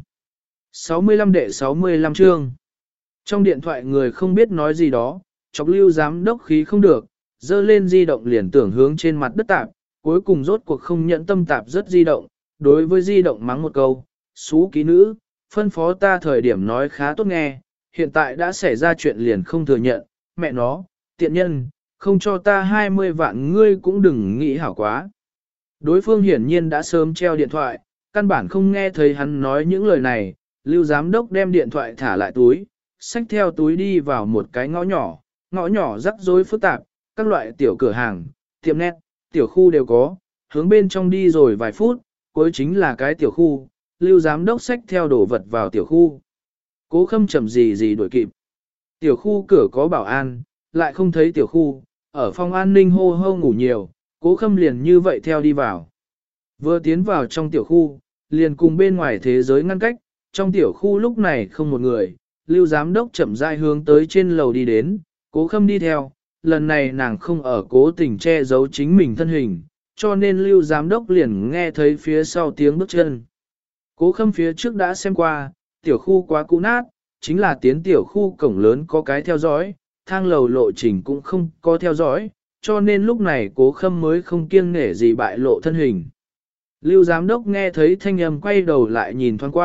65 đệ 65 chương. Trong điện thoại người không biết nói gì đó, chọc Lưu Giám Đốc khí không được, dơ lên di động liền tưởng hướng trên mặt đất tạp, cuối cùng rốt cuộc không nhận tâm tạp rất di động, đối với di động mắng một câu, xú ký nữ, phân phó ta thời điểm nói khá tốt nghe, hiện tại đã xảy ra chuyện liền không thừa nhận, mẹ nó, tiện nhân, không cho ta 20 vạn ngươi cũng đừng nghĩ hảo quá. Đối phương hiển nhiên đã sớm treo điện thoại, căn bản không nghe thấy hắn nói những lời này, Lưu Giám Đốc đem điện thoại thả lại túi, xách theo túi đi vào một cái ngõ nhỏ rắc rối phức tạp, các loại tiểu cửa hàng, tiệm nét, tiểu khu đều có, hướng bên trong đi rồi vài phút, cuối chính là cái tiểu khu, Lưu Giám Đốc xách theo đồ vật vào tiểu khu. Cố Khâm chậm gì đuổi kịp. Tiểu khu cửa có bảo an, lại không thấy tiểu khu, ở phòng an ninh hô hô ngủ nhiều, Cố Khâm liền như vậy theo đi vào. Vừa tiến vào trong tiểu khu, liền cùng bên ngoài thế giới ngăn cách, trong tiểu khu lúc này không một người, Lưu Giám Đốc chậm rãi hướng tới trên lầu đi đến, Cố Khâm đi theo, lần này nàng không ở cố tình che giấu chính mình thân hình, cho nên Lưu Giám Đốc liền nghe thấy phía sau tiếng bước chân. Cố Khâm phía trước đã xem qua, tiểu khu quá cũ nát, chính là tiến tiểu khu cổng lớn có cái theo dõi, thang lầu lộ trình cũng không có theo dõi, cho nên lúc này Cố Khâm mới không kiêng nể gì bại lộ thân hình. Lưu Giám Đốc nghe thấy thanh âm quay đầu lại nhìn thoáng qua,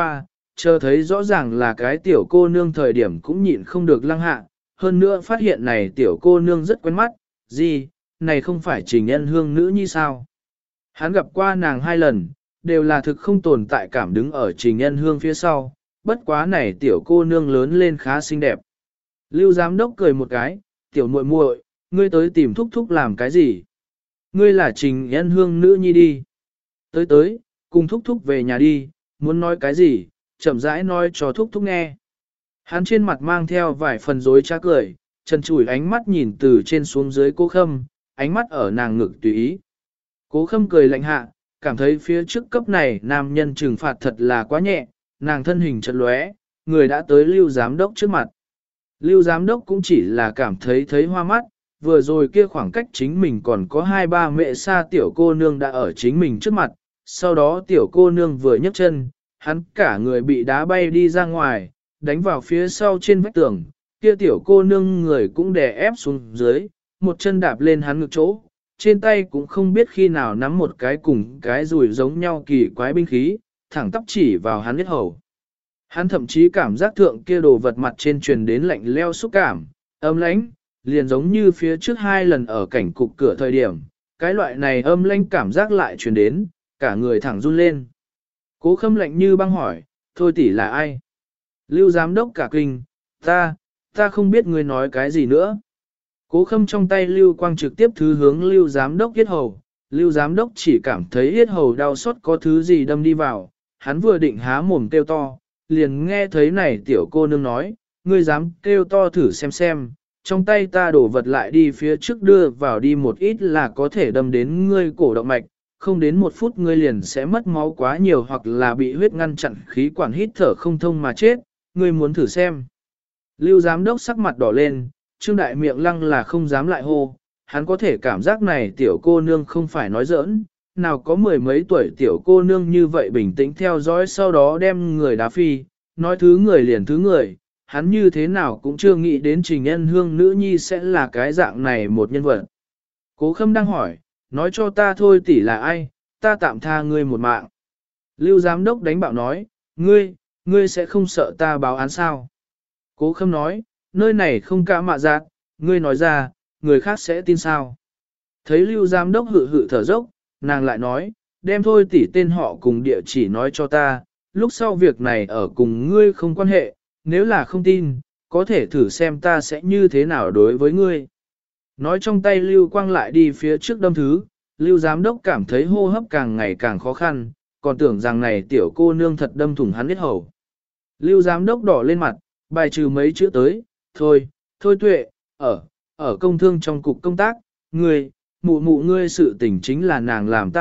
chờ thấy rõ ràng là cái tiểu cô nương thời điểm cũng nhịn không được lăng hạ, hơn nữa phát hiện này tiểu cô nương rất quen mắt, gì, này không phải Trình Ân Hương nữ nhi sao? Hắn gặp qua nàng 2 lần, đều là thực không tồn tại cảm đứng ở Trình Ân Hương phía sau, bất quá này tiểu cô nương lớn lên khá xinh đẹp. Lưu giám đốc cười một cái, tiểu muội muội, ngươi tới tìm thúc thúc làm cái gì? Ngươi là Trình Ân Hương nữ nhi đi. Tới, cùng thúc thúc về nhà đi, muốn nói cái gì, chậm rãi nói cho thúc thúc nghe. Hắn trên mặt mang theo vài phần rối trá cười, chân chùi ánh mắt nhìn từ trên xuống dưới Cố Khâm, ánh mắt ở nàng ngực tùy ý. Cố Khâm cười lạnh hạ, cảm thấy phía trước cấp này nam nhân trừng phạt thật là quá nhẹ, nàng thân hình chật lóe, người đã tới Lưu giám đốc trước mặt. Lưu giám đốc cũng chỉ là cảm thấy hoa mắt, vừa rồi kia khoảng cách chính mình còn có 2-3 mẹ xa tiểu cô nương đã ở chính mình trước mặt, sau đó tiểu cô nương vừa nhấc chân, hắn cả người bị đá bay đi ra ngoài, đánh vào phía sau trên vách tường, kia tiểu cô nương người cũng đè ép xuống dưới, một chân đạp lên hắn ngực chỗ, trên tay cũng không biết khi nào nắm một cái cùng cái rùi giống nhau kỳ quái binh khí, thẳng tắp chỉ vào hắn huyết hầu. Hắn thậm chí cảm giác thượng kia đồ vật mặt trên truyền đến lạnh leo xúc cảm, âm lãnh, liền giống như phía trước 2 lần ở cảnh cục cửa thời điểm, cái loại này âm lãnh cảm giác lại truyền đến, cả người thẳng run lên. Cố Khâm lạnh như băng hỏi, thôi tỷ là ai? Lưu giám đốc cả kinh, ta không biết ngươi nói cái gì nữa. Cố Khâm trong tay Lưu Quang trực tiếp thứ hướng Lưu giám đốc yết hầu, Lưu giám đốc chỉ cảm thấy yết hầu đau xót có thứ gì đâm đi vào, hắn vừa định há mồm kêu to, liền nghe thấy này tiểu cô nương nói, ngươi dám kêu to thử xem, trong tay ta đổ vật lại đi phía trước đưa vào đi một ít là có thể đâm đến ngươi cổ động mạch, không đến 1 phút ngươi liền sẽ mất máu quá nhiều hoặc là bị huyết ngăn chặn khí quản hít thở không thông mà chết, ngươi muốn thử xem. Lưu giám đốc sắc mặt đỏ lên, Trương Đại miệng lăng là không dám lại hô, hắn có thể cảm giác này tiểu cô nương không phải nói giỡn, nào có 10 mấy tuổi tiểu cô nương như vậy bình tĩnh theo dõi sau đó đem người đá phi, nói thứ người liền thứ người, hắn như thế nào cũng chưa nghĩ đến Trình Ân Hương nữ nhi sẽ là cái dạng này một nhân vật. Cố Khâm đang hỏi, nói cho ta thôi tỷ là ai, ta tạm tha ngươi một mạng. Lưu giám đốc đánh bạo nói, ngươi sẽ không sợ ta báo án sao? Cố Khâm nói, nơi này không cả mạ giác, ngươi nói ra, người khác sẽ tin sao? Thấy Lưu giám đốc hự thở dốc, nàng lại nói, đem thôi tỷ tên họ cùng địa chỉ nói cho ta, lúc sau việc này ở cùng ngươi không quan hệ, nếu là không tin, có thể thử xem ta sẽ như thế nào đối với ngươi. Nói trong tay Lưu Quang lại đi phía trước đâm thứ, Lưu giám đốc cảm thấy hô hấp càng ngày càng khó khăn, còn tưởng rằng này tiểu cô nương thật đâm thủng hắn huyết hầu. Lưu giám đốc đỏ lên mặt, bài trừ mấy chữ tới, thôi Tuệ, ở công thương trong cục công tác, mụ ngươi sự tình chính là nàng làm,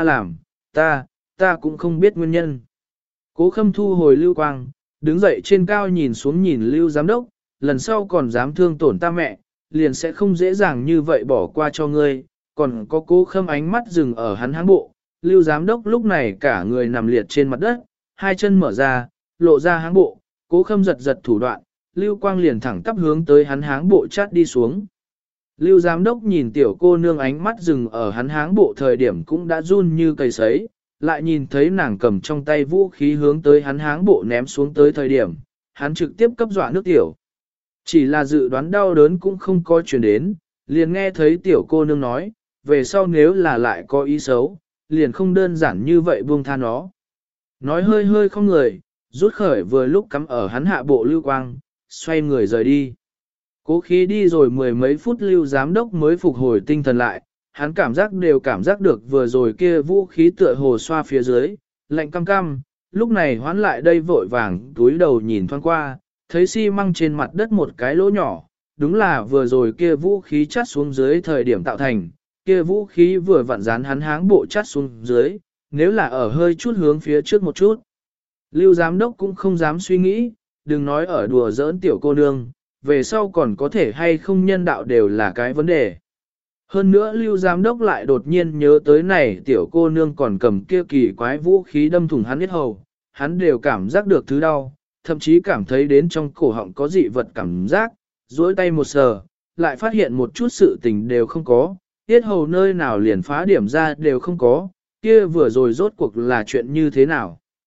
ta cũng không biết nguyên nhân. Cố Khâm thu hồi Lưu Quang, đứng dậy trên cao nhìn xuống nhìn Lưu giám đốc, lần sau còn dám thương tổn ta mẹ, liền sẽ không dễ dàng như vậy bỏ qua cho ngươi, còn có Cố Khâm ánh mắt dừng ở hắn háng bộ, Lưu giám đốc lúc này cả người nằm liệt trên mặt đất, 2 chân mở ra, lộ ra háng bộ, Cố Khâm giật thủ đoạn, Lưu Quang liền thẳng tắp hướng tới hắn háng bộ chát đi xuống. Lưu giám đốc nhìn tiểu cô nương ánh mắt dừng ở hắn háng bộ thời điểm cũng đã run như cầy sấy, lại nhìn thấy nàng cầm trong tay vũ khí hướng tới hắn háng bộ ném xuống tới thời điểm, hắn trực tiếp cấp dọa nước tiểu. Chỉ là dự đoán đau đớn cũng không có chuyển đến, liền nghe thấy tiểu cô nương nói, về sau nếu là lại có ý xấu, liền không đơn giản như vậy buông tha nó. Nói hơi không người, rút khởi vừa lúc cắm ở hắn hạ bộ Lưu Quang, xoay người rời đi. Cố khí đi rồi 10 mấy phút Lưu giám đốc mới phục hồi tinh thần lại, hắn cảm giác được vừa rồi kia vũ khí tựa hồ xoa phía dưới, lạnh cam cam, lúc này hoán lại đây vội vàng túi đầu nhìn thoáng qua, thấy xi măng trên mặt đất một cái lỗ nhỏ, đúng là vừa rồi kia vũ khí chắt xuống dưới thời điểm tạo thành, kia vũ khí vừa vặn dán hắn háng bộ chắt xuống dưới, nếu là ở hơi chút hướng phía trước một chút. Lưu giám đốc cũng không dám suy nghĩ, đừng nói ở đùa giỡn tiểu cô nương, về sau còn có thể hay không nhân đạo đều là cái vấn đề. Hơn nữa Lưu giám đốc lại đột nhiên nhớ tới này tiểu cô nương còn cầm kia kỳ quái vũ khí đâm thủng hắn huyết hầu, hắn đều cảm giác được thứ đau, thậm chí cảm thấy đến trong cổ họng có dị vật cảm giác, duỗi tay một sờ, lại phát hiện một chút sự tình đều không có, huyết hầu nơi nào liền phá điểm ra đều không có, kia vừa rồi rốt cuộc là chuyện như thế nào.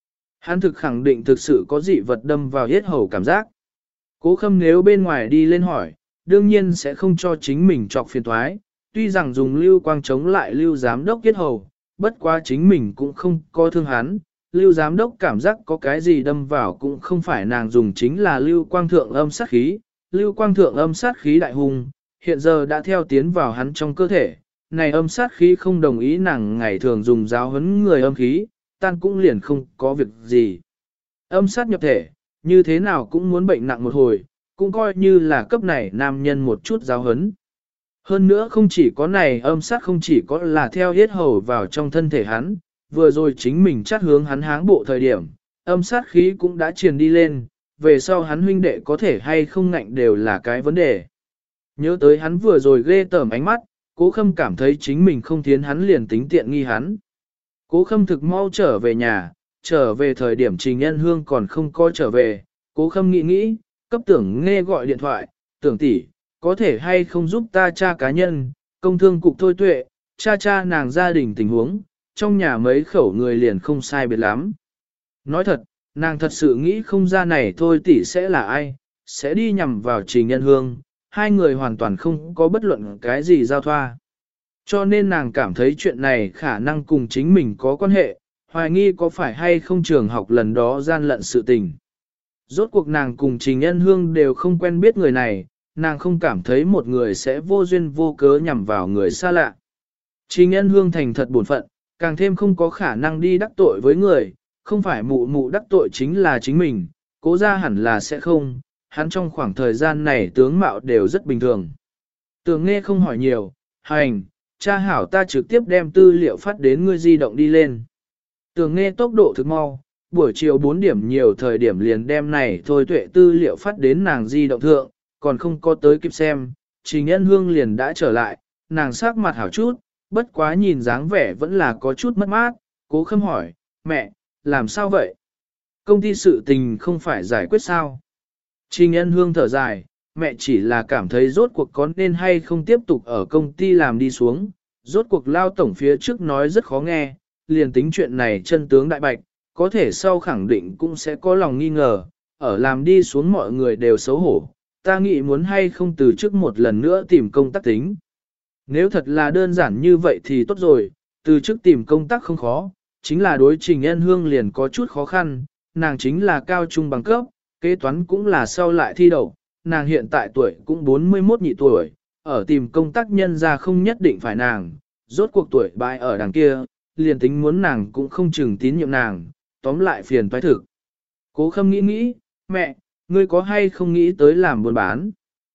Hắn thực khẳng định thực sự có dị vật đâm vào yết hầu cảm giác. Cố Khâm nếu bên ngoài đi lên hỏi, đương nhiên sẽ không cho chính mình trọc phiền toái, tuy rằng dùng lưu quang chống lại lưu giám đốc yết hầu, bất quá chính mình cũng không có thương hắn. Lưu giám đốc cảm giác có cái gì đâm vào cũng không phải nàng dùng, chính là lưu quang thượng âm sát khí. Lưu quang thượng âm sát khí đại hùng, hiện giờ đã theo tiến vào hắn trong cơ thể. Này âm sát khí không đồng ý nàng ngày thường dùng giáo huấn người âm khí, tan cũng liền không có việc gì. Âm sát nhập thể, như thế nào cũng muốn bệnh nặng một hồi, cũng coi như là cấp này nam nhân một chút giáo huấn. Hơn nữa không chỉ có này âm sát, không chỉ có là theo yết hầu vào trong thân thể hắn, vừa rồi chính mình chát hướng hắn háng bộ thời điểm, âm sát khí cũng đã truyền đi lên, về sau hắn huynh đệ có thể hay không ngạnh đều là cái vấn đề. Nhớ tới hắn vừa rồi ghê tởm ánh mắt, Cố Khâm cảm thấy chính mình không thiến hắn liền tính tiện nghi hắn. Cố Khâm thực mau trở về nhà, trở về thời điểm Trình Nhân Hương còn không có trở về, Cố Khâm nghĩ, cấp Tưởng Nghe gọi điện thoại, Tưởng tỷ, có thể hay không giúp ta tra cá nhân, công thương cục Thôi Tuệ, cha nàng gia đình tình huống, trong nhà mấy khẩu người liền không sai biệt lắm. Nói thật, nàng thật sự nghĩ không ra này Thôi tỷ sẽ là ai, sẽ đi nhằm vào Trình Nhân Hương, hai người hoàn toàn không có bất luận cái gì giao thoa. Cho nên nàng cảm thấy chuyện này khả năng cùng chính mình có quan hệ, hoài nghi có phải hay không trường học lần đó gian lận sự tình. Rốt cuộc nàng cùng Trình Nhân Hương đều không quen biết người này, nàng không cảm thấy một người sẽ vô duyên vô cớ nhằm vào người xa lạ. Trình Nhân Hương thành thật bổn phận, càng thêm không có khả năng đi đắc tội với người, không phải mụ mụ đắc tội chính là chính mình, Cố ra hẳn là sẽ không, hắn trong khoảng thời gian này tướng mạo đều rất bình thường. Tưởng Nghe không hỏi nhiều, hành, cha hảo ta trực tiếp đem tư liệu phát đến ngươi di động đi lên. Tưởng Nghe tốc độ thực mau, buổi chiều 4 điểm nhiều thời điểm liền đem này Thôi Tuệ tư liệu phát đến nàng di động thượng, còn không có tới kịp xem, Trình Nhân Hương liền đã trở lại, nàng sắc mặt hảo chút, bất quá nhìn dáng vẻ vẫn là có chút mất mát. Cố Khâm hỏi, mẹ, làm sao vậy? Công ty sự tình không phải giải quyết sao? Trình Nhân Hương thở dài, mẹ chỉ là cảm thấy rốt cuộc có nên hay không tiếp tục ở công ty làm đi xuống, rốt cuộc lao tổng phía trước nói rất khó nghe, liền tính chuyện này chân tướng đại bạch, có thể sau khẳng định cũng sẽ có lòng nghi ngờ, ở làm đi xuống mọi người đều xấu hổ, ta nghĩ muốn hay không từ trước một lần nữa tìm công tác tính. Nếu thật là đơn giản như vậy thì tốt rồi, từ trước tìm công tác không khó, chính là đối Trình Nhân Hương liền có chút khó khăn, nàng chính là cao trung bằng cấp, kế toán cũng là sau lại thi đậu, nàng hiện tại tuổi cũng 41 nhị tuổi, ở tìm công tác nhân ra không nhất định phải nàng, rốt cuộc tuổi bại ở đằng kia, liền tính muốn nàng cũng không chừng tín nhiệm nàng, tóm lại phiền toái thực. Cố Khâm nghĩ, mẹ, ngươi có hay không nghĩ tới làm buôn bán?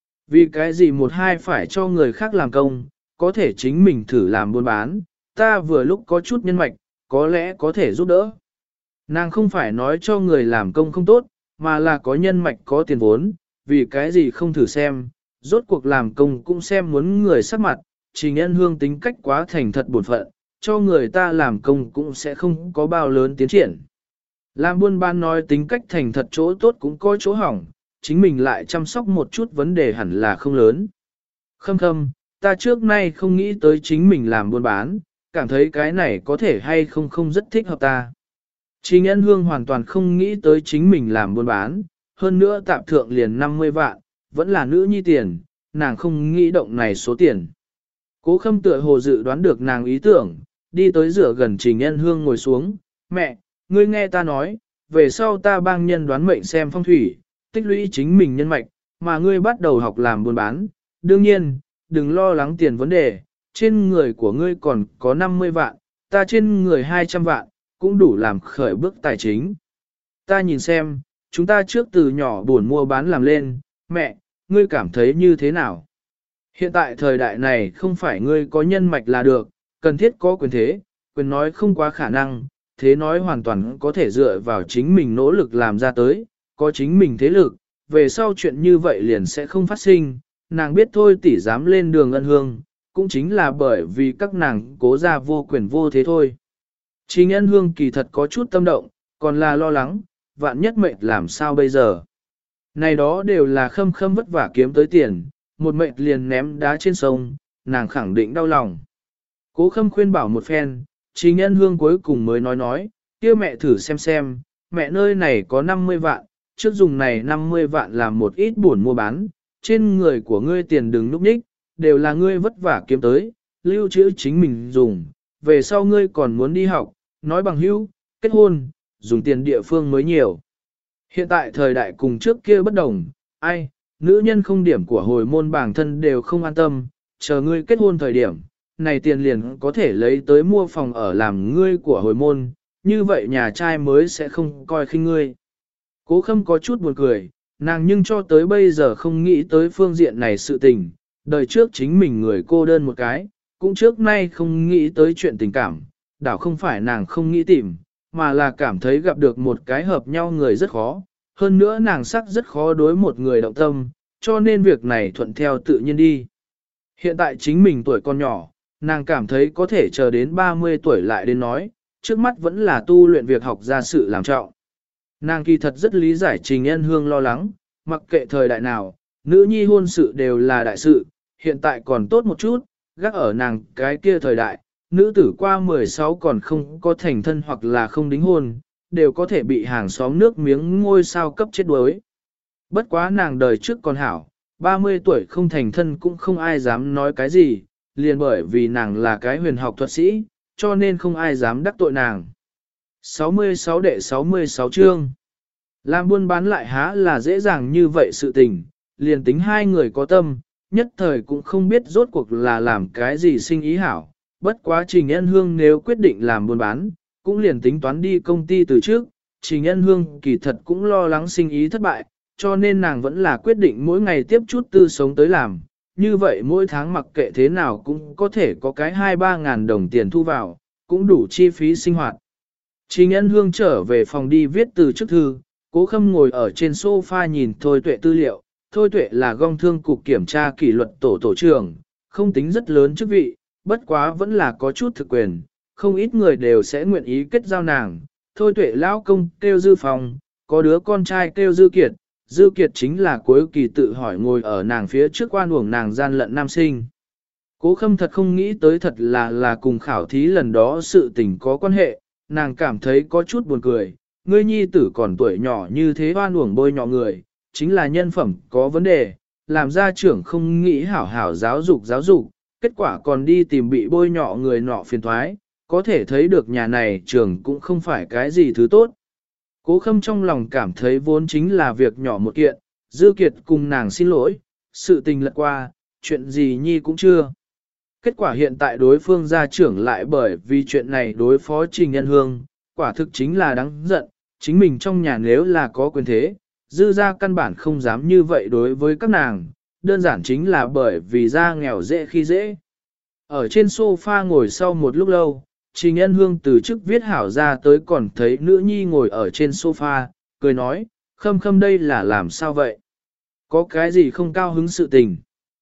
Vì cái gì một hai phải cho người khác làm công, có thể chính mình thử làm buôn bán, ta vừa lúc có chút nhân mạch, có lẽ có thể giúp đỡ. Nàng không phải nói cho người làm công không tốt, mà là có nhân mạch có tiền vốn, vì cái gì không thử xem, rốt cuộc làm công cũng xem muốn người sắc mặt, Trình Nhân Hương tính cách quá thành thật bổn phận, cho người ta làm công cũng sẽ không có bao lớn tiến triển. Làm buôn bán nói tính cách thành thật chỗ tốt cũng có chỗ hỏng, chính mình lại chăm sóc một chút vấn đề hẳn là không lớn. Khâm, ta trước nay không nghĩ tới chính mình làm buôn bán, cảm thấy cái này có thể hay không rất thích hợp ta. Trình Nhân Hương hoàn toàn không nghĩ tới chính mình làm buôn bán, hơn nữa tạm thượng liền 50 vạn, vẫn là nữ nhi tiền, nàng không nghĩ động này số tiền. Cố Khâm tựa hồ dự đoán được nàng ý tưởng, đi tới rửa gần Trình Nhân Hương ngồi xuống, mẹ, ngươi nghe ta nói, về sau ta bang nhân đoán mệnh xem phong thủy, tích lũy chính mình nhân mạch, mà ngươi bắt đầu học làm buôn bán, đương nhiên, đừng lo lắng tiền vấn đề, trên người của ngươi còn có 50 vạn, ta trên người 200 vạn, cũng đủ làm khởi bước tài chính. Ta nhìn xem, chúng ta trước từ nhỏ buồn mua bán làm lên, mẹ, ngươi cảm thấy như thế nào? Hiện tại thời đại này không phải ngươi có nhân mạch là được, cần thiết có quyền thế, quyền nói không quá khả năng, thế nói hoàn toàn có thể dựa vào chính mình nỗ lực làm ra tới, có chính mình thế lực, về sau chuyện như vậy liền sẽ không phát sinh, nàng biết thôi tỷ dám lên đường ân hương, cũng chính là bởi vì các nàng cố ra vô quyền vô thế thôi. Trình Ân Hương kỳ thật có chút tâm động, còn là lo lắng, vạn nhất mệnh làm sao bây giờ. Này đó đều là khâm vất vả kiếm tới tiền, một mệnh liền ném đá trên sông, nàng khẳng định đau lòng. Cố Khâm khuyên bảo một phen, Trình Ân Hương cuối cùng mới nói, kia mẹ thử xem, mẹ nơi này có 50 vạn, trước dùng này 50 vạn làm một ít buồn mua bán, trên người của ngươi tiền đừng núp nhích, đều là ngươi vất vả kiếm tới, lưu trữ chính mình dùng, về sau ngươi còn muốn đi học, nói bằng hữu, kết hôn, dùng tiền địa phương mới nhiều. Hiện tại thời đại cùng trước kia bất đồng, ai, nữ nhân không điểm của hồi môn bản thân đều không an tâm, chờ ngươi kết hôn thời điểm, này tiền liền có thể lấy tới mua phòng ở làm ngươi của hồi môn, như vậy nhà trai mới sẽ không coi khinh ngươi. Cố Khâm có chút buồn cười, nàng nhưng cho tới bây giờ không nghĩ tới phương diện này sự tình, đời trước chính mình người cô đơn một cái, cũng trước nay không nghĩ tới chuyện tình cảm, đảo không phải nàng không nghĩ tìm, mà là cảm thấy gặp được một cái hợp nhau người rất khó, hơn nữa nàng sắc rất khó đối một người động tâm, cho nên việc này thuận theo tự nhiên đi. Hiện tại chính mình tuổi còn nhỏ, nàng cảm thấy có thể chờ đến 30 tuổi lại đến nói, trước mắt vẫn là tu luyện việc học ra sự làm trọng. Nàng kỳ thật rất lý giải Trình Nhân Hương lo lắng, mặc kệ thời đại nào, nữ nhi hôn sự đều là đại sự, hiện tại còn tốt một chút, gác ở nàng cái kia thời đại, nữ tử qua 16 còn không có thành thân hoặc là không đính hôn, đều có thể bị hàng xóm nước miếng ngôi sao cấp chết đuối. Bất quá nàng đời trước còn hảo, 30 tuổi không thành thân cũng không ai dám nói cái gì, liền bởi vì nàng là cái huyền học thuật sĩ, cho nên không ai dám đắc tội nàng. 66 đệ 66 chương. Làm buôn bán lại há là dễ dàng như vậy sự tình, liền tính hai người có tâm, nhất thời cũng không biết rốt cuộc là làm cái gì sinh ý hảo. Bất quá Trình Nhân Hương nếu quyết định làm buôn bán, cũng liền tính toán đi công ty từ trước, Trình Nhân Hương kỳ thật cũng lo lắng sinh ý thất bại, cho nên nàng vẫn là quyết định mỗi ngày tiếp chút tư sống tới làm. Như vậy mỗi tháng mặc kệ thế nào cũng có thể có cái 2-3 ngàn đồng tiền thu vào, cũng đủ chi phí sinh hoạt. Trình Nhân Hương trở về phòng đi viết từ chức thư, Cố Khâm ngồi ở trên sofa nhìn Thôi Tuệ tư liệu. Thôi Tuệ là Gong Thương cục kiểm tra kỷ luật tổ trưởng, không tính rất lớn chức vị, bất quá vẫn là có chút thực quyền, không ít người đều sẽ nguyện ý kết giao nàng. Thôi Tuệ lão công kêu Dư Phong, có đứa con trai kêu Dư Kiệt, Dư Kiệt chính là cuối kỳ tự hỏi ngồi ở nàng phía trước oan uổng nàng gian lận nam sinh. Cố Khâm thật không nghĩ tới thật là cùng khảo thí lần đó sự tình có quan hệ, nàng cảm thấy có chút buồn cười, ngươi nhi tử còn tuổi nhỏ như thế oan uổng bôi nhọ người, chính là nhân phẩm có vấn đề, làm gia trưởng không nghĩ hảo hảo giáo dục, kết quả còn đi tìm bị bôi nhọ người nọ phiền thoái, có thể thấy được nhà này trường cũng không phải cái gì thứ tốt. Cố Khâm trong lòng cảm thấy vốn chính là việc nhỏ một kiện, Dư Kiệt cùng nàng xin lỗi, sự tình lật qua, chuyện gì nhi cũng chưa. Kết quả hiện tại đối phương gia trưởng lại bởi vì chuyện này đối phó Trình Nhân Hương, quả thực chính là đáng giận, chính mình trong nhà nếu là có quyền thế, Dư gia căn bản không dám như vậy đối với các nàng, đơn giản chính là bởi vì gia nghèo dễ khi dễ. Ở trên sofa ngồi sau một lúc lâu, Trình Nhân Hương từ chức viết hảo ra tới còn thấy nữ nhi ngồi ở trên sofa, cười nói, Khâm Khâm đây là làm sao vậy? Có cái gì không cao hứng sự tình?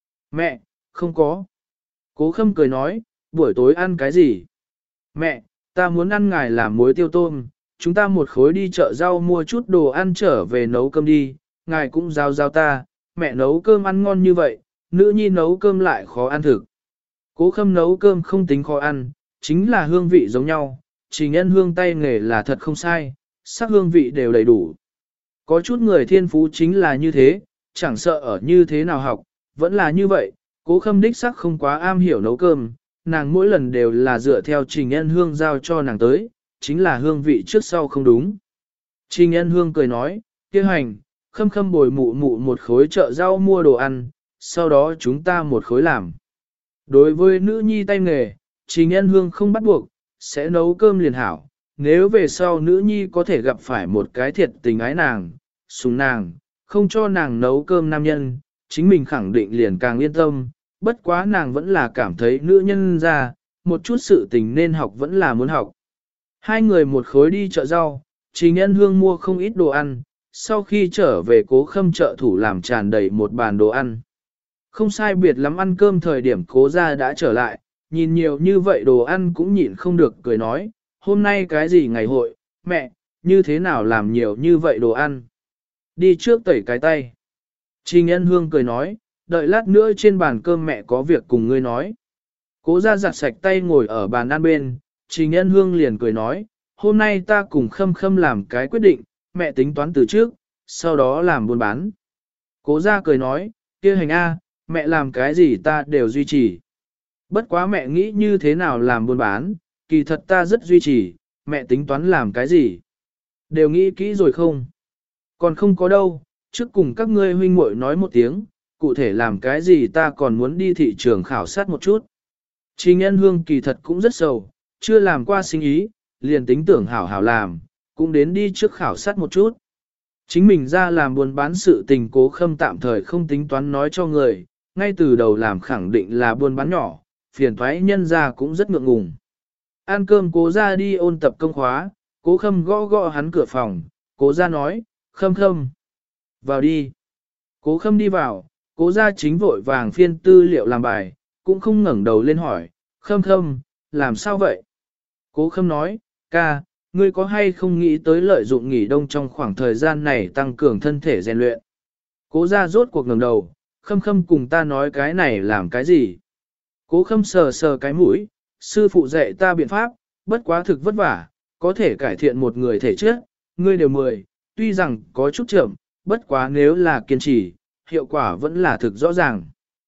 Mẹ, không có. Cố Khâm cười nói, buổi tối ăn cái gì? Mẹ, ta muốn ăn ngài làm muối tiêu tôm, chúng ta một khối đi chợ rau mua chút đồ ăn trở về nấu cơm đi, ngài cũng giao ta, mẹ nấu cơm ăn ngon như vậy, nữ nhi nấu cơm lại khó ăn thực. Cố Khâm nấu cơm không tính khó ăn, chính là hương vị giống nhau, Trình Nhân Hương tay nghề là thật không sai, sắc hương vị đều đầy đủ. Có chút người thiên phú chính là như thế, chẳng sợ ở như thế nào học, vẫn là như vậy, Cố Khâm đích sắc không quá am hiểu nấu cơm, nàng mỗi lần đều là dựa theo Trình Nhân Hương giao cho nàng tới, chính là hương vị trước sau không đúng. Trình Nhân Hương cười nói, kia hành, Khâm Khâm bồi mụ mụ một khối chợ rau mua đồ ăn, sau đó chúng ta một khối làm. Đối với nữ nhi tay nghề, Trình Nhân Hương không bắt buộc, sẽ nấu cơm liền hảo. Nếu về sau nữ nhi có thể gặp phải một cái thiệt tình ái nàng, sủng nàng, không cho nàng nấu cơm nam nhân, chính mình khẳng định liền càng yên tâm. Bất quá nàng vẫn là cảm thấy nữ nhân ra, một chút sự tình nên học vẫn là muốn học. Hai người một khối đi chợ rau, Trình Nhân Hương mua không ít đồ ăn, sau khi trở về Cố Khâm trợ thủ làm tràn đầy một bàn đồ ăn. Không sai biệt lắm ăn cơm thời điểm Cố gia đã trở lại, nhìn nhiều như vậy đồ ăn cũng nhịn không được cười nói, hôm nay cái gì ngày hội, mẹ, như thế nào làm nhiều như vậy đồ ăn. Đi trước tẩy cái tay. Trình Nhân Hương cười nói, đợi lát nữa trên bàn cơm mẹ có việc cùng ngươi nói. Cố gia giặt sạch tay ngồi ở bàn ăn bên, Trình Nhân Hương liền cười nói, hôm nay ta cùng Khâm Khâm làm cái quyết định, mẹ tính toán từ trước, sau đó làm buôn bán. Cố gia cười nói, kia hành A, mẹ làm cái gì ta đều duy trì. Bất quá mẹ nghĩ như thế nào làm buôn bán, kỳ thật ta rất duy trì, mẹ tính toán làm cái gì. Đều nghĩ kỹ rồi không? Còn không có đâu, trước cùng các ngươi huynh muội nói một tiếng, cụ thể làm cái gì ta còn muốn đi thị trường khảo sát một chút. Trình Nhân Hương kỳ thật cũng rất sầu, chưa làm qua sinh ý, liền tính tưởng hảo hảo làm, cũng đến đi trước khảo sát một chút. Chính mình ra làm buôn bán sự tình Cố Khâm tạm thời không tính toán nói cho người, ngay từ đầu làm khẳng định là buôn bán nhỏ, phiền thoái nhân ra cũng rất ngượng ngùng. Ăn cơm Cố ra đi ôn tập công khóa, Cố Khâm gõ gõ hắn cửa phòng, Cố ra nói, Khâm Khâm, vào đi. Cố Khâm đi vào, Cố ra chính vội vàng phiên tư liệu làm bài, cũng không ngẩng đầu lên hỏi, Khâm Khâm, làm sao vậy? Cố Khâm nói, ca, ngươi có hay không nghĩ tới lợi dụng nghỉ đông trong khoảng thời gian này tăng cường thân thể rèn luyện? Cố ra rốt cuộc ngẩng đầu, Khâm Khâm cùng ta nói cái này làm cái gì? Cố Khâm sờ sờ cái mũi, sư phụ dạy ta biện pháp, bất quá thực vất vả, có thể cải thiện một người thể chất, ngươi đều 10, tuy rằng có chút chậm, bất quá nếu là kiên trì, hiệu quả vẫn là thực rõ ràng.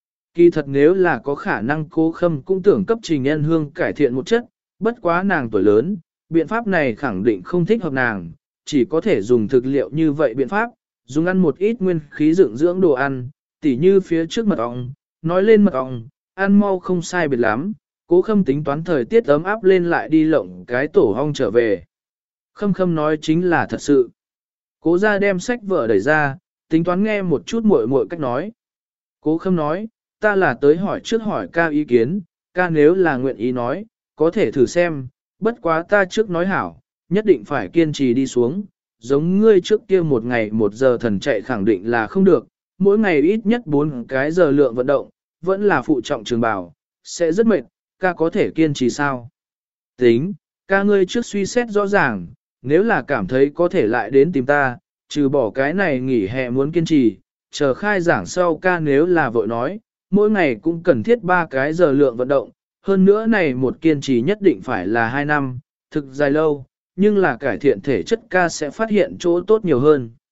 Kỳ thật nếu là có khả năng Cố Khâm cũng tưởng cấp Trình Nhân Hương cải thiện một chất, bất quá nàng tuổi lớn, biện pháp này khẳng định không thích hợp nàng, chỉ có thể dùng thực liệu như vậy biện pháp, dùng ăn một ít nguyên khí dưỡng dưỡng đồ ăn, tỉ như phía trước mật ong, nói lên mật ong, ăn mau không sai biệt lắm, Cố Khâm tính toán thời tiết ấm áp lên lại đi lộng cái tổ ong trở về. Khâm Khâm nói chính là thật sự. Cố ra đem sách vở đẩy ra, tính toán nghe một chút muội muội cách nói. Cố Khâm nói, ta là tới hỏi trước hỏi ca ý kiến, ca nếu là nguyện ý nói, có thể thử xem, bất quá ta trước nói hảo, nhất định phải kiên trì đi xuống, giống ngươi trước kia một ngày 1 giờ thần chạy khẳng định là không được, mỗi ngày ít nhất 4 cái giờ lượng vận động, vẫn là phụ trọng trường bào, sẽ rất mệt, ca có thể kiên trì sao? Tính, ca ngươi trước suy xét rõ ràng, nếu là cảm thấy có thể lại đến tìm ta, trừ bỏ cái này nghỉ hè muốn kiên trì, chờ khai giảng sau ca nếu là vội nói, mỗi ngày cũng cần thiết 3 cái giờ lượng vận động, hơn nữa này một kiên trì nhất định phải là 2 năm, thực dài lâu, nhưng là cải thiện thể chất ca sẽ phát hiện chỗ tốt nhiều hơn.